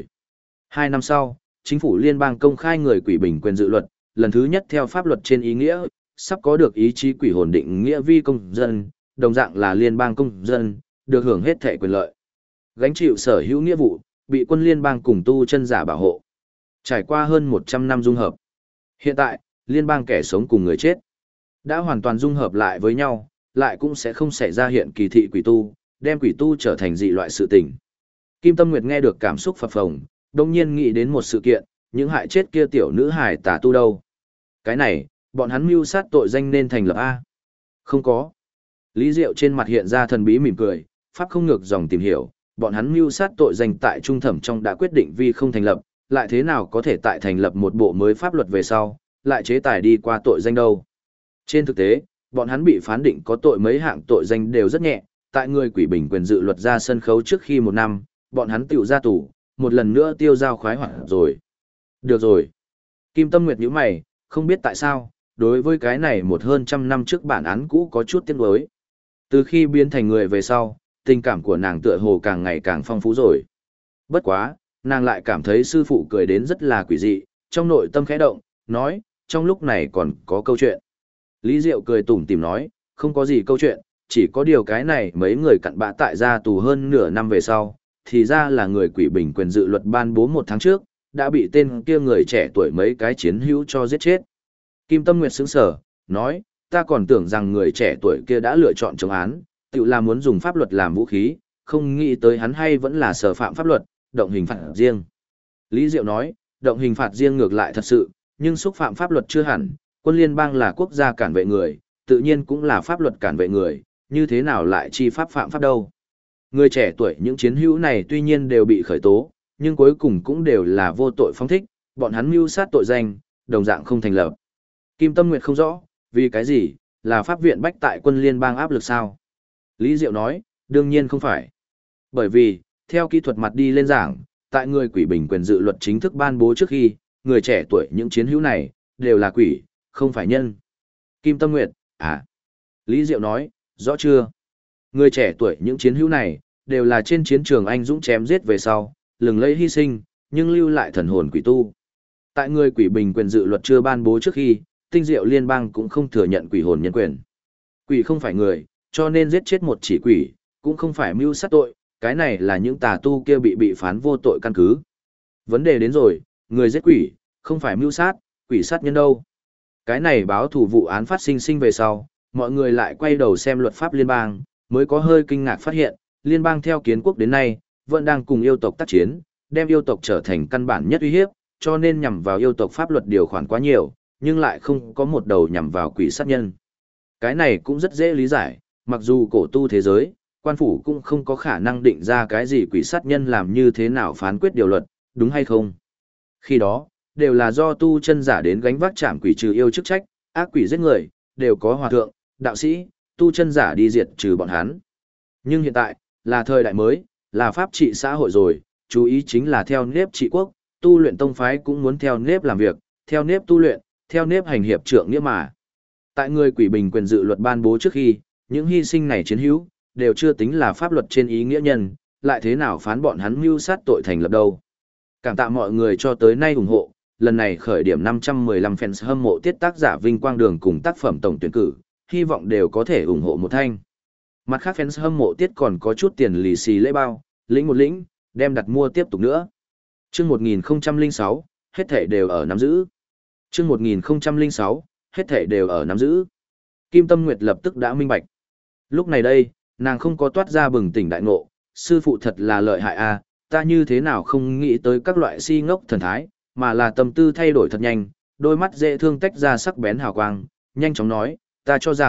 2 năm sau, chính phủ liên bang công khai người quỷ bình quyền dự luật, lần thứ nhất theo pháp luật trên ý nghĩa, sắp có được ý chí quỷ hồn định nghĩa vi công dân, đồng dạng là liên bang công dân, được hưởng hết thẻ quyền lợi. Gánh chịu sở hữu nghĩa vụ, bị quân liên bang cùng tu chân giả bảo hộ. Trải qua hơn 100 năm dung hợp. Hiện tại, liên bang kẻ sống cùng người chết đã hoàn toàn dung hợp lại với nhau, lại cũng sẽ không xảy ra hiện kỳ thị quỷ tu, đem quỷ tu trở thành dị loại sự tình. Kim Tâm Nguyệt nghe được cảm xúc phập phồng, đồng nhiên nghĩ đến một sự kiện, những hại chết kia tiểu nữ hài tà tu đâu. Cái này, bọn hắn mưu sát tội danh nên thành lập A. Không có. Lý Diệu trên mặt hiện ra thần bí mỉm cười, pháp không ngược dòng tìm hiểu, bọn hắn mưu sát tội danh tại trung thẩm trong đã quyết định vì không thành lập, lại thế nào có thể tại thành lập một bộ mới pháp luật về sau, lại chế tài đi qua tội danh đâu. Trên thực tế, bọn hắn bị phán định có tội mấy hạng tội danh đều rất nhẹ, tại người quỷ bình quyền dự luật ra sân khấu trước khi 1 năm, bọn hắn tiểu ra tù, một lần nữa tiêu dao khoái hoạt rồi. Được rồi. Kim Tâm Nguyệt nhíu mày, không biết tại sao, đối với cái này một hơn trăm năm trước bản án cũ có chút tiếc nuối. Từ khi biến thành người về sau, tình cảm của nàng tựa hồ càng ngày càng phong phú rồi. Bất quá, nàng lại cảm thấy sư phụ cười đến rất là quỷ dị, trong nội tâm khẽ động, nói, trong lúc này còn có câu chuyện. Lý Diệu cười tủm tỉm nói, không có gì câu chuyện, chỉ có điều cái này mấy người cặn bã tại ra tù hơn nửa năm về sau, thì ra là người quỷ bình quyền dự luật ban bố 1 tháng trước, đã bị tên kia người trẻ tuổi mấy cái chiến hữu cho giết chết. Kim Tâm Nguyệt sững sờ, nói, ta còn tưởng rằng người trẻ tuổi kia đã lựa chọn chống án, tự là muốn dùng pháp luật làm vũ khí, không nghĩ tới hắn hay vẫn là sở phạm pháp luật, động hình phạt riêng. Lý Diệu nói, động hình phạt riêng ngược lại thật sự, nhưng xúc phạm pháp luật chưa hẳn, quân liên bang là quốc gia cản vệ người, tự nhiên cũng là pháp luật cản vệ người, như thế nào lại chi pháp phạm pháp đâu. Người trẻ tuổi những chiến hữu này tuy nhiên đều bị khởi tố, nhưng cuối cùng cũng đều là vô tội phóng thích, bọn hắn mưu sát tội danh, đồng dạng không thành lập. Kim Tâm Nguyệt không rõ, vì cái gì, là pháp viện bách tại quân liên bang áp lực sao? Lý Diệu nói, đương nhiên không phải. Bởi vì, theo kỹ thuật mặt đi lên giảng, tại người quỷ bình quyền dự luật chính thức ban bố trước khi, người trẻ tuổi những chiến hữu này, đều là quỷ, không phải nhân. Kim Tâm Nguyệt, à? Lý Diệu nói, rõ chưa? Người trẻ tuổi những chiến hữu này, đều là trên chiến trường anh dũng chém giết về sau, lừng lẫy hy sinh, nhưng lưu lại thần hồn quỷ tu. Tại người quỷ bình quyền dự luật chưa ban bố trước khi, tinh diệu liên bang cũng không thừa nhận quỷ hồn nhân quyền. Quỷ không phải người, cho nên giết chết một chỉ quỷ, cũng không phải mưu sát tội, cái này là những tà tu kia bị phán vô tội căn cứ. Vấn đề đến rồi, người giết quỷ, không phải mưu sát, quỷ sát nhân đâu. Cái này báo thủ vụ án phát sinh về sau, mọi người lại quay đầu xem luật pháp liên bang, mới có hơi kinh ngạc phát hiện, liên bang theo kiến quốc đến nay, vẫn đang cùng yêu tộc tác chiến, đem yêu tộc trở thành căn bản nhất uy hiếp, cho nên nhằm vào yêu tộc pháp luật điều khoản quá nhiều, nhưng lại không có một đầu nhằm vào quỷ sát nhân. Cái này cũng rất dễ lý giải, mặc dù cổ tu thế giới, quan phủ cũng không có khả năng định ra cái gì quỷ sát nhân làm như thế nào phán quyết điều luật, đúng hay không. Khi đó, đều là do tu chân giả đến gánh vác trảm quỷ trừ yêu chức trách, ác quỷ giết người, đều có hòa thượng, đạo sĩ, tu chân giả đi diệt trừ bọn hắn. Nhưng hiện tại, là thời đại mới, là pháp trị xã hội rồi, chú ý chính là theo nếp trị quốc, tu luyện tông phái cũng muốn theo nếp làm việc, theo nếp tu luyện, theo nếp hành hiệp trượng nghĩa mà. Tại người quỷ bình quyền dự luật ban bố trước khi, những hy sinh này chiến hữu, đều chưa tính là pháp luật trên ý nghĩa nhân, lại thế nào phán bọn hắn mưu sát tội thành lập đâu. Cảm tạ mọi người cho tới nay ủng hộ, lần này khởi điểm 515 fans hâm mộ tiết tác giả Vinh Quang Đường cùng tác phẩm tổng tuyển cử, hy vọng đều có thể ủng hộ một thanh. Mặt khác fans hâm mộ tiết còn có chút tiền lì xì lễ bao, lĩnh một lĩnh, đem đặt mua tiếp tục nữa. Chương 1006, hết thảy đều ở nắm giữ. Chương 1006, hết thảy đều ở nắm giữ. Kim Tâm Nguyệt lập tức đã minh bạch. Lúc này đây, nàng không có toát ra bừng tỉnh đại ngộ, sư phụ thật là lợi hại a, ta như thế nào không nghĩ tới các loại si ngốc thần thái, mà là tâm tư thay đổi thật nhanh, đôi mắt dễ thương tách ra sắc bén hào quang, nhanh chóng nói, ta cho rằng,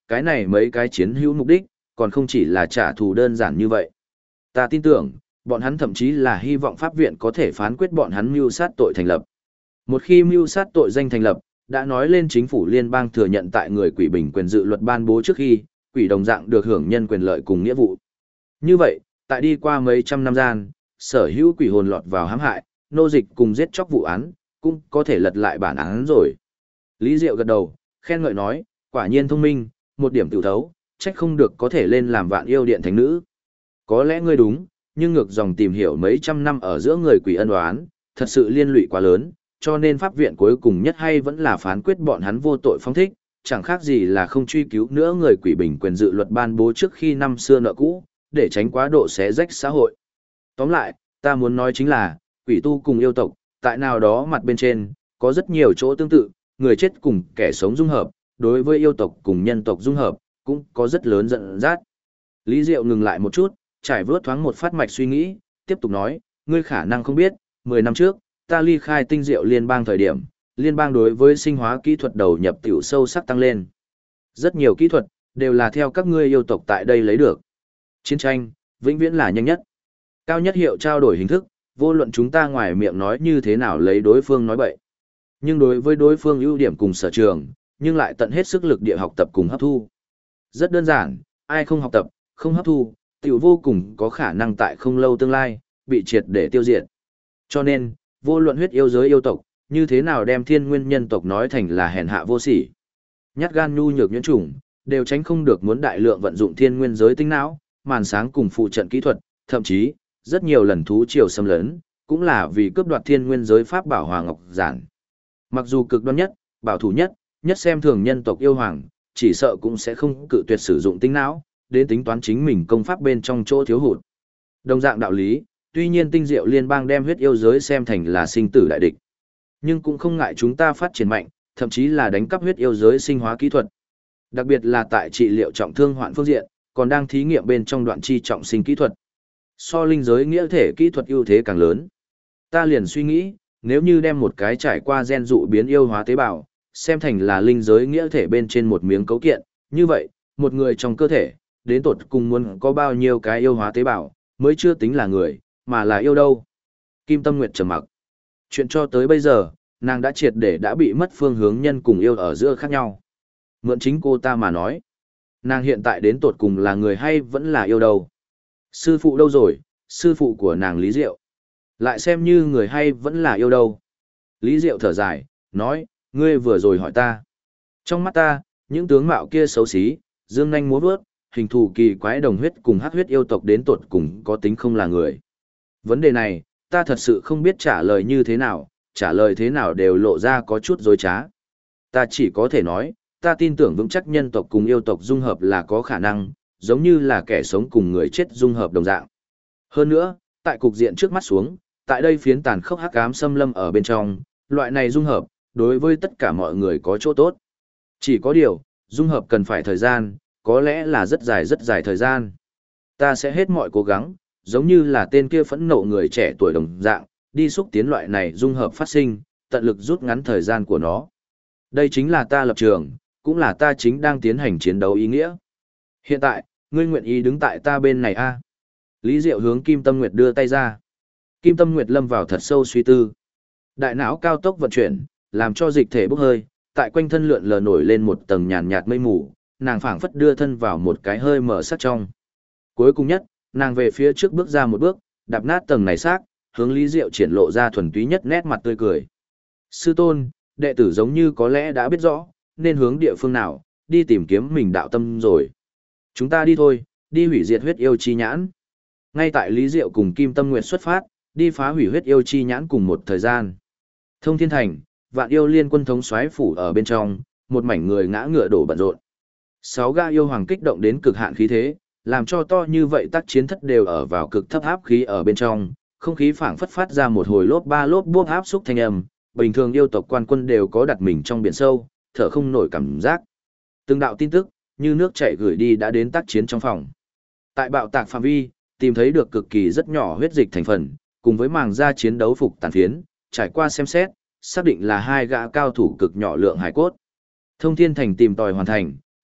cái này mấy cái chiến hữu mục đích, còn không chỉ là trả thù đơn giản như vậy. Ta tin tưởng, bọn hắn thậm chí là hy vọng pháp viện có thể phán quyết bọn hắn mưu sát tội thành lập. Một khi mưu sát tội danh thành lập, đã nói lên chính phủ liên bang thừa nhận tại người quỷ bình quyền dự luật ban bố trước khi, quỷ đồng dạng được hưởng nhân quyền lợi cùng nghĩa vụ. Như vậy, tại đi qua mấy trăm năm gian, sở hữu quỷ hồn lọt vào hãm hại, nô dịch cùng giết chóc vụ án, cũng có thể lật lại bản án rồi. Lý Diệu gật đầu, khen ngợi nói, quả nhiên thông minh, một điểm tiểu thấu, trách không được có thể lên làm Vạn Yêu Điện thánh nữ. Có lẽ ngươi đúng, nhưng ngược dòng tìm hiểu mấy trăm năm ở giữa người quỷ ân oán, thật sự liên lụy quá lớn, cho nên pháp viện cuối cùng nhất hay vẫn là phán quyết bọn hắn vô tội phóng thích, chẳng khác gì là không truy cứu nữa người quỷ bình quyền dự luật ban bố trước khi năm xưa nợ cũ, để tránh quá độ xé rách xã hội. Tóm lại, ta muốn nói chính là, quỷ tu cùng yêu tộc, tại nào đó mặt bên trên, có rất nhiều chỗ tương tự, người chết cùng kẻ sống dung hợp, đối với yêu tộc cùng nhân tộc dung hợp, cũng có rất lớn dẫn dắt. Lý Diệu ngừng lại một chút, trải vớt thoáng một phát mạch suy nghĩ, tiếp tục nói, ngươi khả năng không biết, 10 năm trước, ta ly khai tinh diệu liên bang thời điểm, liên bang đối với sinh hóa kỹ thuật đầu nhập tiểu sâu sắc tăng lên. Rất nhiều kỹ thuật, đều là theo các ngươi yêu tộc tại đây lấy được. Chiến tranh, vĩnh viễn là nhanh nhất. Cao nhất hiệu trao đổi hình thức, vô luận chúng ta ngoài miệng nói như thế nào lấy đối phương nói bậy. Nhưng đối với đối phương ưu điểm cùng sở trường, nhưng lại tận hết sức lực địa học tập cùng hấp thu. Rất đơn giản, ai không học tập, không hấp thu, tiểu vô cùng có khả năng tại không lâu tương lai, bị triệt để tiêu diệt. Cho nên, vô luận huyết yêu giới yêu tộc, như thế nào đem thiên nguyên nhân tộc nói thành là hèn hạ vô sỉ. Nhát gan nhu nhược nhuyễn chủng, đều tránh không được muốn đại lượng vận dụng thiên nguyên giới tinh não, màn sáng cùng phụ trận kỹ thuật, thậm chí, rất nhiều lần thú triều xâm lấn, cũng là vì cướp đoạt thiên nguyên giới pháp bảo Hoàng Ngọc Giản. Mặc dù cực đoan nhất, bảo thủ nhất, nhất xem thường nhân tộc yêu hoàng, chỉ sợ cũng sẽ không cự tuyệt sử dụng tinh não, đến tính toán chính mình công pháp bên trong chỗ thiếu hụt. Đồng dạng đạo lý, tuy nhiên tinh diệu liên bang đem huyết yêu giới xem thành là sinh tử đại địch, nhưng cũng không ngại chúng ta phát triển mạnh, thậm chí là đánh cắp huyết yêu giới sinh hóa kỹ thuật. Đặc biệt là tại trị liệu trọng thương hoạn phương diện, còn đang thí nghiệm bên trong đoạn chi trọng sinh kỹ thuật. So linh giới nghĩa thể kỹ thuật ưu thế càng lớn. Ta liền suy nghĩ, nếu như đem một cái trải qua gen dụ biến yêu hóa tế bào, xem thành là linh giới nghĩa thể bên trên một miếng cấu kiện, như vậy, một người trong cơ thể, đến tột cùng muốn có bao nhiêu cái yêu hóa tế bào, mới chưa tính là người, mà là yêu đâu. Kim Tâm Nguyệt trầm mặc. Chuyện cho tới bây giờ, nàng đã triệt để đã bị mất phương hướng nhân cùng yêu ở giữa khác nhau. Mượn chính cô ta mà nói, nàng hiện tại đến tột cùng là người hay vẫn là yêu đâu. Sư phụ đâu rồi, sư phụ của nàng Lý Diệu. Lại xem như người hay vẫn là yêu đâu. Lý Diệu thở dài, nói, ngươi vừa rồi hỏi ta. Trong mắt ta, những tướng mạo kia xấu xí, dương nanh múa vớt, hình thù kỳ quái đồng huyết cùng hắc huyết yêu tộc đến tột cùng có tính không là người. Vấn đề này, ta thật sự không biết trả lời như thế nào, trả lời thế nào đều lộ ra có chút dối trá. Ta chỉ có thể nói, ta tin tưởng vững chắc nhân tộc cùng yêu tộc dung hợp là có khả năng, giống như là kẻ sống cùng người chết dung hợp đồng dạng. Hơn nữa, tại cục diện trước mắt xuống, tại đây phiến tàn khốc hắc ám xâm lâm ở bên trong, loại này dung hợp, đối với tất cả mọi người có chỗ tốt. Chỉ có điều, dung hợp cần phải thời gian, có lẽ là rất dài thời gian. Ta sẽ hết mọi cố gắng, giống như là tên kia phẫn nộ người trẻ tuổi đồng dạng, đi xúc tiến loại này dung hợp phát sinh, tận lực rút ngắn thời gian của nó. Đây chính là ta lập trường, cũng là ta chính đang tiến hành chiến đấu ý nghĩa. Hiện tại, ngươi nguyện ý đứng tại ta bên này a? À? Lý Diệu hướng Kim Tâm Nguyệt đưa tay ra. Kim Tâm Nguyệt lâm vào thật sâu suy tư. Đại não cao tốc vận chuyển, làm cho dịch thể bốc hơi, tại quanh thân lượn lờ nổi lên một tầng nhàn nhạt mây mù, nàng phảng phất đưa thân vào một cái hơi mở sắc trong. Cuối cùng nhất, nàng về phía trước bước ra một bước, đạp nát tầng này xác, hướng Lý Diệu triển lộ ra thuần túy nhất nét mặt tươi cười. Sư tôn, đệ tử giống như có lẽ đã biết rõ, nên hướng địa phương nào, đi tìm kiếm mình đạo tâm rồi. Chúng ta đi thôi, đi hủy diệt huyết yêu chi nhãn. Ngay tại Lý Diệu cùng Kim Tâm Nguyệt xuất phát, đi phá hủy huyết yêu chi nhãn cùng một thời gian. Thông Thiên Thành, Vạn Yêu Liên quân thống soái phủ ở bên trong, một mảnh người ngã ngựa đổ bận rộn. 6 gã yêu hoàng kích động đến cực hạn khí thế, làm cho to như vậy tác chiến thất đều ở vào cực thấp áp khí ở bên trong, không khí phảng phất phát ra một hồi lốp ba lốp buốc áp xúc thanh âm, bình thường yêu tộc quan quân đều có đặt mình trong biển sâu, thở không nổi cảm giác. Từng đạo tin tức, như nước chảy gửi đi đã đến tác chiến trong phòng. Tại bạo tạc phạm vi, tìm thấy được cực kỳ rất nhỏ huyết dịch thành phần, cùng với màng da chiến đấu phục tàn phiến, trải qua xem xét, xác định là 2 gã cao thủ cực nhỏ lượng hải cốt. Thông Thiên Thành tìm tòi hoàn thành,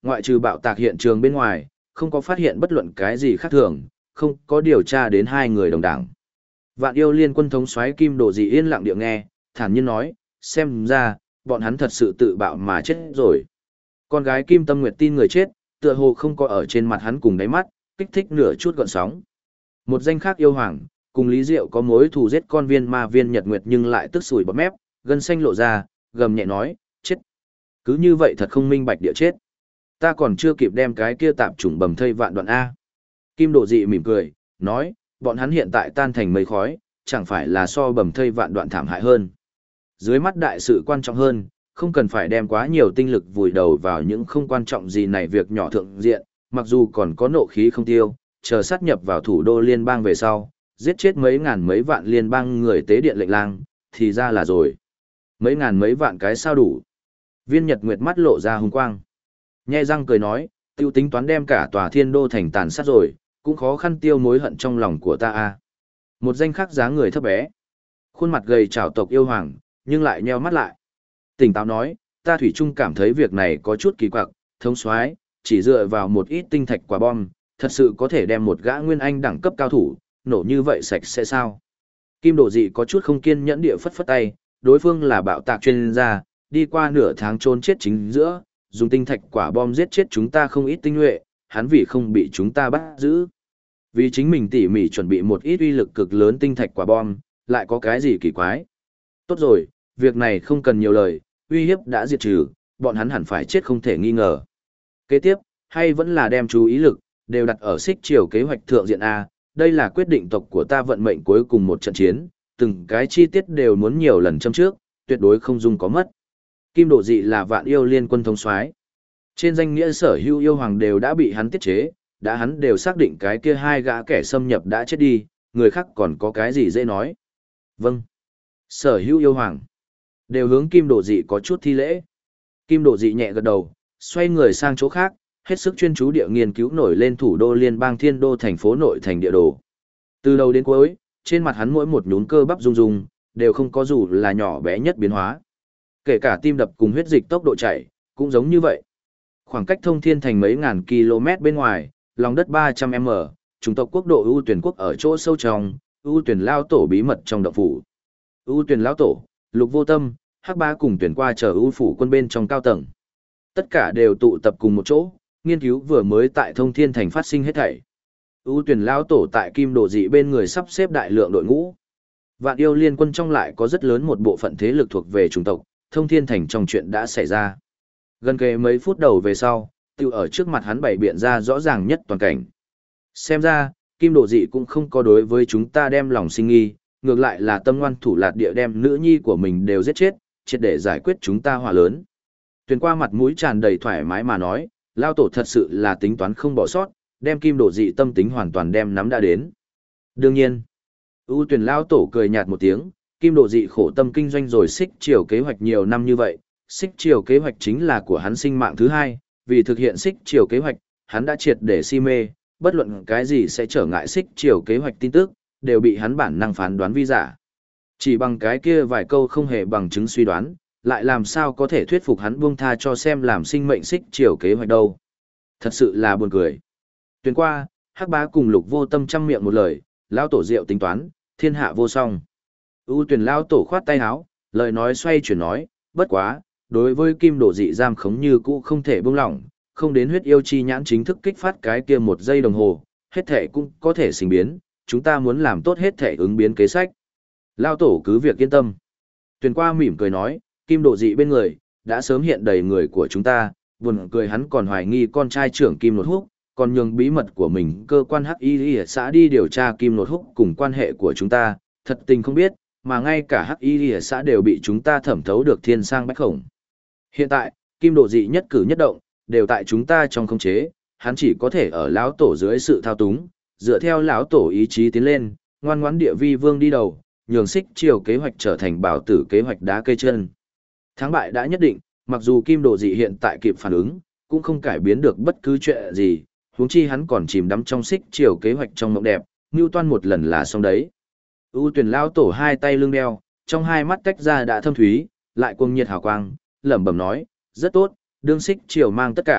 ngoại trừ bạo tạc hiện trường bên ngoài, không có phát hiện bất luận cái gì khác thường, không có điều tra đến hai người đồng đảng. Vạn Yêu Liên Quân thống soái Kim Độ Dị yên lặng địa nghe, thản nhiên nói, xem ra, bọn hắn thật sự tự bạo mà chết rồi. Con gái Kim Tâm Nguyệt tin người chết, tựa hồ không có ở trên mặt hắn cùng đáy mắt, kích thích nửa chút gợn sóng. Một danh khác yêu hoàng, cùng Lý Diệu có mối thù giết con viên ma viên Nhật Nguyệt nhưng lại tức sủi bọt mép, gân xanh lộ ra, gầm nhẹ nói, chết. Cứ như vậy thật không minh bạch địa chết. Ta còn chưa kịp đem cái kia tạp chủng bầm thây vạn đoạn A. Kim Độ Dị mỉm cười, nói, bọn hắn hiện tại tan thành mây khói, chẳng phải là so bầm thây vạn đoạn thảm hại hơn. Dưới mắt đại sự quan trọng hơn, không cần phải đem quá nhiều tinh lực vùi đầu vào những không quan trọng gì này việc nhỏ thượng diện, mặc dù còn có nộ khí không tiêu, chờ sát nhập vào thủ đô liên bang về sau, giết chết mấy ngàn mấy vạn liên bang người tế điện lệnh lang, thì ra là rồi. Mấy ngàn mấy vạn cái sao đủ. Viên Nhật Nguyệt mắt lộ ra hung quang. Nhe răng cười nói, tiêu tính toán đem cả tòa thiên đô thành tàn sát rồi, cũng khó khăn tiêu mối hận trong lòng của ta a. Một danh khắc dáng người thấp bé. Khuôn mặt gầy trảo tộc yêu hoàng, nhưng lại nheo mắt lại. Tỉnh táo nói, ta thủy chung cảm thấy việc này có chút kỳ quặc, thống soái, chỉ dựa vào một ít tinh thạch quả bom, thật sự có thể đem một gã nguyên anh đẳng cấp cao thủ, nổ như vậy sạch sẽ sao? Kim Độ Dị có chút không kiên nhẫn địa phất phất tay, đối phương là bạo tạc chuyên gia, đi qua nửa tháng trốn chết chính giữa, dùng tinh thạch quả bom giết chết chúng ta không ít tinh nhuệ, hắn vì không bị chúng ta bắt giữ. Vì chính mình tỉ mỉ chuẩn bị một ít uy lực cực lớn tinh thạch quả bom, lại có cái gì kỳ quái? Tốt rồi, việc này không cần nhiều lời, uy hiếp đã diệt trừ, bọn hắn hẳn phải chết không thể nghi ngờ. Kế tiếp, hay vẫn là đem chú ý lực, đều đặt ở xích chiều kế hoạch thượng diện A, đây là quyết định tộc của ta vận mệnh cuối cùng một trận chiến, từng cái chi tiết đều muốn nhiều lần châm trước, tuyệt đối không dung có mất. Kim Độ Dị là Vạn Yêu Liên Quân thống soái. Trên danh nghĩa sở hữu yêu hoàng đều đã bị hắn tiết chế, đã hắn đều xác định cái kia hai gã kẻ xâm nhập đã chết đi, người khác còn có cái gì dễ nói. Vâng. Sở hữu yêu hoàng đều hướng Kim Độ Dị có chút thi lễ. Kim Độ Dị nhẹ gật đầu, xoay người sang chỗ khác, hết sức chuyên chú địa nghiên cứu nổi lên thủ đô liên bang thiên đô thành phố nội thành địa đồ. Từ đầu đến cuối, trên mặt hắn mỗi một nhún cơ bắp rung rung, đều không có dù là nhỏ bé nhất biến hóa. Kể cả tim đập cùng huyết dịch tốc độ chạy, cũng giống như vậy. Khoảng cách thông thiên thành mấy ngàn km bên ngoài, lòng đất 300m, chủng tộc quốc độ ưu tuyển quốc ở chỗ sâu trong, ưu tuyển lao tổ bí mật trong động phủ. Ưu tuyển lao tổ, Lục Vô Tâm, Hắc Ba cùng tuyển qua chờ ưu phủ quân bên trong cao tầng. Tất cả đều tụ tập cùng một chỗ, nghiên cứu vừa mới tại thông thiên thành phát sinh hết thảy. Ưu tuyển lao tổ tại Kim Độ Dị bên người sắp xếp đại lượng đội ngũ. Vạn Yêu Liên Quân trong lại có rất lớn một bộ phận thế lực thuộc về chủng tộc, thông thiên thành trong chuyện đã xảy ra. Gần kề mấy phút đầu về sau, tiêu ở trước mặt hắn bày biện ra rõ ràng nhất toàn cảnh. Xem ra, Kim Độ Dị cũng không có đối với chúng ta đem lòng sinh nghi, ngược lại là tâm ngoan thủ lạt địa đem nữ nhi của mình đều giết chết, triệt để giải quyết chúng ta hòa lớn. Tuyền qua mặt mũi tràn đầy thoải mái mà nói, lao tổ thật sự là tính toán không bỏ sót, đem Kim Độ Dị tâm tính hoàn toàn đem nắm đã đến. Đương nhiên, ưu tuyển lao tổ cười nhạt một tiếng, Kim Độ Dị khổ tâm kinh doanh rồi xích chiều kế hoạch nhiều năm như vậy, xích chiều kế hoạch chính là của hắn sinh mạng thứ hai, vì thực hiện xích chiều kế hoạch, hắn đã triệt để si mê, bất luận cái gì sẽ trở ngại xích chiều kế hoạch tin tức, đều bị hắn bản năng phán đoán vi giả. Chỉ bằng cái kia vài câu không hề bằng chứng suy đoán, lại làm sao có thể thuyết phục hắn buông tha cho xem làm sinh mệnh xích chiều kế hoạch đâu. Thật sự là buồn cười. Tuyên qua, Hắc Bá cùng Lục Vô Tâm trăm miệng một lời, lão tổ diệu tính toán, thiên hạ vô song. ưu tuyển lão tổ khoát tay áo, lời nói xoay chuyển nói, bất quá, đối với Kim Độ Dị giam khống như cũ không thể buông lỏng, không đến huyết yêu chi nhãn chính thức kích phát cái kia một giây đồng hồ, hết thể cũng có thể sinh biến, chúng ta muốn làm tốt hết thể ứng biến kế sách. Lão tổ cứ việc yên tâm. Tuyền qua mỉm cười nói, Kim Độ Dị bên người, đã sớm hiện đầy người của chúng ta, buồn cười hắn còn hoài nghi con trai trưởng Kim Nột Húc, còn nhường bí mật của mình cơ quan Hắc Y xã đi điều tra Kim Nột Húc cùng quan hệ của chúng ta, thật tình không biết, mà ngay cả Hắc Y xã đều bị chúng ta thẩm thấu được thiên sang bách khổng. Hiện tại, Kim Độ Dị nhất cử nhất động, đều tại chúng ta trong khống chế, hắn chỉ có thể ở lão tổ dưới sự thao túng, dựa theo lão tổ ý chí tiến lên, ngoan ngoãn địa vi vương đi đầu, nhường xích chiều kế hoạch trở thành bảo tử kế hoạch đá cây chân. Thắng bại đã nhất định, mặc dù Kim Độ Dị hiện tại kịp phản ứng, cũng không cải biến được bất cứ chuyện gì, huống chi hắn còn chìm đắm trong xích chiều kế hoạch trong mộng đẹp, mưu toan một lần là xong đấy. ưu tuyển lão tổ hai tay lưng đeo, trong hai mắt tách ra đã thâm thúy, lại cuồng nhiệt hào quang, lẩm bẩm nói, rất tốt, đương xích chiều mang tất cả,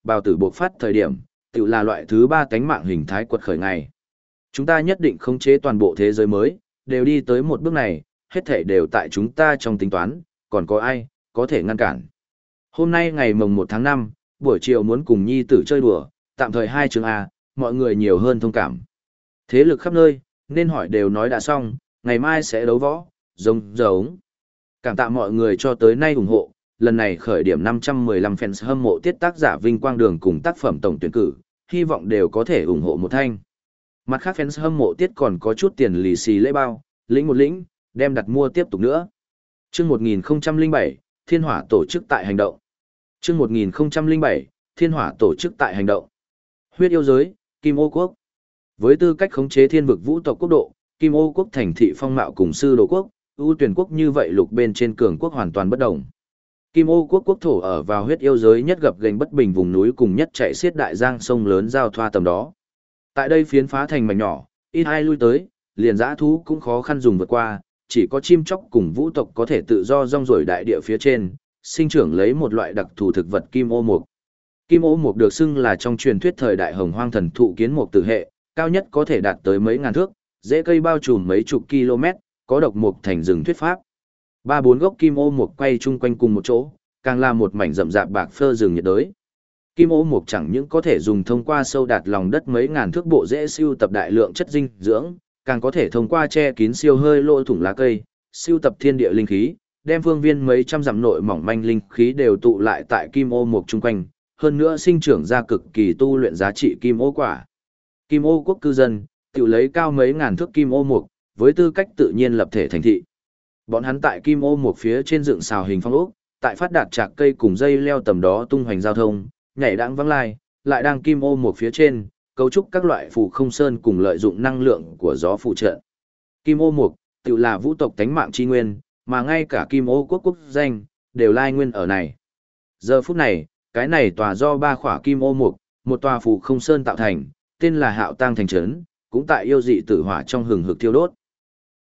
bào tử buộc phát thời điểm, tự là loại thứ 3 tánh mạng hình thái quật khởi ngày. Chúng ta nhất định khống chế toàn bộ thế giới mới, đều đi tới một bước này, hết thảy đều tại chúng ta trong tính toán, còn có ai có thể ngăn cản. Hôm nay ngày mồng 1 tháng 5, buổi chiều muốn cùng nhi tử chơi đùa, tạm thời 2 chương A, mọi người nhiều hơn thông cảm. Thế lực khắp nơi, nên hỏi đều nói đã xong, ngày mai sẽ đấu võ, giống. Cảm tạ mọi người cho tới nay ủng hộ, lần này khởi điểm 515 fans hâm mộ tiết tác giả Vinh Quang Đường cùng tác phẩm tổng tuyển cử, hy vọng đều có thể ủng hộ một thanh. Mặt khác fans hâm mộ tiết còn có chút tiền lì xì lễ bao, lĩnh một lĩnh, đem đặt mua tiếp tục nữa. Chương 1007, Thiên Hỏa tổ chức tại hành động. Chương 1007, Thiên Hỏa tổ chức tại hành động. Huyết yêu giới, Kim Ô quốc. Với tư cách khống chế thiên vực vũ tộc quốc độ, Kim Ô quốc thành thị phong mạo cùng sư đồ quốc, ưu tuyển quốc như vậy lục bên trên cường quốc hoàn toàn bất đồng. Kim Ô quốc quốc thổ ở vào huyết yêu giới nhất gập ghềnh bất bình vùng núi cùng nhất chạy xiết đại giang sông lớn giao thoa tầm đó. Tại đây phiến phá thành mảnh nhỏ, ít ai lui tới, liền dã thú cũng khó khăn dùng vượt qua, chỉ có chim chóc cùng vũ tộc có thể tự do rong ruổi đại địa phía trên, sinh trưởng lấy một loại đặc thù thực vật kim ô mục. Kim ô mục được xưng là trong truyền thuyết thời đại hồng hoang thần thụ kiến mục tử hệ, cao nhất có thể đạt tới mấy ngàn thước, rễ cây bao trùm mấy chục km, có độc mục thành rừng thuyết pháp. 3-4 gốc kim ô mục quay chung quanh cùng một chỗ, càng là một mảnh rậm rạp bạc phơ rừng nhiệt đới. Kim ô mục chẳng những có thể dùng thông qua sâu đạt lòng đất mấy ngàn thước bộ rễ siêu tập đại lượng chất dinh dưỡng, càng có thể thông qua che kín siêu hơi lỗ thủng lá cây, siêu tập thiên địa linh khí, đem phương viên mấy trăm dặm nội mỏng manh linh khí đều tụ lại tại kim ô mục chung quanh, hơn nữa sinh trưởng ra cực kỳ tu luyện giá trị kim ô quả. Kim ô quốc cư dân, tự lấy cao mấy ngàn thước kim ô mục, với tư cách tự nhiên lập thể thành thị. Bọn hắn tại kim ô mục phía trên dựng xào hình phong ốc, tại phát đạt trạc cây cùng dây leo tầm đó tung hoành giao thông, nhảy đãng vắng lai, lại đang kim ô mục phía trên, cấu trúc các loại phù không sơn cùng lợi dụng năng lượng của gió phụ trợ. Kim ô mục, tự là vũ tộc tánh mạng chi nguyên, mà ngay cả kim ô quốc quốc danh, đều lai nguyên ở này. Giờ phút này, cái này tòa do 3 khỏa kim ô mục, một tòa phù không sơn tạo thành, tên là Hạo Tang thành trấn, cũng tại yêu dị tử hỏa trong hừng hực thiêu đốt.